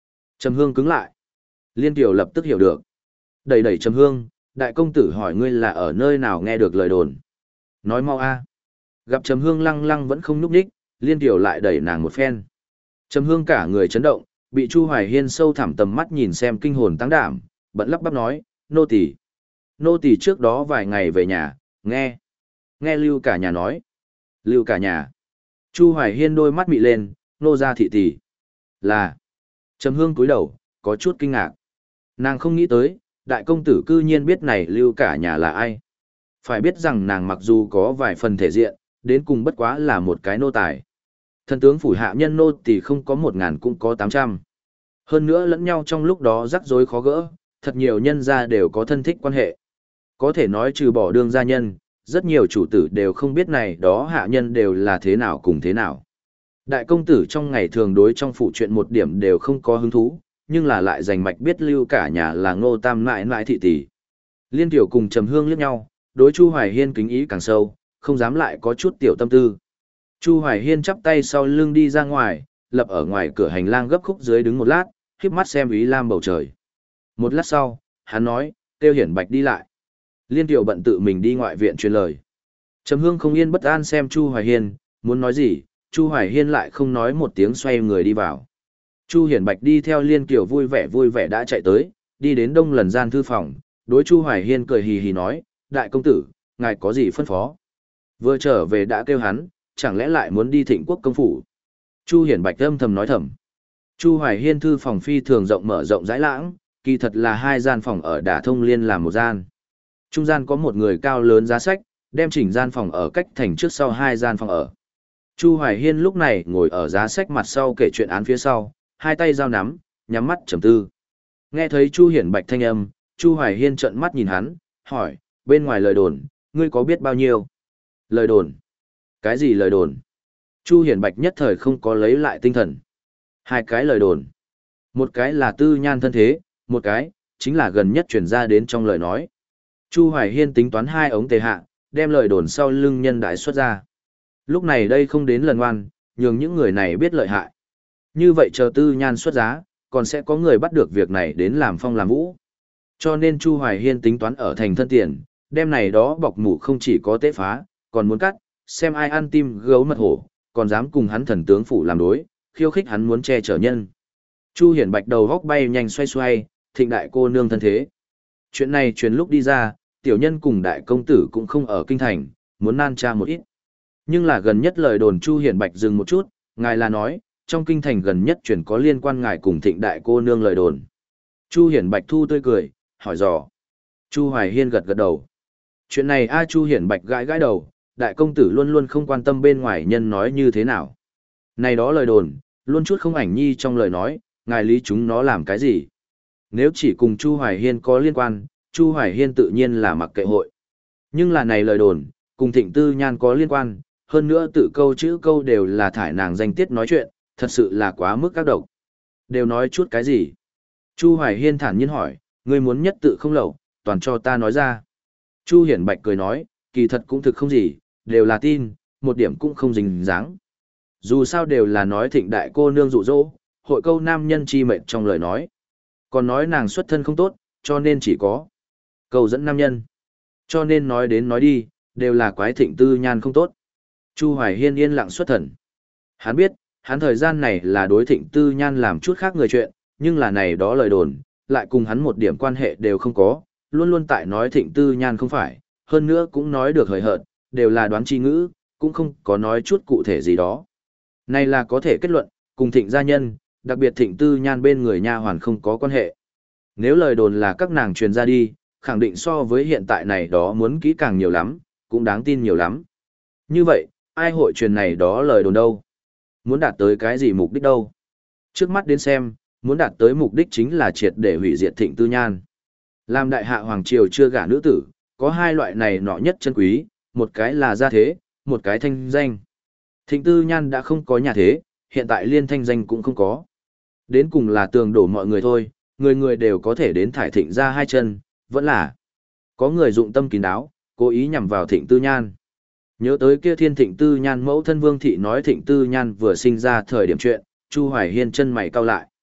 Trầm Hương cứng lại. Liên Tiểu lập tức hiểu được. Đẩy đẩy Trầm Hương, đại công tử hỏi ngươi là ở nơi nào nghe được lời đồn. Nói mau a. Gặp Trầm Hương lăng lăng vẫn không núp đích, Liên Tiểu lại đẩy nàng một phen. Trầm Hương cả người chấn động, bị Chu Hoài Hiên sâu thẳm tầm mắt nhìn xem kinh hồn tăng đảm, bận lắp bắp nói, nô tỳ, nô tỳ trước đó vài ngày về nhà, nghe, nghe Lưu cả nhà nói. Lưu cả nhà. Chu Hoài Hiên đôi mắt mị lên, nô ra thị tỷ. Là. Trầm Hương cúi đầu, có chút kinh ngạc. Nàng không nghĩ tới, đại công tử cư nhiên biết này Lưu cả nhà là ai. Phải biết rằng nàng mặc dù có vài phần thể diện, đến cùng bất quá là một cái nô tài. Thần tướng phủ hạ nhân nô tỳ không có một ngàn cũng có tám trăm. Hơn nữa lẫn nhau trong lúc đó rắc rối khó gỡ, thật nhiều nhân gia đều có thân thích quan hệ. Có thể nói trừ bỏ đương gia nhân, rất nhiều chủ tử đều không biết này đó hạ nhân đều là thế nào cùng thế nào. Đại công tử trong ngày thường đối trong phủ chuyện một điểm đều không có hứng thú, nhưng là lại dành mạch biết Lưu cả nhà là Ngô Tam mãi mãi thị tỷ. Liên Tiểu cùng Trầm Hương liếc nhau, đối Chu Hoài Hiên kính ý càng sâu, không dám lại có chút tiểu tâm tư. Chu Hoài Hiên chắp tay sau lưng đi ra ngoài, lập ở ngoài cửa hành lang gấp khúc dưới đứng một lát, khép mắt xem Ý Lam bầu trời. Một lát sau, hắn nói, Tiêu Hiển Bạch đi lại. Liên Tiểu bận tự mình đi ngoại viện truyền lời. Trầm Hương không yên bất an xem Chu Hoài Hiên, muốn nói gì, Chu Hoài Hiên lại không nói một tiếng xoay người đi vào. Chu Hiển Bạch đi theo Liên Tiểu vui vẻ vui vẻ đã chạy tới, đi đến đông lần gian thư phòng, đối Chu Hoài Hiên cười hì hì nói, đại công tử, ngài có gì phân phó? Vừa trở về đã kêu hắn, chẳng lẽ lại muốn đi Thịnh Quốc công phủ? Chu Hiển Bạch âm thầm nói thầm. Chu Hoài Hiên thư phòng phi thường rộng mở rộng rãi lãng, kỳ thật là hai gian phòng ở đả thông liên làm một gian. Trung gian có một người cao lớn giá sách, đem chỉnh gian phòng ở cách thành trước sau hai gian phòng ở. Chu Hoài Hiên lúc này ngồi ở giá sách mặt sau kể chuyện án phía sau, hai tay giao nắm, nhắm mắt trầm tư. Nghe thấy Chu Hiển Bạch thanh âm, Chu Hoài Hiên trợn mắt nhìn hắn, hỏi, bên ngoài lời đồn, ngươi có biết bao nhiêu? Lời đồn? Cái gì lời đồn? Chu Hiển Bạch nhất thời không có lấy lại tinh thần. Hai cái lời đồn. Một cái là tư nhan thân thế, một cái, chính là gần nhất truyền ra đến trong lời nói. Chu Hoài Hiên tính toán hai ống tề hạ, đem lời đồn sau lưng nhân đại xuất ra. Lúc này đây không đến lần ngoan, nhường những người này biết lợi hại. Như vậy chờ tư nhan xuất giá, còn sẽ có người bắt được việc này đến làm phong làm vũ. Cho nên Chu Hoài Hiên tính toán ở thành thân tiền, đem này đó bọc mủ không chỉ có tế phá, còn muốn cắt, xem ai ăn tim gấu mật hổ, còn dám cùng hắn thần tướng phủ làm đối, khiêu khích hắn muốn che chở nhân. Chu Hiển Bạch đầu góc bay nhanh xoay xoay, thịnh đại cô nương thân thế. Chuyện này truyền lúc đi ra, tiểu nhân cùng đại công tử cũng không ở kinh thành, muốn nan tra một ít. Nhưng là gần nhất lời đồn Chu Hiển Bạch dừng một chút, ngài là nói, trong kinh thành gần nhất truyền có liên quan ngài cùng thịnh đại cô nương lời đồn. Chu Hiển Bạch thu tươi cười, hỏi dò. Chu Hoài Hiên gật gật đầu. Chuyện này a Chu Hiển Bạch gãi gãi đầu, đại công tử luôn luôn không quan tâm bên ngoài nhân nói như thế nào. Này đó lời đồn, luôn chút không ảnh nhi trong lời nói, ngài lý chúng nó làm cái gì. Nếu chỉ cùng Chu Hoài Hiên có liên quan, Chu Hoài Hiên tự nhiên là mặc kệ hội. Nhưng là này lời đồn, cùng thịnh tư nhan có liên quan, hơn nữa tự câu chữ câu đều là thải nàng danh tiết nói chuyện, thật sự là quá mức các độc. Đều nói chút cái gì? Chu Hoài Hiên thản nhiên hỏi, ngươi muốn nhất tự không lậu, toàn cho ta nói ra. Chu Hiển Bạch cười nói, kỳ thật cũng thực không gì, đều là tin, một điểm cũng không dính dáng. Dù sao đều là nói thịnh đại cô nương dụ dỗ, hội câu nam nhân chi mệnh trong lời nói. Còn nói nàng xuất thân không tốt, cho nên chỉ có câu dẫn nam nhân. Cho nên nói đến nói đi, đều là quái thịnh tư nhan không tốt. Chu Hoài Hiên yên lặng xuất thần. Hắn biết, hắn thời gian này là đối thịnh tư nhan làm chút khác người chuyện, nhưng là này đó lời đồn, lại cùng hắn một điểm quan hệ đều không có, luôn luôn tại nói thịnh tư nhan không phải, hơn nữa cũng nói được hời hợt, đều là đoán chi ngữ, cũng không có nói chút cụ thể gì đó. Này là có thể kết luận, cùng thịnh gia nhân, đặc biệt thịnh tư nhan bên người nha hoàn không có quan hệ. Nếu lời đồn là các nàng truyền ra đi, khẳng định so với hiện tại này đó muốn kỹ càng nhiều lắm, cũng đáng tin nhiều lắm. Như vậy, ai hội truyền này đó lời đồn đâu? Muốn đạt tới cái gì mục đích đâu? Trước mắt đến xem, muốn đạt tới mục đích chính là triệt để hủy diệt thịnh tư nhan. Làm đại hạ hoàng triều chưa gả nữ tử, có hai loại này nọ nhất chân quý, một cái là gia thế, một cái thanh danh. Thịnh tư nhan đã không có nhà thế, hiện tại liên thanh danh cũng không có. Đến cùng là tường đổ mọi người thôi, người người đều có thể đến thải thịnh ra hai chân, vẫn là có người dụng tâm kín đáo, cố ý nhằm vào thịnh tư nhan. Nhớ tới kia thiên thịnh tư nhan mẫu thân Vương Thị nói thịnh tư nhan vừa sinh ra thời điểm chuyện, Chu Hoài Hiên chân mày cau lại.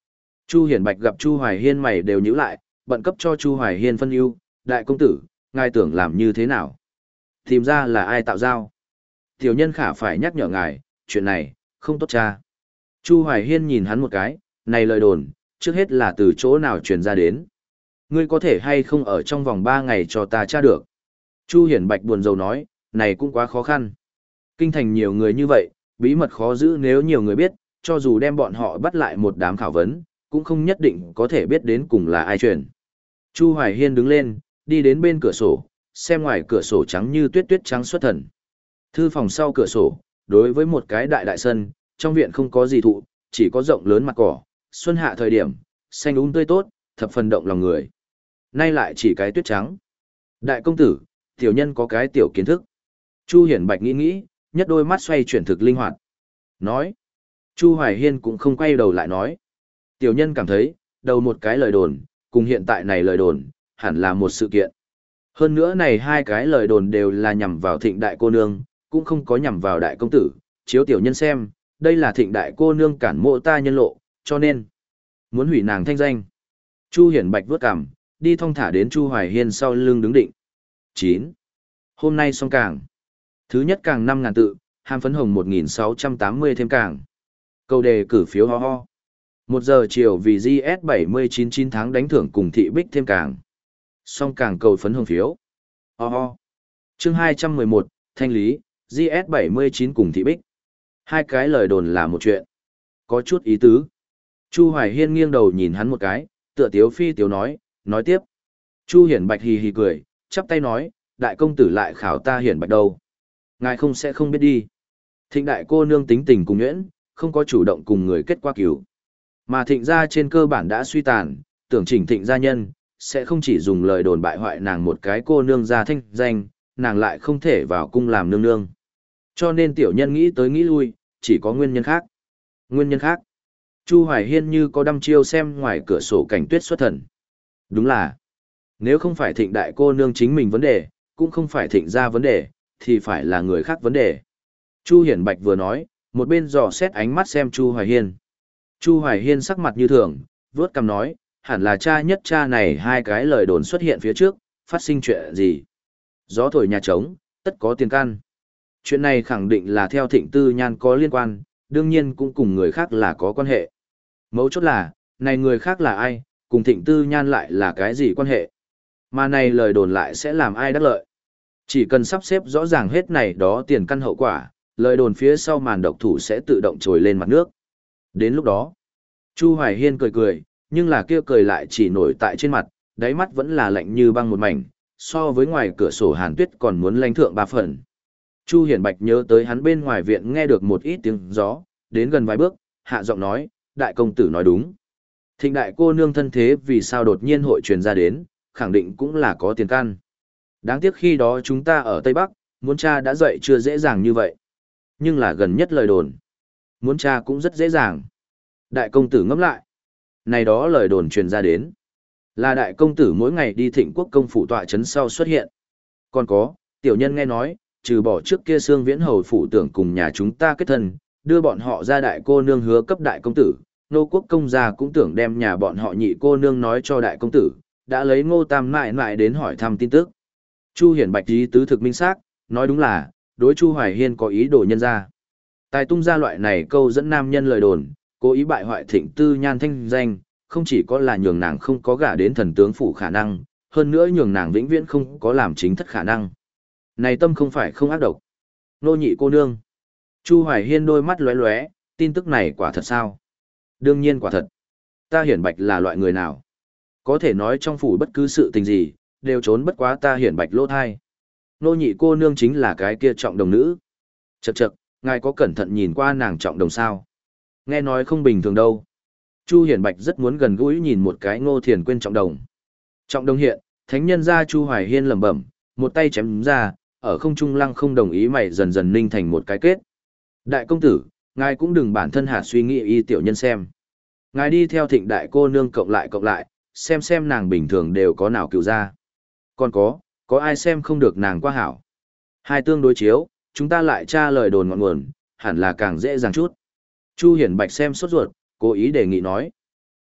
Chu Hiển Bạch gặp Chu Hoài Hiên mày đều nhíu lại, bận cấp cho Chu Hoài Hiên phân ưu, đại công tử, ngài tưởng làm như thế nào? Tìm ra là ai tạo giao? Tiểu nhân khả phải nhắc nhở ngài, chuyện này, không tốt cha. Chu Hoài Hiên nhìn hắn một cái, này lời đồn, trước hết là từ chỗ nào truyền ra đến. Ngươi có thể hay không ở trong vòng ba ngày cho ta tra được. Chu Hiển Bạch buồn rầu nói, này cũng quá khó khăn. Kinh thành nhiều người như vậy, bí mật khó giữ nếu nhiều người biết, cho dù đem bọn họ bắt lại một đám khảo vấn, cũng không nhất định có thể biết đến cùng là ai truyền. Chu Hoài Hiên đứng lên, đi đến bên cửa sổ, xem ngoài cửa sổ trắng như tuyết tuyết trắng xuất thần. Thư phòng sau cửa sổ, đối với một cái đại đại sân, trong viện không có gì thụ, chỉ có rộng lớn mặt cỏ, xuân hạ thời điểm, xanh um tươi tốt, thập phần động lòng người. Nay lại chỉ cái tuyết trắng. Đại công tử, tiểu nhân có cái tiểu kiến thức. Chu Hiển Bạch nghĩ nghĩ, nhất đôi mắt xoay chuyển thực linh hoạt. Nói. Chu Hoài Hiên cũng không quay đầu lại nói. Tiểu nhân cảm thấy, đầu một cái lời đồn, cùng hiện tại này lời đồn, hẳn là một sự kiện. Hơn nữa này hai cái lời đồn đều là nhằm vào thịnh đại cô nương, cũng không có nhằm vào đại công tử, chiếu tiểu nhân xem, đây là thịnh đại cô nương cản mộ ta nhân lộ, cho nên, muốn hủy nàng thanh danh. Chu Hiển Bạch vướt cằm, đi thong thả đến Chu Hoài Hiên sau lưng đứng định. chín. Hôm nay xong càng. Thứ nhất càng năm ngàn tự, hàm phấn hồng một nghìn sáu trăm tám mươi thêm càng. Câu đề cử phiếu ho ho. Một giờ chiều vì G S bảy mươi chín chín tháng đánh thưởng cùng thị bích thêm càng. Xong càng cầu phấn hồng phiếu. Ho ho. Chương hai trăm mười một, Thanh lý, G S bảy mươi chín cùng thị bích. Hai cái lời đồn là một chuyện. Có chút ý tứ. Chu Hoài Hiên nghiêng đầu nhìn hắn một cái, tựa tiếu phi tiếu nói, nói tiếp. Chu Hiển Bạch hì hì cười, chắp tay nói, đại công tử lại khảo ta Hiển Bạch đâu. Ngài không sẽ không biết đi. Thịnh đại cô nương tính tình cùng nhuyễn, không có chủ động cùng người kết qua cứu. Mà thịnh gia trên cơ bản đã suy tàn, tưởng chỉnh thịnh gia nhân, sẽ không chỉ dùng lời đồn bại hoại nàng một cái cô nương gia thanh danh, nàng lại không thể vào cung làm nương nương. Cho nên tiểu nhân nghĩ tới nghĩ lui, chỉ có nguyên nhân khác. Nguyên nhân khác. Chu Hoài Hiên như có đăm chiêu xem ngoài cửa sổ cảnh tuyết xuất thần. Đúng là, nếu không phải thịnh đại cô nương chính mình vấn đề, cũng không phải thịnh gia vấn đề, thì phải là người khác vấn đề. Chu Hiển Bạch vừa nói, một bên dò xét ánh mắt xem Chu Hoài Hiên. Chu Hoài Hiên sắc mặt như thường, vớt cằm nói, hẳn là cha nhất cha này hai cái lời đồn xuất hiện phía trước, phát sinh chuyện gì. Gió thổi nhà trống, tất có tiền căn. Chuyện này khẳng định là theo thịnh tư nhan có liên quan, đương nhiên cũng cùng người khác là có quan hệ. Mấu chốt là, này người khác là ai, cùng thịnh tư nhan lại là cái gì quan hệ. Mà này lời đồn lại sẽ làm ai đắc lợi. Chỉ cần sắp xếp rõ ràng hết này đó tiền căn hậu quả, lời đồn phía sau màn độc thủ sẽ tự động trồi lên mặt nước. Đến lúc đó, Chu Hoài Hiên cười cười, nhưng là kia cười lại chỉ nổi tại trên mặt, đáy mắt vẫn là lạnh như băng một mảnh, so với ngoài cửa sổ hàn tuyết còn muốn lánh thượng ba phần. Chu Hiển Bạch nhớ tới hắn bên ngoài viện nghe được một ít tiếng gió, đến gần vài bước, hạ giọng nói, đại công tử nói đúng. Thịnh đại cô nương thân thế vì sao đột nhiên hội truyền ra đến, khẳng định cũng là có tiền căn. Đáng tiếc khi đó chúng ta ở Tây Bắc, muốn tra đã dậy chưa dễ dàng như vậy. Nhưng là gần nhất lời đồn. Muốn tra cũng rất dễ dàng. Đại công tử ngẫm lại. Này đó lời đồn truyền ra đến. Là đại công tử mỗi ngày đi thịnh quốc công phủ tọa chấn sau xuất hiện. Còn có, tiểu nhân nghe nói, trừ bỏ trước kia xương viễn hầu phủ tưởng cùng nhà chúng ta kết thân, đưa bọn họ ra đại cô nương hứa cấp đại công tử. Nô quốc công gia cũng tưởng đem nhà bọn họ nhị cô nương nói cho đại công tử, đã lấy ngô tam mại mại đến hỏi thăm tin tức. Chu Hiển Bạch ý tứ thực minh xác, nói đúng là, đối Chu Hoài Hiên có ý đồ nhân ra. Tài tung ra loại này câu dẫn nam nhân lời đồn, cố ý bại hoại thịnh tư nhan thanh danh, không chỉ có là nhường nàng không có gả đến thần tướng phủ khả năng, hơn nữa nhường nàng vĩnh viễn không có làm chính thất khả năng. Này tâm không phải không ác độc. Nô nhị cô nương. Chu Hoài Hiên đôi mắt lóe lóe, tin tức này quả thật sao? Đương nhiên quả thật. Ta Hiển Bạch là loại người nào? Có thể nói trong phủ bất cứ sự tình gì, đều trốn bất quá ta Hiển Bạch lỗ thai. Nô nhị cô nương chính là cái kia trọng đồng nữ. Chậc chậc, ngài có cẩn thận nhìn qua nàng trọng đồng sao? Nghe nói không bình thường đâu. Chu Hiển Bạch rất muốn gần gũi nhìn một cái Ngô Thiền Quyên trọng đồng. Trọng đồng hiện, thánh nhân ra Chu Hoài Hiên lẩm bẩm, một tay chém ra, ở không trung lăng không đồng ý mày dần dần ninh thành một cái kết. Đại công tử, ngài cũng đừng bản thân hạt suy nghĩ y tiểu nhân xem. Ngài đi theo thịnh đại cô nương cộng lại cộng lại, xem xem nàng bình thường đều có nào cựu ra. Còn có, có ai xem không được nàng qua hảo. Hai tương đối chiếu, chúng ta lại tra lời đồn ngọn nguồn, hẳn là càng dễ dàng chút. Chu Hiển Bạch xem sốt ruột, cố ý đề nghị nói.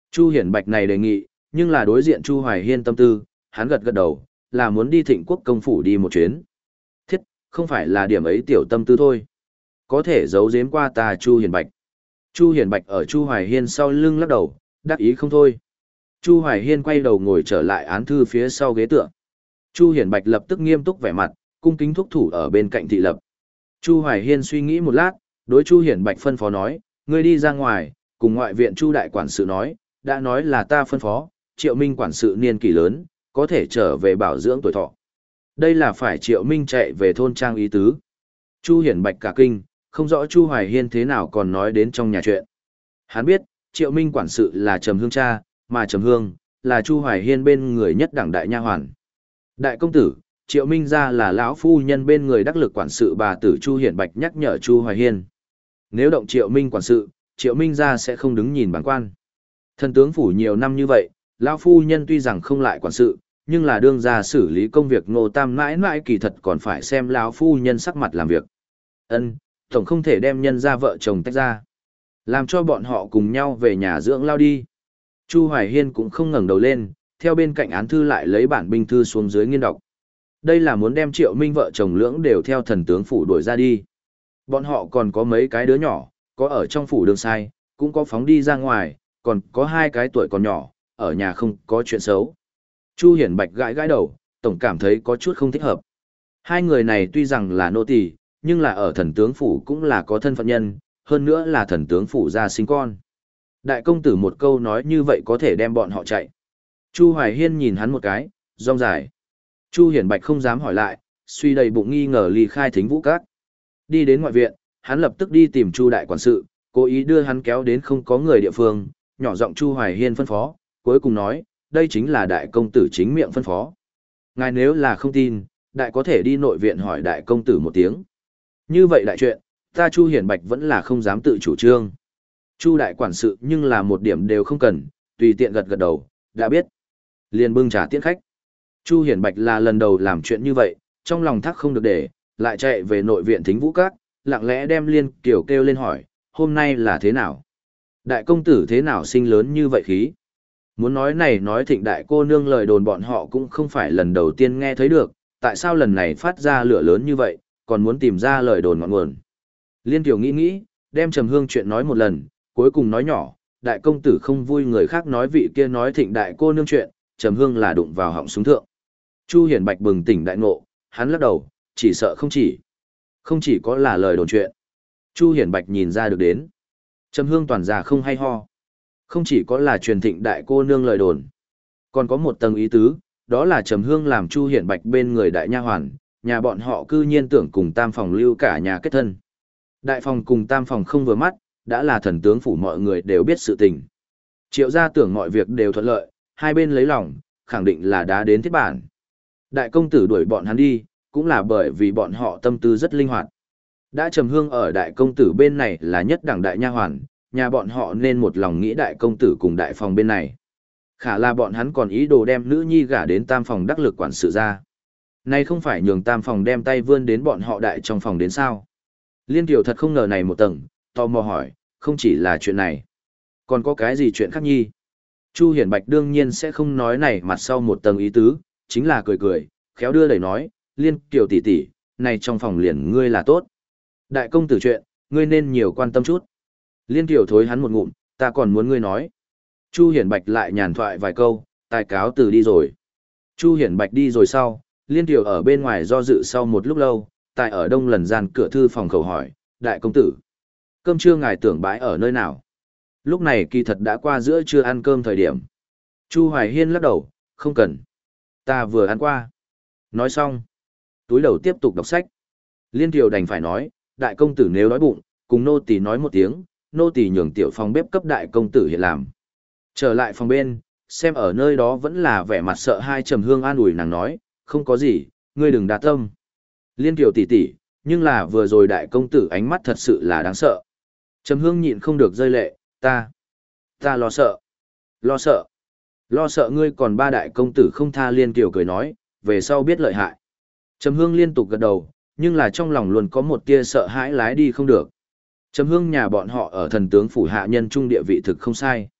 Chu Hiển Bạch này đề nghị, nhưng là đối diện Chu Hoài Hiên tâm tư, hắn gật gật đầu, là muốn đi Thịnh Quốc công phủ đi một chuyến. Thiết, không phải là điểm ấy tiểu tâm tư thôi. Có thể giấu giếm qua ta Chu Hiển Bạch. Chu Hiển Bạch ở Chu Hoài Hiên sau lưng lắc đầu, đắc ý không thôi. Chu Hoài Hiên quay đầu ngồi trở lại án thư phía sau ghế tựa. Chu Hiển Bạch lập tức nghiêm túc vẻ mặt, cung kính thúc thủ ở bên cạnh thị lập. Chu Hoài Hiên suy nghĩ một lát, đối Chu Hiển Bạch phân phó nói, ngươi đi ra ngoài, cùng ngoại viện Chu đại quản sự nói, đã nói là ta phân phó, Triệu Minh quản sự niên kỷ lớn, có thể trở về bảo dưỡng tuổi thọ. Đây là phải Triệu Minh chạy về thôn trang ý tứ. Chu Hiển Bạch cả kinh, không rõ Chu Hoài Hiên thế nào còn nói đến trong nhà chuyện. Hắn biết, Triệu Minh quản sự là Trầm Hương cha, mà Trầm Hương là Chu Hoài Hiên bên người nhất đẳng đại nha hoàn. Đại công tử, Triệu Minh gia là lão phu nhân bên người đắc lực quản sự bà tử Chu Hiển Bạch nhắc nhở Chu Hoài Hiên. Nếu động Triệu Minh quản sự, Triệu Minh gia sẽ không đứng nhìn bản quan. Thần tướng phủ nhiều năm như vậy, lão phu nhân tuy rằng không lại quản sự, nhưng là đương gia xử lý công việc Ngô Tam mãi mãi kỳ thật còn phải xem lão phu nhân sắc mặt làm việc. Ân, tổng không thể đem nhân gia vợ chồng tách ra, làm cho bọn họ cùng nhau về nhà dưỡng lao đi. Chu Hoài Hiên cũng không ngẩng đầu lên, theo bên cạnh án thư lại lấy bản binh thư xuống dưới nghiên đọc. Đây là muốn đem Triệu Minh vợ chồng lưỡng đều theo thần tướng phủ đuổi ra đi. Bọn họ còn có mấy cái đứa nhỏ, có ở trong phủ đường sai, cũng có phóng đi ra ngoài, còn có hai cái tuổi còn nhỏ, ở nhà không có chuyện xấu. Chu Hiển Bạch gãi gãi đầu, tổng cảm thấy có chút không thích hợp. Hai người này tuy rằng là nô tỳ, nhưng là ở thần tướng phủ cũng là có thân phận nhân, hơn nữa là thần tướng phủ gia sinh con. Đại công tử một câu nói như vậy có thể đem bọn họ chạy. Chu Hoài Hiên nhìn hắn một cái, rong dài. Chu Hiển Bạch không dám hỏi lại, suy đầy bụng nghi ngờ ly khai Thính Vũ Các. Đi đến ngoại viện, hắn lập tức đi tìm Chu đại quản sự, cố ý đưa hắn kéo đến không có người địa phương, nhỏ giọng Chu Hoài Hiên phân phó, cuối cùng nói, đây chính là đại công tử chính miệng phân phó. Ngài nếu là không tin, đại có thể đi nội viện hỏi đại công tử một tiếng. Như vậy đại chuyện, ta Chu Hiển Bạch vẫn là không dám tự chủ trương. Chu đại quản sự nhưng là một điểm đều không cần, tùy tiện gật gật đầu, đã biết. Liền bưng trà tiễn khách. Chu Hiển Bạch là lần đầu làm chuyện như vậy, trong lòng thắc không được để, lại chạy về nội viện Thính Vũ Các, lặng lẽ đem Liên Kiều kêu lên hỏi, hôm nay là thế nào? Đại công tử thế nào sinh lớn như vậy khí? Muốn nói này nói Thịnh đại cô nương lời đồn bọn họ cũng không phải lần đầu tiên nghe thấy được, tại sao lần này phát ra lửa lớn như vậy, còn muốn tìm ra lời đồn ngọn nguồn. Liên Kiều nghĩ nghĩ, đem Trầm Hương chuyện nói một lần, cuối cùng nói nhỏ, đại công tử không vui người khác nói vị kia nói Thịnh đại cô nương chuyện, Trầm Hương là đụng vào họng súng thượng. Chu Hiển Bạch bừng tỉnh đại ngộ, hắn lắc đầu, chỉ sợ không chỉ. Không chỉ có là lời đồn chuyện. Chu Hiển Bạch nhìn ra được đến. Trầm Hương toàn già không hay ho. Không chỉ có là truyền Thịnh đại cô nương lời đồn. Còn có một tầng ý tứ, đó là Trầm Hương làm Chu Hiển Bạch bên người đại nha hoàn, nhà bọn họ cư nhiên tưởng cùng tam phòng lưu cả nhà kết thân. Đại phòng cùng tam phòng không vừa mắt, đã là thần tướng phủ mọi người đều biết sự tình. Triệu gia tưởng mọi việc đều thuận lợi, hai bên lấy lòng, khẳng định là đã đến thiết bản. Đại công tử đuổi bọn hắn đi, cũng là bởi vì bọn họ tâm tư rất linh hoạt. Đã Trầm Hương ở đại công tử bên này là nhất đẳng đại nha hoàn, nhà bọn họ nên một lòng nghĩ đại công tử cùng đại phòng bên này. Khả là bọn hắn còn ý đồ đem nữ nhi gả đến tam phòng đắc lực quản sự ra. Nay không phải nhường tam phòng đem tay vươn đến bọn họ đại trong phòng đến sao. Liên Kiều thật không ngờ này một tầng, tò mò hỏi, không chỉ là chuyện này. Còn có cái gì chuyện khác nhi? Chu Hiển Bạch đương nhiên sẽ không nói này mặt sau một tầng ý tứ, chính là cười cười, khéo đưa đẩy nói, Liên Kiều tỷ tỷ, này trong phòng liền ngươi là tốt. Đại công tử chuyện, ngươi nên nhiều quan tâm chút. Liên Kiều thối hắn một ngụm, ta còn muốn ngươi nói. Chu Hiển Bạch lại nhàn thoại vài câu, tài cáo từ đi rồi. Chu Hiển Bạch đi rồi sau, Liên Kiều ở bên ngoài do dự sau một lúc lâu, tại ở đông lần gian cửa thư phòng khẩu hỏi, đại công tử, cơm trưa ngài tưởng bãi ở nơi nào? Lúc này kỳ thật đã qua giữa trưa ăn cơm thời điểm. Chu Hoài Hiên lắc đầu, không cần. Ta vừa ăn qua. Nói xong. Túi đầu tiếp tục đọc sách. Liên Kiều đành phải nói, đại công tử nếu đói bụng, cùng nô tỳ nói một tiếng, nô tỳ nhường tiểu phòng bếp cấp đại công tử hiện làm. Trở lại phòng bên, xem ở nơi đó vẫn là vẻ mặt sợ hai Trầm Hương an ủi nàng nói, không có gì, ngươi đừng đa tâm. Liên Kiều tỷ tỷ, nhưng là vừa rồi đại công tử ánh mắt thật sự là đáng sợ. Trầm Hương nhịn không được rơi lệ, ta, ta lo sợ, lo sợ, lo sợ ngươi còn ba đại công tử không tha. Liên Kiều cười nói, về sau biết lợi hại. Trầm Hương liên tục gật đầu, nhưng là trong lòng luôn có một tia sợ hãi lái đi không được. Trầm Hương nhà bọn họ ở thần tướng phủ hạ nhân trung địa vị thực không sai.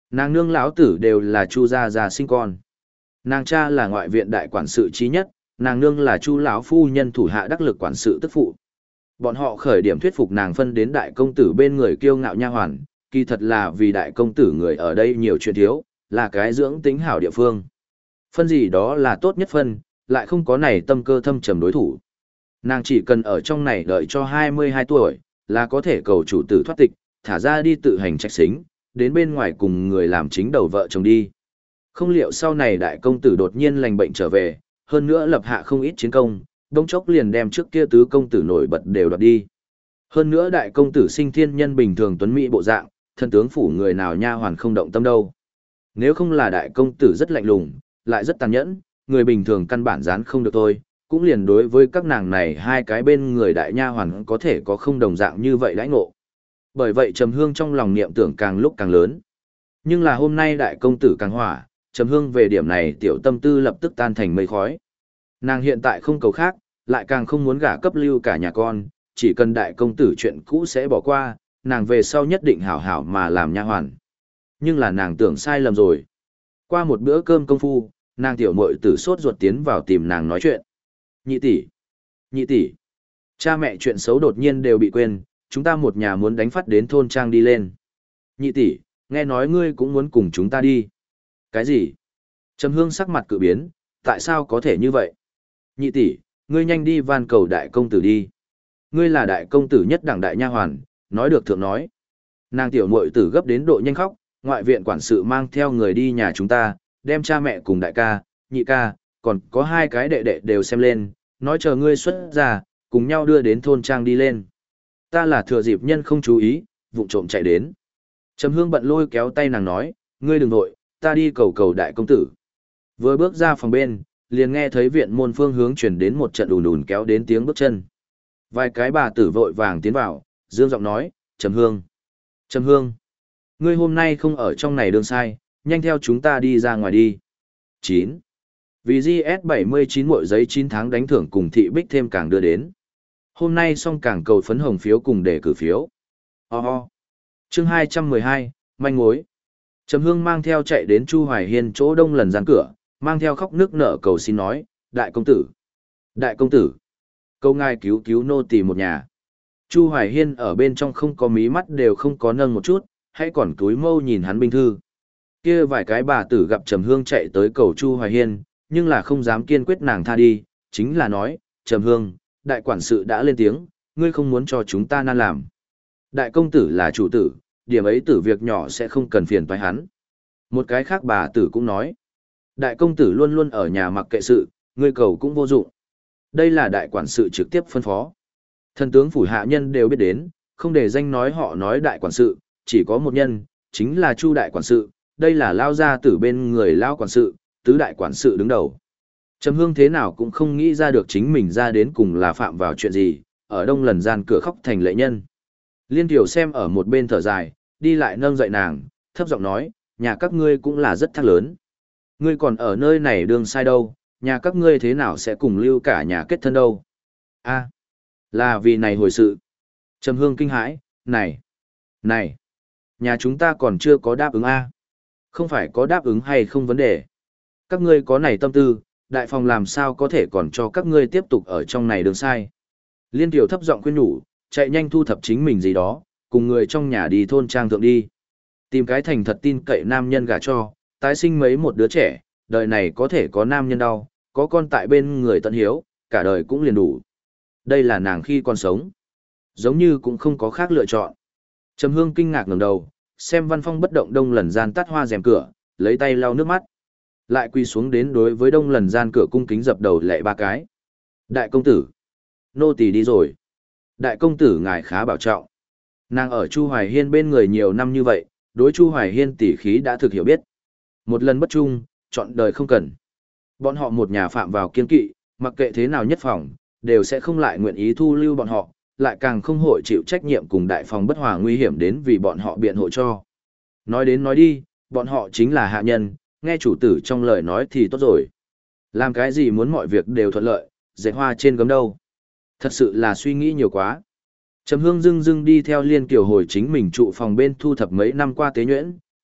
Nàng nương lão tử đều là Chu gia già sinh con. Nàng cha là ngoại viện đại quản sự trí nhất, nàng nương là Chu lão phu nhân thủ hạ đắc lực quản sự tức phụ. Bọn họ khởi điểm thuyết phục nàng phân đến đại công tử bên người kiêu ngạo nha hoàn, kỳ thật là vì đại công tử người ở đây nhiều chuyện thiếu, là cái dưỡng tính hảo địa phương. Phân gì đó là tốt nhất phân, lại không có này tâm cơ thâm trầm đối thủ. Nàng chỉ cần ở trong này đợi cho hai mươi hai tuổi, là có thể cầu chủ tử thoát tịch, thả ra đi tự hành trạch xính, đến bên ngoài cùng người làm chính đầu vợ chồng đi. Không liệu sau này đại công tử đột nhiên lành bệnh trở về, hơn nữa lập hạ không ít chiến công, đông chốc liền đem trước kia tứ công tử nổi bật đều đoạt đi. Hơn nữa đại công tử sinh thiên nhân bình thường tuấn mỹ bộ dạng, thân tướng phủ người nào nha hoàn không động tâm đâu. Nếu không là đại công tử rất lạnh lùng, lại rất tàn nhẫn, người bình thường căn bản dán không được thôi, cũng liền đối với các nàng này hai cái bên người đại nha hoàn có thể có không đồng dạng như vậy đãi ngộ. Bởi vậy Trầm Hương trong lòng niệm tưởng càng lúc càng lớn. Nhưng là hôm nay đại công tử càng hỏa, Trầm Hương về điểm này tiểu tâm tư lập tức tan thành mây khói. Nàng hiện tại không cầu khác, lại càng không muốn gả cấp lưu cả nhà con, chỉ cần đại công tử chuyện cũ sẽ bỏ qua, nàng về sau nhất định hảo hảo mà làm nha hoàn. Nhưng là nàng tưởng sai lầm rồi. Qua một bữa cơm công phu, nàng tiểu muội tử sốt ruột tiến vào tìm nàng nói chuyện. Nhị tỷ, nhị tỷ, cha mẹ chuyện xấu đột nhiên đều bị quên, chúng ta một nhà muốn đánh phát đến thôn trang đi lên. Nhị tỷ, nghe nói ngươi cũng muốn cùng chúng ta đi. Cái gì? Trầm Hương sắc mặt cự biến, tại sao có thể như vậy? Nhị tỷ, ngươi nhanh đi van cầu đại công tử đi. Ngươi là đại công tử nhất đẳng đại nha hoàn, nói được thượng nói. Nàng tiểu muội tử gấp đến độ nhanh khóc, ngoại viện quản sự mang theo người đi nhà chúng ta, đem cha mẹ cùng đại ca, nhị ca, còn có hai cái đệ đệ đều xem lên, nói chờ ngươi xuất ra, cùng nhau đưa đến thôn trang đi lên. Ta là thừa dịp nhân không chú ý, vụng trộm chạy đến. Trầm Hương bận lôi kéo tay nàng nói, ngươi đừng nội, ta đi cầu cầu đại công tử. Vừa bước ra phòng bên, liền nghe thấy viện môn phương hướng chuyển đến một trận ùn ùn kéo đến tiếng bước chân. Vài cái bà tử vội vàng tiến vào, dương giọng nói, Trầm Hương. Trầm Hương, ngươi hôm nay không ở trong này đường sai, nhanh theo chúng ta đi ra ngoài đi. chín. Vì giê ét bảy mươi chín mỗi giấy chín tháng đánh thưởng cùng thị bích thêm càng đưa đến. Hôm nay xong càng cầu phấn hồng phiếu cùng để cử phiếu. Ho ho. Chương hai trăm mười hai, manh mối. Trầm Hương mang theo chạy đến Chu Hoài Hiên chỗ đông lần gian cửa, mang theo khóc nước nở cầu xin nói, đại công tử. Đại công tử. Câu ngài cứu cứu nô tỳ một nhà. Chu Hoài Hiên ở bên trong không có mí mắt đều không có nâng một chút, hãy còn túi mâu nhìn hắn binh thư. Kia vài cái bà tử gặp Trầm Hương chạy tới cầu Chu Hoài Hiên, nhưng là không dám kiên quyết nàng tha đi, chính là nói, Trầm Hương, đại quản sự đã lên tiếng, ngươi không muốn cho chúng ta nan làm. Đại công tử là chủ tử, điểm ấy tử việc nhỏ sẽ không cần phiền toái hắn. Một cái khác bà tử cũng nói, đại công tử luôn luôn ở nhà mặc kệ sự, ngươi cầu cũng vô dụng. Đây là đại quản sự trực tiếp phân phó. Thần tướng phủ hạ nhân đều biết đến, không để danh nói họ nói đại quản sự, chỉ có một nhân, chính là Chu đại quản sự, đây là lao gia tử bên người lao quản sự, tứ đại quản sự đứng đầu. Trầm Hương thế nào cũng không nghĩ ra được chính mình ra đến cùng là phạm vào chuyện gì, ở đông lần gian cửa khóc thành lệ nhân. Liên Tiểu xem ở một bên thở dài, đi lại nâng dậy nàng, thấp giọng nói, nhà các ngươi cũng là rất thác lớn. Ngươi còn ở nơi này đường sai đâu, nhà các ngươi thế nào sẽ cùng lưu cả nhà kết thân đâu. A, là vì này hồi sự. Trầm Hương kinh hãi, này, này, nhà chúng ta còn chưa có đáp ứng A. Không phải có đáp ứng hay không vấn đề. Các ngươi có này tâm tư, đại phòng làm sao có thể còn cho các ngươi tiếp tục ở trong này đường sai. Liên Tiểu thấp giọng khuyên nhủ, chạy nhanh thu thập chính mình gì đó, cùng người trong nhà đi thôn trang thượng đi. Tìm cái thành thật tin cậy nam nhân gả cho, tái sinh mấy một đứa trẻ, đời này có thể có nam nhân đau, có con tại bên người tận hiếu, cả đời cũng liền đủ. Đây là nàng khi còn sống. Giống như cũng không có khác lựa chọn. Trầm Hương kinh ngạc ngẩng đầu, xem Văn Phong bất động đông lần gian tắt hoa rèm cửa, lấy tay lau nước mắt. Lại quỳ xuống đến đối với đông lần gian cửa cung kính dập đầu lệ ba cái. Đại công tử. Nô tỳ đi rồi. Đại công tử ngài khá bảo trọng. Nàng ở Chu Hoài Hiên bên người nhiều năm như vậy, đối Chu Hoài Hiên tỉ khí đã thực hiểu biết. Một lần bất trung, chọn đời không cần. Bọn họ một nhà phạm vào kiên kỵ, mặc kệ thế nào nhất phòng, đều sẽ không lại nguyện ý thu lưu bọn họ, lại càng không hội chịu trách nhiệm cùng đại phòng bất hòa nguy hiểm đến vì bọn họ biện hộ cho. Nói đến nói đi, bọn họ chính là hạ nhân, nghe chủ tử trong lời nói thì tốt rồi. Làm cái gì muốn mọi việc đều thuận lợi, dệt hoa trên gấm đâu. Thật sự là suy nghĩ nhiều quá. Trầm Hương dưng dưng đi theo Liên Kiều hồi chính mình trụ phòng bên thu thập mấy năm qua tế nhuyễn,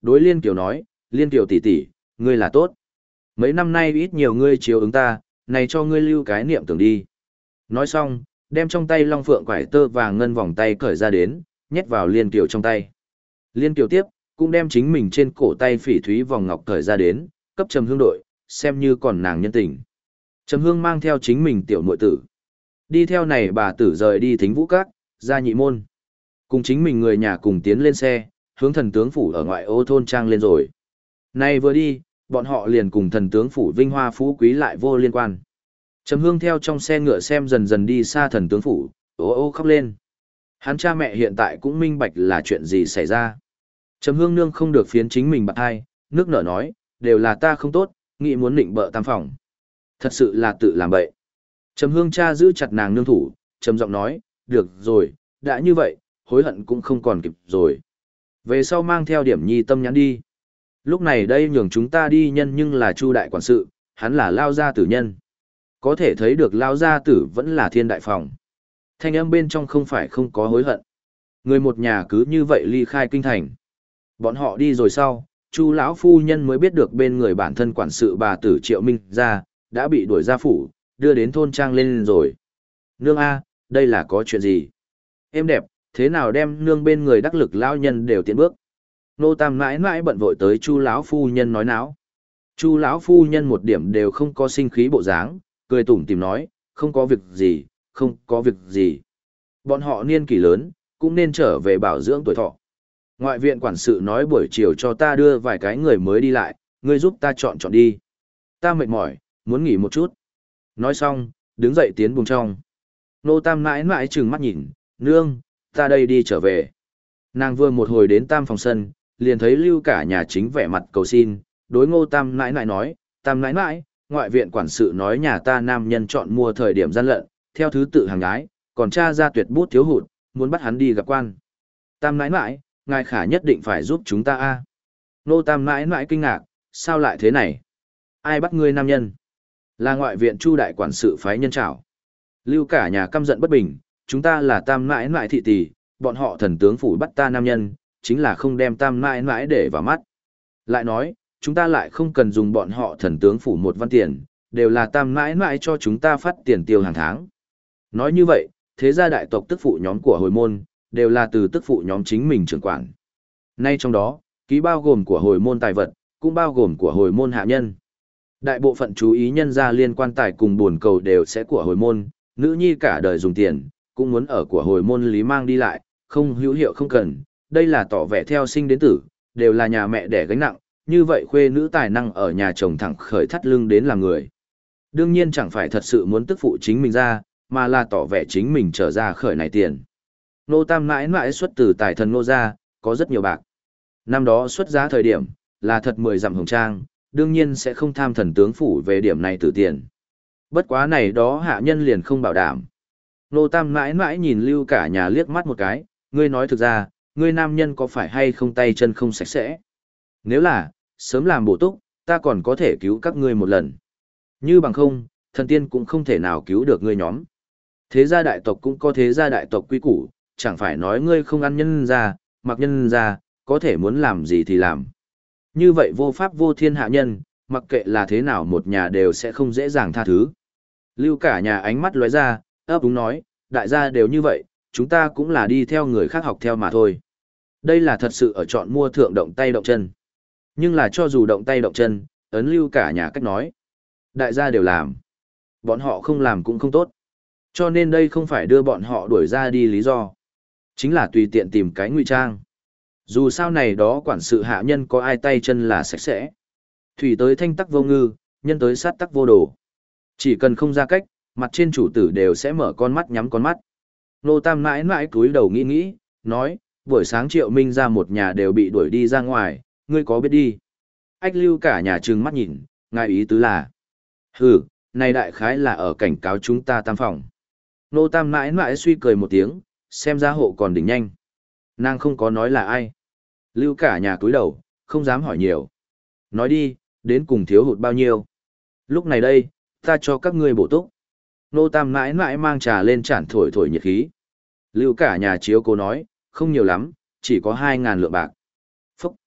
Đối Liên Kiều nói, Liên Kiều tỷ tỷ, ngươi là tốt. Mấy năm nay ít nhiều ngươi chiếu ứng ta, này cho ngươi lưu cái niệm tưởng đi. Nói xong, đem trong tay long phượng quải tơ vàng ngân vòng tay cởi ra đến, nhét vào Liên Kiều trong tay. Liên Kiều tiếp, cũng đem chính mình trên cổ tay phỉ thúy vòng ngọc cởi ra đến, cấp Trầm Hương đội, xem như còn nàng nhân tình. Trầm Hương mang theo chính mình tiểu muội tử. Đi theo này bà tử rời đi Thính Vũ Các, ra nhị môn. Cùng chính mình người nhà cùng tiến lên xe, hướng thần tướng phủ ở ngoại ô thôn trang lên rồi. Nay vừa đi, bọn họ liền cùng thần tướng phủ vinh hoa phú quý lại vô liên quan. Trầm Hương theo trong xe ngựa xem dần dần đi xa thần tướng phủ, ô ô khóc lên. Hắn cha mẹ hiện tại cũng minh bạch là chuyện gì xảy ra. Trầm Hương nương không được phiến chính mình bạc hai, nước nở nói, đều là ta không tốt, nghĩ muốn định bợ tam phòng. Thật sự là tự làm bậy. Trầm Hương cha giữ chặt nàng nương thủ, trầm giọng nói, được rồi, đã như vậy, hối hận cũng không còn kịp rồi. Về sau mang theo điểm nhi tâm nhắn đi. Lúc này đây nhường chúng ta đi nhân nhưng là Chu đại quản sự, hắn là lao gia tử nhân. Có thể thấy được lao gia tử vẫn là thiên đại phòng. Thanh âm bên trong không phải không có hối hận. Người một nhà cứ như vậy ly khai kinh thành. Bọn họ đi rồi sau, Chu lão phu nhân mới biết được bên người bản thân quản sự bà tử Triệu Minh ra, đã bị đuổi ra phủ, đưa đến thôn trang lên rồi. Nương A, đây là có chuyện gì? Em đẹp, thế nào đem nương bên người đắc lực lão nhân đều tiến bước? Nô Tam mãi mãi bận vội tới Chu lão phu nhân nói náo. Chu lão phu nhân một điểm đều không có sinh khí bộ dáng, cười tủm tỉm nói, không có việc gì, không có việc gì. Bọn họ niên kỷ lớn, cũng nên trở về bảo dưỡng tuổi thọ. Ngoại viện quản sự nói buổi chiều cho ta đưa vài cái người mới đi lại, ngươi giúp ta chọn chọn đi. Ta mệt mỏi, muốn nghỉ một chút. Nói xong, đứng dậy tiến buồng trong. Nô Tam mãi mãi trừng mắt nhìn, nương, ta đây đi trở về. Nàng vừa một hồi đến Tam phòng sân, liền thấy Lưu cả nhà chính vẻ mặt cầu xin, đối Ngô Tam mãi mãi nói, Tam mãi mãi, ngoại viện quản sự nói nhà ta nam nhân chọn mua thời điểm gian lận, theo thứ tự hàng gái, còn cha ra tuyệt bút thiếu hụt, muốn bắt hắn đi gặp quan. Tam mãi mãi, ngài khả nhất định phải giúp chúng ta a. Nô Tam mãi mãi kinh ngạc, sao lại thế này? Ai bắt ngươi nam nhân? Là ngoại viện Chu đại quản sự phái nhân trảo. Lưu cả nhà căm giận bất bình, chúng ta là Tam mãi mãi thị tỷ, bọn họ thần tướng phủ bắt ta nam nhân, chính là không đem Tam mãi mãi để vào mắt. Lại nói, chúng ta lại không cần dùng bọn họ thần tướng phủ một văn tiền, đều là Tam mãi mãi cho chúng ta phát tiền tiêu hàng tháng. Nói như vậy, thế gia đại tộc tức phụ nhóm của hồi môn, đều là từ tức phụ nhóm chính mình trưởng quản. Nay trong đó, ký bao gồm của hồi môn tài vật, cũng bao gồm của hồi môn hạ nhân. Đại bộ phận chú ý nhân gia liên quan tài cùng buồn cầu đều sẽ của hồi môn, nữ nhi cả đời dùng tiền, cũng muốn ở của hồi môn lý mang đi lại, không hữu hiệu không cần, đây là tỏ vẻ theo sinh đến tử, đều là nhà mẹ đẻ gánh nặng, như vậy khuê nữ tài năng ở nhà chồng thẳng khởi thắt lưng đến làm người. Đương nhiên chẳng phải thật sự muốn tức phụ chính mình ra, mà là tỏ vẻ chính mình trở ra khởi này tiền. Nô Tam mãi mãi xuất từ tài thần nô gia, có rất nhiều bạc. Năm đó xuất giá thời điểm, là thật mười dặm hồng trang, đương nhiên sẽ không tham thần tướng phủ về điểm này từ tiền. Bất quá này đó hạ nhân liền không bảo đảm. Nô Tam mãi mãi nhìn Lưu cả nhà liếc mắt một cái, ngươi nói thực ra, ngươi nam nhân có phải hay không tay chân không sạch sẽ? Nếu là, sớm làm bổ túc, ta còn có thể cứu các ngươi một lần. Như bằng không, thần tiên cũng không thể nào cứu được ngươi nhóm. Thế gia đại tộc cũng có thế gia đại tộc quy củ, chẳng phải nói ngươi không ăn nhân ra, mặc nhân ra, có thể muốn làm gì thì làm. Như vậy vô pháp vô thiên hạ nhân, mặc kệ là thế nào một nhà đều sẽ không dễ dàng tha thứ. Lưu cả nhà ánh mắt lóe ra, ấp úng nói, đại gia đều như vậy, chúng ta cũng là đi theo người khác học theo mà thôi. Đây là thật sự ở chọn mua thượng động tay động chân. Nhưng là cho dù động tay động chân, ấn Lưu cả nhà cách nói. Đại gia đều làm. Bọn họ không làm cũng không tốt. Cho nên đây không phải đưa bọn họ đuổi ra đi lý do. Chính là tùy tiện tìm cái ngụy trang. Dù sao này đó quản sự hạ nhân có ai tay chân là sạch sẽ. Thủy tới thanh tắc vô ngư, nhân tới sát tắc vô đồ. Chỉ cần không ra cách, mặt trên chủ tử đều sẽ mở con mắt nhắm con mắt. Nô Tam mãi mãi cúi đầu nghĩ nghĩ, nói, buổi sáng Triệu Minh ra một nhà đều bị đuổi đi ra ngoài, ngươi có biết đi. Ách Lưu cả nhà trừng mắt nhìn, ngài ý tứ là. Hừ, này đại khái là ở cảnh cáo chúng ta tam phòng. Nô Tam mãi mãi suy cười một tiếng, xem ra hộ còn đỉnh nhanh. Nàng không có nói là ai. Lưu cả nhà cúi đầu, không dám hỏi nhiều. Nói đi, đến cùng thiếu hụt bao nhiêu. Lúc này đây, ta cho các ngươi bổ túc. Nô Tam mãi mãi mang trà lên chản thổi thổi nhiệt khí. Lưu cả nhà chiếu cố nói, không nhiều lắm, chỉ có hai ngàn lượng bạc. Phúc!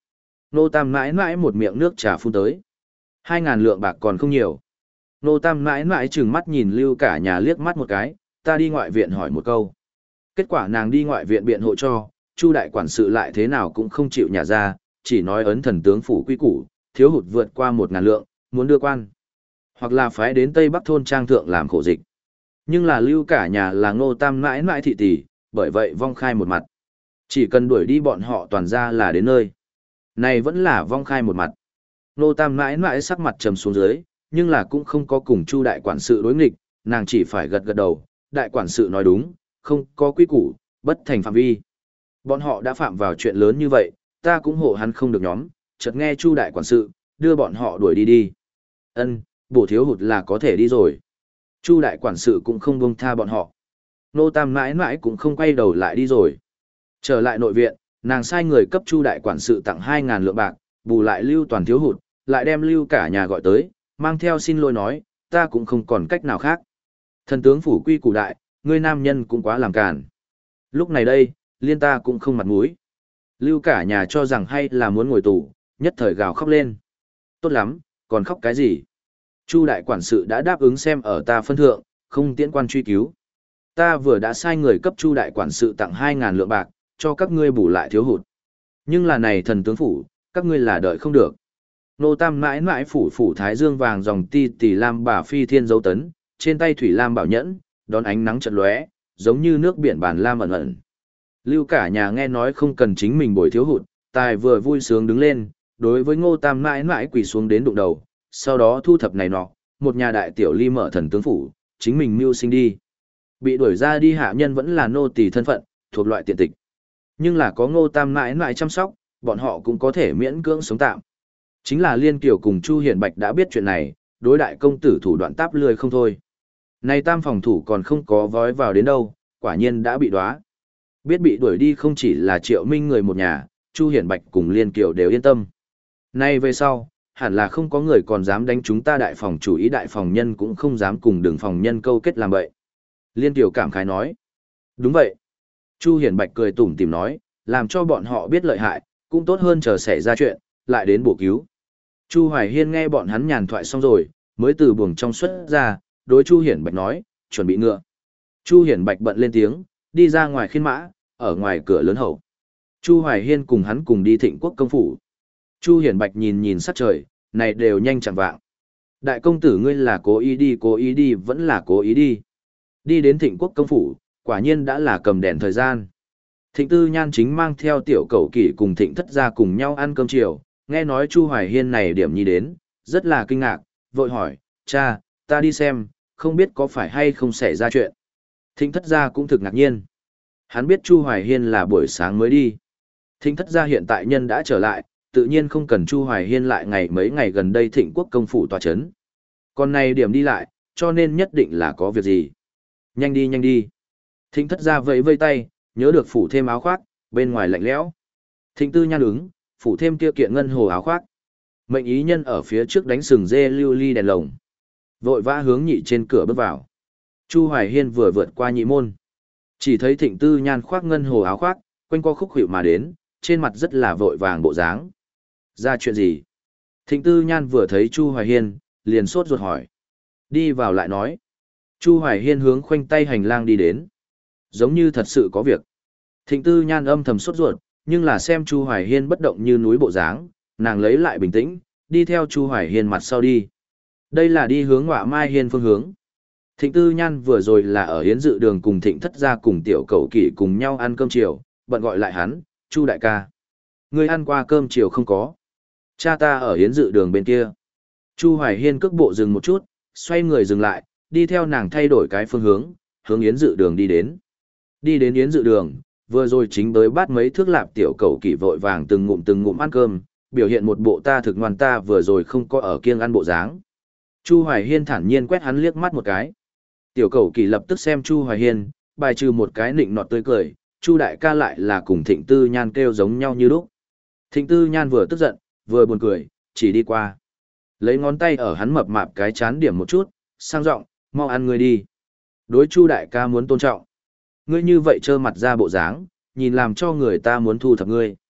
Nô Tam mãi mãi một miệng nước trà phun tới. Hai ngàn lượng bạc còn không nhiều. Nô Tam mãi mãi trừng mắt nhìn Lưu Cả Nhà liếc mắt một cái, ta đi ngoại viện hỏi một câu. Kết quả nàng đi ngoại viện biện hộ cho, Chu đại quản sự lại thế nào cũng không chịu nhả ra, chỉ nói ấn thần tướng phủ quy củ, thiếu hụt vượt qua một ngàn lượng, muốn đưa quan. Hoặc là phái đến Tây Bắc thôn trang thượng làm khổ dịch. Nhưng là Lưu Cả Nhà là Ngô Tam mãi mãi thị tỷ, bởi vậy vong khai một mặt. Chỉ cần đuổi đi bọn họ toàn ra là đến nơi. Này vẫn là vong khai một mặt. Ngô Tam mãi mãi sắc mặt trầm xuống dưới, nhưng là cũng không có cùng Chu đại quản sự đối nghịch, nàng chỉ phải gật gật đầu, đại quản sự nói đúng, không có quy củ, bất thành phạm vi. Bọn họ đã phạm vào chuyện lớn như vậy, ta cũng hộ hắn không được nhóm, chợt nghe Chu đại quản sự, đưa bọn họ đuổi đi đi. Ân, bổ thiếu hụt là có thể đi rồi. Chu đại quản sự cũng không buông tha bọn họ. Nô Tam mãi mãi cũng không quay đầu lại đi rồi. Trở lại nội viện, nàng sai người cấp Chu đại quản sự tặng hai ngàn lượng bạc, bù lại Lưu Toàn thiếu hụt, lại đem Lưu Cả Nhà gọi tới, mang theo xin lỗi nói, ta cũng không còn cách nào khác. Thần tướng phủ quy củ đại, ngươi nam nhân cũng quá làm càn. Lúc này đây, liên ta cũng không mặt mũi. Lưu Cả Nhà cho rằng hay là muốn ngồi tù, nhất thời gào khóc lên. Tốt lắm, còn khóc cái gì? Chu đại quản sự đã đáp ứng xem ở ta phân thượng, không tiễn quan truy cứu. Ta vừa đã sai người cấp Chu đại quản sự tặng hai ngàn lượng bạc, cho các ngươi bù lại thiếu hụt. Nhưng là này thần tướng phủ, các ngươi là đợi không được. Nô Tam mãi mãi phủ phủ thái dương vàng dòng ti tỷ lam bà phi thiên dấu tấn, trên tay thủy lam bảo nhẫn, đón ánh nắng chợt lóe, giống như nước biển bản lam ẩn ẩn. Lưu Cả Nhà nghe nói không cần chính mình bồi thiếu hụt, tài vừa vui sướng đứng lên, đối với Ngô Tam mãi mãi quỳ xuống đến đụng đầu, sau đó thu thập này nọ, một nhà đại tiểu ly mở thần tướng phủ, chính mình mưu sinh đi. Bị đuổi ra đi hạ nhân vẫn là nô tỳ thân phận, thuộc loại tiện tịch. Nhưng là có Ngô Tam mãi mãi chăm sóc, bọn họ cũng có thể miễn cưỡng sống tạm. Chính là Liên Kiều cùng Chu Hiển Bạch đã biết chuyện này, đối đại công tử thủ đoạn táp lươi không thôi. Này tam phòng thủ còn không có vói vào đến đâu, quả nhiên đã bị đoá. Biết bị đuổi đi không chỉ là Triệu Minh người một nhà, Chu Hiển Bạch cùng Liên Kiều đều yên tâm. Nay về sau, hẳn là không có người còn dám đánh chúng ta đại phòng chủ ý, đại phòng nhân cũng không dám cùng đường phòng nhân câu kết làm vậy. Liên Kiều cảm khái nói. Đúng vậy. Chu Hiển Bạch cười tủm tỉm nói, làm cho bọn họ biết lợi hại, cũng tốt hơn chờ xảy ra chuyện, lại đến bổ cứu. Chu Hoài Hiên nghe bọn hắn nhàn thoại xong rồi, mới từ buồng trong xuất ra, đối Chu Hiển Bạch nói, chuẩn bị ngựa. Chu Hiển Bạch bận lên tiếng, đi ra ngoài khiên mã, ở ngoài cửa lớn hậu. Chu Hoài Hiên cùng hắn cùng đi Thịnh Quốc công phủ. Chu Hiển Bạch nhìn nhìn sắc trời, này đều nhanh chẳng vạng. Đại công tử ngươi là cố ý đi cố ý đi vẫn là cố ý đi. Đi đến Thịnh Quốc công phủ, quả nhiên đã là cầm đèn thời gian. Thịnh Tư Nhan chính mang theo tiểu cẩu kỷ cùng Thịnh Thất gia cùng nhau ăn cơm chiều, nghe nói Chu Hoài Hiên này điểm nhi đến, rất là kinh ngạc, vội hỏi, cha, ta đi xem, không biết có phải hay không xảy ra chuyện. Thịnh Thất gia cũng thực ngạc nhiên. Hắn biết Chu Hoài Hiên là buổi sáng mới đi. Thịnh Thất gia hiện tại nhân đã trở lại, tự nhiên không cần Chu Hoài Hiên lại ngày mấy ngày gần đây Thịnh Quốc công phủ tòa chấn. Còn này điểm đi lại, cho nên nhất định là có việc gì. Nhanh đi nhanh đi. Thịnh Thất gia vẫy vây tay, nhớ được phủ thêm áo khoác, bên ngoài lạnh lẽo. Thịnh Tư Nhan ứng, phủ thêm kia kiện ngân hồ áo khoác. Mệnh ý nhân ở phía trước đánh sừng dê lưu ly đèn lồng. Vội vã hướng nhị trên cửa bước vào. Chu Hoài Hiên vừa vượt qua nhị môn. Chỉ thấy Thịnh Tư Nhan khoác ngân hồ áo khoác, quanh co khúc hiệu mà đến, trên mặt rất là vội vàng bộ dáng. Ra chuyện gì? Thịnh Tư Nhan vừa thấy Chu Hoài Hiên, liền sốt ruột hỏi. Đi vào lại nói. Chu Hoài Hiên hướng khoanh tay hành lang đi đến. Giống như thật sự có việc. Thịnh Tư Nhan âm thầm sốt ruột, nhưng là xem Chu Hoài Hiên bất động như núi bộ dáng, nàng lấy lại bình tĩnh, đi theo Chu Hoài Hiên mặt sau đi. Đây là đi hướng Ngọa Mai Hiên phương hướng. Thịnh Tư Nhan vừa rồi là ở Yến Dự Đường cùng Thịnh Thất gia cùng tiểu cẩu kỷ cùng nhau ăn cơm chiều, bận gọi lại hắn, Chu đại ca. Ngươi ăn qua cơm chiều không có? Cha ta ở Yến Dự Đường bên kia. Chu Hoài Hiên cước bộ dừng một chút, xoay người dừng lại, đi theo nàng thay đổi cái phương hướng, hướng Yến Dự Đường đi đến. Đi đến Yến Dự Đường, vừa rồi chính tới bát mấy thước lạp tiểu cẩu kỷ vội vàng từng ngụm từng ngụm ăn cơm, biểu hiện một bộ ta thực ngoan ta vừa rồi không có ở kiêng ăn bộ dáng. Chu Hoài Hiên thản nhiên quét hắn liếc mắt một cái. Tiểu cẩu kỷ lập tức xem Chu Hoài Hiên, bài trừ một cái nịnh nọt tươi cười, Chu đại ca lại là cùng Thịnh Tư Nhan kêu giống nhau như lúc. Thịnh Tư Nhan vừa tức giận, vừa buồn cười, chỉ đi qua. Lấy ngón tay ở hắn mập mạp cái chán điểm một chút, sang giọng, mau ăn ngươi đi. Đối Chu đại ca muốn tôn trọng. Ngươi như vậy trơ mặt ra bộ dáng, nhìn làm cho người ta muốn thu thập ngươi.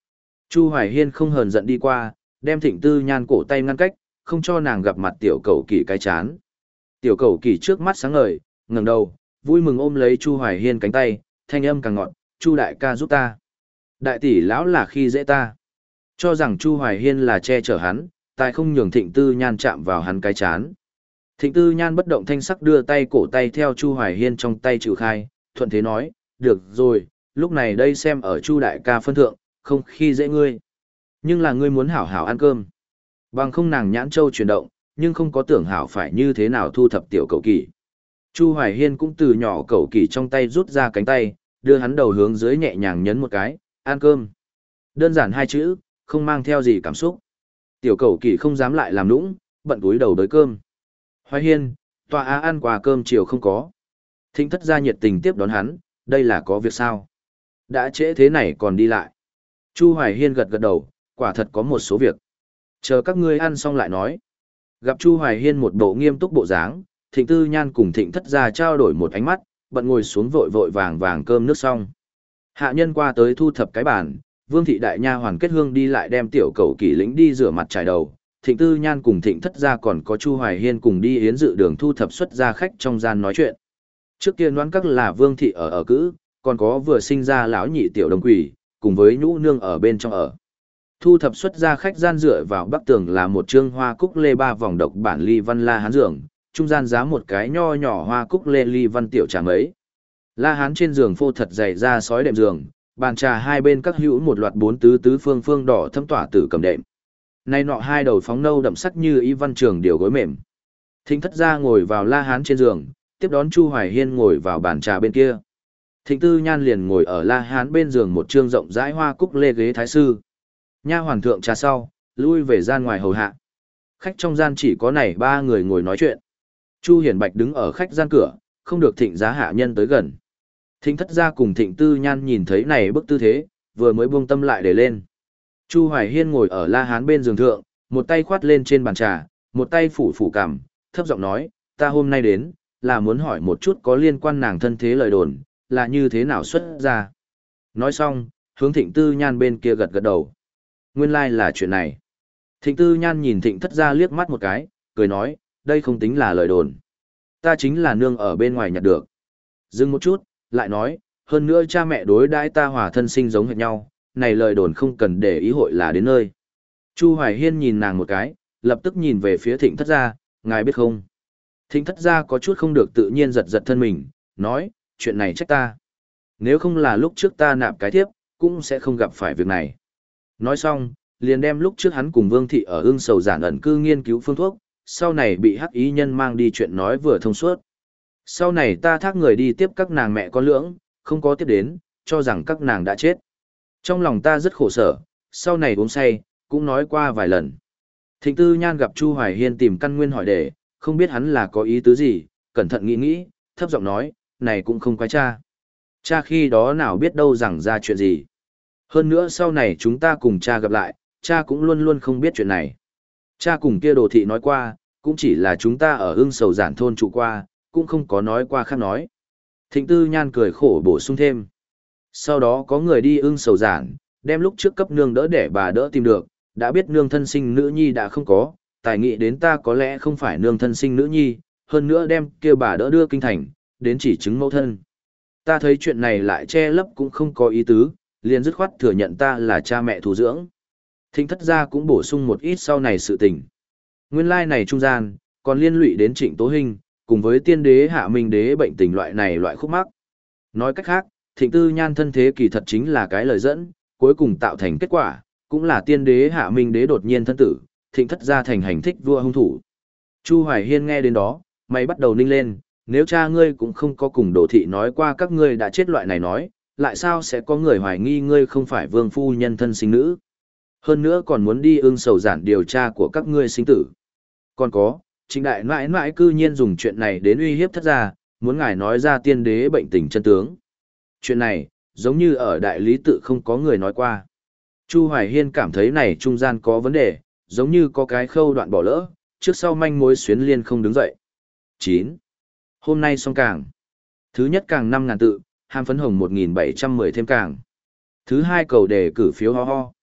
Chu Hoài Hiên không hờn giận đi qua, đem Thịnh Tư Nhan cổ tay ngăn cách, không cho nàng gặp mặt tiểu cầu kỳ cái chán. Tiểu cầu kỳ trước mắt sáng ngời, ngẩng đầu, vui mừng ôm lấy Chu Hoài Hiên cánh tay, thanh âm càng ngọt, Chu đại ca giúp ta. Đại tỷ lão là khi dễ ta. Cho rằng Chu Hoài Hiên là che chở hắn, tại không nhường Thịnh Tư Nhan chạm vào hắn cái chán. Thịnh Tư Nhan bất động thanh sắc đưa tay cổ tay theo Chu Hoài Hiên trong tay chịu khai, thuận thế nói, được rồi, lúc này đây xem ở Chu đại ca phân thượng, không khi dễ ngươi. Nhưng là ngươi muốn hảo hảo ăn cơm. Bằng không nàng nhãn châu chuyển động, nhưng không có tưởng hảo phải như thế nào thu thập tiểu cầu kỳ. Chu Hoài Hiên cũng từ nhỏ cầu kỳ trong tay rút ra cánh tay, đưa hắn đầu hướng dưới nhẹ nhàng nhấn một cái, ăn cơm. Đơn giản hai chữ, không mang theo gì cảm xúc. Tiểu cầu kỳ không dám lại làm nũng, bận túi đầu đới cơm. Hoài Hiên, tòa á ăn quà cơm chiều không có. Thịnh thất gia nhiệt tình tiếp đón hắn, đây là có việc sao? Đã trễ thế này còn đi lại. Chu Hoài Hiên gật gật đầu, quả thật có một số việc. Chờ các ngươi ăn xong lại nói. Gặp Chu Hoài Hiên một bộ nghiêm túc bộ dáng, Thịnh Tư Nhan cùng Thịnh thất gia trao đổi một ánh mắt, bận ngồi xuống vội vội vàng vàng cơm nước xong. Hạ nhân qua tới thu thập cái bàn, Vương thị đại nha hoàn kết hương đi lại đem tiểu cầu kỳ lĩnh đi rửa mặt trải đầu. Thịnh Tư Nhan cùng Thịnh thất gia còn có Chu Hoài Hiên cùng đi yến dự đường thu thập xuất gia khách trong gian nói chuyện. Trước kia đoán các là Vương thị ở ở cữ, còn có vừa sinh ra lão nhị tiểu đồng quỷ, cùng với nhũ nương ở bên trong ở. Thu thập xuất ra khách gian dựa vào bắc tường là một trương hoa cúc lê ba vòng độc bản ly văn la hán giường, trung gian giá một cái nho nhỏ hoa cúc lê ly văn tiểu trà mấy. La hán trên giường phô thật dày ra sói đệm giường, bàn trà hai bên các hữu một loạt bốn tứ tứ phương phương đỏ thâm tỏa tử cầm đệm. Nay nọ hai đầu phóng nâu đậm sắc như y văn trường điều gối mềm. Thịnh thất gia ngồi vào la hán trên giường, tiếp đón Chu Hoài Hiên ngồi vào bàn trà bên kia. Thịnh Tư Nhan liền ngồi ở la hán bên giường một trương rộng rãi hoa cúc lê ghế thái sư. Nha hoàn thượng trà sau, lui về gian ngoài hầu hạ. Khách trong gian chỉ có này ba người ngồi nói chuyện. Chu Hiển Bạch đứng ở khách gian cửa, không được Thịnh giá hạ nhân tới gần. Thịnh thất gia cùng Thịnh Tư Nhan nhìn thấy này bức tư thế, vừa mới buông tâm lại để lên. Chu Hoài Hiên ngồi ở la hán bên giường thượng, một tay khoát lên trên bàn trà, một tay phủ phủ cằm, thấp giọng nói, ta hôm nay đến, là muốn hỏi một chút có liên quan nàng thân thế lời đồn, là như thế nào xuất ra. Nói xong, hướng Thịnh Tư Nhan bên kia gật gật đầu. Nguyên lai like là chuyện này. Thịnh Tư Nhan nhìn Thịnh thất gia liếc mắt một cái, cười nói, đây không tính là lời đồn. Ta chính là nương ở bên ngoài nhặt được. Dừng một chút, lại nói, hơn nữa cha mẹ đối đãi ta hòa thân sinh giống hệt nhau, này lời đồn không cần để ý hội là đến nơi. Chu Hoài Hiên nhìn nàng một cái, lập tức nhìn về phía Thịnh thất gia, ngài biết không? Thịnh thất gia có chút không được tự nhiên giật giật thân mình, nói, chuyện này trách ta. Nếu không là lúc trước ta nạp cái thiếp, cũng sẽ không gặp phải việc này. Nói xong, liền đem lúc trước hắn cùng Vương thị ở ưng sầu giản ẩn cư nghiên cứu phương thuốc, sau này bị hắc ý nhân mang đi chuyện nói vừa thông suốt. Sau này ta thác người đi tiếp các nàng mẹ con lưỡng, không có tiếp đến, cho rằng các nàng đã chết. Trong lòng ta rất khổ sở, sau này uống say, cũng nói qua vài lần. Thịnh Tư Nhan gặp Chu Hoài Hiên tìm căn nguyên hỏi đề, không biết hắn là có ý tứ gì, cẩn thận nghĩ nghĩ, thấp giọng nói, này cũng không quái cha. Cha khi đó nào biết đâu rằng ra chuyện gì. Hơn nữa sau này chúng ta cùng cha gặp lại, cha cũng luôn luôn không biết chuyện này. Cha cùng kia đồ thị nói qua, cũng chỉ là chúng ta ở ưng sầu giản thôn trụ qua, cũng không có nói qua khác nói. Thịnh Tư Nhan cười khổ bổ sung thêm. Sau đó có người đi ưng sầu giản, đem lúc trước cấp nương đỡ để bà đỡ tìm được, đã biết nương thân sinh nữ nhi đã không có, tài nghĩ đến ta có lẽ không phải nương thân sinh nữ nhi, hơn nữa đem kia bà đỡ đưa kinh thành, đến chỉ chứng mẫu thân. Ta thấy chuyện này lại che lấp cũng không có ý tứ, liền dứt khoát thừa nhận ta là cha mẹ thủ dưỡng. Thịnh thất gia cũng bổ sung một ít sau này sự tình. Nguyên lai này trung gian, còn liên lụy đến Trịnh Tố Hinh, cùng với tiên đế hạ minh đế bệnh tình loại này loại khúc mắc. Nói cách khác, Thịnh Tư Nhan thân thế kỳ thật chính là cái lời dẫn, cuối cùng tạo thành kết quả, cũng là tiên đế hạ minh đế đột nhiên thân tử, Thịnh thất gia thành hành thích vua hung thủ. Chu Hoài Hiên nghe đến đó, mày bắt đầu ninh lên, nếu cha ngươi cũng không có cùng đồ thị nói qua các ngươi đã chết loại này nói, lại sao sẽ có người hoài nghi ngươi không phải vương phu nhân thân sinh nữ? Hơn nữa còn muốn đi ưng sầu giản điều tra của các ngươi sinh tử. Còn có, Trịnh đại nãi nãi cư nhiên dùng chuyện này đến uy hiếp thất gia, muốn ngài nói ra tiên đế bệnh tình chân tướng. Chuyện này, giống như ở đại lý tự không có người nói qua. Chu Hoài Hiên cảm thấy này trung gian có vấn đề, giống như có cái khâu đoạn bỏ lỡ, trước sau manh mối xuyến liên không đứng dậy. chín. Hôm nay xong càng. Thứ nhất càng năm ngàn tự, hàm phấn hồng một nghìn bảy trăm mười thêm càng. Thứ hai cầu đề cử phiếu ho ho.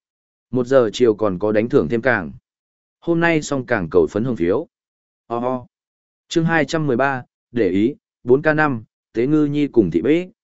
Một giờ chiều còn có đánh thưởng thêm càng. Hôm nay xong càng cầu phấn hồng phiếu. Ho ho. Chương hai trăm mười ba, để ý, bốn k năm, Tế Ngư Nhi cùng Thị Bích.